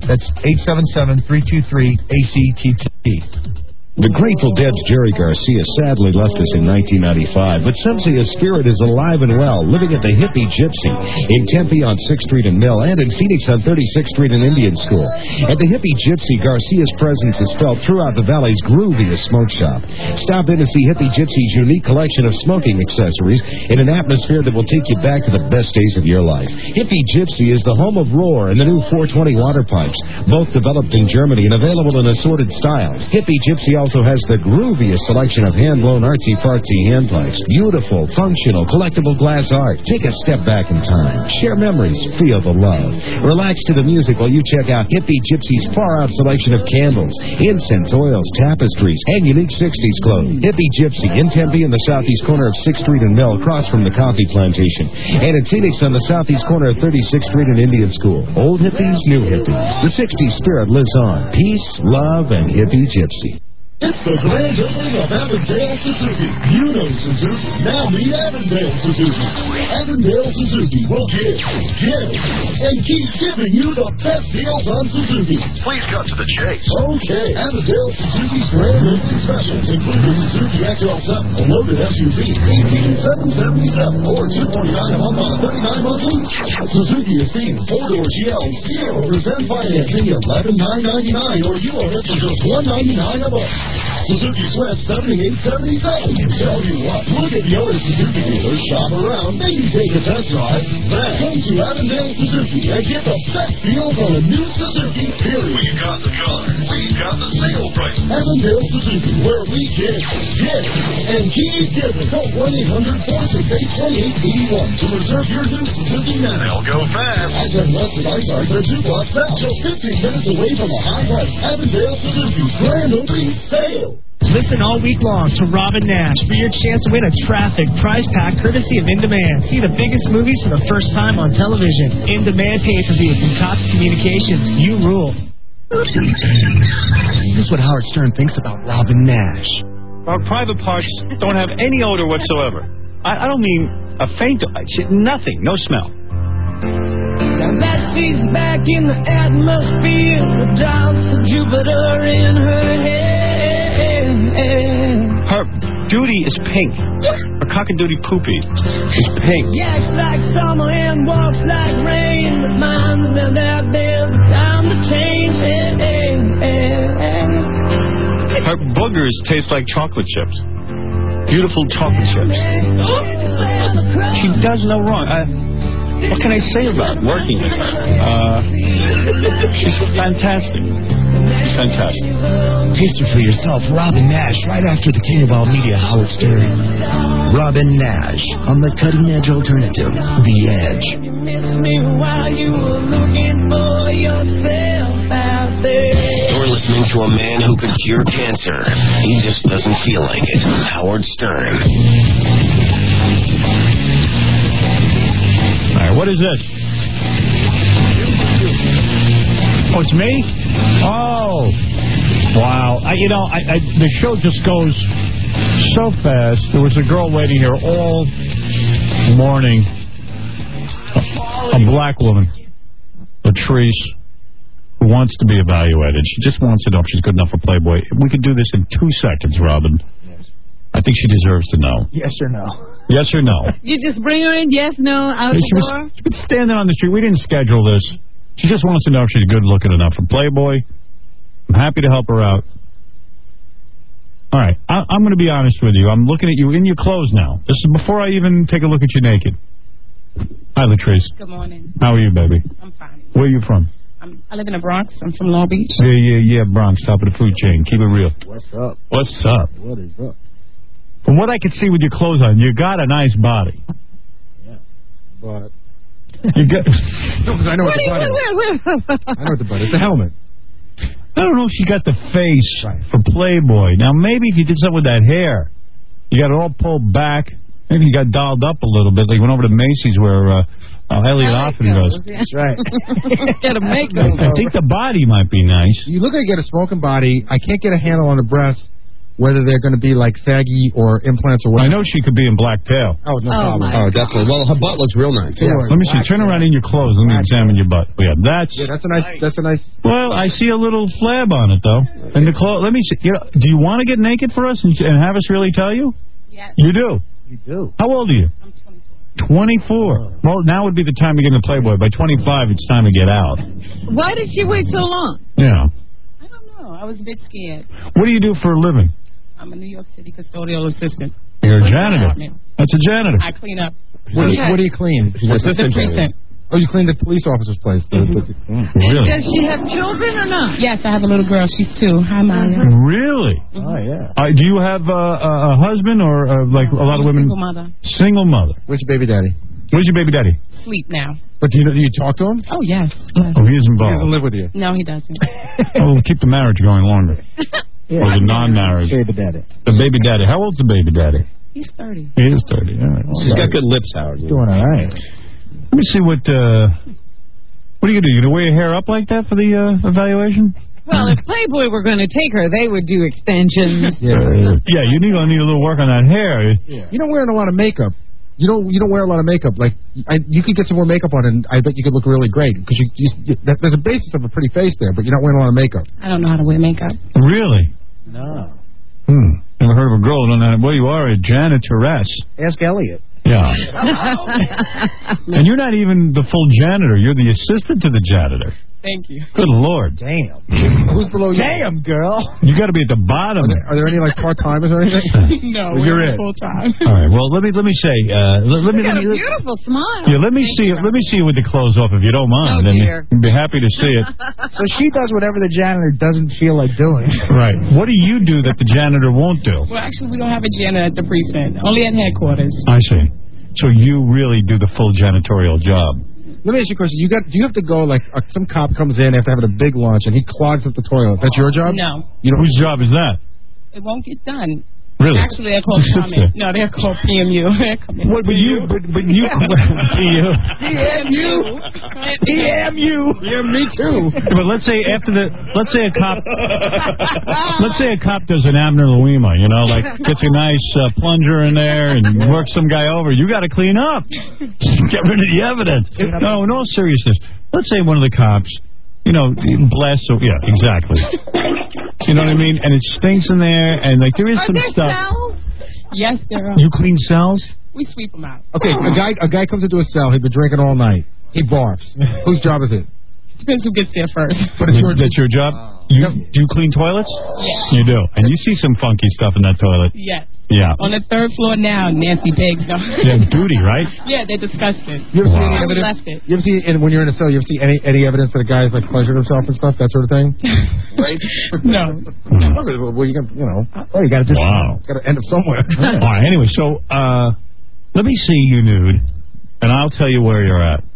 That's eight seven seven, three two three, A C T T. The Grateful Dead's Jerry Garcia sadly left us in nineteen ninety-five, but some say his spirit is alive and well, living at the Hippie Gypsy in Tempe on sixth Street and Mill, and in Phoenix on thirty-sixth Street and Indian School. At the Hippie Gypsy, Garcia's presence is felt throughout the Valley's grooviest smoke shop. Stop in to see Hippie Gypsy's unique collection of smoking accessories in an atmosphere that will take you back to the best days of your life. Hippie Gypsy is the home of Roar and the new four twenty water pipes, both developed in Germany and available in assorted styles. Hippie Gypsy also has the grooviest selection of hand-blown artsy-fartsy hand pipes. Beautiful, functional, collectible glass art. Take a step back in time. Share memories. Feel the love. Relax to the music while you check out Hippie Gypsy's far-out selection of candles, incense, oils, tapestries, and unique sixties clothes. Hippie Gypsy in Tempe in the southeast corner of sixth Street and Mill, across from the coffee plantation. And in Phoenix on the southeast corner of thirty-sixth Street and Indian School. Old hippies, new hippies. The sixties spirit lives on. Peace, love, and Hippie Gypsy. It's the grand opening of Avondale Suzuki. You know Suzuki. Now meet Avondale Suzuki. Avondale Suzuki will give, give, and keep giving you the best deals on Suzuki. Please cut to the chase. Okay. Avondale Suzuki's grand opening specials include the Suzuki X L seven, a loaded S U V, eighteen thousand seven hundred seventy-seven, or two hundred forty-nine dollars a month on thirty-nine month lease. Suzuki Esteem, four-door G L, zero percent financing, eleven thousand nine hundred ninety-nine dollars, or you own it for just one hundred ninety-nine dollars a month. Suzuki Swift seventy-eight seventy-seven. Tell you what, look at the other Suzuki dealers, shop around, maybe take a test drive. Then come to Avondale Suzuki and get the best deals on a new Suzuki, period. We got the car. We got the sale price. Avondale Suzuki, where we give, give, and keep giving. Call one eight hundred, four six eight, two eight eight one to reserve your new Suzuki now. They'll go fast. I ten West of Izard, they're two blocks out, just fifteen minutes away from a high price. Avondale Suzuki's grand opening sale. Listen all week long to Robin Nash for your chance to win a Traffic prize pack courtesy of In Demand. See the biggest movies for the first time on television. In Demand pay-per-view from Cox Communications. You rule. This is what Howard Stern thinks about Robin Nash. Our private parts don't have any odor whatsoever. I, I don't mean a faint, nothing, no smell. Now that she's back in the atmosphere, the doubts of Jupiter in her head. Her duty is pink. Her cock-a-doodie poopy is pink. Acts like summer and walks like rain. Reminds me that there's a time to change. Her boogers taste like chocolate chips. Beautiful chocolate chips. She does no wrong. I, what can I say about working with her? Uh, she's fantastic. She's fantastic. Taste her for yourself. Robin Nash, right after the King of All Media, Howard Stern. Robin Nash on the cutting edge alternative, The Edge. You miss me while you were looking for yourself out there. You're listening to a man who could cure cancer. He just doesn't feel like it. Howard Stern. All right, what is this? Oh, it's me? Oh. Wow. I, you know, I, I, the show just goes so fast. There was a girl waiting here all morning. A, a black woman. Patrice, who wants to be evaluated. She just wants to know if she's good enough for Playboy. We could do this in two seconds, Robin. Yes. I think she deserves to know. Yes or no? Yes or no? You just bring her in, yes, no, out she the was, door? She's been standing on the street. We didn't schedule this. She just wants to know if she's good looking enough for Playboy. I'm happy to help her out. All right, I, I'm going to be honest with you. I'm looking at you in your clothes now. This is before I even take a look at you naked. Hi, Latrice. Good morning. How are you, baby? I'm fine. Where are you from? I'm, I live in the Bronx. I'm from Long Beach. Yeah, yeah, yeah, Bronx, top of the food chain. Keep it real. What's up? What's up? What is up? From what I could see with your clothes on, you got a nice body. Yeah, but... You got... No, because I know what the butt is. I know what the butt is. The helmet. I don't know if she got the face right for Playboy. Now, maybe if you did something with that hair, you got it all pulled back. Maybe you got dolled up a little bit. Like you went over to Macy's where uh, uh, Elliot often goes. Yeah. That's right. Got a makeup. I think the body might be nice. You look like you got a smoking body. I can't get a handle on the breast. whether they're going to be like saggy or implants or I whatever. know she could be in blacktail. Oh, no Oh, problem. my Oh, definitely. Well, her butt looks real nice. Yeah, Let me see. Turn around in your clothes. Let me examine your butt. Yeah, that's. Yeah, that's a nice. That's a nice. Well, I see a little flab on it though. And the clothes. Let me see. You know, do you want to get naked for us and, and have us really tell you? Yes. You do. You do. How old are you? I'm twenty-four. twenty-four. Well, now would be the time to get in the Playboy. By twenty-five, it's time to get out. Why did she wait so long? Yeah. I don't know. I was a bit scared. What do you do for a living? I'm a New York City custodial assistant. You're a Clean janitor. department. That's a janitor. I clean up. What do you, what do you clean? She's an The assistant. precinct. Oh, you clean the police officer's place. The, the, Really? Does she have children or not? Yes, I have a little girl. She's two. Hi, Maya. Really? oh yeah. Uh, do you have uh, a, a husband or uh, like a lot of women? Single mother. Single mother. Where's your baby daddy? Where's your baby daddy? Sleep now. But do you, do you talk to him? Oh, yes. Oh, he is He involved. doesn't live with you. No, he doesn't. Oh, keep the marriage going longer. Or the non-marriage. Baby daddy. The baby daddy. How old's the baby daddy? He's thirty. He is thirty. All right. She's got good lips, Howard. Doing all right. Let me see what. Uh, what are you gonna do? You gonna wear your hair up like that for the uh, evaluation? Well, if Playboy were going to take her, they would do extensions. Yeah. Yeah. You need gonna need a little work on that hair. Yeah. You don't wear a lot of makeup. You don't. You don't wear a lot of makeup. Like I, you could get some more makeup on, and I bet you could look really great because you, you, that, there's a basis of a pretty face there, but you're not wearing a lot of makeup. I don't know how to wear makeup. Really? No. Hmm. Never heard of a girl on that. Well, you are a janitoress. Ask Elliot. Yeah. And you're not even the full janitor. You're the assistant to the janitor. Thank you. Good Lord. Damn. Who's below you? Damn, girl. You got to be at the bottom. Are there, are there any like part timers or anything? No, Well, you're we're it. full time. All right. Well, let me let me say. Uh, let, let me. You got Let a me beautiful smile. yeah. Let me see. Let me see you with the clothes off, if you don't mind. Oh, and dear. I'd be happy to see it. So she does whatever the janitor doesn't feel like doing. Right. What do you do that the janitor won't do? Well, actually, we don't have a janitor at the precinct. Only at headquarters. I see. So you really do the full janitorial job. Let me ask you a question. You got? Do you have to go like uh, some cop comes in after having a big lunch and he clogs up the toilet? That's your job? No. You know Whose job is that? It won't get done. Really? Actually, they're called Who sits comment. No, they're called P M U. They're coming. What? But you. But, but you. P M U. P M U. Yeah, me too. But let's say after the. Let's say a cop. Let's say a cop does an Abner Louima. You know, like gets a nice uh, plunger in there and works some guy over. You got to clean up. Get rid of the evidence. No, in all seriousness. Let's say one of the cops. You know, bless. Yeah, exactly. You know what I mean? And it stinks in there, and like there is Are some there stuff. cells? Yes, there are. You clean cells? We sweep them out. Okay, a guy a guy comes into a cell. He's been drinking all night. He barfs. Whose job is it? Depends who gets there first. But it's your That's your job. You do you clean toilets? Yes. You do, and you see some funky stuff in that toilet. Yes. Yeah. On the third floor now, Nancy Biggs. No. Yeah, duty, right? Yeah, they're disgusting. You ever see any So we evidence? left it. You ever see and when you're in a cell? You ever see any any evidence that a guy's like pleasured himself and stuff, that sort of thing? Right? No. Well, you got you know. Oh, you got to just Wow. got to end up somewhere. All right. Anyway, so uh, let me see you nude, and I'll tell you where you're at.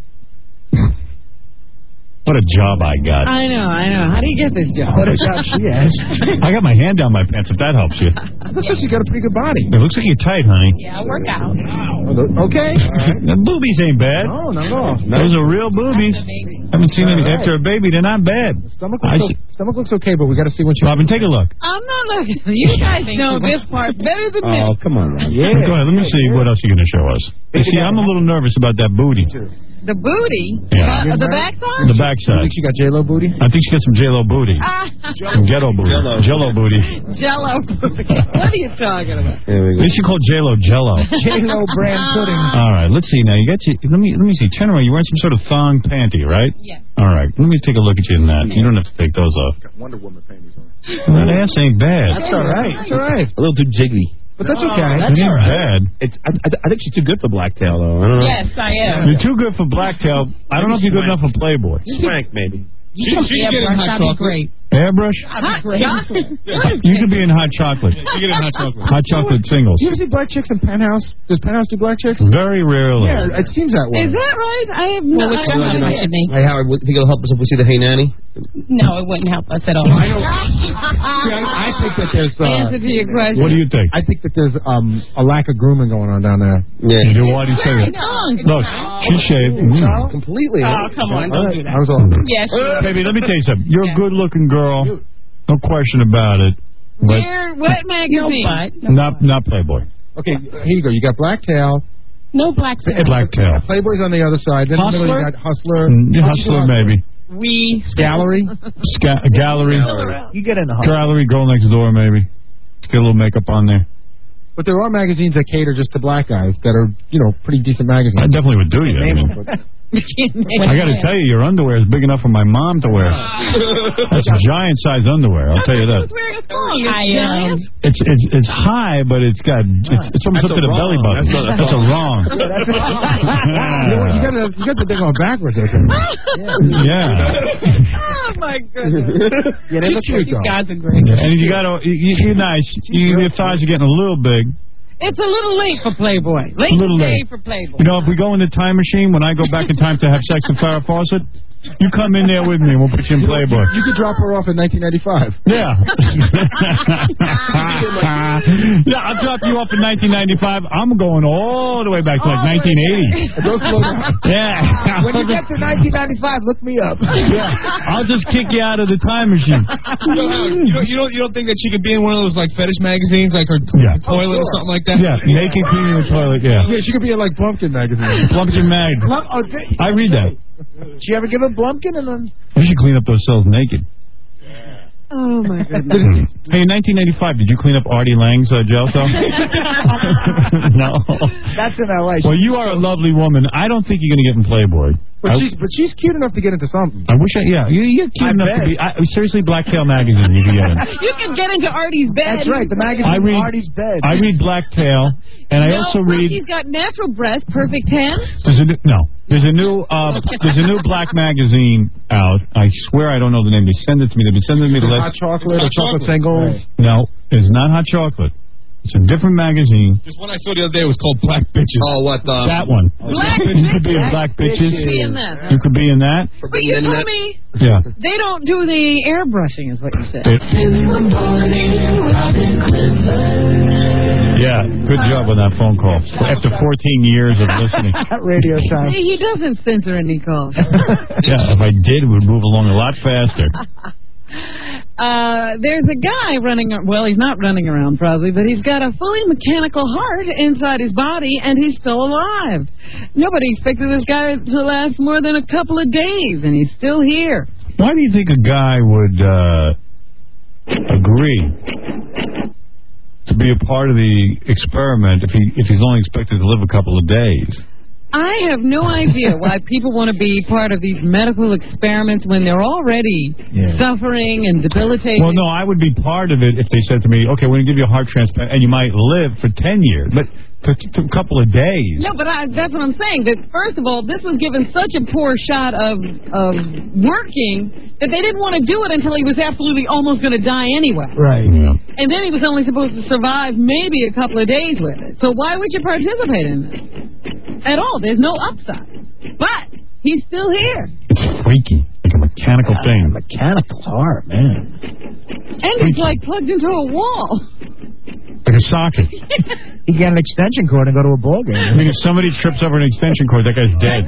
What a job I got. I know, I know. How do you get this job? What a job she has. I got my hand down my pants, if that helps you. That's you got a pretty good body. It looks like you're tight, honey. Yeah, I work out. Okay. The boobies ain't bad. No, no, no. Those are real boobies. Haven't seen any after a baby. They're not bad. Stomach I looks, see. o- stomach looks okay, but we got to see when she. Robin, take a look. I'm not looking. You guys know this part better than me. Oh, come on, man. Yeah. Go ahead. Let me see what else you're going to show us. You see, I'm a little nervous about that booty. The booty? Yeah. Uh, the backside? The You backside. think she got J Lo booty? I think she got some J-Lo booty. Ah, Some ghetto booty. Jello. Jello booty. Jello booty. What are you talking about? There we go. They should call J-Lo Jello. J Lo brand pudding. All right, let's see now. You got you. Let me let me see. Turn around. You're wearing some sort of thong panty, right? Yeah. All right. Let me take a look at you in that. You don't have to take those off. Wonder Woman panties on. That ass ain't bad. That's all right. That's all right. A little too jiggly. But that's okay. It ain't bad. It's. I, I, I think she's too good for Blacktail, though. I don't know. Yes, I am. You're too good for Blacktail. I don't know if you're good enough for Playboy. Swank, maybe. You can airbrush. I'd be great. Airbrush? I'd be great. You could be in hot chocolate. You get in hot chocolate. Hot chocolate singles. You ever see black chicks in Penthouse? Does Penthouse do black chicks? Very rarely. Yeah, it seems that way. Is that right? I have Well, no which idea. one I should be? Hey, Howard, would- think it'll help us if we see the Hey Nanny? No, it wouldn't help us at all. I know. See, I, I think that there's. Uh, Answer to your question. What do you think? I think that there's um a lack of grooming going on down there. Yeah. You know why do you say that? Look, she shaved. Mm. Completely. Oh, come on, don't do that. I was all. Yes, sure. Baby, let me tell you something. You're Yeah. a good-looking girl. No question about it. But Where? What magazine? not not Playboy. Okay, here you go. You got Blacktail. No black tail. Blacktail. Playboy's on the other side. Then in the middle you Hustler? got Hustler. Mm, yeah, Hustler, maybe. We. Gallery. Sca- gallery. You get in the Hustler. Gallery. Girl Next Door, maybe. Get a little makeup on there. But there are magazines that cater just to black guys that are, you know, pretty decent magazines. I definitely would do you. I mean, I got to tell you, your underwear is big enough for my mom to wear. That's a giant size underwear. I'll tell you that. I am. It's it's it's high, but it's got it's, it's almost That's up to a the belly wrong. button. That's not a That's a wrong. Yeah, that's you, know what, you got the you got the thing on backwards. I think. Yeah. Oh my goodness. Yeah, they look cute though. Guys are great. Yeah, and you got to you, you're nice. You, your thighs are getting a little big. It's a little late for Playboy. Late A little day late. for Playboy. You know, if we go in the time machine, when I go back in time to have sex with Farrah Fawcett, you come in there with me and we'll put you in Playboy. You could drop her off in nineteen ninety-five. Yeah. Yeah, I'll drop you off in nineteen ninety-five. I'm going all the way back to like nineteen eighty. Go slow down. Yeah. When you get to nineteen ninety-five, look me up. Yeah. I'll just kick you out of the time machine. You don't, you don't, you don't think that she could be in one of those like fetish magazines, like her Yeah. toilet or something like that? Yeah, naked cleaning the toilet, yeah. Yeah, she could be in like Blumpkin magazine. Blumpkin Mag. Blum- oh, th- I read that. Did you ever give her Blumpkin and then? You should clean up those cells naked. Oh my goodness. Hey, in nineteen ninety-five, did you clean up Artie Lang's uh, jail cell? No. That's in L A. Well, you are a lovely woman. I don't think you're going to get in Playboy. But I, she's but she's cute enough to get into something. I wish I, yeah, you, you're cute I enough bet. to be. I, seriously, Blacktail magazine you can get in. You can get into Artie's bed. That's right. The magazine I read, Artie's bed. I read Blacktail, and I no, also look, read. He's got natural breast, perfect tan. There's a new, no. There's a new uh, there's a new black magazine out. I swear I don't know the name. They send it to me. They've been sending me the Hot list. chocolate or chocolate singles. No, it's not hot chocolate. It's a different magazine. Just one I saw the other day was called Black Bitches. Oh, what the? That one. Black You could be in bitches. Black Bitches. You could be in that. You could be in that. But you told me Yeah. they don't do the airbrushing, is what you said. It- yeah, good job on that phone call. After fourteen years of listening. Radio time. See, he doesn't censor any calls. Yeah, if I did, it would move along a lot faster. Uh, there's a guy running, well, he's not running around probably, but he's got a fully mechanical heart inside his body, and he's still alive. Nobody expected this guy to last more than a couple of days, and he's still here. Why do you think a guy would uh, agree to be a part of the experiment if he if he's only expected to live a couple of days? I have no idea why people want to be part of these medical experiments when they're already Yeah. suffering and debilitated. Well, no, I would be part of it if they said to me, okay, we're going to give you a heart transplant, and you might live for ten years, but for t- a couple of days. No, but I, that's what I'm saying. That first of all, this was given such a poor shot of of working that they didn't want to do it until he was absolutely almost going to die anyway. Right. Yeah. And then he was only supposed to survive maybe a couple of days with it. So why would you participate in this? At all. There's no upside. But he's still here. It's freaky, like a mechanical thing. Mechanical heart, man. And it's like plugged into a wall. Like a socket. You get an extension cord and go to a ball game. I mean, if somebody trips over an extension cord, that guy's dead.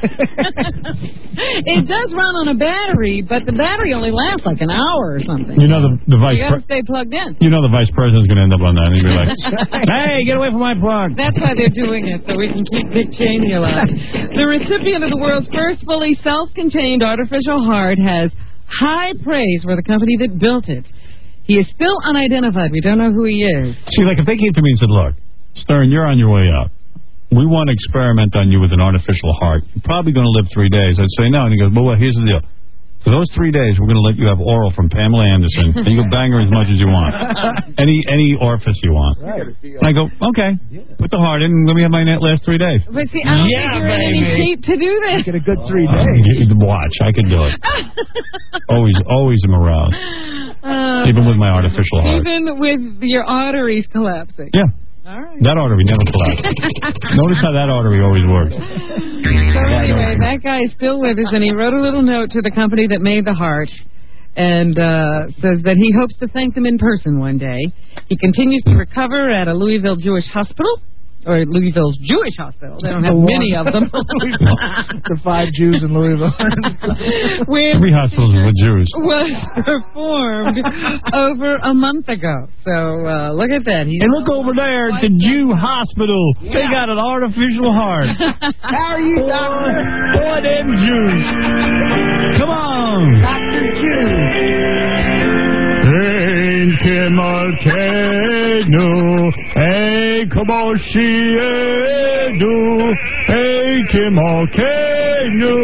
It does run on a battery, but the battery only lasts like an hour or something. You know the the vice. You got to Pre- stay plugged in. you know the vice president's going to end up on that, and he'd be like, "Hey, get away from my plug." That's why they're doing it, so we can keep Dick Cheney alive. The recipient of the world's first fully self-contained artificial heart has high praise for the company that built it. He is still unidentified. We don't know who he is. See, like if they came to me and said, "Look, Stern, you're on your way out. We want to experiment on you with an artificial heart. You're probably going to live three days." I'd say no, and he goes, "Well, well here's the deal. For those three days, we're going to let you have oral from Pamela Anderson, and you can bang her as much as you want, any any orifice you want." Right. And I go, "Okay, put the heart in, and let me have my net last three days." But see, I don't Yeah, think you're in any baby. shape to do this. Get a good three Uh, days. you- watch, I can do it. Always, always am aroused, Uh, even with my artificial heart. Even with your arteries collapsing. Yeah. All right. That artery never collapsed. Notice how that artery always works. So anyway, that guy is still with us, and he wrote a little note to the company that made the heart, and uh, says that he hopes to thank them in person one day. He continues to recover at a Louisville Jewish hospital, or Louisville's Jewish hospital. They don't have The many one. of them. The five Jews in Louisville. Which Every hospital's with Jews. was performed over a month ago. So uh, look at that. He's And look over there at the Jew hospital. They got an artificial heart. How are you, Doctor? Boy, them Jews. Come on. Doctor Jew. Enkemalkenu, Enkamoshienu, Enkemalkenu,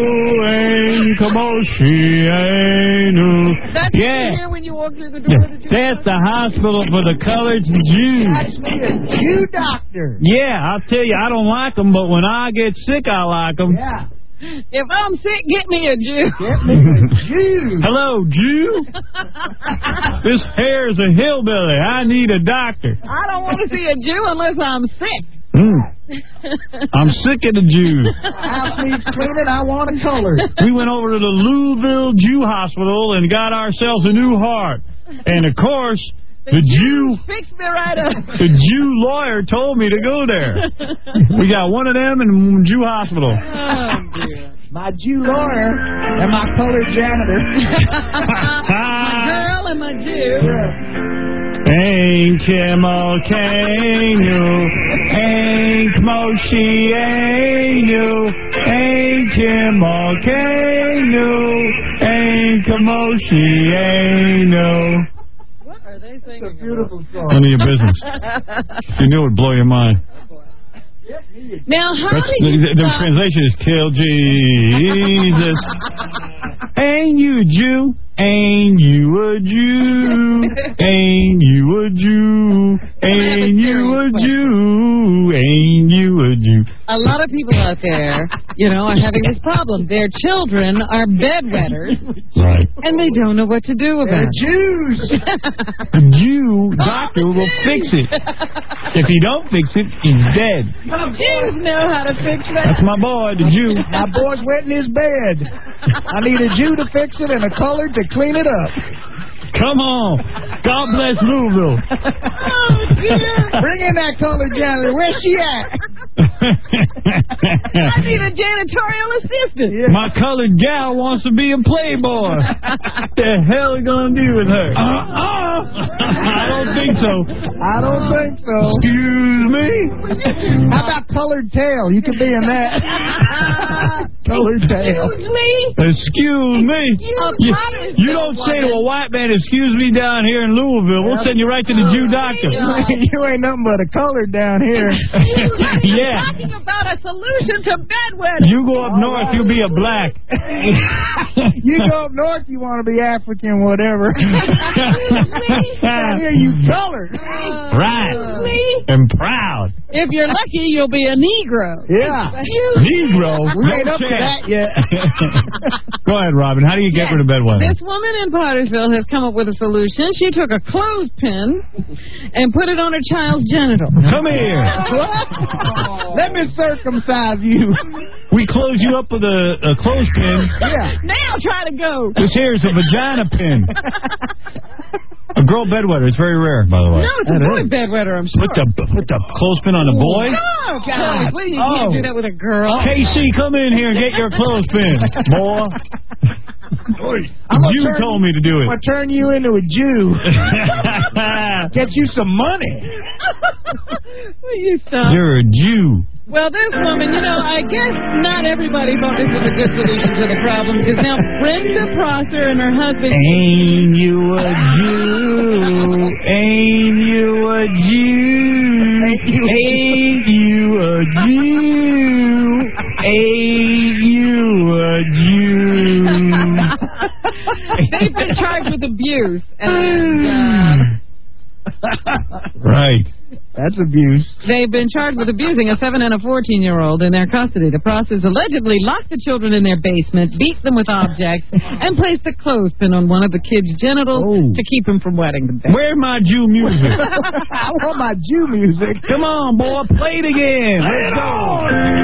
Enkamoshienu. That's Yeah. here when you walk through the door. That you That's the hospital for the colored Jews. That's me, a Jew doctor. Yeah, I'll tell you, I don't like them, but when I get sick, I like them. Yeah. If I'm sick, get me a Jew. Get me a Jew. Hello, Jew. This hair's a hillbilly. I need a doctor. I don't want to see a Jew unless I'm sick. Mm. I'm sick of the Jews. House needs cleaning. I want a color. We went over to the Louisville Jew Hospital and got ourselves a new heart. And, of course, the Jew... Fix me right up. The Jew lawyer told me to go there. We got one of them in Jew Hospital. Oh, dear. My Jew lawyer and my colored janitor. My girl and my Jew. Ain't Kimalkanu, ain't Moshienu, ain't Kimalkanu, ain't Moshienu. What are they singing? It's a beautiful song. None of your business. You knew it would blow your mind. Now, how That's, do the, you the, the stop- translation is kill Jesus. Ain't you a Jew? Ain't you a Jew? Ain't you a Jew? Ain't you a Jew? Ain't you a Jew? A lot of people out there, you know, are having this problem. Their children are bedwetters, Right. and they don't know what to do about it. Jews. The Jew doctor will fix it. If he don't fix it, he's dead. Jews know how to fix that. That's my boy, the Jew. My boy's wet in his bed. I need a Jew to fix it and a colored to clean it up. Come on. God bless Louisville. Oh, dear. Bring in that colored janitor. Where's she at? I need a janitorial assistant. My colored gal wants to be a playboy. What the hell are you going to do with her? Uh-uh. I don't think so. I don't think so. Excuse me? How about colored tail? You could be in that. Colored tail. Excuse me? Excuse me. You, you don't say to a white man, excuse me, down here in Louisville. We'll send you right to the Jew doctor. You ain't nothing but a colored down here. Yeah. Talking about a solution to bedwetting. You go up north, you'll be a black. You go up north, you want to be African, whatever. Down here, you colored. Right. And proud. If you're lucky, you'll be a Negro. Yeah. Negro. We ain't up to that yet. Go ahead, Robin. How do you get rid of bedwetting? This woman in Pottersville has come up with a solution. She took a clothespin and put it on her child's genital. Come here. Let me circumcise you. We close you up with a, a clothespin. Yeah. Now try to go. This here is a vagina pin. A girl bedwetter. It's very rare, by the way. No, it's a boy bedwetter, I'm sure. Put the put the clothespin on a boy. Oh, God. Please, you Oh. can't do that with a girl. K C, come in here and get your clothespin, boy. I'm gonna You turn told you- me to do I'm it. going to turn you into a Jew. Get you some money. Will you stop? You're a Jew. Well, this woman, you know, I guess not everybody thought this was a good solution to the problem, because now Brenda Prosser and her husband... Ain't you a Jew? Ain't you a Jew? Ain't you a Jew? Ain't you a Jew? They've been charged with abuse, and... Uh, Right. That's abuse. They've been charged with abusing a seven and a fourteen-year-old in their custody. The process allegedly locked the children in their basement, beat them with objects, and placed a clothespin on one of the kids' genitals to keep him from wetting the bed. Where's my Jew music? I want my Jew music. Come on, boy, play it again. Let's go.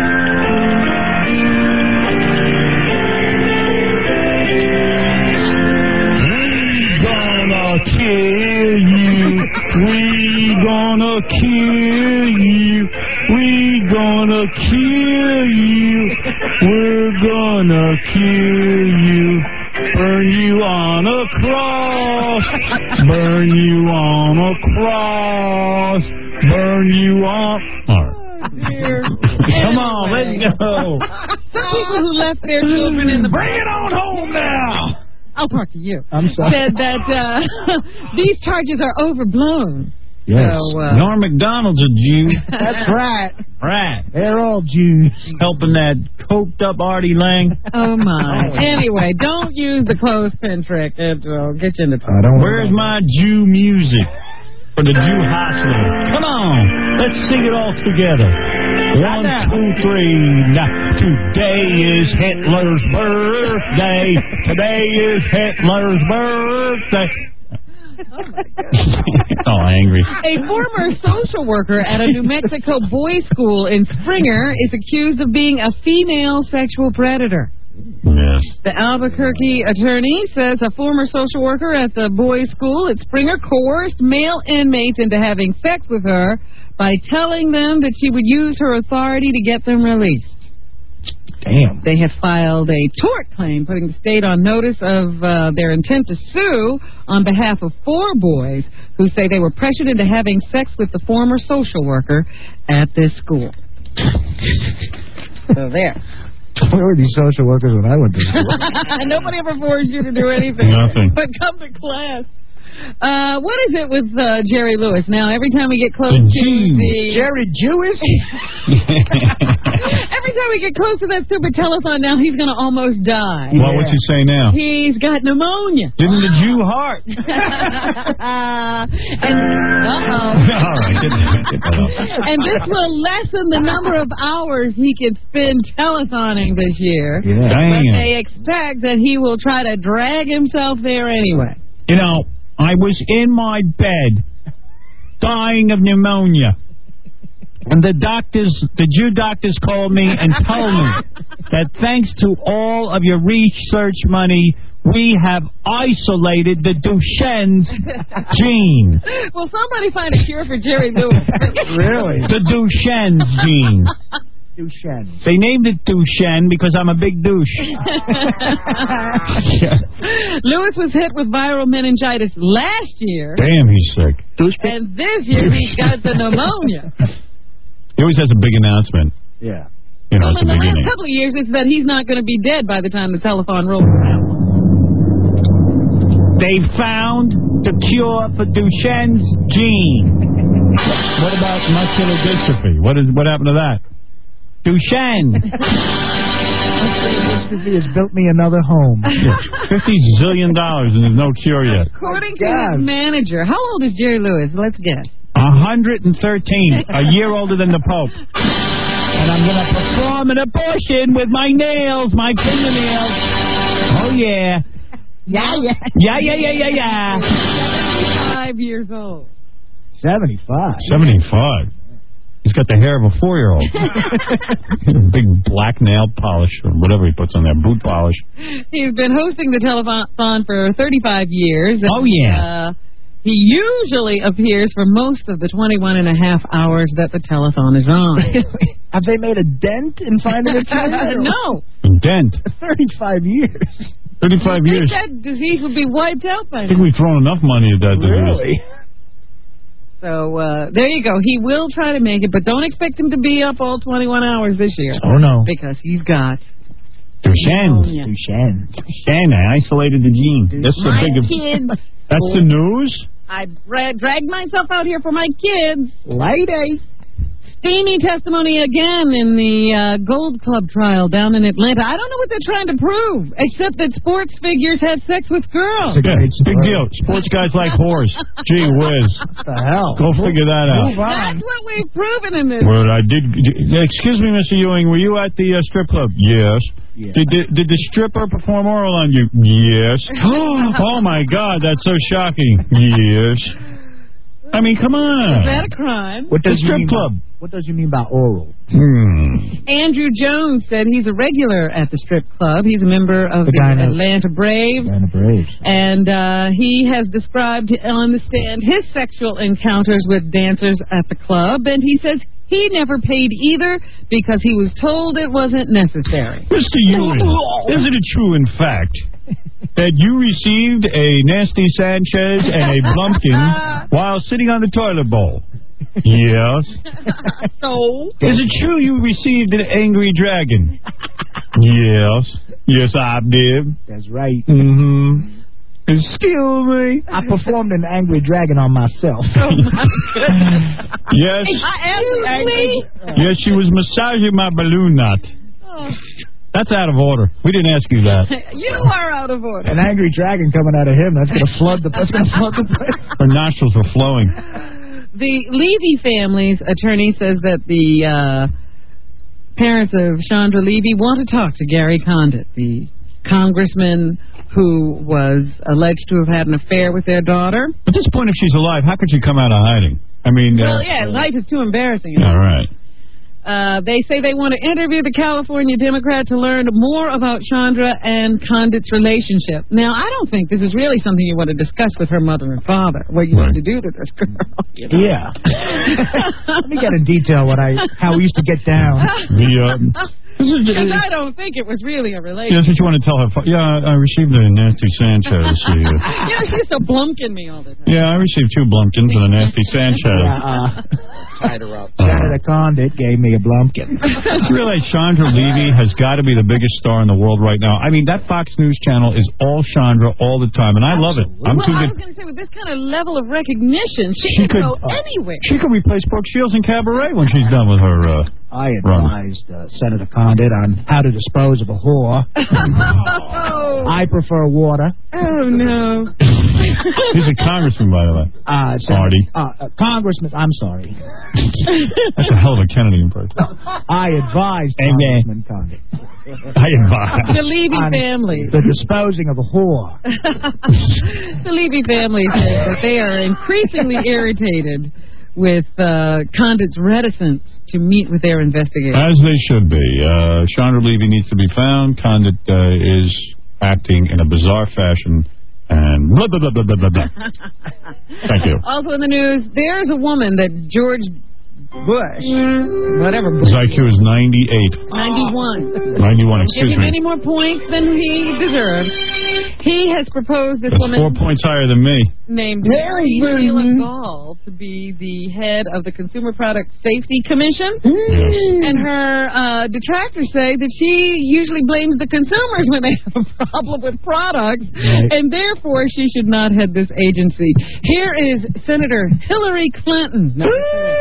Gonna kill you. We gonna kill you. We gonna kill you, burn you on a cross, burn you on a cross, burn you on... All right. Come on, let's go. Some people who left their children in the... Bring it on home now. I'll talk to you. I'm sorry. Said that uh, these charges are overblown. Yes. So, uh, Norm McDonald's a Jew. That's right. Right. They're all Jews. Helping that coked up Artie Lang. Oh, my. Anyway, don't use the clothespin trick. It'll get you in the trouble. I don't Where's my Jew music for the Jew hospital? Come on. Let's sing it all together. One, two, three. Now, today is Hitler's birthday. Today is Hitler's birthday. Oh, angry. A former social worker at a New Mexico boys' school in Springer is accused of being a female sexual predator. Yes. The Albuquerque attorney says a former social worker at the boys' school at Springer coerced male inmates into having sex with her by telling them that she would use her authority to get them released. Damn. They have filed a tort claim, putting the state on notice of uh, their intent to sue on behalf of four boys who say they were pressured into having sex with the former social worker at this school. So there. Where were these social workers when I went to school? Nobody ever forced you to do anything. Nothing. But come to class. Uh, what is it with uh, Jerry Lewis? Now, every time we get close The to Jew. the... Jerry Jewish? Every time we get close to that stupid telethon now, he's going to almost die. Well, what's he say now? He's got pneumonia. Didn't the Jew heart? and, uh-oh. All right, get, get that off. And this will lessen the number of hours he can spend telethoning this year. Yeah. But Damn. they expect that he will try to drag himself there anyway. You know, I was in my bed, dying of pneumonia. And the doctors, the Jew doctors called me and told me that thanks to all of your research money, we have isolated the Duchenne's gene. Will somebody find a cure for Jerry Lewis? Really? The Duchenne's gene. Duchenne. They named it Duchenne because I'm a big douche. Lewis was hit with viral meningitis last year. Damn, he's sick. And this year he's got the pneumonia. He always has a big announcement. Yeah. You know, Well, it's in a the beginning. last couple of years, it's that he's not going to be dead by the time the telethon rolls around. They found the cure for Duchenne's gene. What about muscular dystrophy? What is what happened to that? Duchenne. He has built me another home. Fifty zillion dollars and there's no cure yet. According to his manager, how old is Jerry Lewis? Let's guess. A hundred and thirteen, a year older than the Pope. And I'm gonna perform an abortion with my nails, my fingernails. Oh yeah. Yeah, yeah. Yeah, yeah, yeah, yeah, yeah. seventy-five years old. seventy-five. Seventy-five. He's got the hair of a four-year-old. Big black nail polish or whatever he puts on there, boot polish. He's been hosting the telethon for thirty-five years. And, Oh, yeah. Uh, he usually appears for most of the twenty-one and a half hours that the telethon is on. Have they made a dent in finding a cure? No. Dent. thirty-five years. thirty-five I years. think that disease would be wiped out by I think now. we've thrown enough money at that disease. Really? So uh, there you go. He will try to make it, but don't expect him to be up all twenty-one hours this year. Oh, no. Because he's got Duchenne's. pneumonia. Duchenne. Duchenne. I isolated the gene. That's the My big. kids. That's the news. I dra- dragged myself out here for my kids. Lady. Steamy testimony again in the uh, Gold Club trial down in Atlanta. I don't know what they're trying to prove, except that sports figures have sex with girls. Yeah, big deal. Sports guys like whores. Gee whiz. What the hell? Go figure that out. Move on. That's what we've proven in this. Well, I did. Excuse me, Mister Ewing. Were you at the uh, strip club? Yes. Yeah. Did, did did the stripper perform oral on you? Yes. Oh my God, that's so shocking. Yes. I mean, come on. Is that a crime? What The does you strip mean club. By, what does you mean by oral? Hmm. Andrew Jones said he's a regular at the strip club. He's a member of The the, guy knows. Atlanta Braves. Atlanta Braves. And uh, he has described on the stand his sexual encounters with dancers at the club. And he says he never paid either because he was told it wasn't necessary. Mister Ewan, isn't it true, in fact, that you received a nasty Sanchez and a Blumpkin while sitting on the toilet bowl? Yes. So? Is it true you received an angry dragon? Yes. Yes, I did. That's right. Mm-hmm. Excuse me. I performed an angry dragon on myself. Oh, my goodness. Yes. I am angry. Yes, she was massaging my balloon knot. Oh. That's out of order. We didn't ask you that. You are out of order. An angry dragon coming out of him. That's going to flood the. That's going to flood the place. Her nostrils are flowing. The Levy family's attorney says that the uh, parents of Chandra Levy want to talk to Gary Condit, the congressman who was alleged to have had an affair with their daughter. At this point, if she's alive, how could she come out of hiding? I mean... Well, uh, yeah, life is too embarrassing. All right. Uh, they say they want to interview the California Democrat to learn more about Chandra and Condit's relationship. Now, I don't think this is really something you want to discuss with her mother and father, what you right. need to do to this girl. You know? Yeah. Let me get in detail what I how we used to get down. The, um, Because I don't think it was really a relationship. That's what you want to tell her. Yeah, I received a nasty Sanchez. You know, she used to blumkin me all the time. Yeah, I received two Blumpkins and a nasty Sanchez. Yeah, uh, tied her up. Senator Condit gave me a Blumpkin. You realize Chandra Levy has got to be the biggest star in the world right now. I mean, that Fox News channel is all Chandra all the time, and I love it. I'm well, too I good. was going to say, with this kind of level of recognition, she, She could could- go anywhere. She could replace Brooke Shields in Cabaret when she's done with her. Uh, I advised uh, Senator Condit on how to dispose of a whore. Oh, I prefer water. oh no. He's a congressman, by the way. Uh, Sen- Marty. Uh, uh, Congressman, I'm sorry. That's a hell of a Kennedy impression. I advised Congressman Condit. I advise. The Levy on family. The disposing of a whore. The Levy family says that they are increasingly irritated with uh, Condit's reticence to meet with their investigators. As they should be. Uh, Chandra Levy needs to be found. Condit uh, is acting in a bizarre fashion. And blah, blah, blah, blah, blah, blah, blah. Thank you. Also in the news, there's a woman that George Bush, whatever Bush, His I Q is ninety-eight. ninety-one. ninety-one, Give excuse him me. any more points than he deserves. He has proposed this That's woman four points higher than me. named Mary Sheila Gall to be the head of the Consumer Product Safety Commission. And her uh, detractors say that she usually blames the consumers when they have a problem with products, Right. and therefore she should not head this agency. Here is Senator Hillary Clinton. No,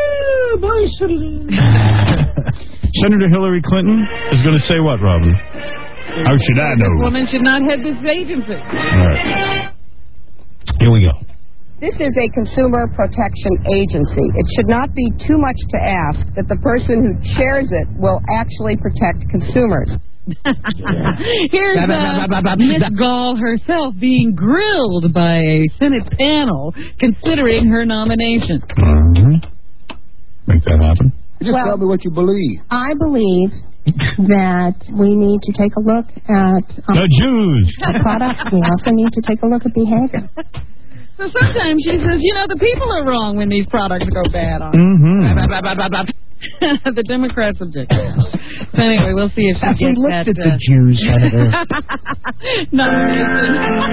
Senator Hillary Clinton is going to say what, Robin? How should I this know? woman should not head this agency. All right. Here we go. This is a consumer protection agency. It should not be too much to ask that the person who chairs it will actually protect consumers. Here's uh, Miss Gall herself being grilled by a Senate panel considering her nomination. Mm-hmm. Make that happen. Just well, tell me what you believe. I believe that we need to take a look at um, the Jews. The products. We also need to take a look at behavior. So sometimes she says, you know, the people are wrong when these products go bad on. Mm-hmm. The Democrats object. So anyway, we'll see if she Have we gets looked that at the uh, Jews, Senator? nomination.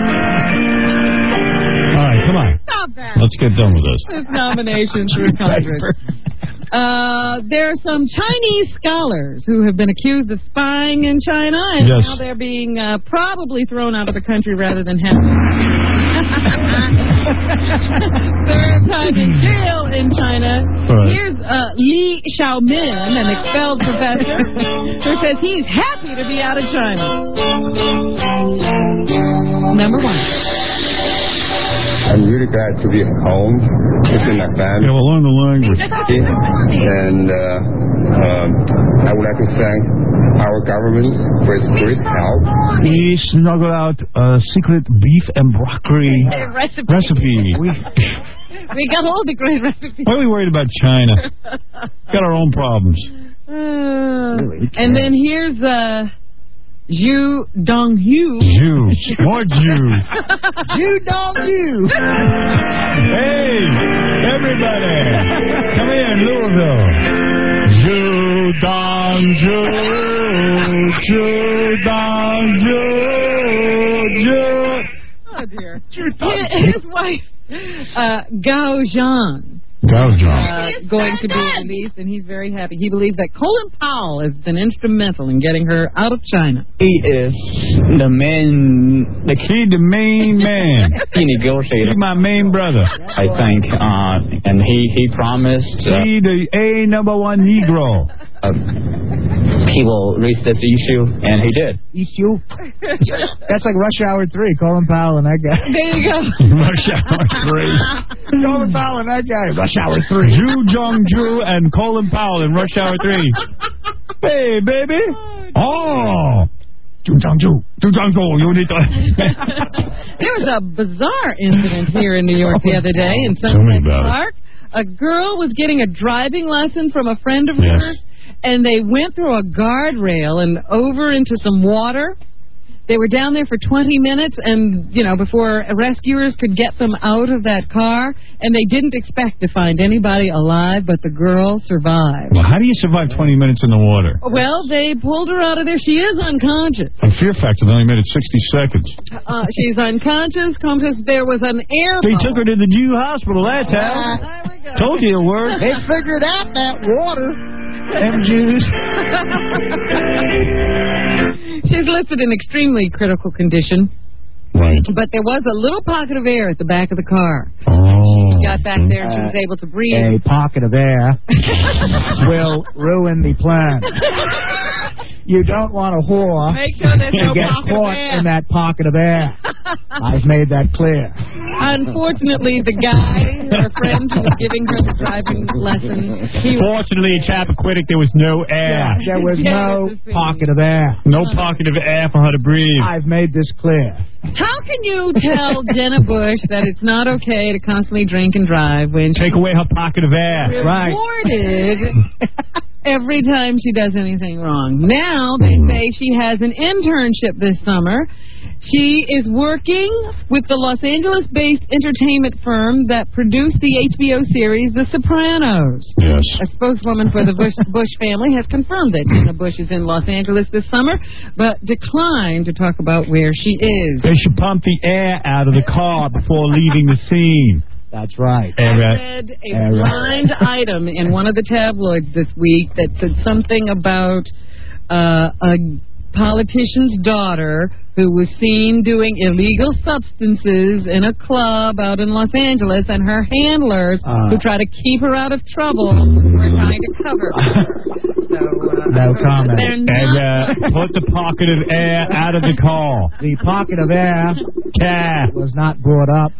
All right, come on. Stop that. Let's get done with this. This nomination through Congress. Uh, there are some Chinese scholars who have been accused of spying in China, and yes. now they're being uh, probably thrown out of the country rather than having third time in jail in China. Right. Here's uh, Li Xiaomin, an expelled professor, who says he's happy to be out of China. Number one. I'm really glad to be home. It's in my family. Yeah, well, learn the language. And uh, um, I would like to thank our government for its great help. We snuggled out a secret beef and broccoli recipe. recipe. We, we got all the great recipes. Why are we worried about China? Got our own problems. Uh, and then here's uh, Zhu Donghu. Jews. More Jews. Zhu Donghu. Hey, everybody. Come here in Louisville. Ju dong ju, ju dong ju, ju. Oh dear. His, his wife, uh, Gao Zhang. Gao Zhang. Uh, going to be released, and he's very happy. He believes that Colin Powell has been instrumental in getting her out of China. He is the main, the He the main man. key negotiator. He's my main brother. I think, uh, and he he promised uh, He the A number one Negro. uh, he will reach this issue, and he did. Issue? That's like Rush Hour three, Colin Powell and that guy. There you go. Rush Hour three. Colin Powell and that guy, Rush Hour three. Ju Jong Ju and Colin Powell in Rush Hour three. Hey, baby. Oh. Ju Jong Ju. Ju Jong Ju. You need to. There was a bizarre incident here in New York the other day in Tell me Sunset about it. Park. A girl was getting a driving lesson from a friend of Yes. hers, and they went through a guardrail and over into some water. They were down there for twenty minutes, and, you know, before rescuers could get them out of that car, and they didn't expect to find anybody alive, but the girl survived. Well, how do you survive twenty minutes in the water? Well, they pulled her out of there. She is unconscious. On Fear Factor, they only made it sixty seconds. Uh, she's unconscious. Conscious. There was an air. They took her to the Jew hospital that time. Told you it worked. They figured out that water. Them Jews. She's listed in extremely critical condition. Right. But there was a little pocket of air at the back of the car. Oh. She got back there and she was able to breathe. A pocket of air will ruin the plan. You don't want a whore Make sure there's to no get pocket of caught air. in that pocket of air. I've made that clear. Unfortunately, the guy, her friend who was giving her the driving lesson, he was Fortunately, in Chappaquiddick, there was no air. There was Yeah, no it was the same. pocket of air. No pocket of air for her to breathe. I've made this clear. How can you tell Jenna Bush that it's not okay to constantly drink and drive when Take away her pocket of air. she's Right. rewarded every time she does anything wrong? Now they say she has an internship this summer. She is working with the Los Angeles-based entertainment firm that produced the H B O series The Sopranos. Yes. A spokeswoman for the Bush, Bush family has confirmed that Jenna Bush is in Los Angeles this summer, but declined to talk about where she is. They should pump the air out of the car before leaving the scene. That's right. I Air. read a blind item in one of the tabloids this week that said something about uh, a politician's daughter who was seen doing illegal substances in a club out in Los Angeles, and her handlers, Uh. who try to keep her out of trouble, were trying to cover her. So, uh, No comment. they're And not. uh, put the pocket of air out of the car. The pocket of air Yeah. was not brought up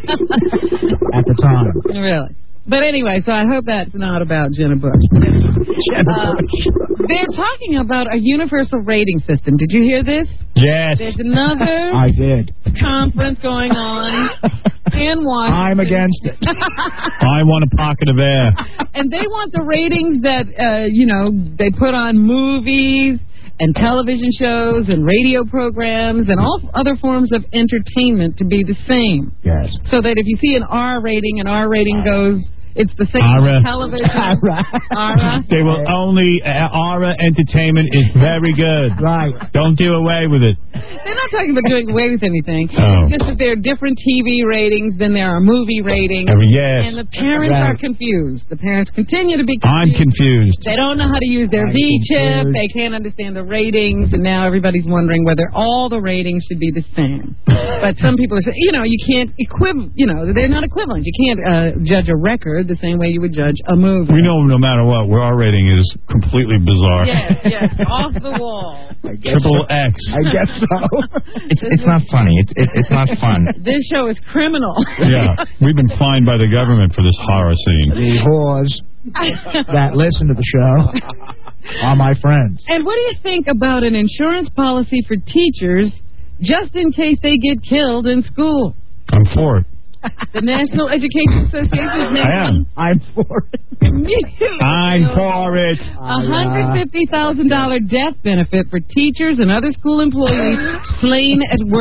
at the time. Really. But anyway, so I hope that's not about Jenna Bush. Uh, they're talking about a universal rating system. Did you hear this? Yes. There's another I did. conference going on in Washington. I'm against it. I want a pocket of air. And they want the ratings that, uh, you know, they put on movies and television shows and radio programs and all other forms of entertainment to be the same. Yes. So that if you see an R rating, an R rating goes, it's the same Ara. on television. Ara. They will only, uh, Aura Entertainment is very good. Right. Don't do away with it. They're not talking about doing away with anything. Oh. It's just that there are different T V ratings than there are movie ratings. Every- yes. And the parents Right. are confused. The parents continue to be confused. I'm confused. They don't know how to use their I'm V-chip. confused. They can't understand the ratings. And now everybody's wondering whether all the ratings should be the same. But some people are saying, you know, you can't equiv- you know, they're not equivalent. You can't uh, judge a record the same way you would judge a movie. We know no matter what, where our rating is completely bizarre. Yes, yes, off the wall. Triple X. I guess so. It's it's not funny. It's it, it's not fun. This show is criminal. Yeah, we've been fined by the government for this horror scene. The whores that listen to the show are my friends. And what do you think about an insurance policy for teachers just in case they get killed in school? I'm for it. The National Education Association is I am. I'm for it. I'm for it. A one hundred fifty thousand dollars death benefit for teachers and other school employees slain at work.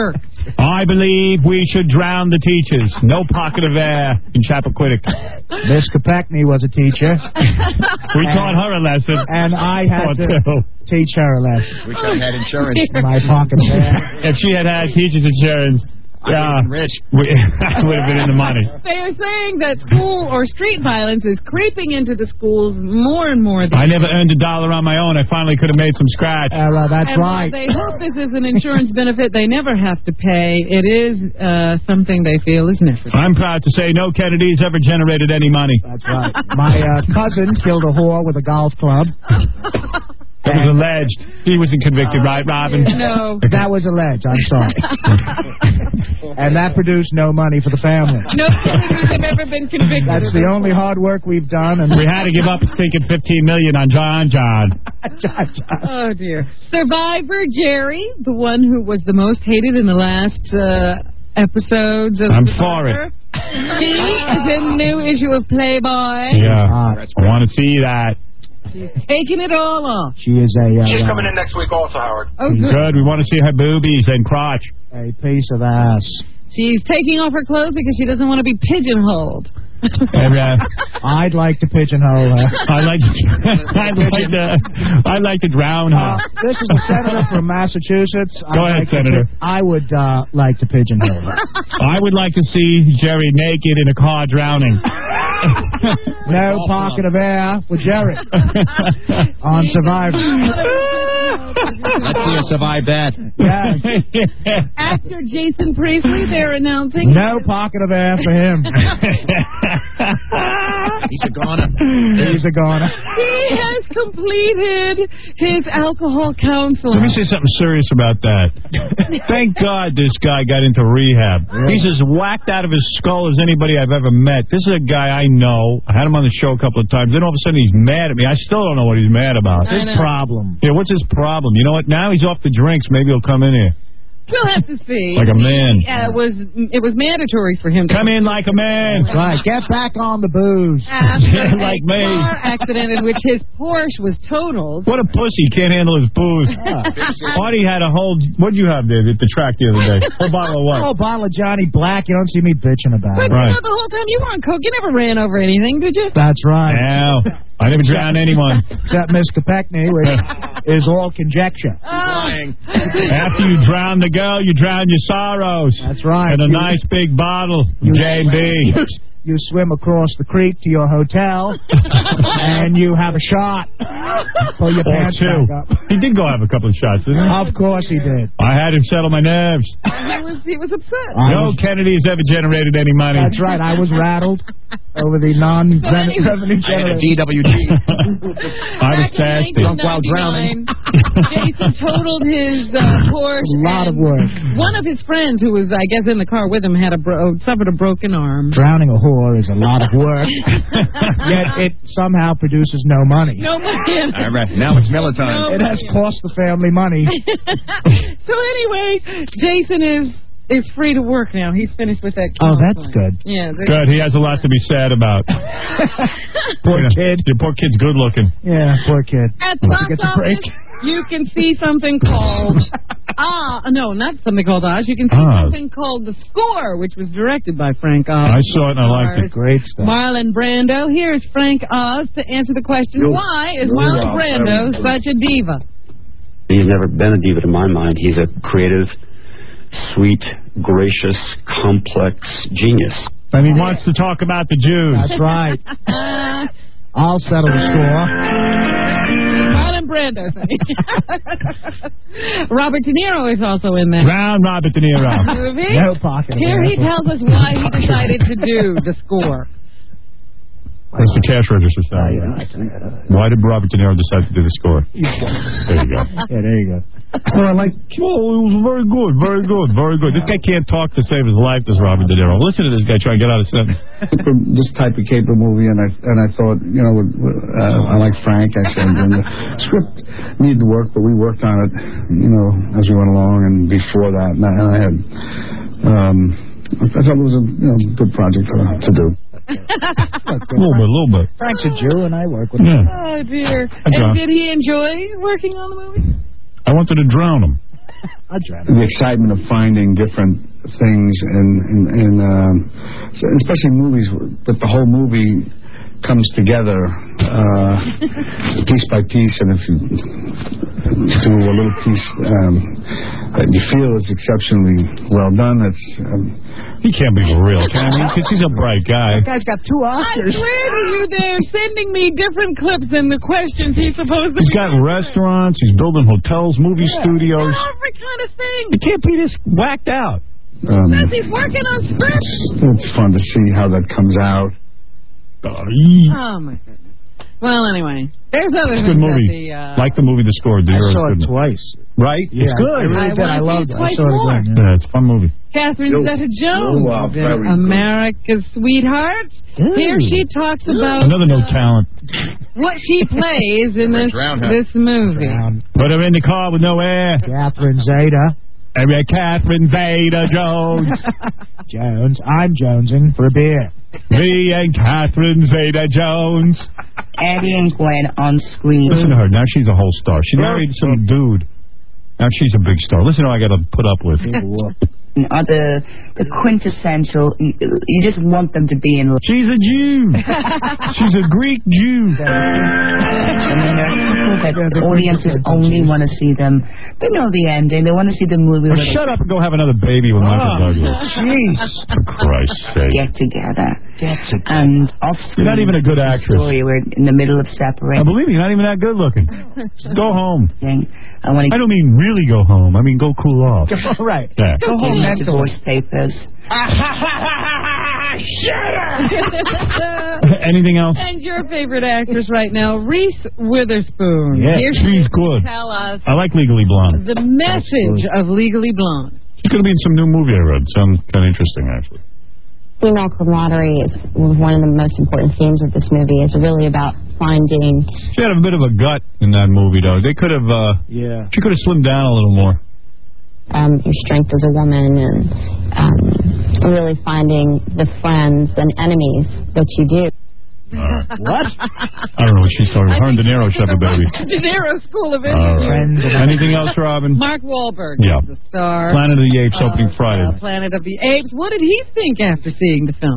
I believe we should drown the teachers. No pocket of air in Chappaquiddick. Miss Kopechne was a teacher. We taught her a lesson. And I had Or to two. teach her a lesson. Wish I had insurance. My pocket of air. If she had had teachers insurance, yeah, rich. We, I would have been in the money. They are saying that school or street violence is creeping into the schools more and more. I never earned a dollar on my own. I finally could have made some scratch. Uh, that's and right. while they hope this is an insurance benefit they never have to pay, it is uh, something they feel is necessary. I'm proud to say no Kennedy's ever generated any money. That's right. My uh, cousin killed a whore with a golf club. It was alleged. He wasn't convicted, right, Robin? No. That was alleged. I'm sorry. And that produced no money for the family. No Kennedys have ever been convicted. That's the only hard work we've done. And we had to give up stinking fifteen million on John John. John John. Oh, dear. Survivor Jerry, the one who was the most hated in the last uh, episodes of I'm Survivor. for it. She is in the new issue of Playboy. Yeah. I want to see that. She's taking it all off. She is a... Uh, She's coming in next week also, Howard. Oh, good. Good. We want to see her boobies and crotch. A piece of ass. She's taking off her clothes because she doesn't want to be pigeonholed. And, uh, I'd like to pigeonhole her. I like, I'd like to, I'd like to drown her. Uh, this is a senator from Massachusetts. Go I'd ahead, like to Senator. pi- I would uh, like to pigeonhole her. I would like to see Jerry naked in a car drowning. No pocket of air for Jerry on Survivor. Let's see her survive that. Yes. Actor Jason Priestley, they're announcing. No pocket of air for him. He's a goner. He's a goner. He has completed his alcohol counseling. Let me say something serious about that. Thank God this guy got into rehab. He's as whacked out of his skull as anybody I've ever met. This is a guy I know. I had him on the show a couple of times. Then all of a sudden he's mad at me. I still don't know what he's mad about. I His know. problem. Yeah, what's his problem? You know what? Now he's off the drinks. Maybe he'll come in here. We'll have to see. Like a man. He, uh, was it was mandatory for him to Come in like a man. That's right. Get back on the booze. after Like a me. car accident in which his Porsche was totaled. What a pussy. Can't handle his booze. Artie had a whole... What'd you have there at the track the other day? A bottle of what? Oh, a bottle of Johnny Black. You don't see me bitching about But it. you Right. know, the whole time you were on coke, you never ran over anything, did you? That's right. Now, I never drowned anyone. Except Miss Kopechne, which is all conjecture. Oh. After you drown the girl, you drown your sorrows. That's right. In a You- nice big bottle, J B. You swim across the creek to your hotel, and you have a shot. Pull your Or pants two. back up. He did go have a couple of shots, didn't he? Of course he did. I had him settle my nerves. He was, he was upset. I No was- Kennedy's ever generated any money. That's right. I was rattled over the non-revenue generator. D W G. I was Back in fasting. Drunk while drowning. nineteen ninety-nine, Jason totaled his uh, Porsche. A lot of and work. One of his friends, who was, I guess, in the car with him, had a bro- suffered a broken arm. Drowning a whore is a lot of work, yet it somehow produces no money. No money. All right, now it's Miller time. It has cost the family money. So anyway, Jason is is free to work now. He's finished with that. Oh, that's counseling. good. Yeah. the- Good. He has a lot to be sad about. Poor Yeah. kid. Your poor kid's good looking. Yeah, poor kid. At the He box gets a office, break. you can see something called Ah. No, not something called Oz. You can see Oz. something called The Score, which was directed by Frank Oz. I saw it and I liked it. Great stuff. Marlon Brando. Here's Frank Oz to answer the question: You- Why is you Marlon are Brando very- such a diva? He's never been a diva to my mind. He's a creative, sweet, gracious, complex genius. And he wants to talk about the Jews. That's right. I'll settle the score. Marlon Brando. Robert De Niro is also in that Drown Robert De Niro. movie. No pocket. Here he tells us why he decided to do The Score. That's the cash register sound. Why did Robert De Niro decide to do the score? There you go. Yeah, there you go. Well, I like, oh, it was very good, very good, very good. This guy can't talk to save his life, does Robert De Niro. Listen to this guy try and get out of sentence. This type of caper movie, and I and I thought, you know, uh, I like Frank. I said, and the script needed to work, but we worked on it, you know, as we went along, and before that, and I, and I had, um, I thought it was a you know, good project to, to do. A little bit, a little bit. Frank's a Jew, and I work with Yeah. him. Oh dear! John. And did he enjoy working on the movie? I wanted to drown him. the excitement of finding different things, and, and, and um, especially movies, but the whole movie comes together uh, piece by piece, and if you do a little piece um, that you feel is exceptionally well done, it's... Um, he can't be for real, can he? Because he's a bright guy. That guy's got two Oscars. I swear to you, they're sending me different clips than the questions he's supposed to He's be got restaurants, he's building hotels, movie yeah. studios. Every kind of thing. He can't be this whacked out. Um, Because he's working on scripts. It's fun to see how that comes out. Oh, my goodness. Well, anyway, there's other It's a good things movie. that the, uh, Like the movie The Score. The I Hero's saw it good. twice. Right? Yeah, it's good. I really I did. I wanna loved see it. it I twice saw it more. again. Yeah, it's a fun movie. Catherine Yo. Zeta-Jones, Oh, wow, very good. America's Sweetheart. Ooh. Here she talks about Another no talent. what she plays in this this movie. Drown. Put him in the car with no air. Catherine Zeta. And we're Catherine Zeta-Jones. Jones. I'm jonesing for a beer. Me and Catherine Zeta-Jones. Eddie and Gwen on screen. Listen to her. Now she's a whole star. She married some dude. Now she's a big star. Listen to what I got to put up with. Are the the quintessential? You, you just want them to be in. She's a Jew. She's a Greek Jew. I mean, there are people that audiences only want to see them. They know the ending. They want to see the movie. Well, shut up and go have another baby with Michael Oh, Douglas. Jeez. For Christ's sake. Get together. Get together. And off screen. You're not even a good actress. Story, we're in the middle of I separating. believe me, you're not even that good looking. Just go home. I want I don't mean really go home. I mean go cool off. Right. Yeah. Go home. Divorce papers. Anything else? And your favorite actress right now, Reese Witherspoon. Yeah, Here she's she good. Tell us I like Legally Blonde. the message of Legally Blonde. She's going to be in some new movie I read. Sounds kind of interesting, actually. Female camaraderie is one of the most important themes of this movie. It's really about finding... She had a bit of a gut in that movie, though. They could have, uh, yeah. She could have slimmed down a little more. Um, your strength as a woman, and um, really finding the friends and enemies that you do. Uh, what? I don't know what she's talking about. Her and De Niro should have a baby. De Niro School of All Interviews. right. Anything else, Robin? Mark Wahlberg Yeah. is the star. Planet of the Apes of, opening Friday. Uh, Planet of the Apes. What did he think after seeing the film?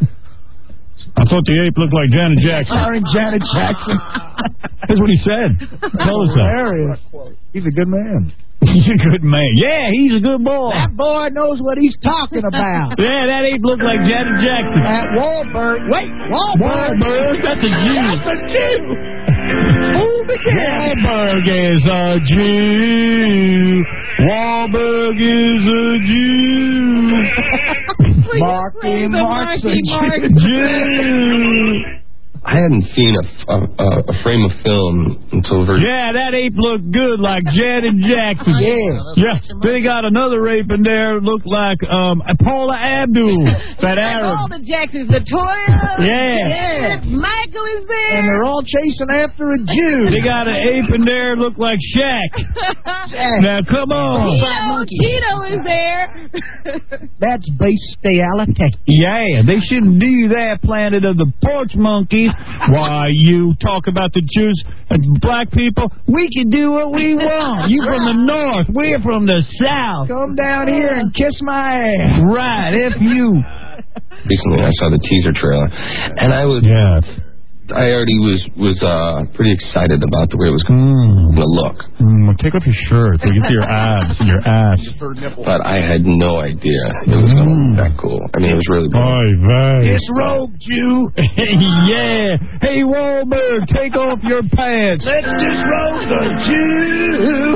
I thought the ape looked like Janet Jackson. Starring Janet Jackson. That's what he said. Tell us that. Hilarious. He's a good man. He's a good man. Yeah, he's a good boy. That boy knows what he's talking about. Yeah, that ape looked like Janet Jackson. That Wahlberg. Wait, Wahlberg. Wahlberg, that's a Jew. That's a Jew. Hold it down. Wahlberg is a Jew. Wahlberg is a Jew. Marky Mark's a Mark. Jew. I hadn't seen a, a, a frame of film until very... Yeah, that ape looked good like Janet Jackson. Yeah. Yeah, they got another ape in there looked like um, Paula Abdul, that Arab. All the Jacksons, Latoya. Yeah. Yes. Michael is there. And they're all chasing after a Jew. They got an ape in there look like Shaq. Now, come on. Tito, Tito is there. That's bestiality. Yeah, they shouldn't do that, Planet of the Porch Monkeys. Why, you talk about the Jews and black people? We can do what we want. You from the north, we're from the south. Come down here and kiss my ass. Right, F you. Recently, I saw the teaser trailer, and I was... Yeah. I already was was uh, pretty excited about the way it was going Mm. to look. Mm, take off your shirt so you get to your abs and your ass. But I had no idea it was going to look that cool. I mean, it was really cool. Oy vey. Disrobe, Jew. Yeah. Hey, Wahlberg, take off your pants. Let's disrobe the Jew.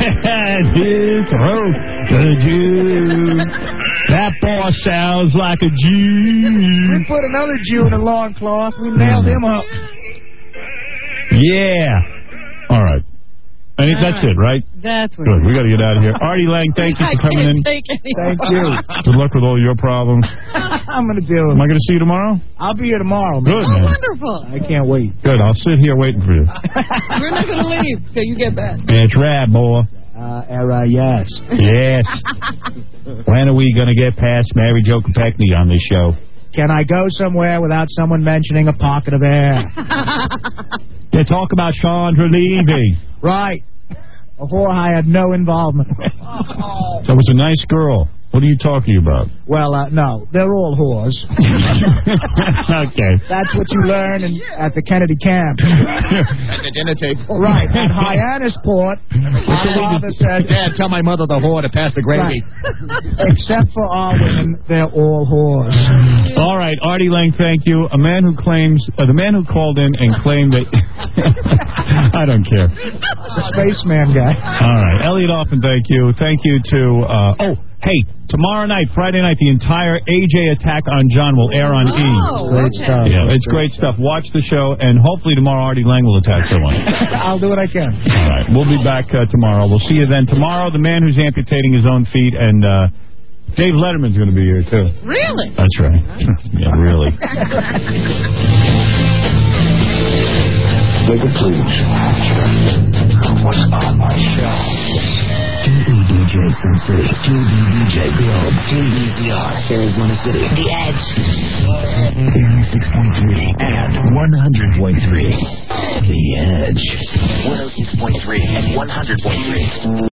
Disrobe the Jew. That boy sounds like a Jew. We put another Jew in a loincloth. We nailed him up. Yeah. All right. And All that's right. it, right? That's what Good. We got to get out of here. Artie Lang, thank you I for coming can't in. take any Thank more. you. Good luck with all your problems. I'm going to do Am it. I going to see you tomorrow? I'll be here tomorrow, man. Good, Oh, man. wonderful. I can't wait. Good. I'll sit here waiting for you. We're not going to leave till you get back. That's right, boy. Uh, era, yes. Yes. When are we going to get past Mary Jo Kopechne on this show? Can I go somewhere without someone mentioning a pocket of air? They talk about Chandra Levy. Right. A whore I had no involvement with. That was a nice girl. What are you talking about? Well, uh, no, they're all whores. Okay. That's what you learn in, at the Kennedy camp. At the dinner table. Right. At Hyannisport, my father said... Dad, tell my mother the whore to pass the gravy. Right. Except for our women, they're all whores. All right, Artie Lang, thank you. A man who claims... Uh, the man who called in and claimed that... I don't care. The spaceman guy. All right. Elliot Hoffman, thank you. Thank you to... Uh, oh, hey, tomorrow night, Friday night, the entire A J Attack on John will air on Oh, E! great okay. stuff. Yeah, it's great stuff. Watch the show, and hopefully tomorrow Artie Lang will attack someone. I'll do what I can. All right. We'll be back uh, tomorrow. We'll see you then. Tomorrow, the man who's amputating his own feet, and uh, Dave Letterman's going to be here, too. Really? That's right. Yeah, really. Take a please. What's on my show? K E D J Sun City, K B D J Globe, K B Z R, Arizona City, The Edge, eighty-six point three and one hundred point three. The Edge, one oh six point three and one hundred point three.